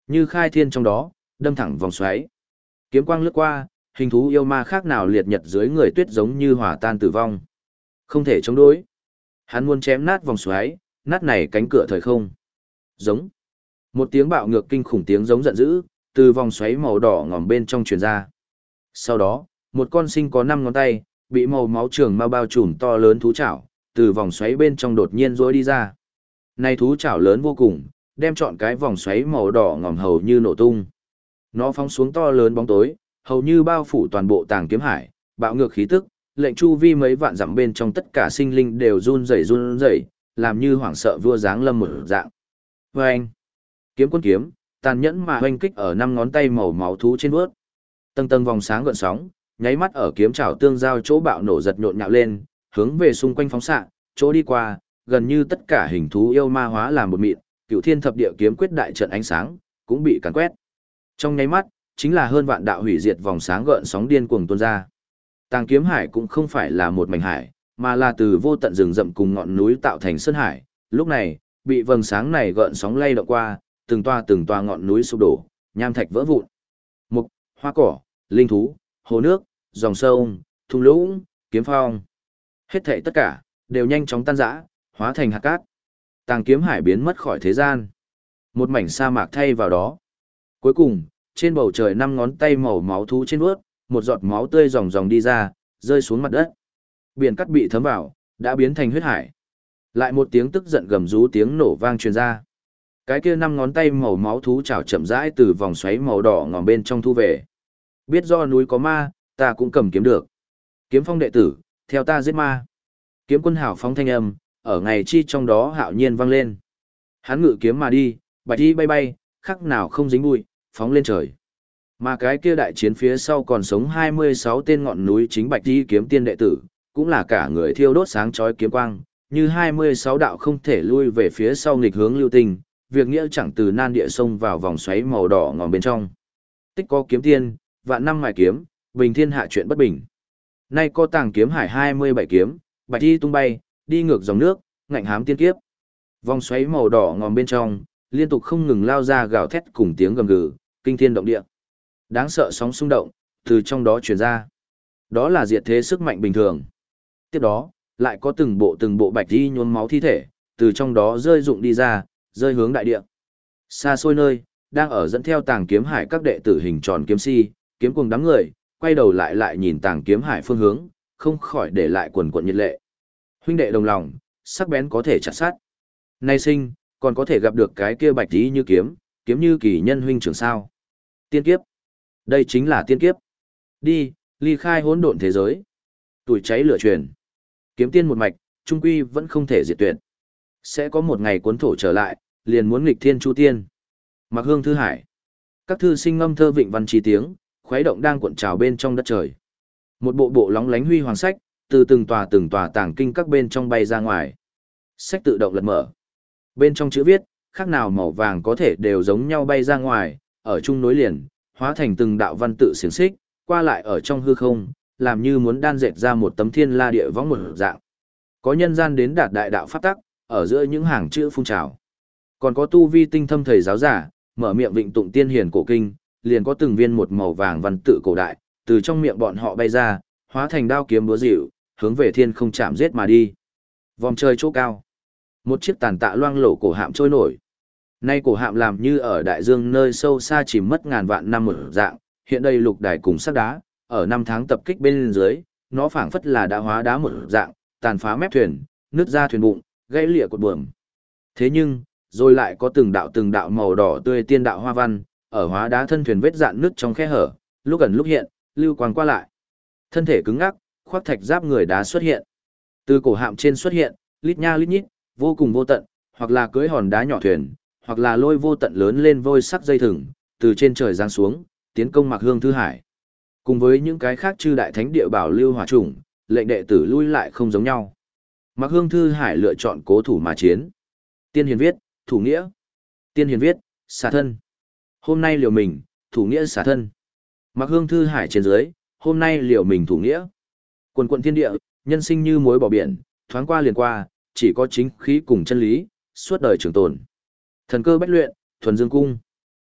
Như khai thiên trong đó, đâm thẳng vòng xoáy. Kiếm quang lướt qua, hình thú yêu ma khác nào liệt nhật dưới người tuyết giống như hòa tan tử vong. Không thể chống đối. Hắn muốn chém nát vòng xoáy, nát này cánh cửa thời không. Giống. Một tiếng bạo ngược kinh khủng tiếng giống giận dữ, từ vòng xoáy màu đỏ ngòm bên trong truyền ra. Sau đó, một con sinh có năm ngón tay, bị màu máu trường ma bao trùm to lớn thú chảo, từ vòng xoáy bên trong đột nhiên rỗi đi ra. Này thú chảo lớn vô cùng, đem trọn cái vòng xoáy màu đỏ ngòm hầu như nổ tung. Nó phóng xuống to lớn bóng tối, hầu như bao phủ toàn bộ tàng kiếm hải, bạo ngược khí tức, lệnh chu vi mấy vạn dặm bên trong tất cả sinh linh đều run rẩy run rẩy, làm như hoảng sợ vua giáng lâm một dạng. Oeng! Kiếm quân kiếm, tàn nhẫn mà hoành kích ở năm ngón tay màu máu thú trên vuốt. Tầng tầng vòng sáng gợn sóng, nháy mắt ở kiếm chảo tương giao chỗ bạo nổ giật nhộn nhạo lên, hướng về xung quanh phóng xạ, chỗ đi qua, gần như tất cả hình thú yêu ma hóa làm một mịn, Cửu Thiên Thập Địa kiếm quyết đại trận ánh sáng cũng bị càn quét. Trong nháy mắt, chính là hơn vạn đạo hủy diệt vòng sáng gợn sóng điên cuồng tuôn ra. Tàng kiếm hải cũng không phải là một mảnh hải, mà là từ vô tận rừng rậm cùng ngọn núi tạo thành sơn hải. Lúc này, bị vầng sáng này gợn sóng lay động qua, từng toa từng toa ngọn núi sụp đổ, nham thạch vỡ vụn. Mục, hoa cỏ, linh thú, hồ nước, dòng sông, thung lũng, kiếm phong. Hết thảy tất cả, đều nhanh chóng tan rã, hóa thành hạt cát. Tàng kiếm hải biến mất khỏi thế gian. Một mảnh sa mạc thay vào đó. Cuối cùng, trên bầu trời năm ngón tay màu máu thú trên vuốt, một giọt máu tươi ròng ròng đi ra, rơi xuống mặt đất. Biển cát bị thấm vào, đã biến thành huyết hải. Lại một tiếng tức giận gầm rú tiếng nổ vang truyền ra. Cái kia năm ngón tay màu máu thú chảo chậm rãi từ vòng xoáy màu đỏ ngòm bên trong thu về. Biết do núi có ma, ta cũng cầm kiếm được. Kiếm phong đệ tử, theo ta giết ma. Kiếm quân hảo phóng thanh âm, ở ngày chi trong đó hạo nhiên vang lên. Hắn ngự kiếm mà đi, bạch đi bay bay, khắc nào không dính bụi, phóng lên trời. Mà cái kia đại chiến phía sau còn sống hai mươi sáu tên ngọn núi chính bạch đi kiếm tiên đệ tử, cũng là cả người thiêu đốt sáng chói kiếm quang, như hai mươi sáu đạo không thể lui về phía sau nghịch hướng lưu tình, việc nghĩa chẳng từ nan địa sông vào vòng xoáy màu đỏ ngòm bên trong. Tích có kiếm tiên, vạn năm mài kiếm, bình thiên hạ chuyện bất bình. Nay có tàng kiếm hải hai mươi bảy kiếm, bạch đi tung bay, đi ngược dòng nước, ngạnh hám tiên kiếp. Vòng xoáy màu đỏ ngòm bên trong, liên tục không ngừng lao ra gào thét cùng tiếng gầm gừ, kinh thiên động địa. Đáng sợ sóng xung động, từ trong đó truyền ra. Đó là diệt thế sức mạnh bình thường. Tiếp đó, lại có từng bộ từng bộ bạch đi nhuốm máu thi thể, từ trong đó rơi rụng đi ra, rơi hướng đại địa. Xa xôi nơi, đang ở dẫn theo tàng kiếm hải các đệ tử hình tròn kiếm si, kiếm cùng đám người, quay đầu lại lại nhìn tàng kiếm hải phương hướng, không khỏi để lại quần quần nhiệt lệ. Huynh đệ đồng lòng, sắc bén có thể chặt sát. Nay sinh, còn có thể gặp được cái kia bạch tí như kiếm, kiếm như kỳ nhân huynh trưởng sao. Tiên kiếp. Đây chính là tiên kiếp. Đi, ly khai hỗn độn thế giới. Tuổi cháy lửa truyền. Kiếm tiên một mạch, trung quy vẫn không thể diệt tuyệt. Sẽ có một ngày cuốn thổ trở lại, liền muốn nghịch thiên chu tiên. Mặc hương thư hải. Các thư sinh ngâm thơ vịnh văn trí tiếng, khuấy động đang cuộn trào bên trong đất trời. Một bộ bộ lóng lánh huy hoàng sách, từ từng tòa từng tòa tàng kinh các bên trong bay ra ngoài. Sách tự động lật mở. Bên trong chữ viết, khác nào màu vàng có thể đều giống nhau bay ra ngoài, ở chung nối liền, hóa thành từng đạo văn tự xiềng xích, qua lại ở trong hư không, làm như muốn đan dệt ra một tấm thiên la địa võng một dạng. Có nhân gian đến đạt đại đạo pháp tắc, ở giữa những hàng chữ phun trào. Còn có tu vi tinh thâm thầy giáo giả, mở miệng vịnh tụng tiên hiền cổ kinh, liền có từng viên một màu vàng văn tự cổ đại, từ trong miệng bọn họ bay ra, hóa thành đao kiếm búa dịu, hướng về thiên không chạm giết mà đi. Vòng trời chỗ cao, một chiếc tàn tạ loang lổ cổ hạm trôi nổi. Nay cổ hạm làm như ở đại dương nơi sâu xa chìm mất ngàn vạn năm một dạng, hiện đây lục đài cùng sắc đá, ở năm tháng tập kích bên dưới, nó phảng phất là đã hóa đá một dạng, tàn phá mép thuyền, nứt ra thuyền bụng, gãy lìa cột buồm. Thế nhưng, rồi lại có từng đạo từng đạo màu đỏ tươi tiên đạo hoa văn, ở hóa đá thân thuyền vết dạn nứt trong khe hở, lúc ẩn lúc hiện, lưu quang qua lại. Thân thể cứng ngắc, khoác thạch giáp người đá xuất hiện. Từ cổ hạm trên xuất hiện, lít nha lít nhít, vô cùng vô tận, hoặc là cưỡi hòn đá nhỏ thuyền, hoặc là lôi vô tận lớn lên vôi sắc dây thừng, từ trên trời giáng xuống, tiến công Mạc Hương Thư Hải. Cùng với những cái khác chư đại thánh địa bảo lưu hỏa chủng, lệnh đệ tử lui lại không giống nhau. Mạc Hương Thư Hải lựa chọn cố thủ mà chiến. Tiên hiền viết, thủ nghĩa. Tiên hiền viết, xả thân. Hôm nay liều mình, thủ nghĩa xả thân. Mạc Hương Thư Hải trên dưới, hôm nay liều mình thủ nghĩa. Quần quận thiên địa, nhân sinh như muối bỏ biển, thoáng qua liền qua, chỉ có chính khí cùng chân lý, suốt đời trường tồn. Thần cơ bách luyện, thuần dương cung.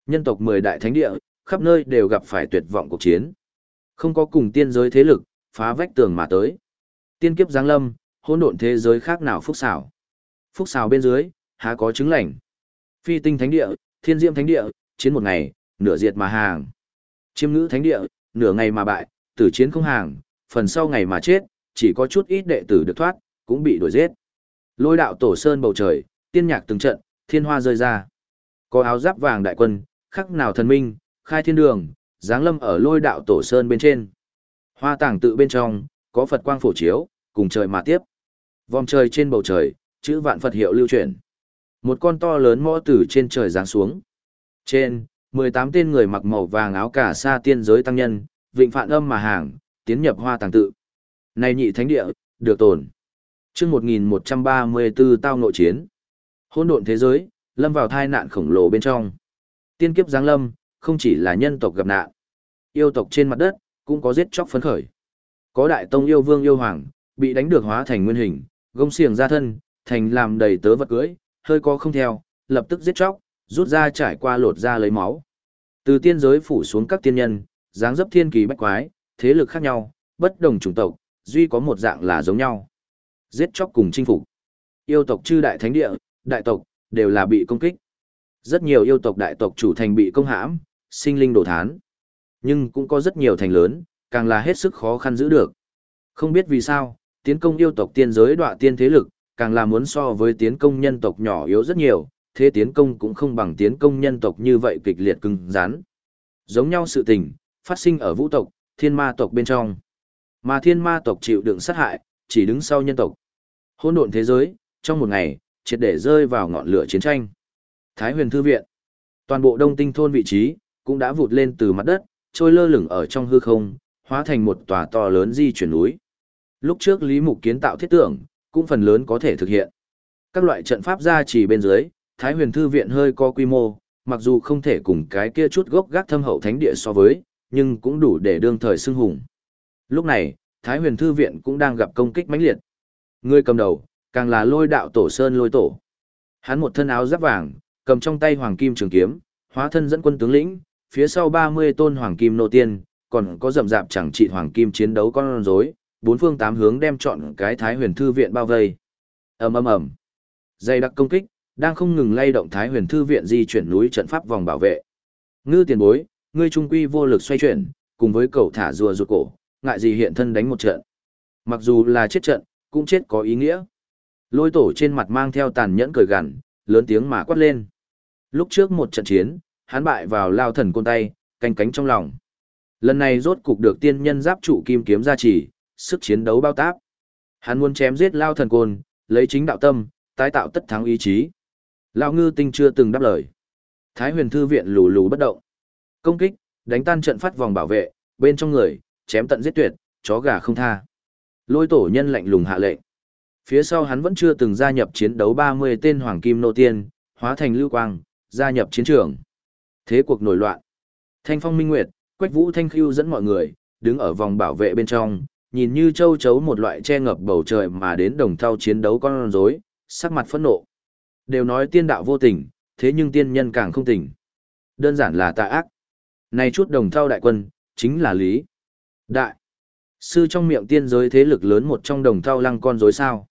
Nhân tộc mười đại thánh địa, khắp nơi đều gặp phải tuyệt vọng cuộc chiến. Không có cùng tiên giới thế lực, phá vách tường mà tới. Tiên kiếp giáng lâm, hỗn độn thế giới khác nào phúc xảo. Phúc xảo bên dưới, há có chứng lành. Phi tinh thánh địa, thiên diễm thánh địa, chiến một ngày, nửa diệt mà hàng. Chiêm ngữ thánh địa, nửa ngày mà bại, tử chiến không hàng, phần sau ngày mà chết, chỉ có chút ít đệ tử được thoát, cũng bị đuổi giết. Lôi đạo tổ sơn bầu trời, tiên nhạc từng trận, thiên hoa rơi ra. Có áo giáp vàng đại quân, khắc nào thần minh, khai thiên đường, giáng lâm ở lôi đạo tổ sơn bên trên. Hoa tàng tự bên trong, có Phật quang phổ chiếu, cùng trời mà tiếp. Vòng trời trên bầu trời, chữ vạn Phật hiệu lưu chuyển. Một con to lớn mõ từ trên trời giáng xuống. Trên, mười tám tên người mặc màu vàng áo cà sa tiên giới tăng nhân, vịnh phạn âm mà hàng, tiến nhập hoa tàng tự. Này nhị thánh địa, được tồn. Chương một nghìn một trăm ba mươi tư tao nội chiến. Hỗn độn thế giới, lâm vào thai nạn khổng lồ bên trong. Tiên kiếp giáng lâm, không chỉ là nhân tộc gặp nạn. Yêu tộc trên mặt đất, cũng có giết chóc phấn khởi. Có đại tông yêu vương yêu hoàng, bị đánh được hóa thành nguyên hình, gông xiềng ra thân, thành làm đầy tớ vật cưới, hơi có không theo, lập tức giết chóc, rút ra trải qua lột ra lấy máu. Từ tiên giới phủ xuống các tiên nhân, dáng dấp thiên kỳ bách quái, thế lực khác nhau, bất đồng chủng tộc, duy có một dạng là giống nhau. Giết chóc cùng chinh phục. Yêu tộc chư đại thánh địa, đại tộc, đều là bị công kích. Rất nhiều yêu tộc đại tộc chủ thành bị công hãm, sinh linh đổ thán. Nhưng cũng có rất nhiều thành lớn, càng là hết sức khó khăn giữ được. Không biết vì sao, tiến công yêu tộc tiên giới đọa tiên thế lực, càng là muốn so với tiến công nhân tộc nhỏ yếu rất nhiều, thế tiến công cũng không bằng tiến công nhân tộc như vậy kịch liệt cứng rắn. Giống nhau sự tình, phát sinh ở vũ tộc, thiên ma tộc bên trong. Mà thiên ma tộc chịu đựng sát hại, chỉ đứng sau nhân tộc. Hỗn độn thế giới, trong một ngày, triệt để rơi vào ngọn lửa chiến tranh. Thái Huyền Thư Viện, toàn bộ Đông Tinh thôn vị trí, cũng đã vụt lên từ mặt đất, trôi lơ lửng ở trong hư không, hóa thành một tòa to lớn di chuyển núi. Lúc trước Lý Mục kiến tạo thiết tưởng, cũng phần lớn có thể thực hiện. Các loại trận pháp gia trì bên dưới, Thái Huyền Thư Viện hơi có quy mô, mặc dù không thể cùng cái kia chút gốc gác thâm hậu thánh địa so với, nhưng cũng đủ để đương thời xưng hùng. Lúc này, Thái Huyền Thư Viện cũng đang gặp công kích mãnh liệt. Người cầm đầu, càng là Lôi đạo tổ sơn Lôi tổ. Hắn một thân áo giáp vàng, cầm trong tay hoàng kim trường kiếm, hóa thân dẫn quân tướng lĩnh, phía sau ba mươi tôn hoàng kim nô tiên, còn có rậm rạp chẳng trị hoàng kim chiến đấu con rối, bốn phương tám hướng đem chọn cái Thái Huyền Thư Viện bao vây. Ầm ầm ầm. Dày đặc công kích, đang không ngừng lay động Thái Huyền Thư Viện di chuyển núi trận pháp vòng bảo vệ. Ngư tiền bối, ngươi trung quy vô lực xoay chuyển, cùng với cậu thả rùa rụt cổ, ngại gì hiện thân đánh một trận. Mặc dù là chết trận, cũng chết có ý nghĩa. Lôi tổ trên mặt mang theo tàn nhẫn cười gằn, lớn tiếng mà quát lên. Lúc trước một trận chiến, hắn bại vào lao thần côn tay, canh cánh trong lòng. Lần này rốt cục được tiên nhân giáp trụ kim kiếm gia trì, sức chiến đấu bao táp. Hắn muốn chém giết lao thần côn, lấy chính đạo tâm, tái tạo tất thắng ý chí. Lão ngư tinh chưa từng đáp lời. Thái Huyền Thư Viện lù lù bất động. Công kích, đánh tan trận phát vòng bảo vệ, bên trong người, chém tận giết tuyệt, chó gà không tha. Lôi tổ nhân lạnh lùng hạ lệnh. Phía sau hắn vẫn chưa từng gia nhập chiến đấu ba mươi tên hoàng kim nô tiên, hóa thành lưu quang, gia nhập chiến trường. Thế cuộc nổi loạn. Thanh Phong Minh Nguyệt, Quách Vũ Thanh Khưu dẫn mọi người, đứng ở vòng bảo vệ bên trong, nhìn như châu chấu một loại che ngập bầu trời mà đến đồng thau chiến đấu con rối, sắc mặt phẫn nộ. Đều nói tiên đạo vô tình, thế nhưng tiên nhân càng không tình. Đơn giản là tà ác. Này chút đồng thau đại quân, chính là Lý Đại Sư trong miệng tiên giới thế lực lớn một trong đồng thau lăng con rối sao.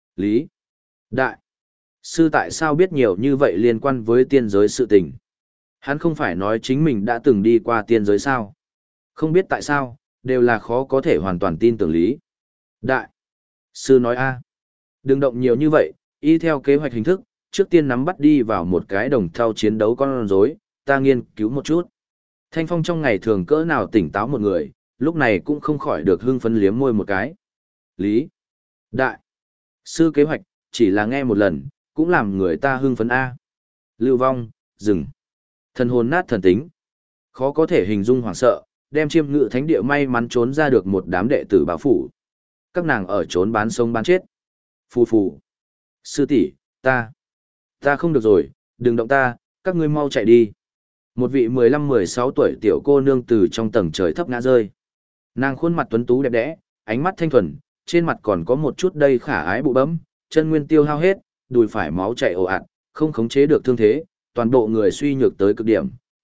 Lý Đại Sư tại sao biết nhiều như vậy liên quan với tiên giới sự tình? Hắn không phải nói chính mình đã từng đi qua tiên giới sao? Không biết tại sao, đều là khó có thể hoàn toàn tin tưởng Lý Đại Sư nói a, đừng động nhiều như vậy, y theo kế hoạch hình thức, trước tiên nắm bắt đi vào một cái đồng thau chiến đấu con rối, ta nghiên cứu một chút. Thanh Phong trong ngày thường cỡ nào tỉnh táo một người, lúc này cũng không khỏi được hưng phấn liếm môi một cái. Lý Đại Sư kế hoạch, chỉ là nghe một lần, cũng làm người ta hưng phấn A. Lưu vong, dừng. Thần hồn nát thần tính. Khó có thể hình dung hoảng sợ, đem chiêm ngự thánh địa may mắn trốn ra được một đám đệ tử báo phủ. Các nàng ở trốn bán sống bán chết. Phù phù. Sư tỷ, ta. Ta không được rồi, đừng động ta, các ngươi mau chạy đi. Một vị mười lăm mười sáu tuổi tiểu cô nương từ trong tầng trời thấp ngã rơi. Nàng khuôn mặt tuấn tú đẹp đẽ, ánh mắt thanh thuần, trên mặt còn có một chút đầy khả ái bụ bấm, chân nguyên tiêu hao hết, đùi phải máu chảy ồ ạt, không khống chế được thương thế, toàn bộ người suy nhược tới cực điểm,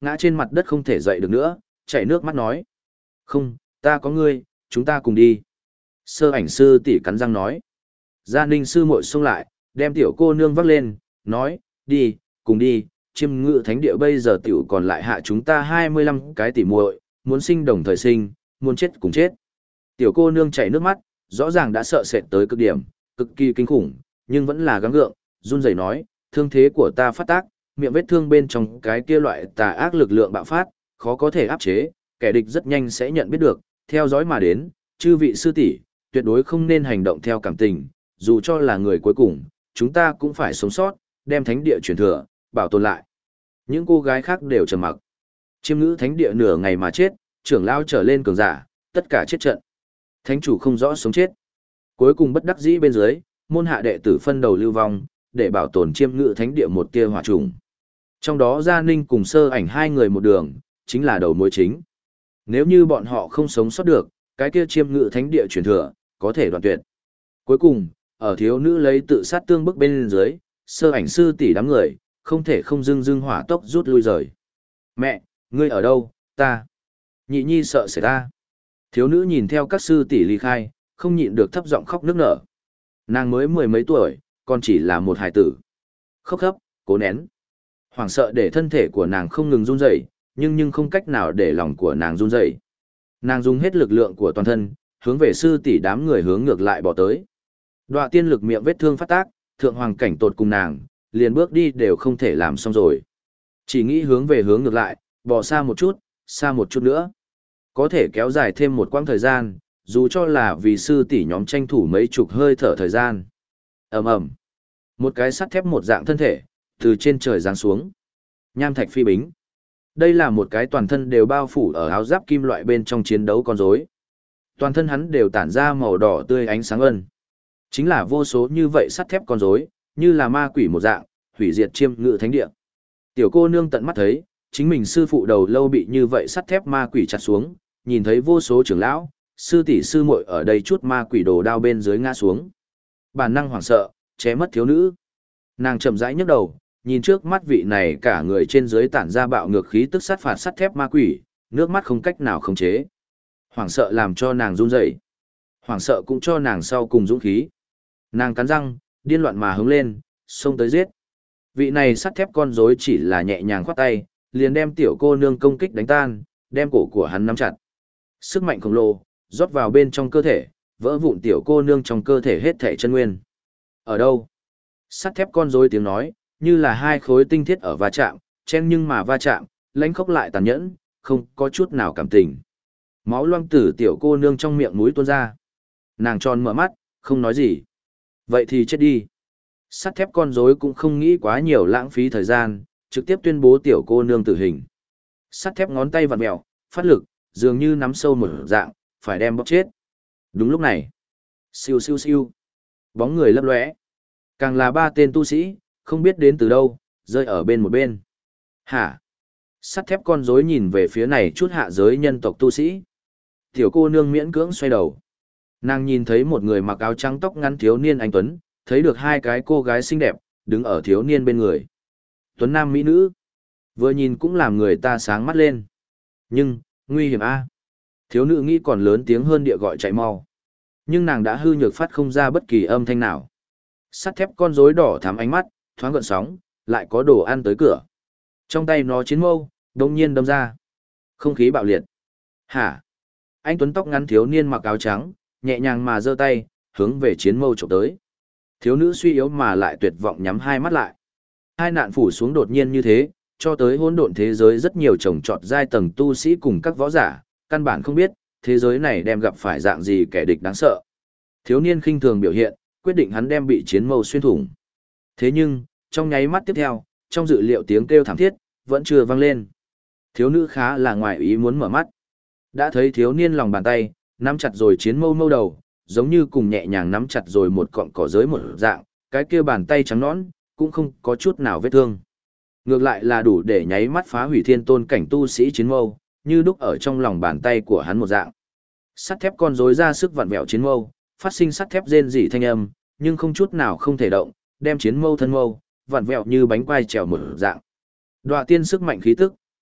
ngã trên mặt đất không thể dậy được nữa, chảy nước mắt nói. Không, ta có ngươi, chúng ta cùng đi. Sơ ảnh sư tỷ cắn răng nói. Gia Ninh sư muội xông lại, đem tiểu cô nương vác lên, nói, đi, cùng đi, chiêm ngự thánh địa bây giờ tiểu còn lại hạ chúng ta hai mươi lăm cái tỷ muội, muốn sinh đồng thời sinh, muốn chết cùng chết. Tiểu cô nương chảy nước mắt, rõ ràng đã sợ sệt tới cực điểm, cực kỳ kinh khủng, nhưng vẫn là gắng gượng, run rẩy nói, thương thế của ta phát tác, miệng vết thương bên trong cái kia loại tà ác lực lượng bạo phát, khó có thể áp chế, kẻ địch rất nhanh sẽ nhận biết được, theo dõi mà đến, chư vị sư tỷ, tuyệt đối không nên hành động theo cảm tình, dù cho là người cuối cùng, chúng ta cũng phải sống sót, đem thánh địa truyền thừa, bảo tồn lại. Những cô gái khác đều trầm mặc. Chiêm ngữ thánh địa nửa ngày mà chết, trưởng lao trở lên cường giả, tất cả chết trận. Thánh chủ không rõ sống chết. Cuối cùng bất đắc dĩ bên dưới, môn hạ đệ tử phân đầu lưu vong, để bảo tồn chiêm ngữ thánh địa một tia hỏa trùng. Trong đó Gia Ninh cùng Sơ Ảnh hai người một đường, chính là đầu mối chính. Nếu như bọn họ không sống sót được, cái kia chiêm ngữ thánh địa truyền thừa, có thể đoạn tuyệt. Cuối cùng, ở thiếu nữ lấy tự sát tương bức bên dưới, Sơ Ảnh sư tỷ đám người, không thể không dưng dưng hỏa tốc rút lui rời. Mẹ, ngươi ở đâu, ta. Nhị nhi sợ xảy ra. Thiếu nữ nhìn theo các sư tỷ ly khai, không nhịn được thấp giọng khóc nức nở. Nàng mới mười mấy tuổi, còn chỉ là một hài tử. Khóc khóc, cố nén. Hoảng sợ để thân thể của nàng không ngừng run rẩy, nhưng nhưng không cách nào để lòng của nàng run rẩy. Nàng dùng hết lực lượng của toàn thân, hướng về sư tỷ đám người hướng ngược lại bỏ tới. Đoạ tiên lực miệng vết thương phát tác, thượng hoàng cảnh tột cùng nàng, liền bước đi đều không thể làm xong rồi. Chỉ nghĩ hướng về hướng ngược lại, bỏ xa một chút, xa một chút nữa. Có thể kéo dài thêm một quãng thời gian, dù cho là vì sư tỷ nhóm tranh thủ mấy chục hơi thở thời gian. Ầm ầm, một cái sắt thép một dạng thân thể, từ trên trời giáng xuống. Nham thạch phi bính. Đây là một cái toàn thân đều bao phủ ở áo giáp kim loại bên trong chiến đấu con rối. Toàn thân hắn đều tản ra màu đỏ tươi ánh sáng ân. Chính là vô số như vậy sắt thép con rối, như là ma quỷ một dạng, hủy diệt chiêm ngự thánh địa. Tiểu cô nương tận mắt thấy, chính mình sư phụ đầu lâu bị như vậy sắt thép ma quỷ chặt xuống, nhìn thấy vô số trưởng lão, sư tỷ sư muội ở đây chút ma quỷ đồ đao bên dưới ngã xuống. Bản năng hoảng sợ, ché mất thiếu nữ. Nàng chậm rãi nhấc đầu, nhìn trước mắt vị này cả người trên dưới tản ra bạo ngược khí tức sát phạt sắt thép ma quỷ, nước mắt không cách nào khống chế. Hoảng sợ làm cho nàng run rẩy. Hoảng sợ cũng cho nàng sau cùng dũng khí. Nàng cắn răng, điên loạn mà hứng lên, xông tới giết. Vị này sắt thép con rối chỉ là nhẹ nhàng khoát tay, liền đem tiểu cô nương công kích đánh tan, đem cổ của hắn nắm chặt. Sức mạnh khổng lồ rót vào bên trong cơ thể, vỡ vụn tiểu cô nương trong cơ thể hết thảy chân nguyên. Ở đâu? Sắt thép con rối tiếng nói, như là hai khối tinh thiết ở va chạm, chen nhưng mà va chạm, lãnh khốc lại tàn nhẫn, không có chút nào cảm tình. Máu loang từ tiểu cô nương trong miệng mũi tuôn ra. Nàng tròn mở mắt, không nói gì. Vậy thì chết đi. Sắt thép con rối cũng không nghĩ quá nhiều lãng phí thời gian, trực tiếp tuyên bố tiểu cô nương tử hình. Sắt thép ngón tay vặn mèo, phát lực, dường như nắm sâu một dạng, phải đem bóp chết. Đúng lúc này, siêu siêu siêu, bóng người lấp lóe. Càng là ba tên tu sĩ, không biết đến từ đâu, rơi ở bên một bên. Hả? Sắt thép con rối nhìn về phía này chút hạ giới nhân tộc tu sĩ. Tiểu cô nương miễn cưỡng xoay đầu. Nàng nhìn thấy một người mặc áo trắng tóc ngắn thiếu niên anh tuấn, thấy được hai cái cô gái xinh đẹp, đứng ở thiếu niên bên người. Tuấn nam mỹ nữ. Vừa nhìn cũng làm người ta sáng mắt lên. Nhưng, nguy hiểm a. Thiếu nữ nghĩ còn lớn tiếng hơn địa gọi chạy mau. Nhưng nàng đã hư nhược phát không ra bất kỳ âm thanh nào. Sắt thép con rối đỏ thắm ánh mắt, thoáng gợn sóng, lại có đồ ăn tới cửa. Trong tay nó chiến mâu, đông nhiên đâm ra. Không khí bạo liệt. Hả? Anh tuấn tóc ngắn thiếu niên mặc áo trắng, nhẹ nhàng mà giơ tay, hướng về chiến mâu chụp tới. Thiếu nữ suy yếu mà lại tuyệt vọng nhắm hai mắt lại. Hai nạn phủ xuống đột nhiên như thế, cho tới hỗn độn thế giới rất nhiều trồng trọt giai tầng tu sĩ cùng các võ giả, căn bản không biết, thế giới này đem gặp phải dạng gì kẻ địch đáng sợ. Thiếu niên khinh thường biểu hiện, quyết định hắn đem bị chiến mâu xuyên thủng. Thế nhưng, trong nháy mắt tiếp theo, trong dự liệu tiếng kêu thảm thiết, vẫn chưa vang lên. Thiếu nữ khá là ngoài ý muốn mở mắt. Đã thấy thiếu niên lòng bàn tay, nắm chặt rồi chiến mâu mâu đầu, giống như cùng nhẹ nhàng nắm chặt rồi một cọng cỏ giới một dạng, cái kia bàn tay trắng nõn, cũng không có chút nào vết thương. Ngược lại là đủ để nháy mắt phá hủy thiên tôn cảnh tu sĩ chiến mâu, như đúc ở trong lòng bàn tay của hắn một dạng. Sắt thép con rối ra sức vặn vẹo chiến mâu, phát sinh sắt thép rên rỉ thanh âm, nhưng không chút nào không thể động, đem chiến mâu thân mâu, vặn vẹo như bánh quai trèo một dạng. Đoạ tiên sức mạnh khí tức,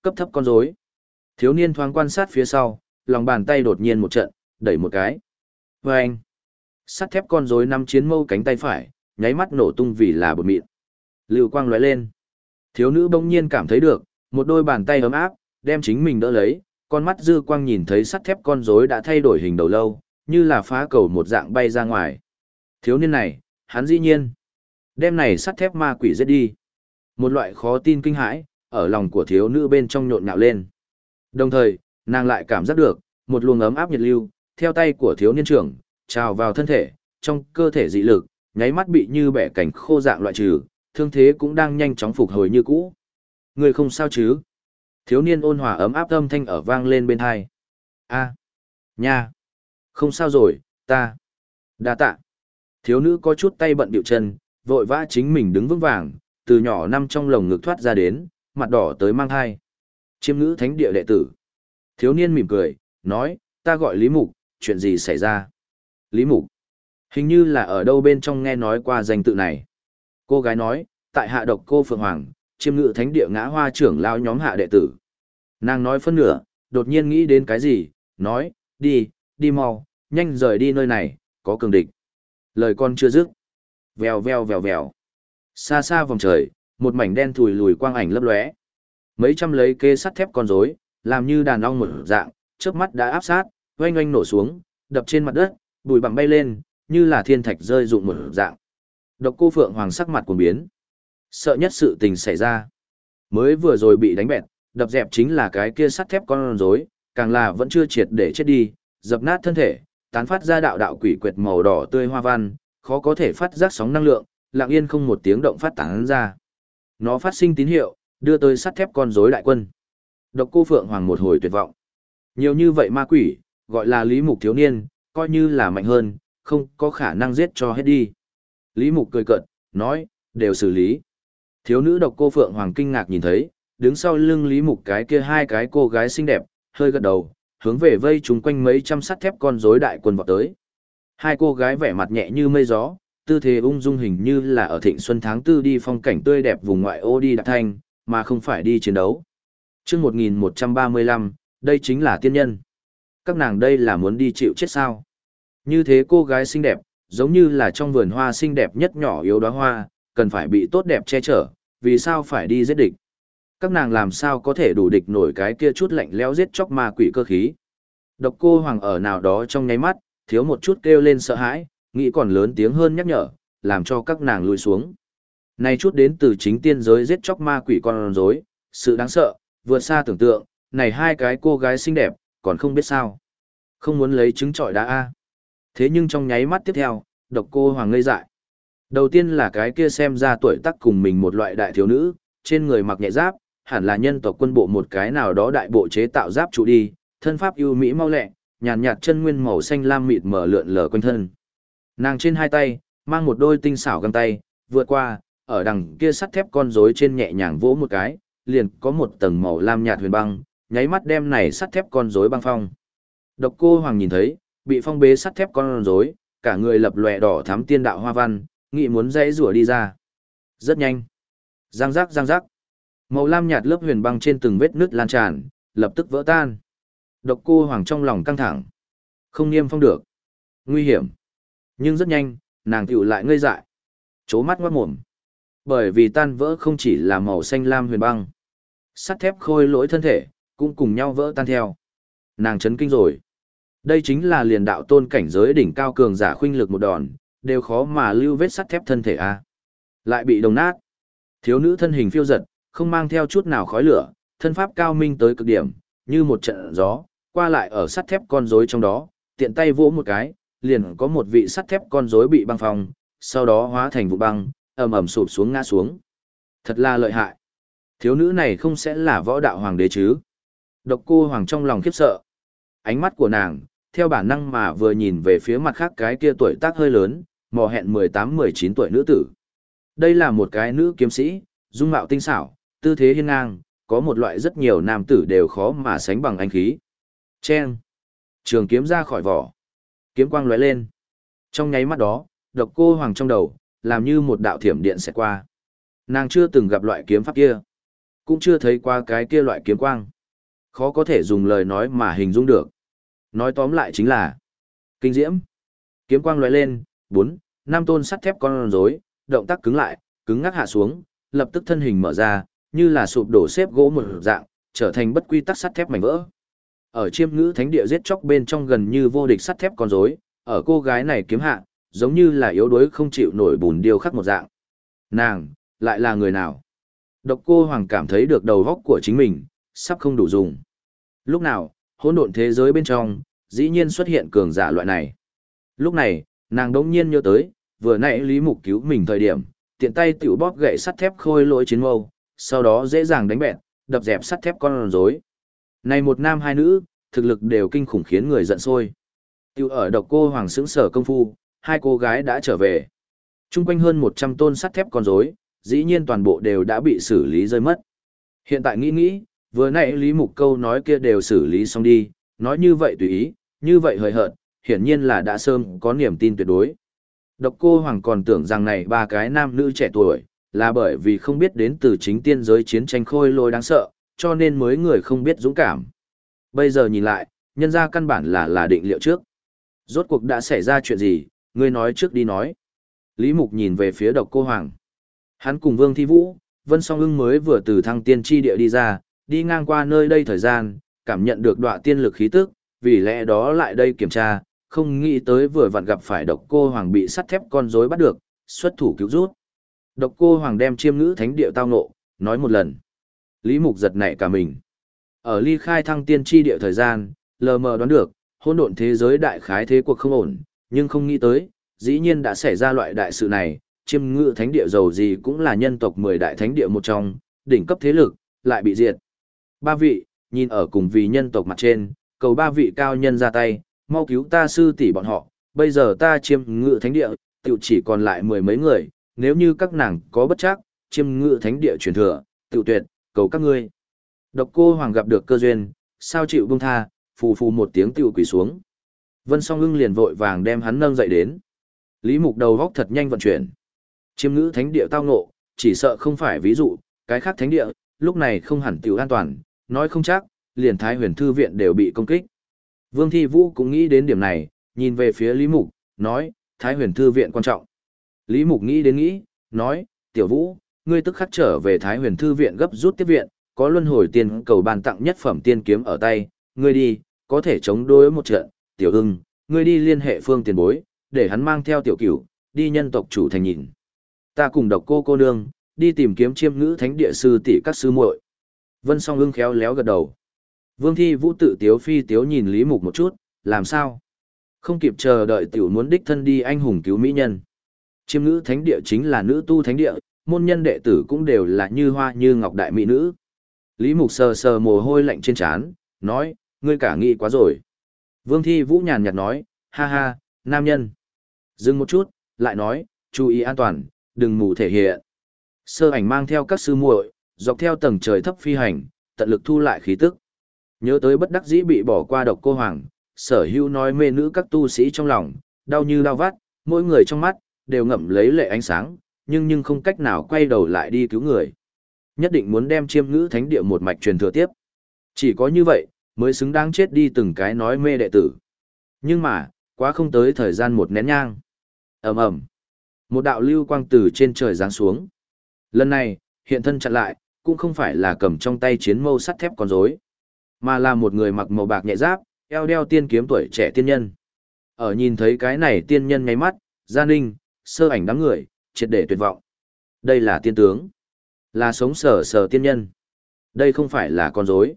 cấp thấp con rối. Thiếu niên thoáng quan sát phía sau, lòng bàn tay đột nhiên một trận, đẩy một cái. Và anh, sắt thép con rối nắm chiến mâu cánh tay phải, nháy mắt nổ tung vì là bột mịn. Lưu quang lóe lên. Thiếu nữ bỗng nhiên cảm thấy được, một đôi bàn tay ấm áp, đem chính mình đỡ lấy, con mắt dư quang nhìn thấy sắt thép con rối đã thay đổi hình đầu lâu, như là phá cầu một dạng bay ra ngoài. Thiếu niên này, hắn dĩ nhiên, đem này sắt thép ma quỷ giết đi. Một loại khó tin kinh hãi, ở lòng của thiếu nữ bên trong nhộn nhạo lên. Đồng thời, nàng lại cảm giác được, một luồng ấm áp nhiệt lưu, theo tay của thiếu niên trưởng, trào vào thân thể, trong cơ thể dị lực, nháy mắt bị như bẻ cảnh khô dạng loại trừ, thương thế cũng đang nhanh chóng phục hồi như cũ. Người không sao chứ? Thiếu niên ôn hòa ấm áp âm thanh ở vang lên bên tai. A, nha, không sao rồi, ta, đa tạ. Thiếu nữ có chút tay bận điệu chân, vội vã chính mình đứng vững vàng, từ nhỏ năm trong lồng ngực thoát ra đến, mặt đỏ tới mang hai. Chiêm ngữ thánh địa đệ tử. Thiếu niên mỉm cười, nói, ta gọi Lý Mục, chuyện gì xảy ra? Lý Mục. Hình như là ở đâu bên trong nghe nói qua danh tự này. Cô gái nói, tại hạ độc cô Phượng Hoàng, chiêm ngữ thánh địa ngã hoa trưởng lao nhóm hạ đệ tử. Nàng nói phân nửa, đột nhiên nghĩ đến cái gì, nói, đi, đi mau, nhanh rời đi nơi này, có cường địch. Lời con chưa dứt. Vèo vèo vèo vèo. Xa xa vòng trời, một mảnh đen thùi lùi quang ảnh lấp lóe. Mấy trăm lấy kê sắt thép con rối, làm như đàn ong một dạng, chớp mắt đã áp sát, oanh oanh nổ xuống, đập trên mặt đất, bụi bặm bay lên, như là thiên thạch rơi rụng một dạng. Độc cô Phượng Hoàng sắc mặt cuồng biến. Sợ nhất sự tình xảy ra. Mới vừa rồi bị đánh bẹt, đập dẹp chính là cái kia sắt thép con rối, càng là vẫn chưa triệt để chết đi, dập nát thân thể, tán phát ra đạo đạo quỷ quyệt màu đỏ tươi hoa văn, khó có thể phát giác sóng năng lượng, lặng yên không một tiếng động phát tán ra. Nó phát sinh tín hiệu, đưa tới sắt thép con rối đại quân. Độc cô Phượng Hoàng một hồi tuyệt vọng. Nhiều như vậy ma quỷ, gọi là Lý Mục thiếu niên, coi như là mạnh hơn, không có khả năng giết cho hết đi. Lý Mục cười cợt, nói, đều xử lý. Thiếu nữ độc cô Phượng Hoàng kinh ngạc nhìn thấy, đứng sau lưng Lý Mục cái kia hai cái cô gái xinh đẹp, hơi gật đầu, hướng về vây chúng quanh mấy trăm sắt thép con rối đại quân vọt tới. Hai cô gái vẻ mặt nhẹ như mây gió, tư thế ung dung hình như là ở thịnh xuân tháng tư đi phong cảnh tươi đẹp vùng ngoại ô đi đạp thanh, mà không phải đi chiến đấu. Chương một nghìn một trăm ba mươi lăm, đây chính là tiên nhân. Các nàng đây là muốn đi chịu chết sao? Như thế cô gái xinh đẹp, giống như là trong vườn hoa xinh đẹp nhất nhỏ yếu đóa hoa, cần phải bị tốt đẹp che chở, vì sao phải đi giết địch? Các nàng làm sao có thể đủ địch nổi cái kia chút lạnh lẽo giết chóc ma quỷ cơ khí? Độc cô Hoàng ở nào đó trong nháy mắt, thiếu một chút kêu lên sợ hãi, nghĩ còn lớn tiếng hơn nhắc nhở, làm cho các nàng lùi xuống. Này chút đến từ chính tiên giới giết chóc ma quỷ con rối, sự đáng sợ, vượt xa tưởng tượng, này hai cái cô gái xinh đẹp, còn không biết sao. Không muốn lấy trứng trọi đá a. Thế nhưng trong nháy mắt tiếp theo, độc cô Hoàng ngây dại. Đầu tiên là cái kia xem ra tuổi tác cùng mình một loại đại thiếu nữ, trên người mặc nhẹ giáp, hẳn là nhân tộc quân bộ một cái nào đó đại bộ chế tạo giáp trụ đi, thân pháp ưu mỹ mau lẹ, nhàn nhạt chân nguyên màu xanh lam mịt mở lượn lờ quanh thân. Nàng trên hai tay, mang một đôi tinh xảo găng tay, vượt qua, ở đằng kia sắt thép con rối trên nhẹ nhàng vỗ một cái, liền có một tầng màu lam nhạt huyền băng, nháy mắt đem này sắt thép con rối băng phong. Độc cô Hoàng nhìn thấy, bị phong bế sắt thép con rối, cả người lập lòe đỏ thắm tiên đạo hoa văn, nghĩ muốn dãy rủa đi ra. Rất nhanh. Giang giác giang giác. Màu lam nhạt lớp huyền băng trên từng vết nứt lan tràn, lập tức vỡ tan. Độc cô Hoàng trong lòng căng thẳng. Không niêm phong được. Nguy hiểm. Nhưng rất nhanh, nàng tiểu lại ngây dại. Chố mắt ngoát mồm. Bởi vì tan vỡ không chỉ là màu xanh lam huyền băng. Sắt thép khôi lỗi thân thể, cũng cùng nhau vỡ tan theo. Nàng chấn kinh rồi. Đây chính là liền đạo tôn cảnh giới đỉnh cao cường giả khuynh lực một đòn, đều khó mà lưu vết sắt thép thân thể a. Lại bị đồng nát. Thiếu nữ thân hình phiêu giật, không mang theo chút nào khói lửa, thân pháp cao minh tới cực điểm, như một trận gió, qua lại ở sắt thép con rối trong đó, tiện tay vỗ một cái, liền có một vị sắt thép con rối bị băng phong, sau đó hóa thành vụ băng, ầm ầm sụp xuống ngã xuống. Thật là lợi hại. Thiếu nữ này không sẽ là võ đạo hoàng đế chứ? Độc cô Hoàng trong lòng khiếp sợ. Ánh mắt của nàng, theo bản năng mà vừa nhìn về phía mặt khác cái kia tuổi tác hơi lớn, mò hẹn mười tám mười chín tuổi nữ tử. Đây là một cái nữ kiếm sĩ, dung mạo tinh xảo, tư thế hiên ngang, có một loại rất nhiều nam tử đều khó mà sánh bằng anh khí. Chen. Trường kiếm ra khỏi vỏ. Kiếm quang lóe lên. Trong nháy mắt đó, độc cô Hoàng trong đầu, làm như một đạo thiểm điện sẽ qua. Nàng chưa từng gặp loại kiếm pháp kia. Cũng chưa thấy qua cái kia loại kiếm quang. Khó có thể dùng lời nói mà hình dung được. Nói tóm lại chính là kinh diễm. Kiếm quang lóe lên, bốn, năm tôn sắt thép con rối, động tác cứng lại, cứng ngắc hạ xuống, lập tức thân hình mở ra, như là sụp đổ xếp gỗ một dạng, trở thành bất quy tắc sắt thép mảnh vỡ. Ở chiêm ngữ thánh địa giết chóc bên trong gần như vô địch sắt thép con rối, ở cô gái này kiếm hạ, giống như là yếu đuối không chịu nổi bùn điêu khắc một dạng. Nàng, lại là người nào? Độc Cô Hoàng cảm thấy được đầu óc của chính mình, sắp không đủ dùng. Lúc nào, hỗn độn thế giới bên trong, dĩ nhiên xuất hiện cường giả loại này. Lúc này, nàng đống nhiên nhớ tới, vừa nãy Lý Mục cứu mình thời điểm, tiện tay tiểu bóp gậy sắt thép khôi lỗi chiến mâu, sau đó dễ dàng đánh bẹt, đập dẹp sắt thép con rối. Này một nam hai nữ, thực lực đều kinh khủng khiến người giận sôi. Tiểu ở Độc Cô Hoàng sững sở công phu, hai cô gái đã trở về. Trung quanh hơn một trăm tôn sắt thép con rối, dĩ nhiên toàn bộ đều đã bị xử lý rơi mất. Hiện tại nghĩ nghĩ, vừa nãy Lý Mục câu nói kia đều xử lý xong đi, nói như vậy tùy ý, như vậy hời hợt, hiển nhiên là đã sớm có niềm tin tuyệt đối. Độc Cô Hoàng còn tưởng rằng này ba cái nam nữ trẻ tuổi, là bởi vì không biết đến từ chính tiên giới chiến tranh khôi lỗi đáng sợ, cho nên mới người không biết dũng cảm. Bây giờ nhìn lại, nhân ra căn bản là là định liệu trước. Rốt cuộc đã xảy ra chuyện gì, ngươi nói trước đi nói. Lý Mục nhìn về phía Độc Cô Hoàng. Hắn cùng Vương Thi Vũ, Vân Song Ưng mới vừa từ thăng tiên tri địa đi ra, đi ngang qua nơi đây thời gian, cảm nhận được đọa tiên lực khí tức, vì lẽ đó lại đây kiểm tra, không nghĩ tới vừa vặn gặp phải Độc Cô Hoàng bị sắt thép con rối bắt được, xuất thủ cứu rút. Độc Cô Hoàng đem chiêm ngữ thánh địa tao nộ, nói một lần. Lý Mục giật nảy cả mình. Ở ly khai thăng tiên tri địa thời gian, lờ mờ đoán được, hỗn độn thế giới đại khái thế cuộc không ổn, nhưng không nghĩ tới, dĩ nhiên đã xảy ra loại đại sự này, chiêm ngữ thánh địa giàu gì cũng là nhân tộc mười đại thánh địa một trong, đỉnh cấp thế lực, lại bị diệt. Ba vị, nhìn ở cùng vì nhân tộc mặt trên, cầu ba vị cao nhân ra tay, mau cứu ta sư tỷ bọn họ, bây giờ ta chiêm ngữ thánh địa, tiểu chỉ còn lại mười mấy người, nếu như các nàng có bất chắc, chiêm ngữ thánh địa truyền thừa, tiểu tuyệt, cầu các ngươi. Độc Cô Hoàng gặp được cơ duyên, sao chịu buông tha, phù phù một tiếng tiểu quỳ xuống. Vân Song Ưng liền vội vàng đem hắn nâng dậy đến. Lý Mục đầu góc thật nhanh vận chuyển. Chiêm ngữ thánh địa tao ngộ, chỉ sợ không phải ví dụ, cái khác thánh địa, lúc này không hẳn tiểu an toàn, nói không chắc, liền Thái Huyền Thư Viện đều bị công kích. Vương Thi Vũ cũng nghĩ đến điểm này, nhìn về phía Lý Mục, nói, Thái Huyền Thư Viện quan trọng. Lý Mục nghĩ đến nghĩ, nói, Tiểu Vũ, ngươi tức khắc trở về Thái Huyền Thư Viện gấp rút tiếp viện, có luân hồi tiên cầu ban tặng nhất phẩm tiên kiếm ở tay, ngươi đi, có thể chống đối một trận, Tiểu Ưng, ngươi đi liên hệ Phương Tiền Bối, để hắn mang theo Tiểu Cửu, đi nhân tộc chủ thành nhìn. Ta cùng Độc Cô cô nương, đi tìm kiếm chiêm ngữ thánh địa sư tỷ các sư muội. Vân Song Ưng khéo léo gật đầu. Vương Thi Vũ tự tiếu phi tiếu nhìn Lý Mục một chút, làm sao? Không kịp chờ đợi tiểu muốn đích thân đi anh hùng cứu mỹ nhân. Chiêm ngữ thánh địa chính là nữ tu thánh địa, môn nhân đệ tử cũng đều là như hoa như ngọc đại mỹ nữ. Lý Mục sờ sờ mồ hôi lạnh trên trán, nói, ngươi cả nghĩ quá rồi. Vương Thi Vũ nhàn nhạt nói, ha ha, nam nhân. Dừng một chút, lại nói, chú ý an toàn, đừng mù thể hiện. Sơ ảnh mang theo các sư muội, dọc theo tầng trời thấp phi hành, tận lực thu lại khí tức. Nhớ tới bất đắc dĩ bị bỏ qua Độc Cô Hoàng, sở hữu nói mê nữ các tu sĩ trong lòng, đau như đau vắt, mỗi người trong mắt, đều ngậm lấy lệ ánh sáng, nhưng nhưng không cách nào quay đầu lại đi cứu người. Nhất định muốn đem chiêm ngữ thánh địa một mạch truyền thừa tiếp. Chỉ có như vậy, mới xứng đáng chết đi từng cái nói mê đệ tử. Nhưng mà, quá không tới thời gian một nén nhang. Ầm ầm, một đạo lưu quang từ trên trời giáng xuống. Lần này, hiện thân chặn lại, cũng không phải là cầm trong tay chiến mâu sắt thép con rối, mà là một người mặc màu bạc nhẹ giáp, eo đeo tiên kiếm tuổi trẻ tiên nhân. Ở nhìn thấy cái này tiên nhân nháy mắt, Gia Ninh, Sơ ảnh đám người, triệt để tuyệt vọng. Đây là tiên tướng, là sống sờ sờ tiên nhân. Đây không phải là con rối.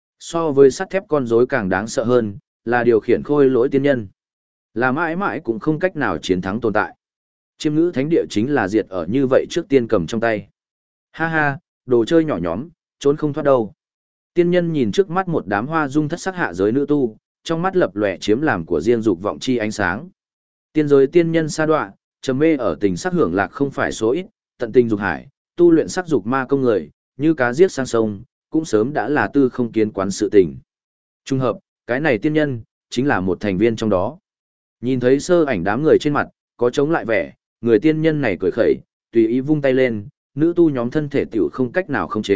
So với sắt thép con rối càng đáng sợ hơn, là điều khiển khôi lỗi tiên nhân. Là mãi mãi cũng không cách nào chiến thắng tồn tại. Chiêm ngữ thánh địa chính là diệt ở như vậy trước tiên cầm trong tay. Ha ha, đồ chơi nhỏ nhóm, trốn không thoát đâu. Tiên nhân nhìn trước mắt một đám hoa dung thất sắc hạ giới nữ tu, trong mắt lập lòe chiếm làm của riêng dục vọng chi ánh sáng. Tiên giới tiên nhân sa đọa, trầm mê ở tình sắc hưởng lạc không phải số ít, tận tình dục hải, tu luyện sắc dục ma công người, như cá giết sang sông, cũng sớm đã là tư không kiến quán sự tình. Trung hợp, cái này tiên nhân, chính là một thành viên trong đó. Nhìn thấy sơ ảnh đám người trên mặt, có chống lại vẻ, người tiên nhân này cười khẩy, tùy ý vung tay lên, nữ tu nhóm thân thể tiểu không cách nào khống chế,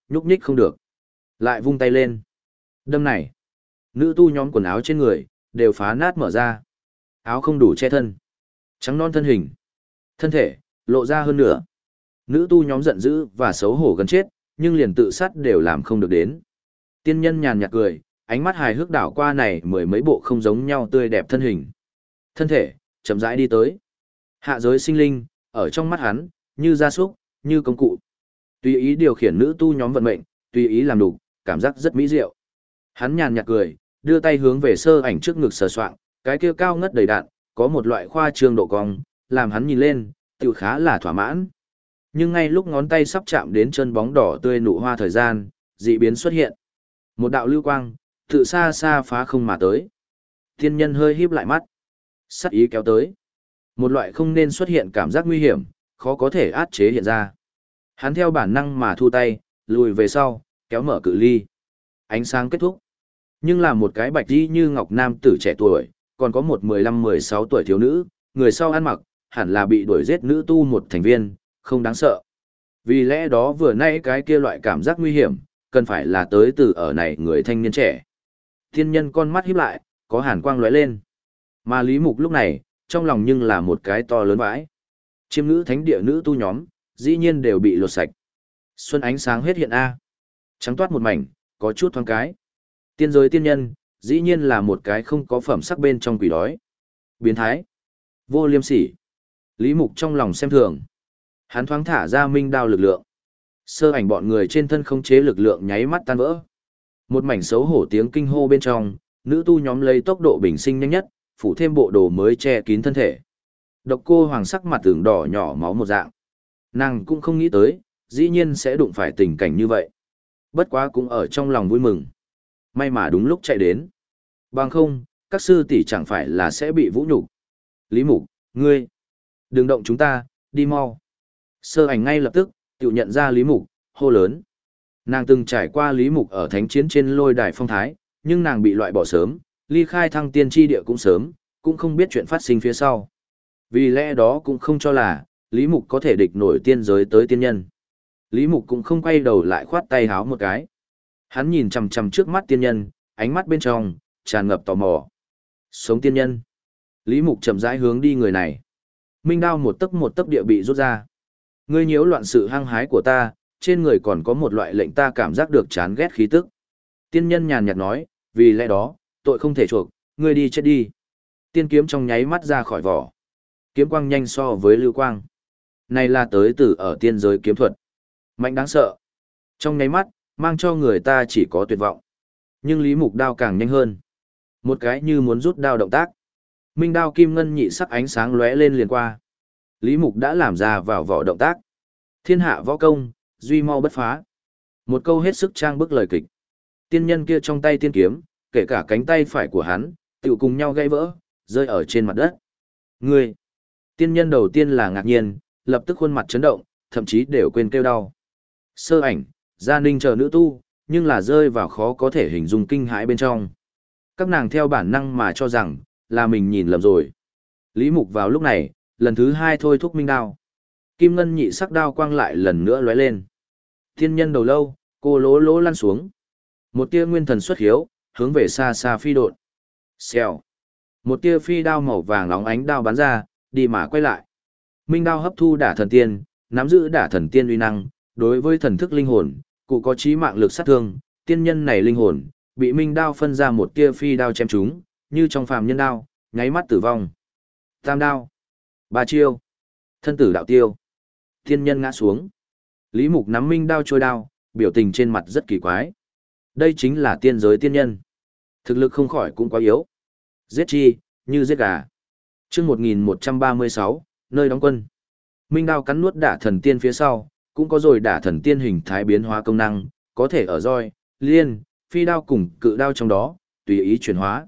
nhúc nhích không được. Lại vung tay lên. Đâm này. Nữ tu nhóm quần áo trên người, đều phá nát mở ra. Áo không đủ che thân. Trắng non thân hình. Thân thể, lộ ra hơn nữa. Nữ tu nhóm giận dữ và xấu hổ gần chết, nhưng liền tự sát đều làm không được đến. Tiên nhân nhàn nhạt cười, ánh mắt hài hước đảo qua này mười mấy bộ không giống nhau tươi đẹp thân hình. Thân thể, chậm rãi đi tới. Hạ giới sinh linh, ở trong mắt hắn, như gia súc, như công cụ. Tùy ý điều khiển nữ tu nhóm vận mệnh, tùy ý làm đủ, cảm giác rất mỹ diệu. Hắn nhàn nhạt cười, đưa tay hướng về sơ ảnh trước ngực sờ soạng, cái kia cao ngất đầy đạn, có một loại khoa trương độ cong, làm hắn nhìn lên, tự khá là thỏa mãn. Nhưng ngay lúc ngón tay sắp chạm đến chân bóng đỏ tươi nụ hoa thời gian, dị biến xuất hiện. Một đạo lưu quang, tự xa xa phá không mà tới. Thiên nhân hơi híp lại mắt. Sắc ý kéo tới. Một loại không nên xuất hiện cảm giác nguy hiểm, khó có thể át chế hiện ra. Hắn theo bản năng mà thu tay, lùi về sau, kéo mở cự ly. Ánh sáng kết thúc. Nhưng là một cái bạch đi như ngọc nam tử trẻ tuổi, còn có một mười lăm mười sáu tuổi thiếu nữ, người sau ăn mặc, hẳn là bị đuổi giết nữ tu một thành viên, không đáng sợ. Vì lẽ đó vừa nãy cái kia loại cảm giác nguy hiểm, cần phải là tới từ ở này người thanh niên trẻ. Thiên nhân con mắt híp lại, có hàn quang lóe lên. Mà Lý Mục lúc này, trong lòng nhưng là một cái to lớn vãi. Chiêm ngữ thánh địa nữ tu nhóm, dĩ nhiên đều bị lột sạch. Xuân ánh sáng hết hiện A. Trắng toát một mảnh, có chút thoáng cái. Tiên giới tiên nhân, dĩ nhiên là một cái không có phẩm sắc bên trong quỷ đói. Biến thái. Vô liêm sỉ. Lý Mục trong lòng xem thường. Hắn thoáng thả ra minh đao lực lượng. Sơ ảnh bọn người trên thân không chế lực lượng nháy mắt tan vỡ. Một mảnh xấu hổ tiếng kinh hô bên trong, nữ tu nhóm lấy tốc độ bình sinh nhanh nhất, phủ thêm bộ đồ mới che kín thân thể. Độc cô hoàng sắc mặt tưởng đỏ nhỏ máu một dạng. Nàng cũng không nghĩ tới, dĩ nhiên sẽ đụng phải tình cảnh như vậy. Bất quá cũng ở trong lòng vui mừng. May mà đúng lúc chạy đến. Bằng không, các sư tỷ chẳng phải là sẽ bị vũ nhục. Lý Mục, ngươi, đừng động chúng ta, đi mau. Sơ ảnh ngay lập tức, tự nhận ra Lý Mục, hô lớn. Nàng từng trải qua Lý Mục ở thánh chiến trên lôi đài phong thái, nhưng nàng bị loại bỏ sớm, ly khai thăng tiên tri địa cũng sớm, cũng không biết chuyện phát sinh phía sau. Vì lẽ đó cũng không cho là, Lý Mục có thể địch nổi tiên giới tới tiên nhân. Lý Mục cũng không quay đầu lại khoát tay háo một cái. Hắn nhìn chằm chằm trước mắt tiên nhân, ánh mắt bên trong, tràn ngập tò mò. Sống tiên nhân. Lý Mục chậm rãi hướng đi người này. Minh đao một tấc một tấc địa bị rút ra. Ngươi nhiễu loạn sự hăng hái của ta, trên người còn có một loại lệnh ta cảm giác được chán ghét khí tức. Tiên nhân nhàn nhạt nói, vì lẽ đó, tội không thể chuộc, ngươi đi chết đi. Tiên kiếm trong nháy mắt ra khỏi vỏ. Kiếm quang nhanh so với lưu quang. Này là tới từ ở tiên giới kiếm thuật. Mạnh đáng sợ. Trong nháy mắt, mang cho người ta chỉ có tuyệt vọng. Nhưng Lý Mục đao càng nhanh hơn. Một cái như muốn rút đao động tác. Minh đao kim ngân nhị sắc ánh sáng lóe lên liền qua. Lý Mục đã làm ra vào vỏ động tác. Thiên hạ võ công, duy mau bất phá. Một câu hết sức trang bức lời kịch. Tiên nhân kia trong tay tiên kiếm, kể cả cánh tay phải của hắn, tự cùng nhau gãy vỡ, rơi ở trên mặt đất. Ngươi! Tiên nhân đầu tiên là ngạc nhiên, lập tức khuôn mặt chấn động, thậm chí đều quên kêu đau. Sơ ảnh, gia ninh chờ nữ tu, nhưng là rơi vào khó có thể hình dung kinh hãi bên trong. Các nàng theo bản năng mà cho rằng, là mình nhìn lầm rồi. Lý Mục vào lúc này, lần thứ hai thôi thúc minh đao. Kim ngân nhị sắc đao quang lại lần nữa lóe lên. Thiên nhân đầu lâu, cô lỗ lỗ lăn xuống. Một tia nguyên thần xuất hiếu, hướng về xa xa phi độn. Xèo. Một tia phi đao màu vàng nóng ánh đao bắn ra, đi mà quay lại. Minh đao hấp thu đả thần tiên, nắm giữ đả thần tiên uy năng, đối với thần thức linh hồn, cụ có chí mạng lực sát thương, tiên nhân này linh hồn, bị minh đao phân ra một tia phi đao chém trúng, như trong phàm nhân đao, nháy mắt tử vong. Tam đao. Ba chiêu. Thân tử đạo tiêu. Tiên nhân ngã xuống. Lý Mục nắm minh đao trôi đao, biểu tình trên mặt rất kỳ quái. Đây chính là tiên giới tiên nhân. Thực lực không khỏi cũng quá yếu. Giết chi, như giết gà. Chương một nghìn một trăm ba mươi sáu, nơi đóng quân. Minh đao cắn nuốt đả thần tiên phía sau, cũng có rồi đả thần tiên hình thái biến hóa công năng, có thể ở roi, liên, phi đao cùng cự đao trong đó, tùy ý chuyển hóa.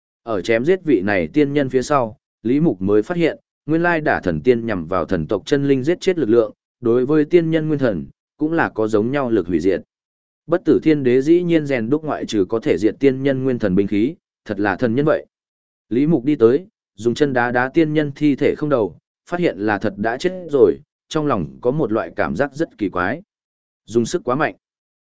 Ở chém giết vị này tiên nhân phía sau, Lý Mục mới phát hiện, nguyên lai đả thần tiên nhằm vào thần tộc chân linh giết chết lực lượng, đối với tiên nhân nguyên thần, cũng là có giống nhau lực hủy diệt. Bất tử thiên đế dĩ nhiên rèn đúc ngoại trừ có thể diệt tiên nhân nguyên thần binh khí, thật là thần nhân vậy. Lý Mục đi tới, dùng chân đá đá tiên nhân thi thể không đầu, phát hiện là thật đã chết rồi, trong lòng có một loại cảm giác rất kỳ quái. Dùng sức quá mạnh.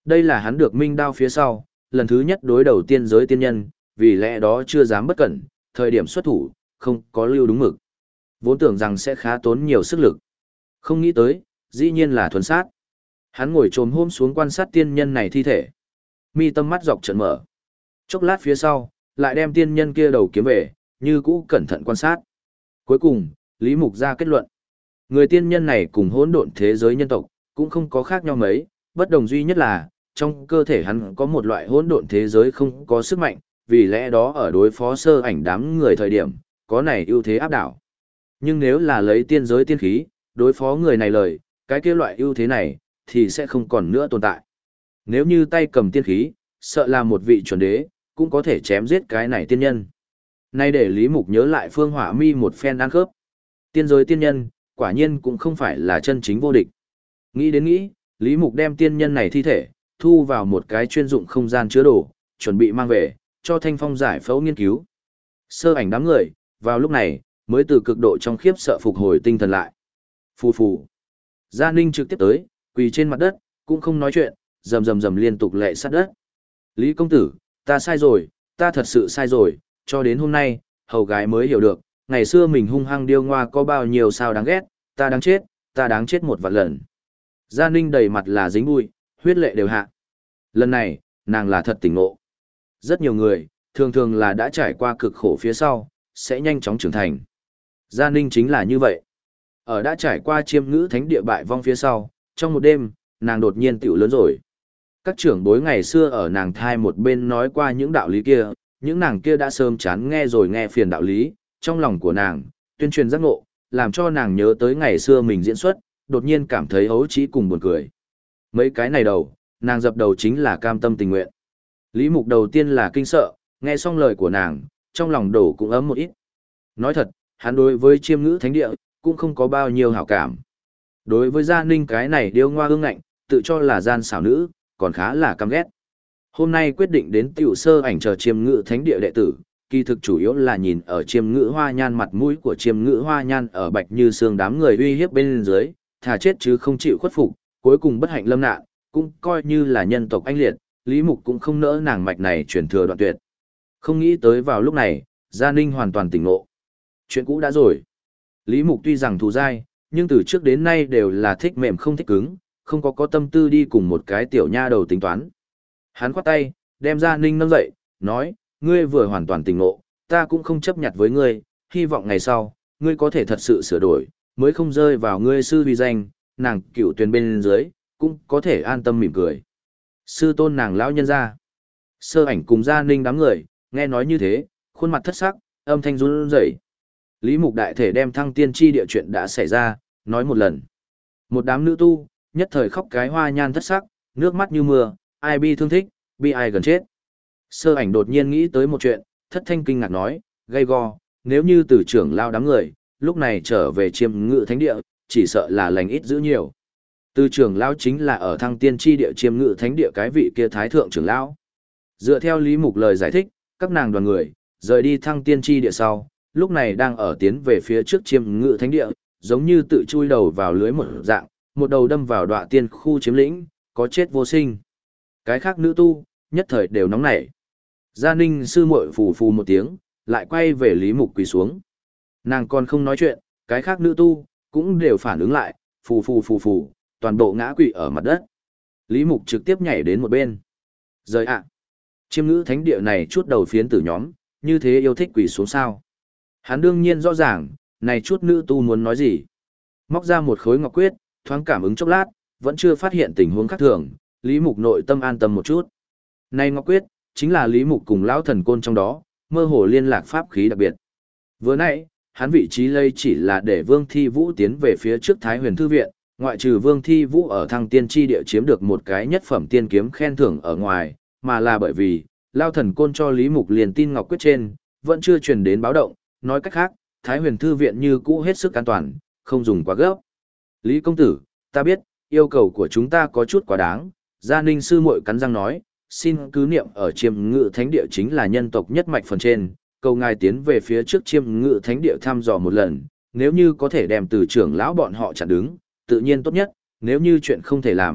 Đây là hắn được minh đao phía sau, lần thứ nhất đối đầu tiên giới tiên nhân, vì lẽ đó chưa dám bất cẩn, thời điểm xuất thủ, không có lưu đúng mực. Vốn tưởng rằng sẽ khá tốn nhiều sức lực. Không nghĩ tới, dĩ nhiên là thuần sát. Hắn ngồi trồm hôm xuống quan sát tiên nhân này thi thể. Mi tâm mắt dọc trận mở. Chốc lát phía sau, lại đem tiên nhân kia đầu kiếm về, như cũ cẩn thận quan sát. Cuối cùng, Lý Mục ra kết luận. Người tiên nhân này cùng hỗn độn thế giới nhân tộc, cũng không có khác nhau mấy, bất đồng duy nhất là, trong cơ thể hắn có một loại hỗn độn thế giới không có sức mạnh, vì lẽ đó ở đối phó sơ ảnh đám người thời điểm, có này ưu thế áp đảo. Nhưng nếu là lấy tiên giới tiên khí, đối phó người này lời, cái kia loại ưu thế này, thì sẽ không còn nữa tồn tại. Nếu như tay cầm tiên khí, sợ là một vị chuẩn đế, cũng có thể chém giết cái này tiên nhân. Nay để Lý Mục nhớ lại Phương Hỏa Mi một phen ăn khớp. Tiên giới tiên nhân, quả nhiên cũng không phải là chân chính vô địch. Nghĩ đến nghĩ, Lý Mục đem tiên nhân này thi thể, thu vào một cái chuyên dụng không gian chứa đồ, chuẩn bị mang về, cho Thanh Phong giải phẫu nghiên cứu. Sơ ảnh đám người, vào lúc này, mới từ cực độ trong khiếp sợ phục hồi tinh thần lại. Phù phù. Gia Ninh trực tiếp tới, quỳ trên mặt đất, cũng không nói chuyện, rầm rầm rầm liên tục lệ sát đất. Lý công tử, ta sai rồi, ta thật sự sai rồi, cho đến hôm nay, hầu gái mới hiểu được, ngày xưa mình hung hăng điêu ngoa có bao nhiêu sao đáng ghét, ta đáng chết, ta đáng chết một vạn lần. Gia Ninh đầy mặt là dính bụi, huyết lệ đều hạ. Lần này, nàng là thật tỉnh ngộ. Rất nhiều người, thường thường là đã trải qua cực khổ phía sau, sẽ nhanh chóng trưởng thành. Gia Ninh chính là như vậy. Ở đã trải qua chiêm ngữ thánh địa bại vong phía sau, trong một đêm, nàng đột nhiên tiểu lớn rồi. Các trưởng bối ngày xưa ở nàng thai một bên nói qua những đạo lý kia, những nàng kia đã sớm chán nghe rồi nghe phiền đạo lý, trong lòng của nàng, tuyên truyền giác ngộ, làm cho nàng nhớ tới ngày xưa mình diễn xuất, đột nhiên cảm thấy hấu trí cùng buồn cười. Mấy cái này đầu, nàng dập đầu chính là cam tâm tình nguyện. Lý Mục đầu tiên là kinh sợ, nghe xong lời của nàng, trong lòng đổ cũng ấm một ít. Nói thật, hắn đối với chiêm ngữ thánh địa, cũng không có bao nhiêu hảo cảm. Đối với Gia Ninh cái này điêu ngoa ương ngạnh, tự cho là gian xảo nữ, còn khá là căm ghét. Hôm nay quyết định đến tiểu sơ ảnh chờ chiêm ngữ thánh địa đệ tử, kỳ thực chủ yếu là nhìn ở chiêm ngữ hoa nhan mặt mũi của chiêm ngữ hoa nhan ở bạch như xương đám người uy hiếp bên dưới, thà chết chứ không chịu khuất phục, cuối cùng bất hạnh lâm nạn, cũng coi như là nhân tộc anh liệt, Lý Mục cũng không nỡ nàng mạch này truyền thừa đoạn tuyệt. Không nghĩ tới vào lúc này, Gia Ninh hoàn toàn tỉnh ngộ. Chuyện cũ đã rồi. Lý Mục tuy rằng thù dai, nhưng từ trước đến nay đều là thích mềm không thích cứng, không có có tâm tư đi cùng một cái tiểu nha đầu tính toán. Hắn khoát tay, đem Gia Ninh nâng dậy, nói, ngươi vừa hoàn toàn tỉnh ngộ, ta cũng không chấp nhặt với ngươi, hy vọng ngày sau, ngươi có thể thật sự sửa đổi, mới không rơi vào ngươi sư vi danh, nàng cựu tuyển bên dưới, cũng có thể an tâm mỉm cười. Sư tôn nàng lão nhân ra. Sơ ảnh cùng Gia Ninh đám người, nghe nói như thế, khuôn mặt thất sắc, âm thanh run rẩy. Lý Mục đại thể đem thăng tiên tri địa chuyện đã xảy ra, nói một lần. Một đám nữ tu, nhất thời khóc cái hoa nhan thất sắc, nước mắt như mưa, ai bi thương thích, bi ai gần chết. Sơ ảnh đột nhiên nghĩ tới một chuyện, thất thanh kinh ngạc nói, gay go, nếu như từ trưởng lao đám người, lúc này trở về chiêm ngự thánh địa, chỉ sợ là lành ít giữ nhiều. Từ trưởng lao chính là ở thăng tiên tri địa chiêm ngự thánh địa cái vị kia thái thượng trưởng lão. Dựa theo Lý Mục lời giải thích, các nàng đoàn người, rời đi thăng tiên tri địa sau, lúc này đang ở tiến về phía trước chiêm ngự thánh địa, giống như tự chui đầu vào lưới một dạng, một đầu đâm vào đọa tiên khu chiếm lĩnh, có chết vô sinh. Cái khác nữ tu, nhất thời đều nóng nảy. Gia Ninh sư muội phù phù một tiếng, lại quay về Lý Mục quỳ xuống. Nàng còn không nói chuyện, cái khác nữ tu, cũng đều phản ứng lại, phù phù phù phù, toàn bộ ngã quỵ ở mặt đất. Lý Mục trực tiếp nhảy đến một bên. Rời ạ! Chiêm ngữ thánh địa này chút đầu phiến tử nhóm, như thế yêu thích quỳ xuống sao. Hắn đương nhiên rõ ràng, này chút nữ tu muốn nói gì. Móc ra một khối ngọc quyết, thoáng cảm ứng chốc lát, vẫn chưa phát hiện tình huống khác thường, Lý Mục nội tâm an tâm một chút. Này ngọc quyết, chính là Lý Mục cùng lão thần côn trong đó, mơ hồ liên lạc pháp khí đặc biệt. Vừa nãy, hắn vị trí lây chỉ là để Vương Thi Vũ tiến về phía trước Thái Huyền Thư Viện, ngoại trừ Vương Thi Vũ ở thăng tiên tri địa chiếm được một cái nhất phẩm tiên kiếm khen thưởng ở ngoài, mà là bởi vì, lão thần côn cho Lý Mục liền tin ngọc quyết trên, vẫn chưa truyền đến báo động, nói cách khác, Thái Huyền Thư Viện như cũ hết sức an toàn, không dùng quá gấp. Lý công tử, ta biết, yêu cầu của chúng ta có chút quá đáng, Gia Ninh sư muội cắn răng nói, xin cứ niệm ở chiêm ngự thánh địa chính là nhân tộc nhất mạch phần trên, cầu ngài tiến về phía trước chiêm ngự thánh địa thăm dò một lần, nếu như có thể đem từ trưởng lão bọn họ chặn đứng, tự nhiên tốt nhất, nếu như chuyện không thể làm,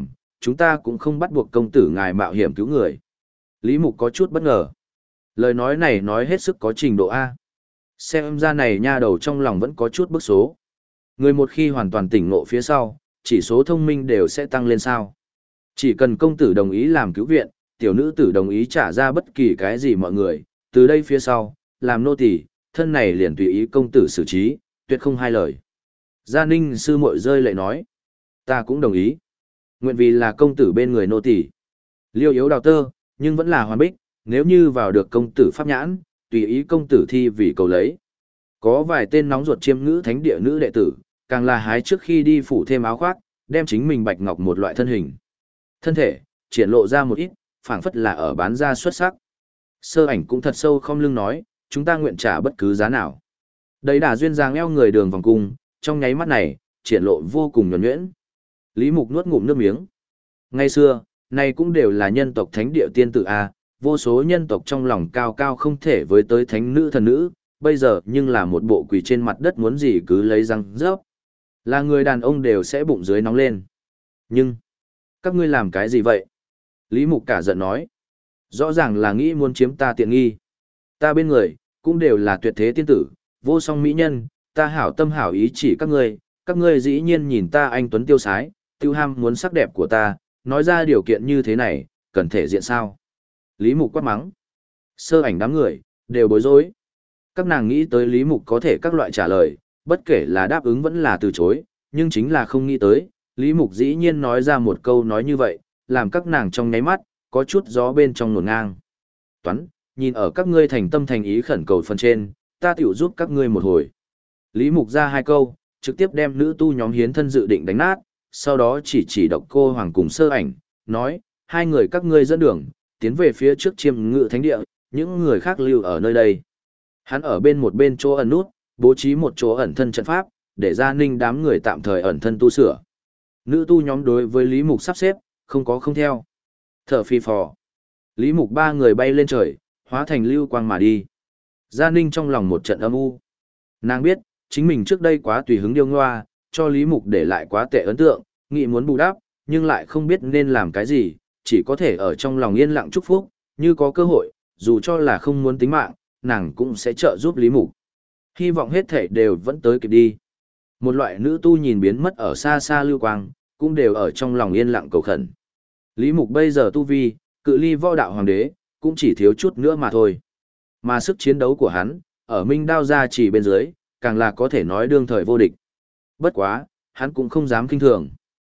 chúng ta cũng không bắt buộc công tử ngài mạo hiểm cứu người. Lý Mục có chút bất ngờ. Lời nói này nói hết sức có trình độ A. Xem ra này nha đầu trong lòng vẫn có chút bức số. Người một khi hoàn toàn tỉnh ngộ phía sau, chỉ số thông minh đều sẽ tăng lên sao. Chỉ cần công tử đồng ý làm cứu viện, tiểu nữ tử đồng ý trả ra bất kỳ cái gì mọi người, từ đây phía sau, làm nô tỳ, thân này liền tùy ý công tử xử trí, tuyệt không hai lời. Gia Ninh sư muội rơi lệ nói, ta cũng đồng ý. Nguyện vì là công tử bên người nô tỳ. Liêu yếu đào tơ, nhưng vẫn là hoàn bích, nếu như vào được công tử pháp nhãn, tùy ý công tử thi vì cầu lấy. Có vài tên nóng ruột chiêm ngữ thánh địa nữ đệ tử, càng là hái trước khi đi phủ thêm áo khoác, đem chính mình bạch ngọc một loại thân hình. Thân thể, triển lộ ra một ít, phảng phất là ở bán ra xuất sắc. Sơ ảnh cũng thật sâu không lưng nói, chúng ta nguyện trả bất cứ giá nào. Đấy đà duyên dáng eo người đường vòng cung, trong nháy mắt này, triển lộ vô cùng nhuần nhuyễn. Lý Mục nuốt ngụm nước miếng. Ngày xưa, này cũng đều là nhân tộc thánh địa tiên tử A, vô số nhân tộc trong lòng cao cao không thể với tới thánh nữ thần nữ, bây giờ nhưng là một bộ quỷ trên mặt đất muốn gì cứ lấy răng rớp. Là người đàn ông đều sẽ bụng dưới nóng lên. Nhưng, các ngươi làm cái gì vậy? Lý Mục cả giận nói. Rõ ràng là nghĩ muốn chiếm ta tiện nghi. Ta bên người, cũng đều là tuyệt thế tiên tử, vô song mỹ nhân, ta hảo tâm hảo ý chỉ các ngươi, các ngươi dĩ nhiên nhìn ta anh tuấn tiêu sái, tiêu ham muốn sắc đẹp của ta, nói ra điều kiện như thế này, cần thể diện sao? Lý Mục quát mắng. Sơ ảnh đám người, đều bối rối. Các nàng nghĩ tới Lý Mục có thể các loại trả lời, bất kể là đáp ứng vẫn là từ chối, nhưng chính là không nghĩ tới, Lý Mục dĩ nhiên nói ra một câu nói như vậy, làm các nàng trong nháy mắt, có chút gió bên trong nổn ngang. Toán, nhìn ở các ngươi thành tâm thành ý khẩn cầu phần trên, ta tiểu giúp các ngươi một hồi. Lý Mục ra hai câu, trực tiếp đem nữ tu nhóm hiến thân dự định đánh nát, sau đó chỉ chỉ độc cô hoàng cùng sơ ảnh, nói, hai người các ngươi dẫn đường, tiến về phía trước chiêm ngự thánh địa, những người khác lưu ở nơi đây. Hắn ở bên một bên chỗ ẩn nút, bố trí một chỗ ẩn thân trận pháp, để Gia Ninh đám người tạm thời ẩn thân tu sửa. Nữ tu nhóm đối với Lý Mục sắp xếp, không có không theo. Thở phi phò. Lý Mục ba người bay lên trời, hóa thành lưu quang mà đi. Gia Ninh trong lòng một trận âm u. Nàng biết, chính mình trước đây quá tùy hứng điêu ngoa, cho Lý Mục để lại quá tệ ấn tượng, nghĩ muốn bù đắp, nhưng lại không biết nên làm cái gì, chỉ có thể ở trong lòng yên lặng chúc phúc, như có cơ hội, dù cho là không muốn tính mạng, nàng cũng sẽ trợ giúp Lý Mục. Hy vọng hết thể đều vẫn tới kịp đi. Một loại nữ tu nhìn biến mất ở xa xa lưu quang, cũng đều ở trong lòng yên lặng cầu khẩn. Lý Mục bây giờ tu vi, cự ly võ đạo hoàng đế, cũng chỉ thiếu chút nữa mà thôi. Mà sức chiến đấu của hắn, ở minh đao ra chỉ bên dưới, càng là có thể nói đương thời vô địch. Bất quá, hắn cũng không dám kinh thường.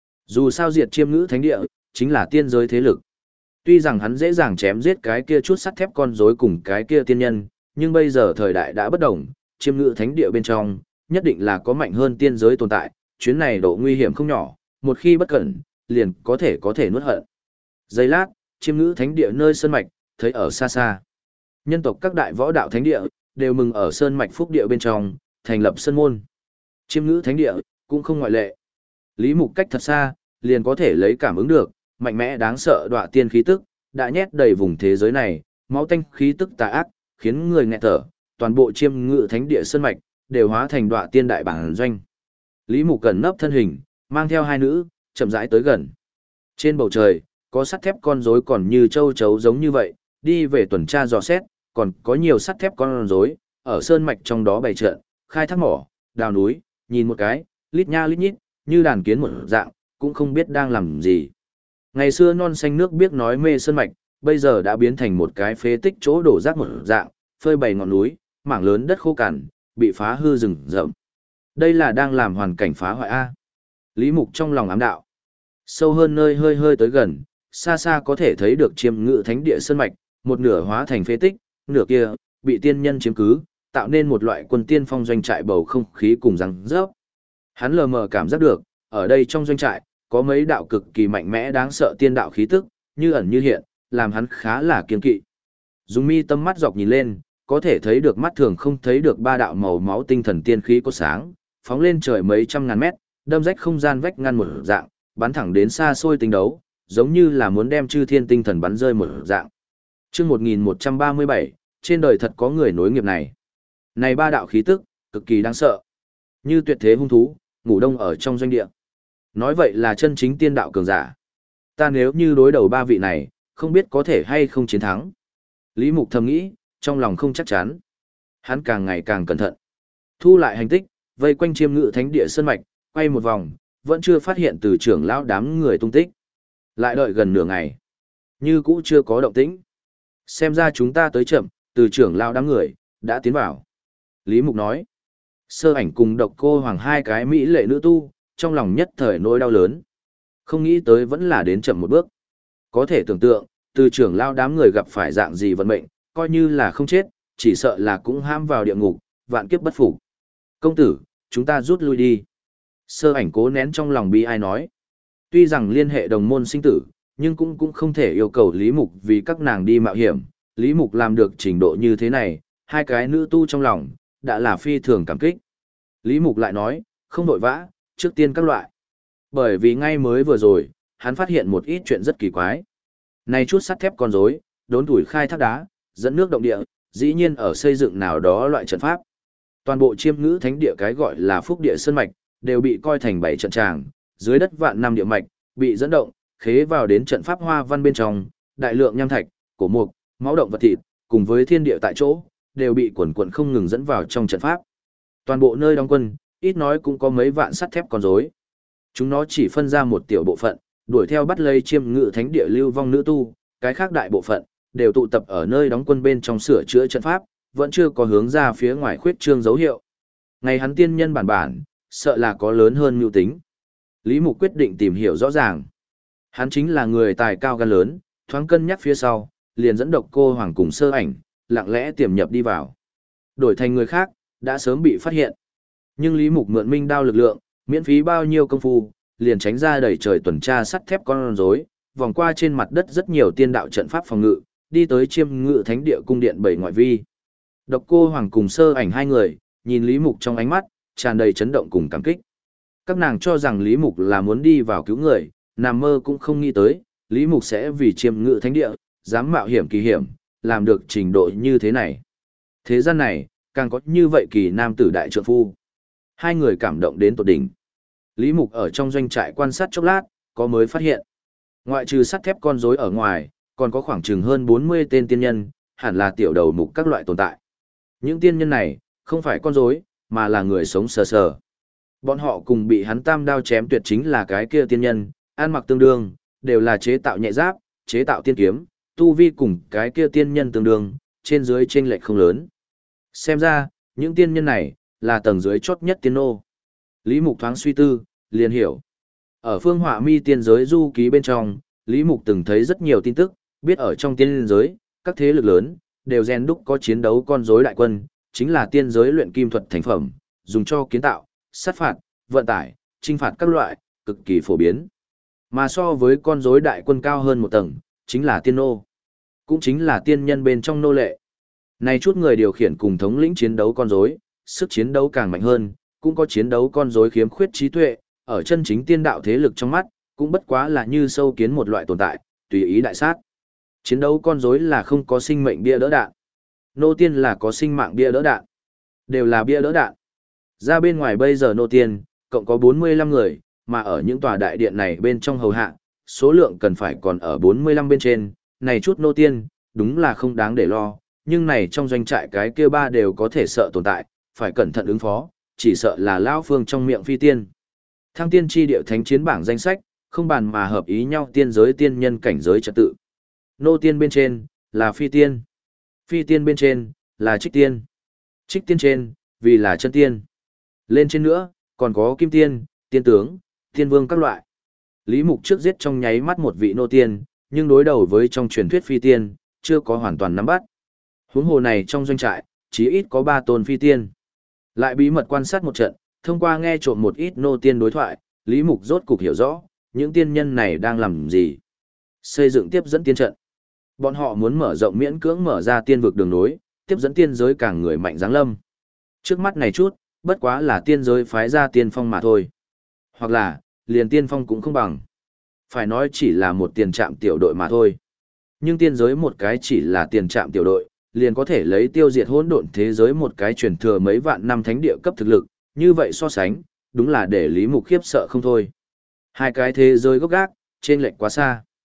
Dù sao diệt chiêm ngữ thánh địa, chính là tiên giới thế lực. Tuy rằng hắn dễ dàng chém giết cái kia chút sắt thép con rối cùng cái kia tiên nhân, nhưng bây giờ thời đại đã bất đồng, chiêm ngữ thánh địa bên trong, nhất định là có mạnh hơn tiên giới tồn tại, chuyến này độ nguy hiểm không nhỏ, một khi bất cẩn, liền có thể có thể nuốt hận. Giây lát, chiêm ngữ thánh địa nơi sơn mạch, thấy ở xa xa. Nhân tộc các đại võ đạo thánh địa, đều mừng ở sơn mạch phúc địa bên trong, thành lập sơn môn. Chiêm ngữ thánh địa, cũng không ngoại lệ. Lý Mục cách thật xa, liền có thể lấy cảm ứng được, mạnh mẽ đáng sợ đọa tiên khí tức, đã nhét đầy vùng thế giới này, máu tanh khí tức tà ác, khiến người nghẹt thở, toàn bộ chiêm ngự thánh địa sơn mạch, đều hóa thành đọa tiên đại bản doanh. Lý Mục gần nấp thân hình, mang theo hai nữ, chậm rãi tới gần. Trên bầu trời, có sắt thép con rối còn như châu chấu giống như vậy, đi về tuần tra dò xét, còn có nhiều sắt thép con rối ở sơn mạch trong đó bày trận, khai thác mỏ, đào núi, nhìn một cái, lít nha lít nhít, như đàn kiến một dạng, cũng không biết đang làm gì. Ngày xưa non xanh nước biết nói mê sơn mạch, bây giờ đã biến thành một cái phế tích chỗ đổ rác một dạng, phơi bày ngọn núi, mảng lớn đất khô cằn, bị phá hư rừng rậm. Đây là đang làm hoàn cảnh phá hoại A. Lý Mục trong lòng ám đạo. Sâu hơn nơi hơi hơi tới gần, xa xa có thể thấy được chiêm ngự thánh địa sơn mạch, một nửa hóa thành phế tích, nửa kia, bị tiên nhân chiếm cứ, tạo nên một loại quân tiên phong doanh trại bầu không khí cùng răng rớp. Hắn lờ mờ cảm giác được, ở đây trong doanh trại, có mấy đạo cực kỳ mạnh mẽ đáng sợ tiên đạo khí tức, như ẩn như hiện, làm hắn khá là kiên kỵ. Dùng mi tâm mắt dọc nhìn lên, có thể thấy được mắt thường không thấy được ba đạo màu máu tinh thần tiên khí có sáng, phóng lên trời mấy trăm ngàn mét, đâm rách không gian vách ngăn một dạng, bắn thẳng đến xa xôi tinh đấu, giống như là muốn đem chư thiên tinh thần bắn rơi một dạng. Chương một nghìn một trăm ba mươi bảy, trên đời thật có người nối nghiệp này. Này ba đạo khí tức, cực kỳ đáng sợ. Như tuyệt thế hung thú, ngủ đông ở trong doanh địa. Nói vậy là chân chính tiên đạo cường giả. Ta nếu như đối đầu ba vị này, không biết có thể hay không chiến thắng. Lý Mục thầm nghĩ, trong lòng không chắc chắn. Hắn càng ngày càng cẩn thận. Thu lại hành tích, vây quanh Chiêm Ngự Thánh Địa sơn mạch, quay một vòng, vẫn chưa phát hiện từ trưởng lão đám người tung tích. Lại đợi gần nửa ngày, như cũ chưa có động tĩnh. Xem ra chúng ta tới chậm, từ trưởng lão đám người đã tiến vào. Lý Mục nói. Sơ Ảnh cùng Độc Cô Hoàng hai cái mỹ lệ nữ tu, trong lòng nhất thời nỗi đau lớn. Không nghĩ tới vẫn là đến chậm một bước. Có thể tưởng tượng, từ trưởng lão đám người gặp phải dạng gì vận mệnh, coi như là không chết, chỉ sợ là cũng ham vào địa ngục, vạn kiếp bất phục. Công tử, chúng ta rút lui đi. Sơ Ảnh cố nén trong lòng bi ai nói. Tuy rằng liên hệ đồng môn sinh tử, nhưng cũng cũng không thể yêu cầu Lý Mục vì các nàng đi mạo hiểm. Lý Mục làm được trình độ như thế này, hai cái nữ tu trong lòng, đã là phi thường cảm kích. Lý Mục lại nói, không vội vã, trước tiên các loại. Bởi vì ngay mới vừa rồi, hắn phát hiện một ít chuyện rất kỳ quái. Này chút sắt thép con rối, đốn tuổi khai thác đá, dẫn nước động địa, dĩ nhiên ở xây dựng nào đó loại trận pháp. Toàn bộ Chiêm Ngữ Thánh Địa cái gọi là Phúc Địa Sơn Mạch, đều bị coi thành bảy trận tràng, dưới đất vạn năm địa mạch, bị dẫn động, khế vào đến trận pháp hoa văn bên trong, đại lượng nham thạch, cổ mục, máu động vật thịt, cùng với thiên địa tại chỗ, đều bị quần quần không ngừng dẫn vào trong trận pháp. Toàn bộ nơi đóng quân, ít nói cũng có mấy vạn sắt thép con rối. Chúng nó chỉ phân ra một tiểu bộ phận, đuổi theo bắt lấy Chiêm Ngự Thánh Địa lưu vong nữ tu, cái khác đại bộ phận đều tụ tập ở nơi đóng quân bên trong sửa chữa trận pháp, vẫn chưa có hướng ra phía ngoài khuyết trương dấu hiệu. Ngày hắn tiên nhân bản bản, sợ là có lớn hơn mưu tính. Lý Mục quyết định tìm hiểu rõ ràng. Hắn chính là người tài cao gan lớn, thoáng cân nhắc phía sau, liền dẫn Độc Cô Hoàng cùng Sơ Ảnh, lặng lẽ tiềm nhập đi vào. Đổi thành người khác, đã sớm bị phát hiện. Nhưng Lý Mục mượn minh đao lực lượng, miễn phí bao nhiêu công phu, liền tránh ra đẩy trời tuần tra sắt thép con rối, vòng qua trên mặt đất rất nhiều tiên đạo trận pháp phòng ngự, đi tới Chiêm Ngự Thánh Địa cung điện bảy ngoại vi. Độc Cô Hoàng cùng Sơ Ảnh hai người, nhìn Lý Mục trong ánh mắt, tràn đầy chấn động cùng cảm kích. Các nàng cho rằng Lý Mục là muốn đi vào cứu người, nằm mơ cũng không nghĩ tới, Lý Mục sẽ vì Chiêm Ngự Thánh Địa, dám mạo hiểm kỳ hiểm, làm được trình độ như thế này. Thế gian này, càng có như vậy kỳ nam tử đại trượng phu. Hai người cảm động đến tột đỉnh. Lý Mục ở trong doanh trại quan sát chốc lát, có mới phát hiện. Ngoại trừ sắt thép con rối ở ngoài, còn có khoảng chừng hơn bốn mươi tên tiên nhân, hẳn là tiểu đầu mục các loại tồn tại. Những tiên nhân này, không phải con rối, mà là người sống sờ sờ. Bọn họ cùng bị hắn tam đao chém tuyệt chính là cái kia tiên nhân, ăn mặc tương đương, đều là chế tạo nhẹ giáp, chế tạo tiên kiếm, tu vi cùng cái kia tiên nhân tương đương, trên dưới chênh lệch không lớn. Xem ra, những tiên nhân này, là tầng dưới chốt nhất tiên nô. Lý Mục thoáng suy tư, liền hiểu. Ở phương họa mi tiên giới du ký bên trong, Lý Mục từng thấy rất nhiều tin tức, biết ở trong tiên giới, các thế lực lớn, đều rèn đúc có chiến đấu con rối đại quân, chính là tiên giới luyện kim thuật thành phẩm, dùng cho kiến tạo, sát phạt, vận tải, trinh phạt các loại, cực kỳ phổ biến. Mà so với con rối đại quân cao hơn một tầng, chính là tiên nô. Cũng chính là tiên nhân bên trong nô lệ. Này chút người điều khiển cùng thống lĩnh chiến đấu con rối, sức chiến đấu càng mạnh hơn, cũng có chiến đấu con rối khiếm khuyết trí tuệ, ở chân chính tiên đạo thế lực trong mắt, cũng bất quá là như sâu kiến một loại tồn tại, tùy ý đại sát. Chiến đấu con rối là không có sinh mệnh bia đỡ đạn. Nô tiên là có sinh mạng bia đỡ đạn. Đều là bia đỡ đạn. Ra bên ngoài bây giờ nô tiên, cộng có bốn mươi lăm người, mà ở những tòa đại điện này bên trong hầu hạ, số lượng cần phải còn ở bốn mươi lăm bên trên, này chút nô tiên, đúng là không đáng để lo, nhưng này trong doanh trại cái kia ba đều có thể sợ tồn tại, phải cẩn thận ứng phó, chỉ sợ là lão phương trong miệng phi tiên. Thăng tiên tri điệu thánh chiến bảng danh sách, không bàn mà hợp ý nhau tiên giới tiên nhân cảnh giới trật tự. Nô tiên bên trên, là phi tiên. Phi tiên bên trên, là trích tiên. Trích tiên trên, vì là chân tiên. Lên trên nữa, còn có kim tiên, tiên tướng, tiên vương các loại. Lý Mục trước giết trong nháy mắt một vị nô tiên, nhưng đối đầu với trong truyền thuyết phi tiên, chưa có hoàn toàn nắm bắt. Huống hồ này trong doanh trại, chí ít có ba tôn phi tiên. Lại bí mật quan sát một trận, thông qua nghe trộm một ít nô tiên đối thoại, Lý Mục rốt cục hiểu rõ, những tiên nhân này đang làm gì. Xây dựng tiếp dẫn tiên trận. Bọn họ muốn mở rộng miễn cưỡng mở ra tiên vực đường nối, tiếp dẫn tiên giới càng người mạnh giáng lâm. Trước mắt này chút, bất quá là tiên giới phái ra tiên phong mà thôi. Hoặc là, liền tiên phong cũng không bằng. Phải nói chỉ là một tiền trạm tiểu đội mà thôi. Nhưng tiên giới một cái chỉ là tiền trạm tiểu đội, liền có thể lấy tiêu diệt hỗn độn thế giới một cái truyền thừa mấy vạn năm thánh địa cấp thực lực, như vậy so sánh, đúng là để Lý Mục khiếp sợ không thôi. Hai cái thế giới gốc gác, trên lệch quá xa.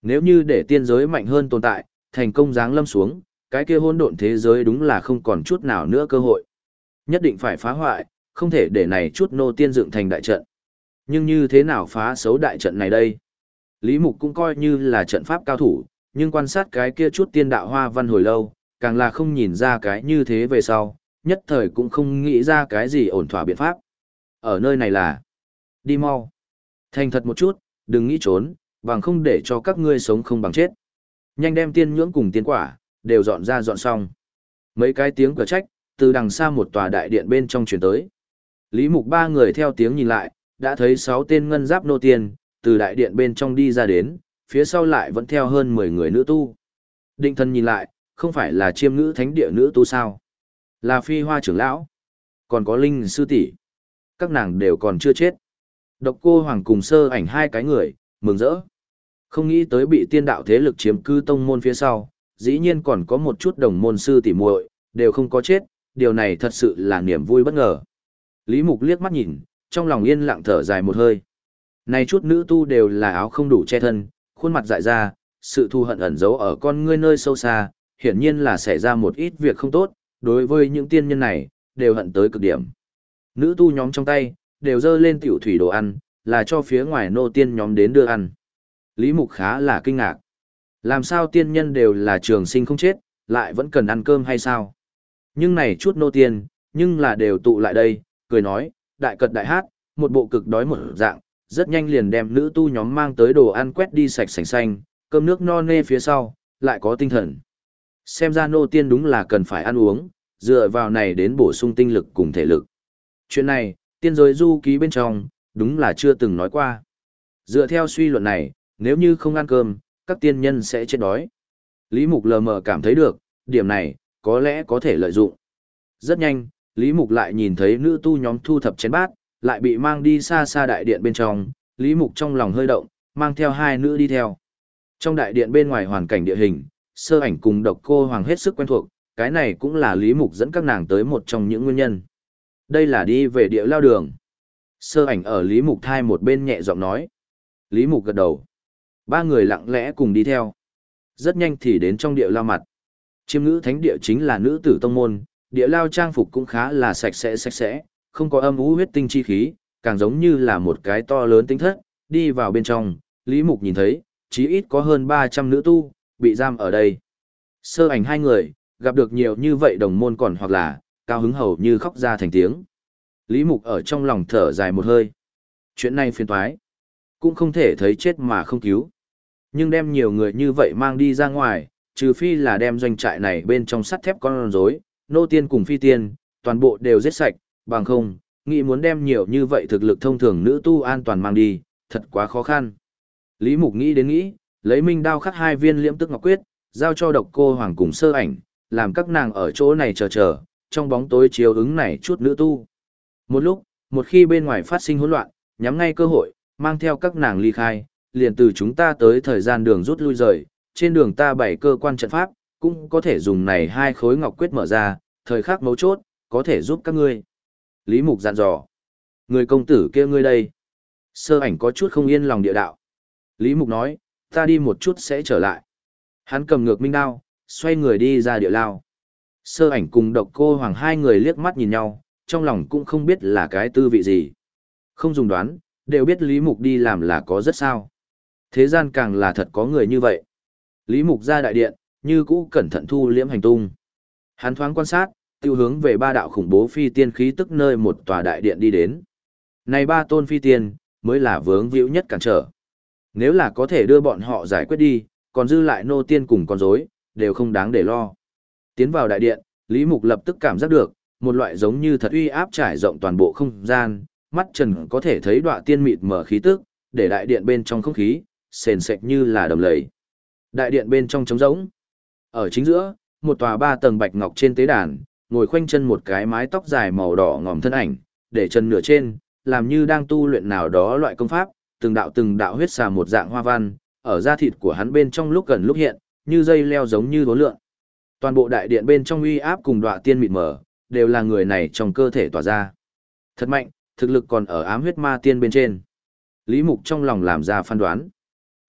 Nếu như để tiên giới mạnh hơn tồn tại, thành công giáng lâm xuống, cái kia hỗn độn thế giới đúng là không còn chút nào nữa cơ hội. Nhất định phải phá hoại, không thể để này chút nô tiên dựng thành đại trận. Nhưng như thế nào phá xấu đại trận này đây? Lý Mục cũng coi như là trận pháp cao thủ, nhưng quan sát cái kia chút tiên đạo hoa văn hồi lâu, càng là không nhìn ra cái như thế về sau, nhất thời cũng không nghĩ ra cái gì ổn thỏa biện pháp. Ở nơi này là, đi mau. Thành thật một chút, đừng nghĩ trốn, bằng không để cho các ngươi sống không bằng chết. Nhanh đem tiên nhưỡng cùng tiên quả, đều dọn ra dọn xong. Mấy cái tiếng cửa trách, từ đằng xa một tòa đại điện bên trong truyền tới. Lý Mục ba người theo tiếng nhìn lại, đã thấy sáu tên ngân giáp nô tiên, từ đại điện bên trong đi ra đến, phía sau lại vẫn theo hơn mười người nữ tu. Định thân nhìn lại, không phải là chiêm ngữ thánh địa nữ tu sao? Là phi hoa trưởng lão, còn có linh sư tỷ, các nàng đều còn chưa chết. Độc Cô Hoàng cùng Sơ Ảnh hai cái người, mừng rỡ. Không nghĩ tới bị tiên đạo thế lực chiếm cư tông môn phía sau, dĩ nhiên còn có một chút đồng môn sư tỷ muội đều không có chết, điều này thật sự là niềm vui bất ngờ. Lý Mục liếc mắt nhìn, trong lòng yên lặng thở dài một hơi. Này chút nữ tu đều là áo không đủ che thân, khuôn mặt dại ra, sự thù hận ẩn giấu ở con ngươi nơi sâu xa, hiển nhiên là xảy ra một ít việc không tốt, đối với những tiên nhân này, đều hận tới cực điểm. Nữ tu nhóm trong tay, đều dơ lên tiểu thủy đồ ăn, là cho phía ngoài nô tiên nhóm đến đưa ăn. Lý Mục khá là kinh ngạc. Làm sao tiên nhân đều là trường sinh không chết, lại vẫn cần ăn cơm hay sao? Nhưng này chút nô tiên, nhưng là đều tụ lại đây, cười nói, đại cật đại hát, một bộ cực đói một dạng, rất nhanh liền đem nữ tu nhóm mang tới đồ ăn quét đi sạch sành xanh, cơm nước no nê phía sau, lại có tinh thần. Xem ra nô tiên đúng là cần phải ăn uống, dựa vào này đến bổ sung tinh lực cùng thể lực. Chuyện này, tiên giới du ký bên trong, đúng là chưa từng nói qua. Dựa theo suy luận này, nếu như không ăn cơm, các tiên nhân sẽ chết đói. Lý Mục lờ mờ cảm thấy được, điểm này, có lẽ có thể lợi dụng. Rất nhanh, Lý Mục lại nhìn thấy nữ tu nhóm thu thập chén bát, lại bị mang đi xa xa đại điện bên trong, Lý Mục trong lòng hơi động, mang theo hai nữ đi theo. Trong đại điện bên ngoài hoàn cảnh địa hình, Sơ Ảnh cùng Độc Cô Hoàng hết sức quen thuộc, cái này cũng là Lý Mục dẫn các nàng tới một trong những nguyên nhân. Đây là đi về địa lao đường. Sơ Ảnh ở Lý Mục thai một bên nhẹ giọng nói. Lý Mục gật đầu. Ba người lặng lẽ cùng đi theo. Rất nhanh thì đến trong địa lao mặt. Chiêm ngữ thánh địa chính là nữ tử tông môn, địa lao trang phục cũng khá là sạch sẽ sạch sẽ, không có âm u huyết tinh chi khí, càng giống như là một cái to lớn tinh thất. Đi vào bên trong, Lý Mục nhìn thấy, chí ít có hơn ba trăm nữ tu, bị giam ở đây. Sơ Ảnh hai người, gặp được nhiều như vậy đồng môn còn hoặc là, cao hứng hầu như khóc ra thành tiếng. Lý Mục ở trong lòng thở dài một hơi. Chuyện này phiền toái, cũng không thể thấy chết mà không cứu. Nhưng đem nhiều người như vậy mang đi ra ngoài, trừ phi là đem doanh trại này bên trong sắt thép con rối, nô tiên cùng phi tiên, toàn bộ đều giết sạch, bằng không, nghĩ muốn đem nhiều như vậy thực lực thông thường nữ tu an toàn mang đi, thật quá khó khăn. Lý Mục nghĩ đến nghĩ, lấy minh đao khắc hai viên liễm tức ngọc quyết, giao cho Độc Cô Hoàng cùng Sơ Ảnh, làm các nàng ở chỗ này chờ chờ, trong bóng tối chiếu ứng này chút nữ tu. Một lúc, một khi bên ngoài phát sinh hỗn loạn, nhắm ngay cơ hội, mang theo các nàng ly khai, liền từ chúng ta tới thời gian đường rút lui rời, trên đường ta bày cơ quan trận pháp, cũng có thể dùng này hai khối ngọc quyết mở ra, thời khắc mấu chốt, có thể giúp các ngươi. Lý Mục dặn dò. Người công tử kia ngươi đây. Sơ Ảnh có chút không yên lòng địa đạo. Lý Mục nói, ta đi một chút sẽ trở lại. Hắn cầm ngược minh đao, xoay người đi ra địa lao. Sơ Ảnh cùng Độc Cô Hoàng hai người liếc mắt nhìn nhau, trong lòng cũng không biết là cái tư vị gì. Không dùng đoán, đều biết Lý Mục đi làm là có rất sao. Thế gian càng là thật có người như vậy. Lý Mục ra đại điện, như cũ cẩn thận thu liễm hành tung. Hắn thoáng quan sát, tiêu hướng về ba đạo khủng bố phi tiên khí tức nơi một tòa đại điện đi đến. Này ba tôn phi tiên, mới là vướng víu nhất cản trở. Nếu là có thể đưa bọn họ giải quyết đi, còn dư lại nô tiên cùng con rối, đều không đáng để lo. Tiến vào đại điện, Lý Mục lập tức cảm giác được, một loại giống như thật uy áp trải rộng toàn bộ không gian, mắt trần có thể thấy đọa tiên mịt mở khí tức, để đại điện bên trong không khí, sền sệt như là đầm lầy. Đại điện bên trong trống rỗng. Ở chính giữa, một tòa ba tầng bạch ngọc trên tế đàn, ngồi khoanh chân một cái mái tóc dài màu đỏ ngòm thân ảnh, để chân nửa trên, làm như đang tu luyện nào đó loại công pháp, từng đạo từng đạo huyết xà một dạng hoa văn, ở da thịt của hắn bên trong lúc gần lúc hiện, như dây leo giống như đốn lượn. Toàn bộ đại điện bên trong uy áp cùng đọa tiên mịt mờ, đều là người này trong cơ thể tỏa ra. Thật mạnh, thực lực còn ở ám huyết ma tiên bên trên. Lý Mục trong lòng làm ra phán đoán.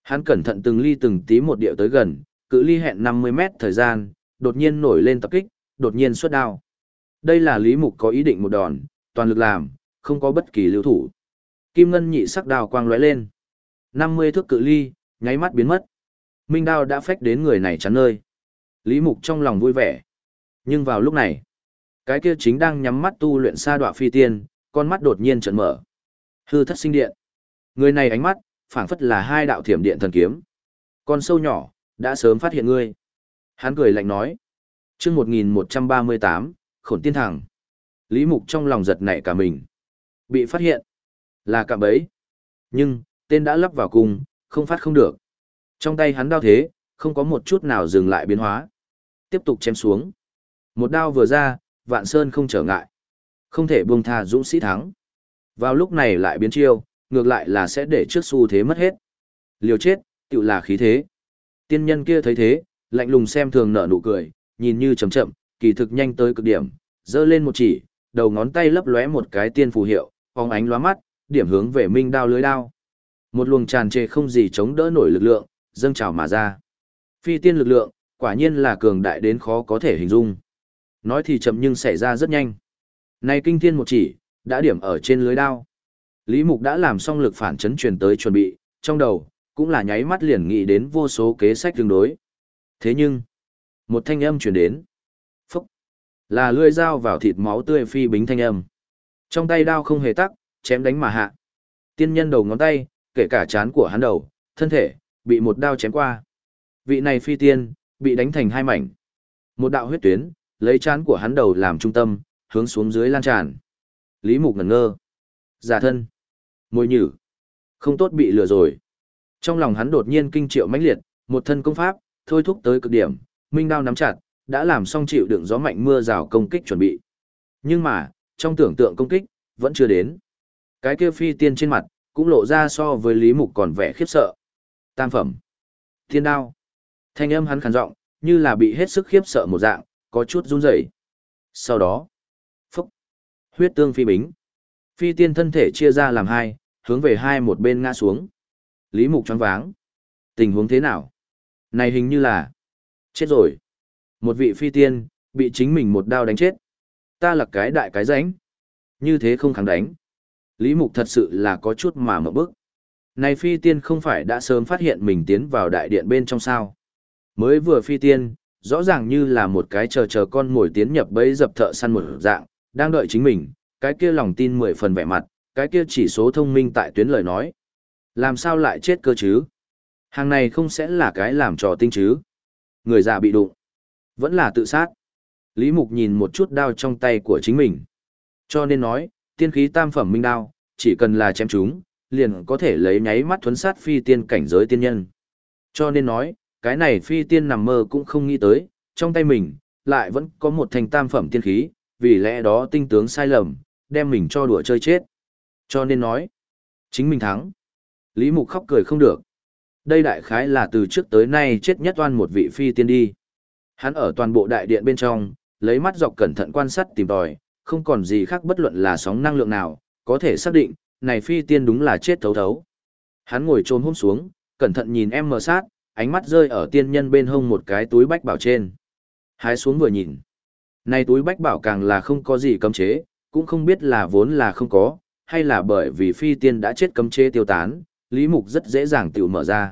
Hắn cẩn thận từng ly từng tí một điệu tới gần, cự ly hẹn năm mươi mét thời gian, đột nhiên nổi lên tập kích, đột nhiên xuất đao. Đây là Lý Mục có ý định một đòn, toàn lực làm, không có bất kỳ lưu thủ. Kim ngân nhị sắc đao quang lóe lên. năm mươi thước cự ly, nháy mắt biến mất. Minh đao đã phách đến người này chắn nơi. Lý Mục trong lòng vui vẻ. Nhưng vào lúc này, cái kia chính đang nhắm mắt tu luyện sa đọa phi tiên, con mắt đột nhiên trợn mở. Hư thất sinh điện. Người này ánh mắt, phảng phất là hai đạo thiểm điện thần kiếm. Con sâu nhỏ, đã sớm phát hiện ngươi. Hắn cười lạnh nói. Chương một nghìn một trăm ba mươi tám, Khổn Tiên Thẳng. Lý Mục trong lòng giật nảy cả mình. Bị phát hiện. Là cạm bẫy. Nhưng, tên đã lắp vào cung, không phát không được. Trong tay hắn đao thế, không có một chút nào dừng lại biến hóa. Tiếp tục chém xuống. Một đao vừa ra, vạn sơn không trở ngại. Không thể buông tha dũng sĩ thắng. Vào lúc này lại biến chiêu, ngược lại là sẽ để trước xu thế mất hết. Liều chết, tự là khí thế. Tiên nhân kia thấy thế, lạnh lùng xem thường nở nụ cười, nhìn như chậm chậm, kỳ thực nhanh tới cực điểm, giơ lên một chỉ, đầu ngón tay lấp lóe một cái tiên phù hiệu, phóng ánh lóa mắt, điểm hướng về minh đao lưới đao. Một luồng tràn trề không gì chống đỡ nổi lực lượng, dâng trào mà ra. Phi tiên lực lượng, quả nhiên là cường đại đến khó có thể hình dung. Nói thì chậm nhưng xảy ra rất nhanh. Này kinh thiên một chỉ, đã điểm ở trên lưới đao. Lý Mục đã làm xong lực phản chấn truyền tới chuẩn bị, trong đầu, cũng là nháy mắt liền nghĩ đến vô số kế sách tương đối. Thế nhưng, một thanh âm truyền đến. Phúc! Là lưỡi dao vào thịt máu tươi phi bính thanh âm. Trong tay đao không hề tắc, chém đánh mà hạ. Tiên nhân đầu ngón tay, kể cả trán của hắn đầu, thân thể, bị một đao chém qua. Vị này phi tiên, bị đánh thành hai mảnh. Một đạo huyết tuyến, lấy trán của hắn đầu làm trung tâm, hướng xuống dưới lan tràn. Lý Mục ngẩn ngơ. Giả thân. Môi nhử. Không tốt bị lừa rồi. Trong lòng hắn đột nhiên kinh triệu mãnh liệt, một thân công pháp, thôi thúc tới cực điểm, minh đao nắm chặt, đã làm xong chịu đựng gió mạnh mưa rào công kích chuẩn bị. Nhưng mà, trong tưởng tượng công kích, vẫn chưa đến. Cái kia phi tiên trên mặt, cũng lộ ra so với Lý Mục còn vẻ khiếp sợ. Tam phẩm. Thiên đao. Thanh âm hắn khàn giọng, như là bị hết sức khiếp sợ một dạng, có chút run rẩy. Sau đó, phúc, huyết tương phi bính. Phi tiên thân thể chia ra làm hai, hướng về hai một bên ngã xuống. Lý Mục choáng váng. Tình huống thế nào? Này hình như là chết rồi. Một vị phi tiên, bị chính mình một đao đánh chết. Ta là cái đại cái rãnh. Như thế không kháng đánh. Lý Mục thật sự là có chút mà mở bức. Này phi tiên không phải đã sớm phát hiện mình tiến vào đại điện bên trong sao. Mới vừa phi tiên, rõ ràng như là một cái chờ chờ con mồi tiến nhập bẫy dập thợ săn một dạng, đang đợi chính mình, cái kia lòng tin mười phần vẻ mặt, cái kia chỉ số thông minh tại tuyến lời nói. Làm sao lại chết cơ chứ? Hàng này không sẽ là cái làm trò tinh chứ? Người già bị đụng. Vẫn là tự sát. Lý Mục nhìn một chút đao trong tay của chính mình. Cho nên nói, tiên khí tam phẩm minh đao, chỉ cần là chém chúng, liền có thể lấy nháy mắt thuấn sát phi tiên cảnh giới tiên nhân. Cho nên nói, cái này phi tiên nằm mơ cũng không nghĩ tới, trong tay mình, lại vẫn có một thành tam phẩm tiên khí, vì lẽ đó tinh tướng sai lầm, đem mình cho đùa chơi chết. Cho nên nói, chính mình thắng. Lý Mục khóc cười không được. Đây đại khái là từ trước tới nay chết nhất oan một vị phi tiên đi. Hắn ở toàn bộ đại điện bên trong, lấy mắt dọc cẩn thận quan sát tìm tòi, không còn gì khác bất luận là sóng năng lượng nào, có thể xác định, này phi tiên đúng là chết thấu thấu. Hắn ngồi trồm hôm xuống, cẩn thận nhìn em mờ sát, ánh mắt rơi ở tiên nhân bên hông một cái túi bách bảo trên. Hái xuống vừa nhìn. Này túi bách bảo càng là không có gì cấm chế, cũng không biết là vốn là không có, hay là bởi vì phi tiên đã chết cấm chế tiêu tán, Lý Mục rất dễ dàng tự mở ra.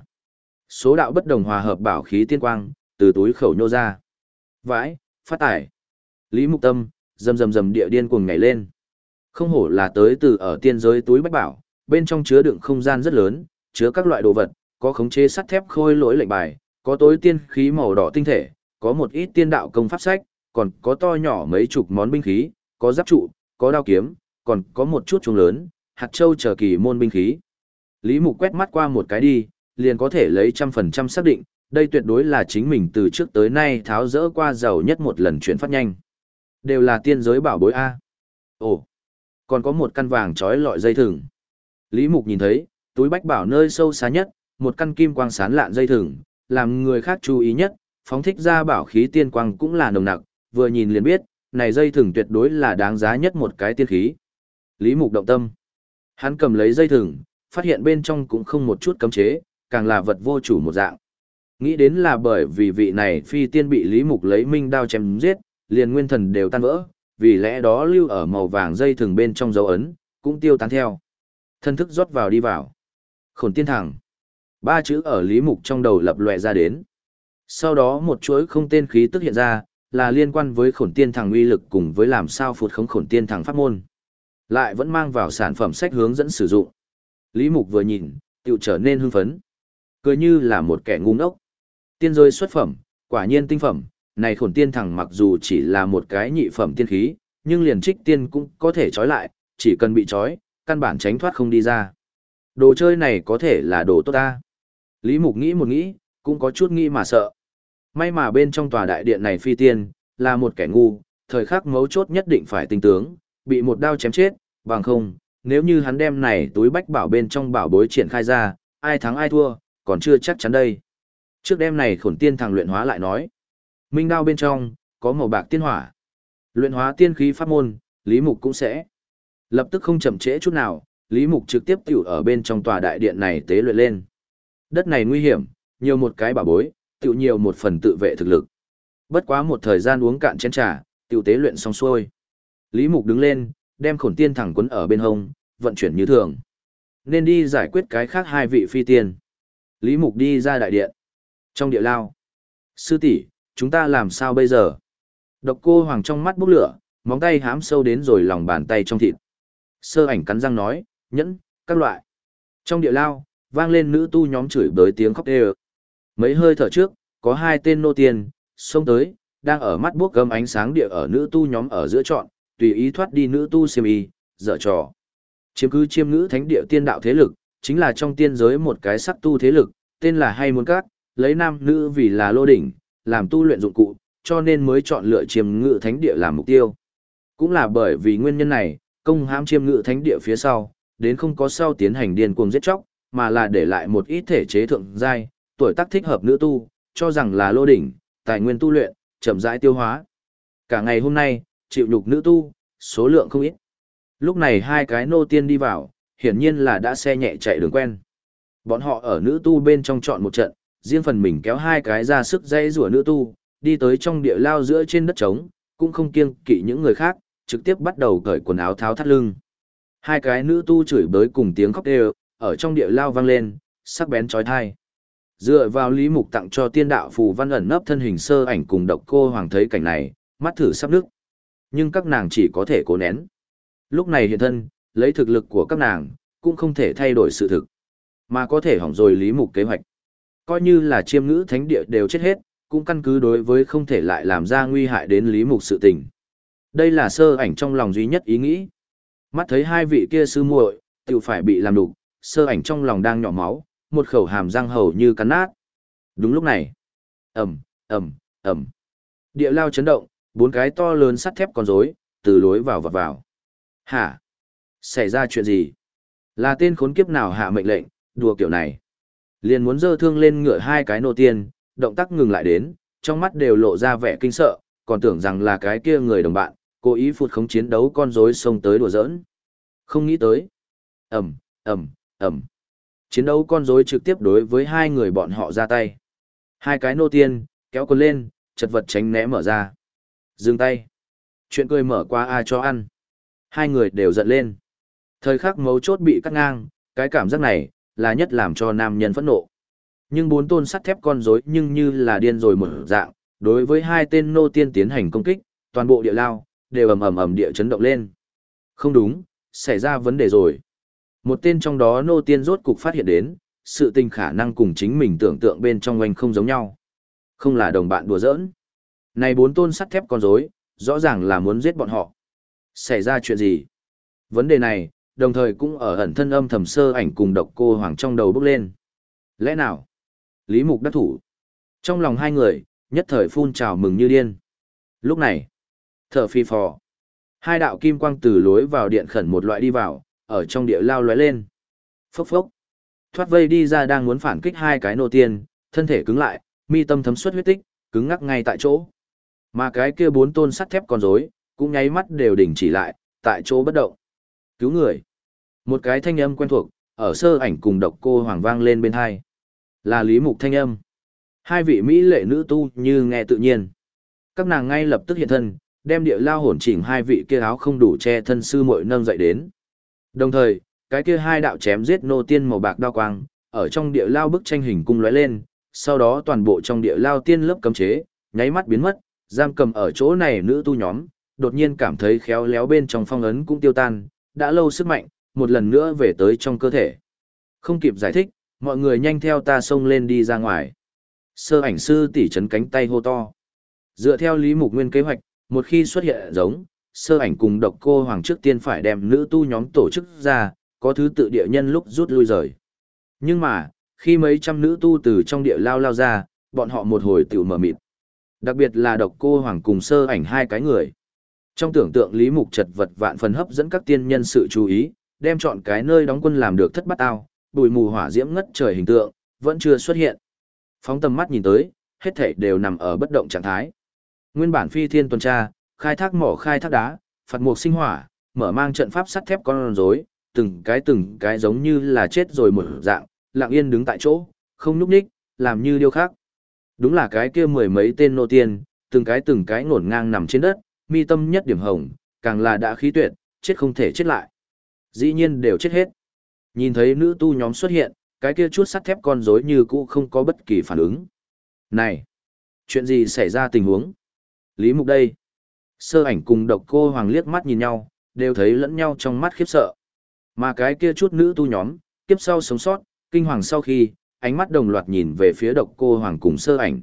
Số đạo bất đồng hòa hợp bảo khí tiên quang, từ túi khẩu nhô ra. Vãi, phát tải. Lý Mục tâm, rầm rầm rầm địa điên cuồng nhảy lên. Không hổ là tới từ ở tiên giới túi bách bảo, bên trong chứa đựng không gian rất lớn, chứa các loại đồ vật, có khống chế sắt thép khôi lỗi lệnh bài, có tối tiên khí màu đỏ tinh thể, có một ít tiên đạo công pháp sách, còn có to nhỏ mấy chục món binh khí, có giáp trụ, có đao kiếm, còn có một chút trung lớn, hạt châu chờ kỳ môn binh khí. Lý Mục quét mắt qua một cái đi, liền có thể lấy trăm phần trăm xác định, đây tuyệt đối là chính mình từ trước tới nay tháo dỡ qua giàu nhất một lần chuyển phát nhanh. Đều là tiên giới bảo bối A. Ồ, còn có một căn vàng trói lọi dây thừng. Lý Mục nhìn thấy, túi bách bảo nơi sâu xa nhất, một căn kim quang sán lạn dây thừng, làm người khác chú ý nhất, phóng thích ra bảo khí tiên quang cũng là nồng nặc, vừa nhìn liền biết, này dây thừng tuyệt đối là đáng giá nhất một cái tiên khí. Lý Mục động tâm. Hắn cầm lấy dây thừng, phát hiện bên trong cũng không một chút cấm chế, càng là vật vô chủ một dạng. Nghĩ đến là bởi vì vị này phi tiên bị Lý Mục lấy minh đao chém giết, liền nguyên thần đều tan vỡ, vì lẽ đó lưu ở màu vàng dây thường bên trong dấu ấn, cũng tiêu tán theo. Thân thức rót vào đi vào. Khổn tiên thẳng. Ba chữ ở Lý Mục trong đầu lập lòe ra đến. Sau đó một chuỗi không tên khí tức hiện ra, là liên quan với khổn tiên thẳng uy lực cùng với làm sao phụt khống khổn tiên thẳng pháp môn. Lại vẫn mang vào sản phẩm sách hướng dẫn sử dụng. Lý Mục vừa nhìn, tựu trở nên hưng phấn. Cười như là một kẻ ngu ngốc. Tiên rơi xuất phẩm, quả nhiên tinh phẩm, này khổn tiên thẳng mặc dù chỉ là một cái nhị phẩm tiên khí, nhưng liền trích tiên cũng có thể trói lại, chỉ cần bị trói, căn bản tránh thoát không đi ra. Đồ chơi này có thể là đồ tốt ta. Lý Mục nghĩ một nghĩ, cũng có chút nghĩ mà sợ. May mà bên trong tòa đại điện này phi tiên, là một kẻ ngu, thời khắc mấu chốt nhất định phải tinh tướng, bị một đao chém chết, bằng không, nếu như hắn đem này túi bách bảo bên trong bảo bối triển khai ra, ai thắng ai thua, còn chưa chắc chắn đây. Trước đêm này khổn tiên thằng luyện hóa lại nói. Minh đao bên trong, có màu bạc tiên hỏa. Luyện hóa tiên khí pháp môn, Lý Mục cũng sẽ. Lập tức không chậm trễ chút nào, Lý Mục trực tiếp tiểu ở bên trong tòa đại điện này tế luyện lên. Đất này nguy hiểm, nhiều một cái bảo bối, tiểu nhiều một phần tự vệ thực lực. Bất quá một thời gian uống cạn chén trà, tiểu tế luyện xong xuôi. Lý Mục đứng lên, đem khổn tiên thẳng quấn ở bên hông, vận chuyển như thường. Nên đi giải quyết cái khác hai vị phi tiên. Lý Mục đi ra đại điện. Trong địa lao. Sư tỷ, chúng ta làm sao bây giờ? Độc Cô Hoàng trong mắt bốc lửa, móng tay hám sâu đến rồi lòng bàn tay trong thịt. Sơ Ảnh cắn răng nói, nhẫn, các loại. Trong địa lao, vang lên nữ tu nhóm chửi bới tiếng khóc đê. Mấy hơi thở trước, có hai tên nô tiền, xông tới, đang ở mắt buốc gấm ánh sáng địa ở nữ tu nhóm ở giữa trọn, tùy ý thoát đi nữ tu xiêm y, dở trò. Chiếm cứ chiêm ngữ thánh địa tiên đạo thế lực, chính là trong tiên giới một cái sắc tu thế lực, tên là Hay Muốn Cát, lấy nam nữ vì là lô đỉnh, làm tu luyện dụng cụ, cho nên mới chọn lựa chiêm ngữ thánh địa làm mục tiêu. Cũng là bởi vì nguyên nhân này, công hãm chiêm ngữ thánh địa phía sau, đến không có sau tiến hành điên cuồng giết chóc, mà là để lại một ít thể chế thượng giai, tuổi tác thích hợp nữ tu, cho rằng là lô đỉnh, tài nguyên tu luyện, chậm rãi tiêu hóa. Cả ngày hôm nay, chịu nhục nữ tu, số lượng không ít. Lúc này hai cái nô tiên đi vào, hiển nhiên là đã xe nhẹ chạy đường quen. Bọn họ ở nữ tu bên trong chọn một trận, riêng phần mình kéo hai cái ra sức dây rủa nữ tu, đi tới trong địa lao giữa trên đất trống, cũng không kiêng kỵ những người khác, trực tiếp bắt đầu cởi quần áo tháo thắt lưng. Hai cái nữ tu chửi bới cùng tiếng khóc đều, ở trong địa lao vang lên, sắc bén chói tai. Dựa vào Lý Mục tặng cho tiên đạo phù văn ẩn nấp thân hình Sơ Ảnh cùng Độc Cô Hoàng thấy cảnh này, mắt thử sắp nước. Nhưng các nàng chỉ có thể cố nén. Lúc này hiện thân, lấy thực lực của các nàng, cũng không thể thay đổi sự thực, mà có thể hỏng rồi Lý Mục kế hoạch. Coi như là chiêm ngữ thánh địa đều chết hết, cũng căn cứ đối với không thể lại làm ra nguy hại đến Lý Mục sự tình. Đây là Sơ Ảnh trong lòng duy nhất ý nghĩ. Mắt thấy hai vị kia sư muội, tiểu phải bị làm đục, Sơ Ảnh trong lòng đang nhỏ máu, một khẩu hàm răng hầu như cắn nát. Đúng lúc này, ầm, ầm, ầm. Địa lao chấn động, bốn cái to lớn sắt thép con rối từ lối vào vọt vào. Hả? Xảy ra chuyện gì? Là tên khốn kiếp nào hạ mệnh lệnh, đùa kiểu này? Liền muốn giơ thương lên ngựa hai cái nô tiên, động tác ngừng lại đến, trong mắt đều lộ ra vẻ kinh sợ, còn tưởng rằng là cái kia người đồng bạn, cố ý phụt khống chiến đấu con rối xông tới đùa giỡn. Không nghĩ tới. Ầm, ầm, ầm. Chiến đấu con rối trực tiếp đối với hai người bọn họ ra tay. Hai cái nô tiên, kéo quần lên, chật vật tránh né mở ra. Dừng tay. Chuyện cười mở qua ai cho ăn. Hai người đều giận lên. Thời khắc mấu chốt bị cắt ngang, cái cảm giác này, là nhất làm cho nam nhân phẫn nộ. Nhưng bốn tôn sắt thép con rối nhưng như là điên rồi một dạng, đối với hai tên nô tiên tiến hành công kích, toàn bộ địa lao, đều ầm ầm ầm địa chấn động lên. Không đúng, xảy ra vấn đề rồi. Một tên trong đó nô tiên rốt cục phát hiện đến, sự tình khả năng cùng chính mình tưởng tượng bên trong oanh không giống nhau. Không là đồng bạn đùa giỡn. Này bốn tôn sắt thép con rối, rõ ràng là muốn giết bọn họ. Xảy ra chuyện gì? Vấn đề này, đồng thời cũng ở ẩn thân âm thầm Sơ Ảnh cùng Độc Cô Hoàng trong đầu bốc lên. Lẽ nào? Lý Mục đắc thủ. Trong lòng hai người, nhất thời phun trào mừng như điên. Lúc này, thở phi phò. Hai đạo kim quang từ lối vào điện khẩn một loại đi vào, ở trong địa lao lóe lên. Phốc phốc. Thoát vây đi ra đang muốn phản kích hai cái nô tiên, thân thể cứng lại, mi tâm thấm xuất huyết tích, cứng ngắc ngay tại chỗ. Mà cái kia bốn tôn sắt thép con rối, cũng nháy mắt đều đình chỉ lại, tại chỗ bất động. Cứu người. Một cái thanh âm quen thuộc, ở Sơ Ảnh cùng Độc Cô Hoàng vang lên bên hai. Là Lý Mục thanh âm. Hai vị Mỹ lệ nữ tu như nghe tự nhiên. Các nàng ngay lập tức hiện thân, đem địa lao hồn chỉnh hai vị kia áo không đủ che thân sư muội nâng dậy đến. Đồng thời, cái kia hai đạo chém giết nô tiên màu bạc đao quang, ở trong địa lao bức tranh hình cung lóe lên, sau đó toàn bộ trong địa lao tiên lớp cấm chế, nháy mắt biến mất, giam cầm ở chỗ này nữ tu nhóm, đột nhiên cảm thấy khéo léo bên trong phong ấn cũng tiêu tan, đã lâu sức mạnh, một lần nữa về tới trong cơ thể. Không kịp giải thích, mọi người nhanh theo ta xông lên đi ra ngoài. Sơ ảnh sư tỉ chấn cánh tay hô to. Dựa theo Lý Mục Nguyên kế hoạch, một khi xuất hiện giống, sơ ảnh cùng độc cô hoàng trước tiên phải đem nữ tu nhóm tổ chức ra, có thứ tự địa nhân lúc rút lui rời. Nhưng mà, khi mấy trăm nữ tu từ trong địa lao lao ra, bọn họ một hồi tiểu mở mịt. Đặc biệt là độc cô hoàng cùng sơ ảnh hai cái người. Trong tưởng tượng Lý Mục chật vật vạn phần hấp dẫn các tiên nhân sự chú ý, đem chọn cái nơi đóng quân làm được thất bát ao, bụi mù hỏa diễm ngất trời hình tượng, vẫn chưa xuất hiện. Phóng tầm mắt nhìn tới, hết thảy đều nằm ở bất động trạng thái. Nguyên bản phi thiên tuần tra, khai thác mỏ khai thác đá, phạt mục sinh hỏa, mở mang trận pháp sắt thép con rối, từng cái từng cái giống như là chết rồi một dạng, lặng yên đứng tại chỗ, không nhúc nhích, làm như điêu khắc. Đúng là cái kia mười mấy tên nô tiên, từng cái từng cái ngổn ngang nằm trên đất, mi tâm nhất điểm hồng, càng là đã khí tuyệt, chết không thể chết lại. Dĩ nhiên đều chết hết. Nhìn thấy nữ tu nhóm xuất hiện, cái kia chút sắt thép con rối như cũ không có bất kỳ phản ứng. Này, chuyện gì xảy ra tình huống? Lý Mục đây. Sơ ảnh cùng độc cô hoàng liếc mắt nhìn nhau, đều thấy lẫn nhau trong mắt khiếp sợ. Mà cái kia chút nữ tu nhóm, kiếp sau sống sót, kinh hoàng sau khi, ánh mắt đồng loạt nhìn về phía độc cô hoàng cùng sơ ảnh.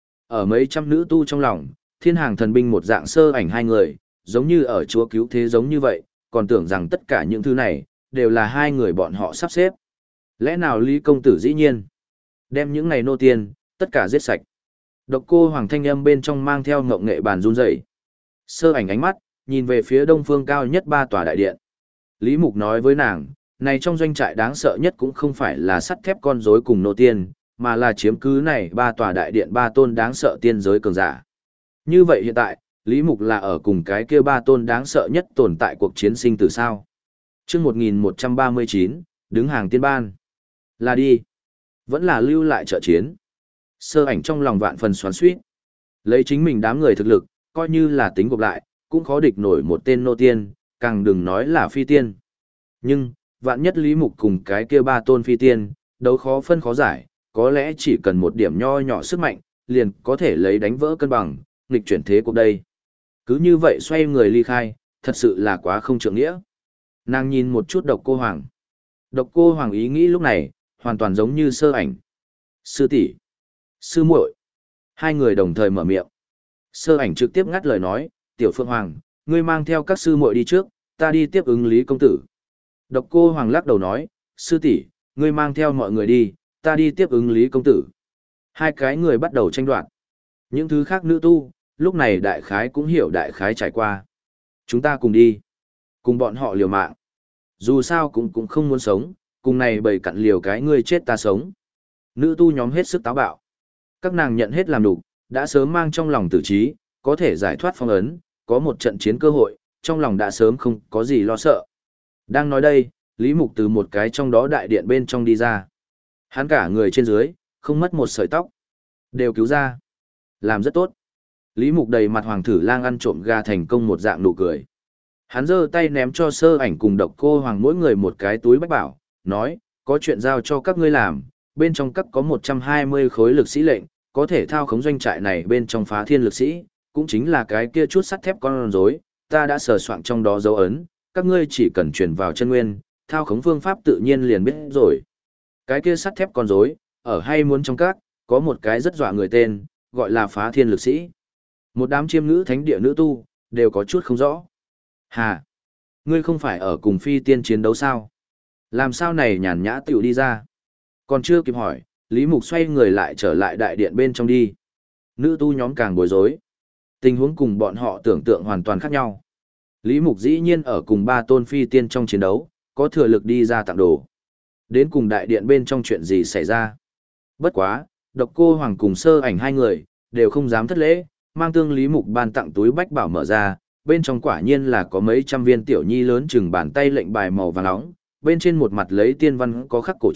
Ở mấy trăm nữ tu trong lòng, thiên hàng thần binh một dạng sơ ảnh hai người, giống như ở chúa cứu thế giống như vậy, còn tưởng rằng tất cả những thứ này, đều là hai người bọn họ sắp xếp. Lẽ nào Lý công tử dĩ nhiên đem những này nô tiên, tất cả giết sạch. Độc cô hoàng thanh âm bên trong mang theo ngộng nghệ bàn run rẩy. Sơ ảnh ánh mắt, nhìn về phía đông phương cao nhất ba tòa đại điện. Lý Mục nói với nàng, này trong doanh trại đáng sợ nhất cũng không phải là sắt thép con rối cùng nô tiên, mà là chiếm cứ này ba tòa đại điện ba tôn đáng sợ tiên giới cường giả. Như vậy hiện tại, Lý Mục là ở cùng cái kia ba tôn đáng sợ nhất tồn tại cuộc chiến sinh tử sao. Trước một nghìn một trăm ba mươi chín, đứng hàng tiên ban. Là đi. Vẫn là lưu lại trợ chiến. Sơ ảnh trong lòng vạn phần xoắn xuýt. Lấy chính mình đám người thực lực, coi như là tính gộp lại, cũng khó địch nổi một tên nô tiên, càng đừng nói là phi tiên. Nhưng, vạn nhất Lý Mục cùng cái kia ba tôn phi tiên, đấu khó phân khó giải, có lẽ chỉ cần một điểm nho nhỏ sức mạnh, liền có thể lấy đánh vỡ cân bằng, nghịch chuyển thế cuộc đây. Cứ như vậy xoay người ly khai, thật sự là quá không trượng nghĩa. Nàng nhìn một chút độc cô hoàng. Độc cô hoàng ý nghĩ lúc này, hoàn toàn giống như sơ ảnh. Sư tỷ, sư muội. Hai người đồng thời mở miệng. Sơ ảnh trực tiếp ngắt lời nói, tiểu phượng hoàng, ngươi mang theo các sư muội đi trước, ta đi tiếp ứng Lý công tử. Độc cô hoàng lắc đầu nói, sư tỷ, ngươi mang theo mọi người đi, ta đi tiếp ứng Lý công tử. Hai cái người bắt đầu tranh đoạt. Những thứ khác nữ tu, lúc này đại khái cũng hiểu đại khái trải qua. Chúng ta cùng đi. Cùng bọn họ liều mạng. Dù sao cũng cũng không muốn sống, cùng này bầy cặn liều cái ngươi chết ta sống. Nữ tu nhóm hết sức táo bạo. Các nàng nhận hết làm đủ, đã sớm mang trong lòng tử trí, có thể giải thoát phong ấn, có một trận chiến cơ hội, trong lòng đã sớm không có gì lo sợ. Đang nói đây, Lý Mục từ một cái trong đó đại điện bên trong đi ra. Hắn cả người trên dưới, không mất một sợi tóc. Đều cứu ra. Làm rất tốt. Lý Mục đầy mặt hoàng thử lang ăn trộm gà thành công một dạng nụ cười. Hắn giơ tay ném cho sơ ảnh cùng độc cô hoàng mỗi người một cái túi bách bảo, nói, có chuyện giao cho các ngươi làm, bên trong các có một trăm hai mươi khối lực sĩ lệnh, có thể thao khống doanh trại này bên trong phá thiên lực sĩ, cũng chính là cái kia chút sắt thép con rối, ta đã sờ soạn trong đó dấu ấn, các ngươi chỉ cần truyền vào chân nguyên, thao khống phương pháp tự nhiên liền biết rồi. Cái kia sắt thép con rối, ở hay muốn trong các, có một cái rất dọa người tên, gọi là phá thiên lực sĩ. Một đám chiêm ngữ thánh địa nữ tu, đều có chút không rõ. Hà, ngươi không phải ở cùng phi tiên chiến đấu sao? Làm sao này nhàn nhã tiểu đi ra? Còn chưa kịp hỏi, Lý Mục xoay người lại trở lại đại điện bên trong đi. Nữ tu nhóm càng bối rối. Tình huống cùng bọn họ tưởng tượng hoàn toàn khác nhau. Lý Mục dĩ nhiên ở cùng ba tôn phi tiên trong chiến đấu, có thừa lực đi ra tặng đồ. Đến cùng đại điện bên trong chuyện gì xảy ra? Bất quá, độc cô hoàng cùng sơ ảnh hai người, đều không dám thất lễ, mang tương Lý Mục ban tặng túi bách bảo mở ra, bên trong quả nhiên là có mấy trăm viên tiểu nhi lớn chừng bàn tay lệnh bài màu vàng nóng, bên trên một mặt lấy tiên văn có khắc cổ truyện,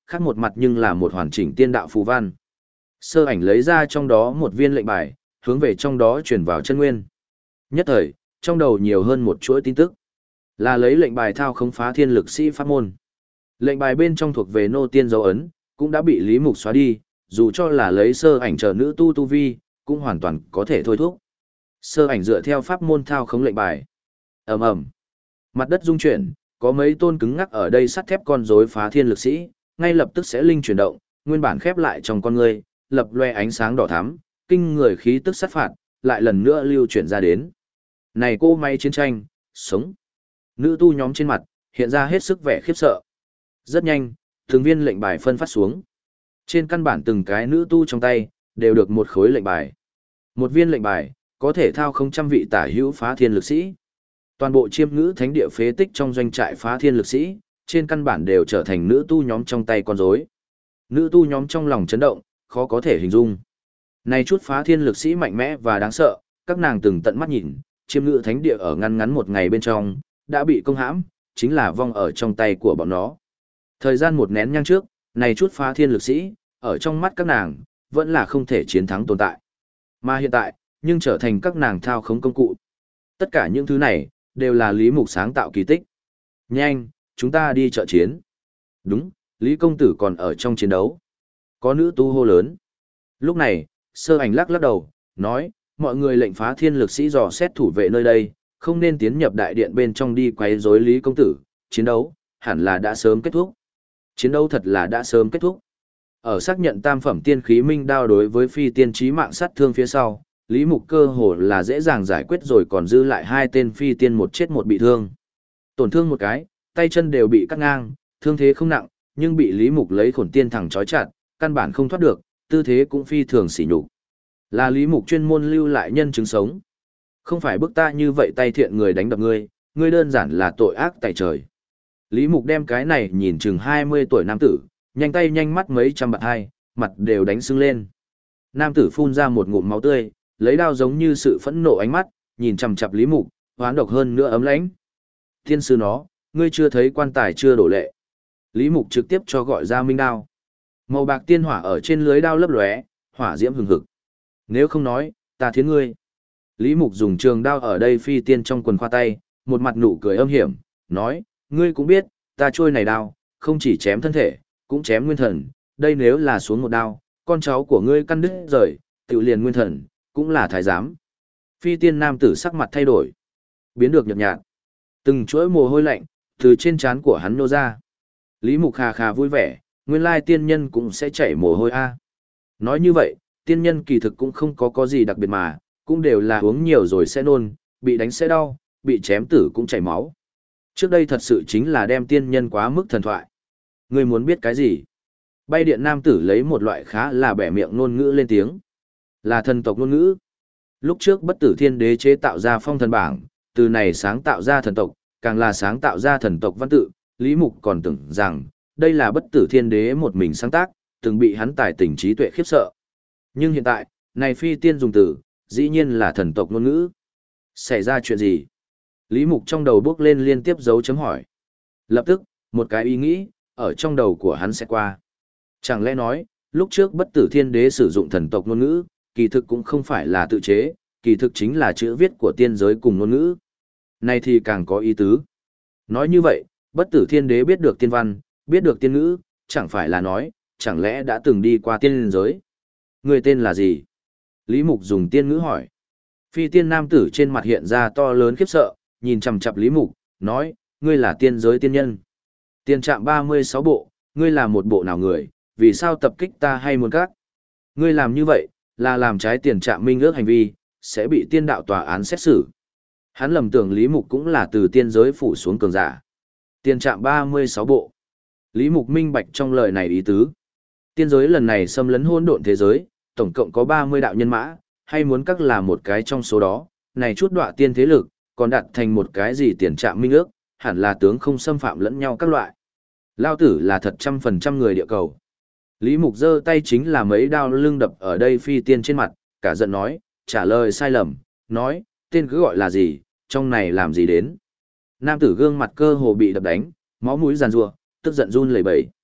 khác một mặt nhưng là một hoàn chỉnh tiên đạo phù văn. Sơ ảnh lấy ra trong đó một viên lệnh bài, hướng về trong đó chuyển vào chân nguyên. Nhất thời, trong đầu nhiều hơn một chuỗi tin tức. Là lấy lệnh bài thao khống phá thiên lực sĩ pháp môn. Lệnh bài bên trong thuộc về nô tiên dấu ấn, cũng đã bị Lý Mục xóa đi, dù cho là lấy sơ ảnh chờ nữ tu tu vi, cũng hoàn toàn có thể thôi thúc. Sơ ảnh dựa theo pháp môn thao khống lệnh bài. Ầm ầm. Mặt đất rung chuyển, có mấy tôn cứng ngắc ở đây sắt thép con rối phá thiên lực sĩ, ngay lập tức sẽ linh chuyển động, nguyên bản khép lại trong con người, lập loe ánh sáng đỏ thắm, kinh người khí tức sát phạt, lại lần nữa lưu chuyển ra đến. Này cô máy chiến tranh, sống. Nữ tu nhóm trên mặt, hiện ra hết sức vẻ khiếp sợ. Rất nhanh, từng viên lệnh bài phân phát xuống. Trên căn bản từng cái nữ tu trong tay, đều được một khối lệnh bài. Một viên lệnh bài, có thể thao không trăm vị tả hữu phá thiên lực sĩ. Toàn bộ chiêm ngữ thánh địa phế tích trong doanh trại phá thiên lực sĩ, trên căn bản đều trở thành nữ tu nhóm trong tay con rối. Nữ tu nhóm trong lòng chấn động, khó có thể hình dung. Này chút phá thiên lực sĩ mạnh mẽ và đáng sợ, các nàng từng tận mắt nhìn, chiêm ngữ thánh địa ở ngăn ngắn một ngày bên trong, đã bị công hãm, chính là vong ở trong tay của bọn nó. Thời gian một nén nhang trước, này chút phá thiên lực sĩ, ở trong mắt các nàng, vẫn là không thể chiến thắng tồn tại. Mà hiện tại, nhưng trở thành các nàng thao khống công cụ. Tất cả những thứ này, đều là Lý Mục sáng tạo kỳ tích. Nhanh, chúng ta đi trợ chiến. Đúng, Lý công tử còn ở trong chiến đấu. Có nữ tu hô lớn. Lúc này, sơ ảnh lắc lắc đầu, nói, mọi người lệnh phá thiên lực sĩ dò xét thủ vệ nơi đây, không nên tiến nhập đại điện bên trong đi quấy rối Lý công tử, chiến đấu, hẳn là đã sớm kết thúc. Chiến đấu thật là đã sớm kết thúc. Ở xác nhận tam phẩm tiên khí minh đao đối với phi tiên trí mạng sát thương phía sau, Lý Mục cơ hồ là dễ dàng giải quyết rồi còn dư lại hai tên phi tiên một chết một bị thương. Tổn thương một cái, tay chân đều bị cắt ngang, thương thế không nặng, nhưng bị Lý Mục lấy khổn tiên thẳng trói chặt, căn bản không thoát được, tư thế cũng phi thường sỉ nhục. Là Lý Mục chuyên môn lưu lại nhân chứng sống. Không phải bức ta như vậy tay thiện người đánh đập ngươi, ngươi đơn giản là tội ác tại trời. Lý Mục đem cái này nhìn chừng hai mươi tuổi nam tử, nhanh tay nhanh mắt mấy trăm bạt hai, mặt đều đánh sưng lên. Nam tử phun ra một ngụm máu tươi, lấy đao giống như sự phẫn nộ ánh mắt, nhìn chằm chằm Lý Mục, hoán độc hơn nữa ấm lãnh. Thiên sư nó, ngươi chưa thấy quan tài chưa đổ lệ. Lý Mục trực tiếp cho gọi ra minh đao. Màu bạc tiên hỏa ở trên lưới đao lấp lóe, hỏa diễm hừng hực. Nếu không nói, ta thiến ngươi. Lý Mục dùng trường đao ở đây phi tiên trong quần khoa tay, một mặt nụ cười âm hiểm, nói, ngươi cũng biết, ta trôi này đao, không chỉ chém thân thể, cũng chém nguyên thần, đây nếu là xuống một đao, con cháu của ngươi căn đứt rời, tự liền nguyên thần, cũng là thái giám. Phi tiên nam tử sắc mặt thay đổi, biến được nhợt nhạt. Từng chuỗi mồ hôi lạnh, từ trên trán của hắn nô ra. Lý Mục khà khà vui vẻ, nguyên lai tiên nhân cũng sẽ chảy mồ hôi a. Nói như vậy, tiên nhân kỳ thực cũng không có có gì đặc biệt mà, cũng đều là uống nhiều rồi sẽ nôn, bị đánh sẽ đau, bị chém tử cũng chảy máu. Trước đây thật sự chính là đem tiên nhân quá mức thần thoại. Ngươi muốn biết cái gì? Bay điện nam tử lấy một loại khá là bẻ miệng ngôn ngữ lên tiếng. Là thần tộc ngôn ngữ. Lúc trước bất tử thiên đế chế tạo ra phong thần bảng, từ này sáng tạo ra thần tộc, càng là sáng tạo ra thần tộc văn tự, Lý Mục còn tưởng rằng, đây là bất tử thiên đế một mình sáng tác, từng bị hắn tài tình trí tuệ khiếp sợ. Nhưng hiện tại, này phi tiên dùng từ, dĩ nhiên là thần tộc ngôn ngữ. Xảy ra chuyện gì? Lý Mục trong đầu bước lên liên tiếp dấu chấm hỏi. Lập tức, một cái ý nghĩ, ở trong đầu của hắn sẽ qua. Chẳng lẽ nói, lúc trước bất tử thiên đế sử dụng thần tộc ngôn ngữ, kỳ thực cũng không phải là tự chế, kỳ thực chính là chữ viết của tiên giới cùng ngôn ngữ. Này thì càng có ý tứ. Nói như vậy, bất tử thiên đế biết được tiên văn, biết được tiên ngữ, chẳng phải là nói, chẳng lẽ đã từng đi qua tiên giới. Người tên là gì? Lý Mục dùng tiên ngữ hỏi. Phi tiên nam tử trên mặt hiện ra to lớn khiếp sợ, nhìn chằm chằm Lý Mục, nói, ngươi là tiên giới tiên nhân. Tiên trạm ba mươi sáu bộ, ngươi là một bộ nào người, vì sao tập kích ta hay muốn các? Ngươi làm như vậy, là làm trái tiền trạm minh ước hành vi, sẽ bị tiên đạo tòa án xét xử. Hắn lầm tưởng Lý Mục cũng là từ tiên giới phủ xuống cường giả. Tiên trạm ba mươi sáu bộ. Lý Mục minh bạch trong lời này ý tứ. Tiên giới lần này xâm lấn hỗn độn thế giới, tổng cộng có ba mươi đạo nhân mã, hay muốn các là một cái trong số đó, này chút đọa tiên thế lực, còn đặt thành một cái gì tiền trạm minh ước, hẳn là tướng không xâm phạm lẫn nhau các loại. Lao tử là thật trăm phần trăm người địa cầu. Lý Mục giơ tay chính là mấy đao lưng đập ở đây phi tiên trên mặt, cả giận nói, trả lời sai lầm, nói, tên cứ gọi là gì, trong này làm gì đến. Nam tử gương mặt cơ hồ bị đập đánh, máu mũi giàn rủa, tức giận run lẩy bẩy.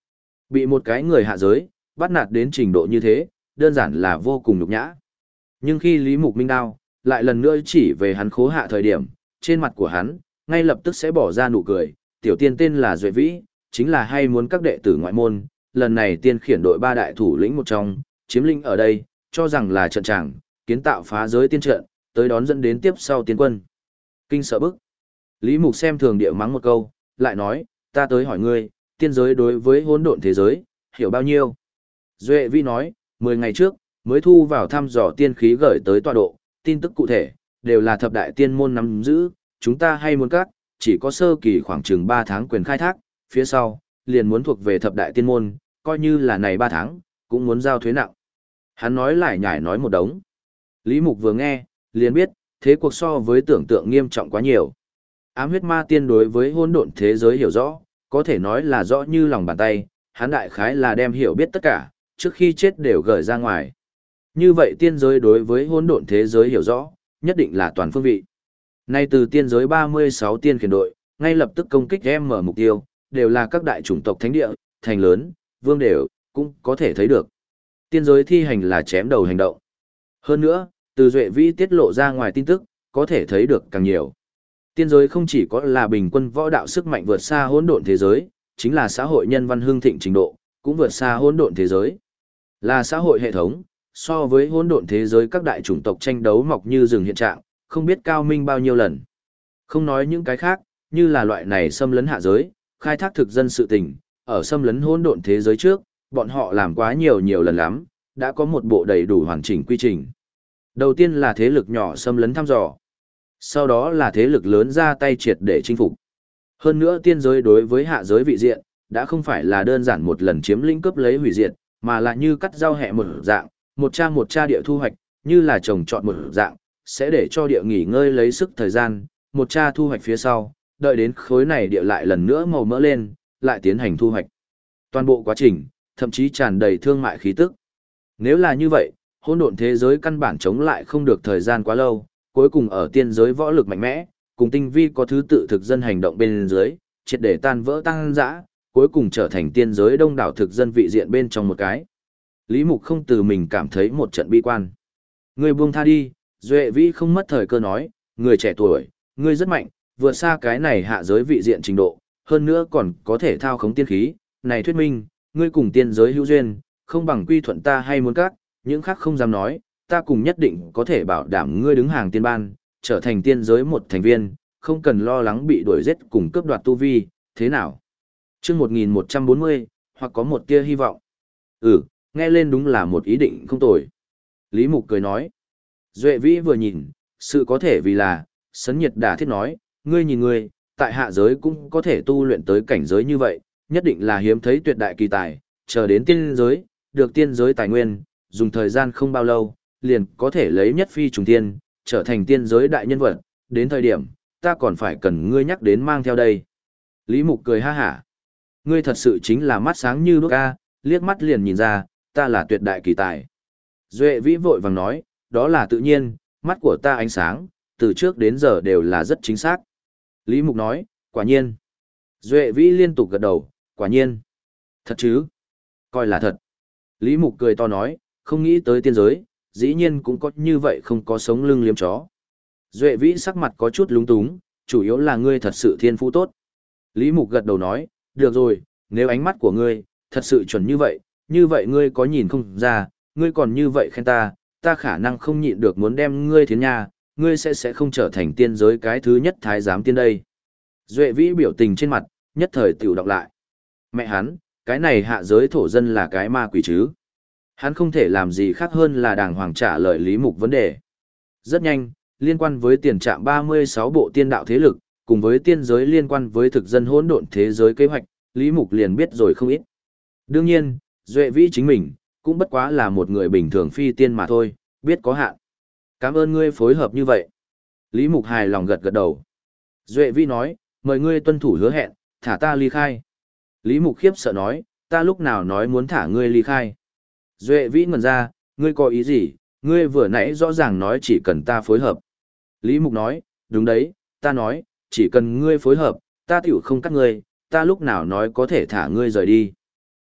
Bị một cái người hạ giới, bắt nạt đến trình độ như thế, đơn giản là vô cùng nhục nhã. Nhưng khi Lý Mục Minh đao, lại lần nữa chỉ về hắn khố hạ thời điểm, trên mặt của hắn, ngay lập tức sẽ bỏ ra nụ cười, tiểu tiên tên là Duệ Vĩ, chính là hay muốn các đệ tử ngoại môn, lần này tiên khiển đội ba đại thủ lĩnh một trong, chiếm lĩnh ở đây, cho rằng là trận tràng, kiến tạo phá giới tiên trận, tới đón dẫn đến tiếp sau tiên quân. Kinh sợ bức. Lý Mục xem thường địa mắng một câu, lại nói, ta tới hỏi ngươi, tiên giới đối với hỗn độn thế giới, hiểu bao nhiêu? Duệ Vĩ nói, mười ngày trước, mới thu vào thăm dò tiên khí gửi tới tọa độ, tin tức cụ thể, đều là thập đại tiên môn nắm giữ, chúng ta hay muốn cắt, chỉ có sơ kỳ khoảng chừng ba tháng quyền khai thác, phía sau, liền muốn thuộc về thập đại tiên môn, coi như là này ba tháng, cũng muốn giao thuế nặng. Hắn nói lại nhải nói một đống. Lý Mục vừa nghe, liền biết, thế cuộc so với tưởng tượng nghiêm trọng quá nhiều. Ám huyết ma tiên đối với hỗn độn thế giới hiểu rõ, có thể nói là rõ như lòng bàn tay, hắn đại khái là đem hiểu biết tất cả, trước khi chết đều gửi ra ngoài. Như vậy tiên giới đối với hỗn độn thế giới hiểu rõ, nhất định là toàn phương vị. Nay từ tiên giới ba mươi sáu tiên khiển đội, ngay lập tức công kích em mở mục tiêu, đều là các đại chủng tộc thánh địa, thành lớn, vương đều, cũng có thể thấy được. Tiên giới thi hành là chém đầu hành động. Hơn nữa, từ Duệ Vĩ tiết lộ ra ngoài tin tức, có thể thấy được càng nhiều. Tiên giới không chỉ có là bình quân võ đạo sức mạnh vượt xa hỗn độn thế giới, chính là xã hội nhân văn hương thịnh trình độ, cũng vượt xa hỗn độn thế giới. Là xã hội hệ thống, so với hỗn độn thế giới các đại chủng tộc tranh đấu mọc như rừng hiện trạng, không biết cao minh bao nhiêu lần. Không nói những cái khác, như là loại này xâm lấn hạ giới, khai thác thực dân sự tình, ở xâm lấn hỗn độn thế giới trước, bọn họ làm quá nhiều nhiều lần lắm, đã có một bộ đầy đủ hoàn chỉnh quy trình. Đầu tiên là thế lực nhỏ xâm lấn thăm dò, sau đó là thế lực lớn ra tay triệt để chinh phục. Hơn nữa tiên giới đối với hạ giới vị diện, đã không phải là đơn giản một lần chiếm lĩnh cướp lấy hủy diệt, mà là như cắt rau hẹ một dạng, một cha một cha địa thu hoạch, như là trồng trọt một dạng, sẽ để cho địa nghỉ ngơi lấy sức thời gian, một cha thu hoạch phía sau, đợi đến khối này địa lại lần nữa màu mỡ lên, lại tiến hành thu hoạch. Toàn bộ quá trình, thậm chí tràn đầy thương mại khí tức. Nếu là như vậy, hỗn độn thế giới căn bản chống lại không được thời gian quá lâu, cuối cùng ở tiên giới võ lực mạnh mẽ, cùng tinh vi có thứ tự thực dân hành động bên dưới, triệt để tan vỡ tăng dã, cuối cùng trở thành tiên giới đông đảo thực dân vị diện bên trong một cái. Lý Mục không từ mình cảm thấy một trận bi quan. Ngươi buông tha đi, Duệ Vĩ không mất thời cơ nói, người trẻ tuổi, ngươi rất mạnh, vượt xa cái này hạ giới vị diện trình độ, hơn nữa còn có thể thao khống tiên khí, này thuyết minh, ngươi cùng tiên giới hữu duyên, không bằng quy thuận ta hay muốn các, những khác không dám nói, ta cùng nhất định có thể bảo đảm ngươi đứng hàng tiên ban, trở thành tiên giới một thành viên, không cần lo lắng bị đuổi giết cùng cướp đoạt tu vi, thế nào? Chương một nghìn một trăm bốn mươi, hoặc có một tia hy vọng. Ừ, nghe lên đúng là một ý định không tồi. Lý Mục cười nói. Duệ Vĩ vừa nhìn, sự có thể vì là, Sấn Nhiệt đả thiết nói, ngươi nhìn ngươi, tại hạ giới cũng có thể tu luyện tới cảnh giới như vậy, nhất định là hiếm thấy tuyệt đại kỳ tài, chờ đến tiên giới, được tiên giới tài nguyên, dùng thời gian không bao lâu, liền có thể lấy nhất phi trùng tiên, trở thành tiên giới đại nhân vật, đến thời điểm, ta còn phải cần ngươi nhắc đến mang theo đây. Lý Mục cười ha hả. Ngươi thật sự chính là mắt sáng như đuốc ca, liếc mắt liền nhìn ra, ta là tuyệt đại kỳ tài. Duệ Vĩ vội vàng nói, đó là tự nhiên, mắt của ta ánh sáng, từ trước đến giờ đều là rất chính xác. Lý Mục nói, quả nhiên. Duệ Vĩ liên tục gật đầu, quả nhiên. Thật chứ? Coi là thật. Lý Mục cười to nói, không nghĩ tới tiên giới, dĩ nhiên cũng có như vậy không có sống lưng liếm chó. Duệ Vĩ sắc mặt có chút lúng túng, chủ yếu là ngươi thật sự thiên phú tốt. Lý Mục gật đầu nói, được rồi, nếu ánh mắt của ngươi, thật sự chuẩn như vậy, như vậy ngươi có nhìn không ra, ngươi còn như vậy khen ta, ta khả năng không nhịn được muốn đem ngươi thiến nha, ngươi sẽ sẽ không trở thành tiên giới cái thứ nhất thái giám tiên đây. Duệ Vĩ biểu tình trên mặt, nhất thời tiểu đọc lại. Mẹ hắn, cái này hạ giới thổ dân là cái ma quỷ chứ. Hắn không thể làm gì khác hơn là đàng hoàng trả lời Lý Mục vấn đề. Rất nhanh, liên quan với tiền trạm ba mươi sáu bộ tiên đạo thế lực, cùng với tiên giới liên quan với thực dân hỗn độn thế giới kế hoạch, Lý Mục liền biết rồi không ít. Đương nhiên, Duệ Vĩ chính mình, cũng bất quá là một người bình thường phi tiên mà thôi, biết có hạn. Cảm ơn ngươi phối hợp như vậy. Lý Mục hài lòng gật gật đầu. Duệ Vĩ nói, mời ngươi tuân thủ hứa hẹn, thả ta ly khai. Lý Mục khiếp sợ nói, ta lúc nào nói muốn thả ngươi ly khai. Duệ Vĩ ngẩn ra, ngươi có ý gì, ngươi vừa nãy rõ ràng nói chỉ cần ta phối hợp. Lý Mục nói, đúng đấy, ta nói, chỉ cần ngươi phối hợp, ta tiểu không cắt ngươi, ta lúc nào nói có thể thả ngươi rời đi.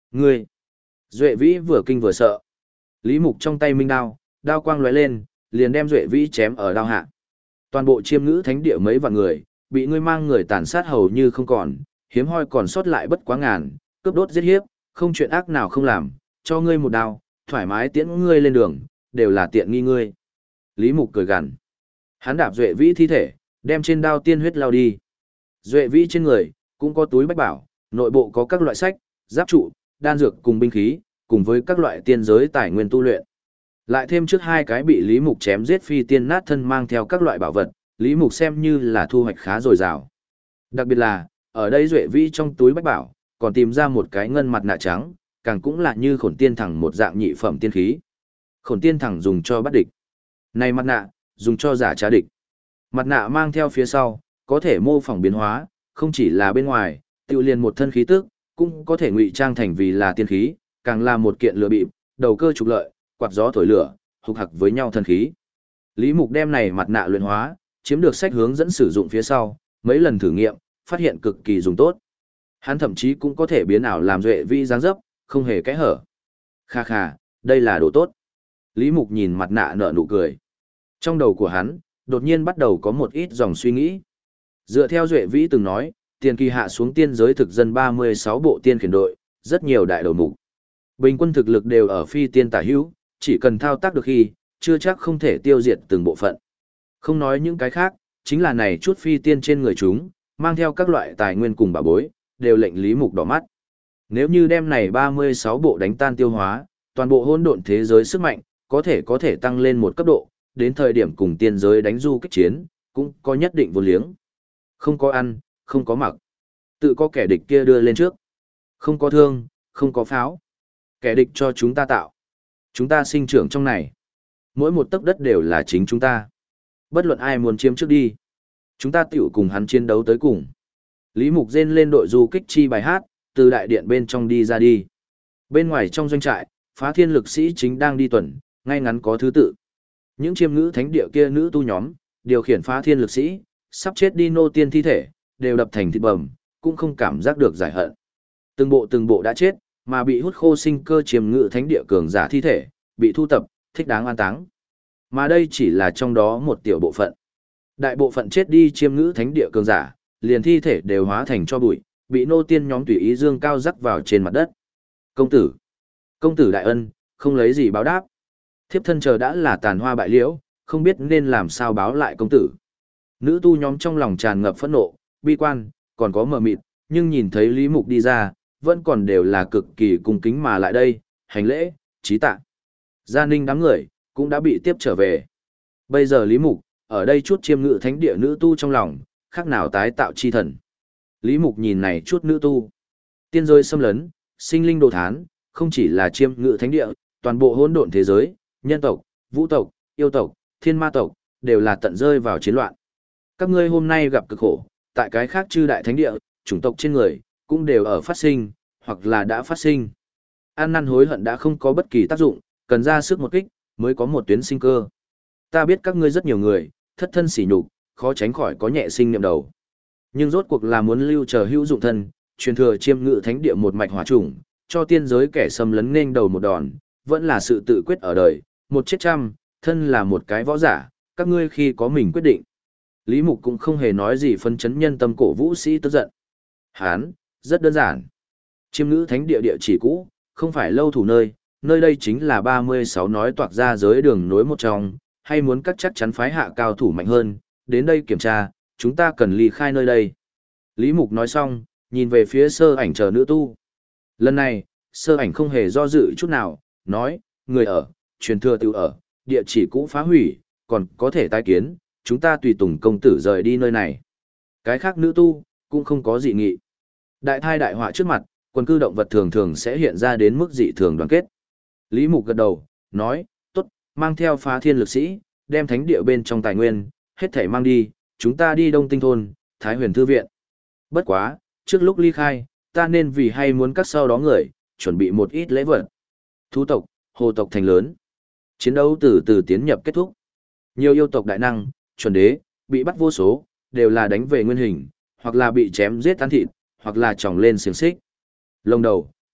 Ngươi! Duệ Vĩ vừa kinh vừa sợ. Lý Mục trong tay minh đao, đao quang lóe lên, liền đem Duệ Vĩ chém ở đao hạ. Toàn bộ chiêm ngữ thánh địa mấy vạn người, bị ngươi mang người tàn sát hầu như không còn, hiếm hoi còn sót lại bất quá ngàn, cướp đốt giết hiếp, không chuyện ác nào không làm, cho ngươi một đao, thoải mái tiễn ngươi lên đường, đều là tiện nghi ngươi. Lý Mục cười gằn. Hắn đạp Duệ Vĩ thi thể, đem trên đao tiên huyết lao đi. Duệ Vĩ trên người, cũng có túi bách bảo, nội bộ có các loại sách, giáp trụ, đan dược cùng binh khí, cùng với các loại tiên giới tài nguyên tu luyện. Lại thêm trước hai cái bị Lý Mục chém giết phi tiên nát thân mang theo các loại bảo vật, Lý Mục xem như là thu hoạch khá dồi dào. Đặc biệt là, ở đây Duệ Vĩ trong túi bách bảo, còn tìm ra một cái ngân mặt nạ trắng, càng cũng là như khổn tiên thẳng một dạng nhị phẩm tiên khí. Khổn tiên thẳng dùng cho bắt địch. Này mặt nạ, dùng cho giả trá địch. Mặt nạ mang theo phía sau, có thể mô phỏng biến hóa, không chỉ là bên ngoài, tự liền một thân khí tức, cũng có thể ngụy trang thành vì là tiên khí, càng là một kiện lửa bịp, đầu cơ trục lợi, quạt gió thổi lửa, hục hặc với nhau thân khí. Lý Mục đem này mặt nạ luyện hóa, chiếm được sách hướng dẫn sử dụng phía sau, mấy lần thử nghiệm, phát hiện cực kỳ dùng tốt. Hắn thậm chí cũng có thể biến ảo làm Duệ Vĩ dáng dấp, không hề kẽ hở. Kha kha, đây là đồ tốt. Lý Mục nhìn mặt nạ nở nụ cười. Trong đầu của hắn, đột nhiên bắt đầu có một ít dòng suy nghĩ. Dựa theo Duệ Vĩ từng nói, tiền kỳ hạ xuống tiên giới thực dân ba mươi sáu bộ tiên khiển đội, rất nhiều đại đầu mục. Bình quân thực lực đều ở phi tiên tả hữu, chỉ cần thao tác được khi, chưa chắc không thể tiêu diệt từng bộ phận. Không nói những cái khác, chính là này chút phi tiên trên người chúng, mang theo các loại tài nguyên cùng bảo bối, đều lệnh Lý Mục đỏ mắt. Nếu như đem này ba mươi sáu bộ đánh tan tiêu hóa, toàn bộ hỗn độn thế giới sức mạnh, có thể có thể tăng lên một cấp độ, đến thời điểm cùng tiên giới đánh du kích chiến, cũng có nhất định vô liếng. Không có ăn, không có mặc. Tự có kẻ địch kia đưa lên trước. Không có thương, không có pháo. Kẻ địch cho chúng ta tạo. Chúng ta sinh trưởng trong này. Mỗi một tấc đất đều là chính chúng ta. Bất luận ai muốn chiếm trước đi. Chúng ta tiểu cùng hắn chiến đấu tới cùng. Lý Mục rên lên đội du kích chi bài hát, từ đại điện bên trong đi ra đi. Bên ngoài trong doanh trại, phá thiên lực sĩ chính đang đi tuần, ngay ngắn có thứ tự. Những chiêm ngữ thánh địa kia nữ tu nhóm, điều khiển phá thiên lực sĩ, sắp chết đi nô tiên thi thể, đều đập thành thịt bầm, cũng không cảm giác được giải hận. Từng bộ từng bộ đã chết, mà bị hút khô sinh cơ chiêm ngữ thánh địa cường giả thi thể, bị thu tập, thích đáng an táng. Mà đây chỉ là trong đó một tiểu bộ phận. Đại bộ phận chết đi chiêm ngữ thánh địa cường giả, liền thi thể đều hóa thành cho bụi, bị nô tiên nhóm tùy ý dương cao rắc vào trên mặt đất. Công tử! Công tử đại ân, không lấy gì báo đáp. Thiếp thân chờ đã là tàn hoa bại liễu, không biết nên làm sao báo lại công tử. Nữ tu nhóm trong lòng tràn ngập phẫn nộ, bi quan, còn có mờ mịt, nhưng nhìn thấy Lý Mục đi ra, vẫn còn đều là cực kỳ cung kính mà lại đây, hành lễ, trí tạ. Gia Ninh đám người, cũng đã bị tiếp trở về. Bây giờ Lý Mục, ở đây chút chiêm ngự thánh địa nữ tu trong lòng, khác nào tái tạo chi thần. Lý Mục nhìn này chút nữ tu. Tiên giới xâm lấn, sinh linh đồ thán, không chỉ là chiêm ngự thánh địa, toàn bộ hỗn độn thế giới, nhân tộc, vũ tộc, yêu tộc, thiên ma tộc, đều là tận rơi vào chiến loạn. Các ngươi hôm nay gặp cực khổ, tại cái khác chư đại thánh địa, chủng tộc trên người, cũng đều ở phát sinh, hoặc là đã phát sinh. Ăn năn hối hận đã không có bất kỳ tác dụng, cần ra sức một kích, mới có một tuyến sinh cơ. Ta biết các ngươi rất nhiều người, thất thân sỉ nhục, khó tránh khỏi có nhẹ sinh niệm đầu. Nhưng rốt cuộc là muốn lưu chờ hữu dụng thân, truyền thừa chiêm ngự thánh địa một mạch hỏa chủng, cho tiên giới kẻ xâm lấn nên đầu một đòn, vẫn là sự tự quyết ở đời, một chết trăm, thân là một cái võ giả, các ngươi khi có mình quyết định. Lý Mục cũng không hề nói gì phân chấn nhân tâm cổ vũ sĩ tức giận. Hán, rất đơn giản. Chiêm ngữ thánh địa địa chỉ cũ, không phải lâu thủ nơi, nơi đây chính là ba mươi sáu nói toạc ra giới đường nối một trong, hay muốn các chắc chắn phái hạ cao thủ mạnh hơn, đến đây kiểm tra, chúng ta cần ly khai nơi đây. Lý Mục nói xong, nhìn về phía sơ ảnh chờ nữ tu. Lần này, sơ ảnh không hề do dự chút nào, nói, người ở, truyền thừa tự ở, địa chỉ cũ phá hủy, còn có thể tái kiến, chúng ta tùy tùng công tử rời đi nơi này. Cái khác nữ tu, cũng không có dị nghị. Đại thai đại họa trước mặt, quần cư động vật thường thường sẽ hiện ra đến mức dị thường đoàn kết. Lý Mục gật đầu, nói, tốt, mang theo phá thiên lực sĩ, đem thánh địa bên trong tài nguyên, hết thảy mang đi, chúng ta đi Đông Tinh Thôn, Thái Huyền Thư Viện. Bất quá, trước lúc ly khai, ta nên vì hay muốn các sau đó người, chuẩn bị một ít lễ vật. Thú tộc, hồ tộc thành lớn. Chiến đấu từ từ tiến nhập kết thúc. Nhiều yêu tộc đại năng, chuẩn đế, bị bắt vô số, đều là đánh về nguyên hình, hoặc là bị chém giết tan thịt, hoặc là tròng lên xiềng xích. Lông đầu,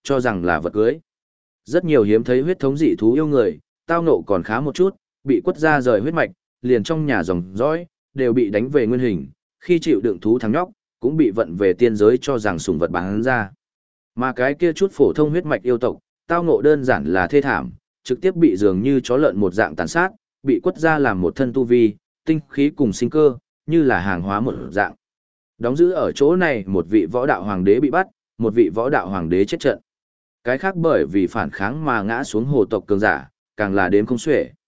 cho rằng là vật cưới. Rất nhiều hiếm thấy huyết thống dị thú yêu người, tao nộ còn khá một chút, bị quất ra rời huyết mạch, liền trong nhà dòng dõi, đều bị đánh về nguyên hình, khi chịu đựng thú thằng nhóc, cũng bị vận về tiên giới cho rằng sùng vật bán ra. Mà cái kia chút phổ thông huyết mạch yêu tộc, tao ngộ đơn giản là thê thảm, trực tiếp bị dường như chó lợn một dạng tàn sát, bị quất ra làm một thân tu vi, tinh khí cùng sinh cơ, như là hàng hóa một dạng. Đóng giữ ở chỗ này một vị võ đạo hoàng đế bị bắt, một vị võ đạo hoàng đế chết trận. Cái khác bởi vì phản kháng mà ngã xuống hồ tộc cường giả, càng là đếm không xuể.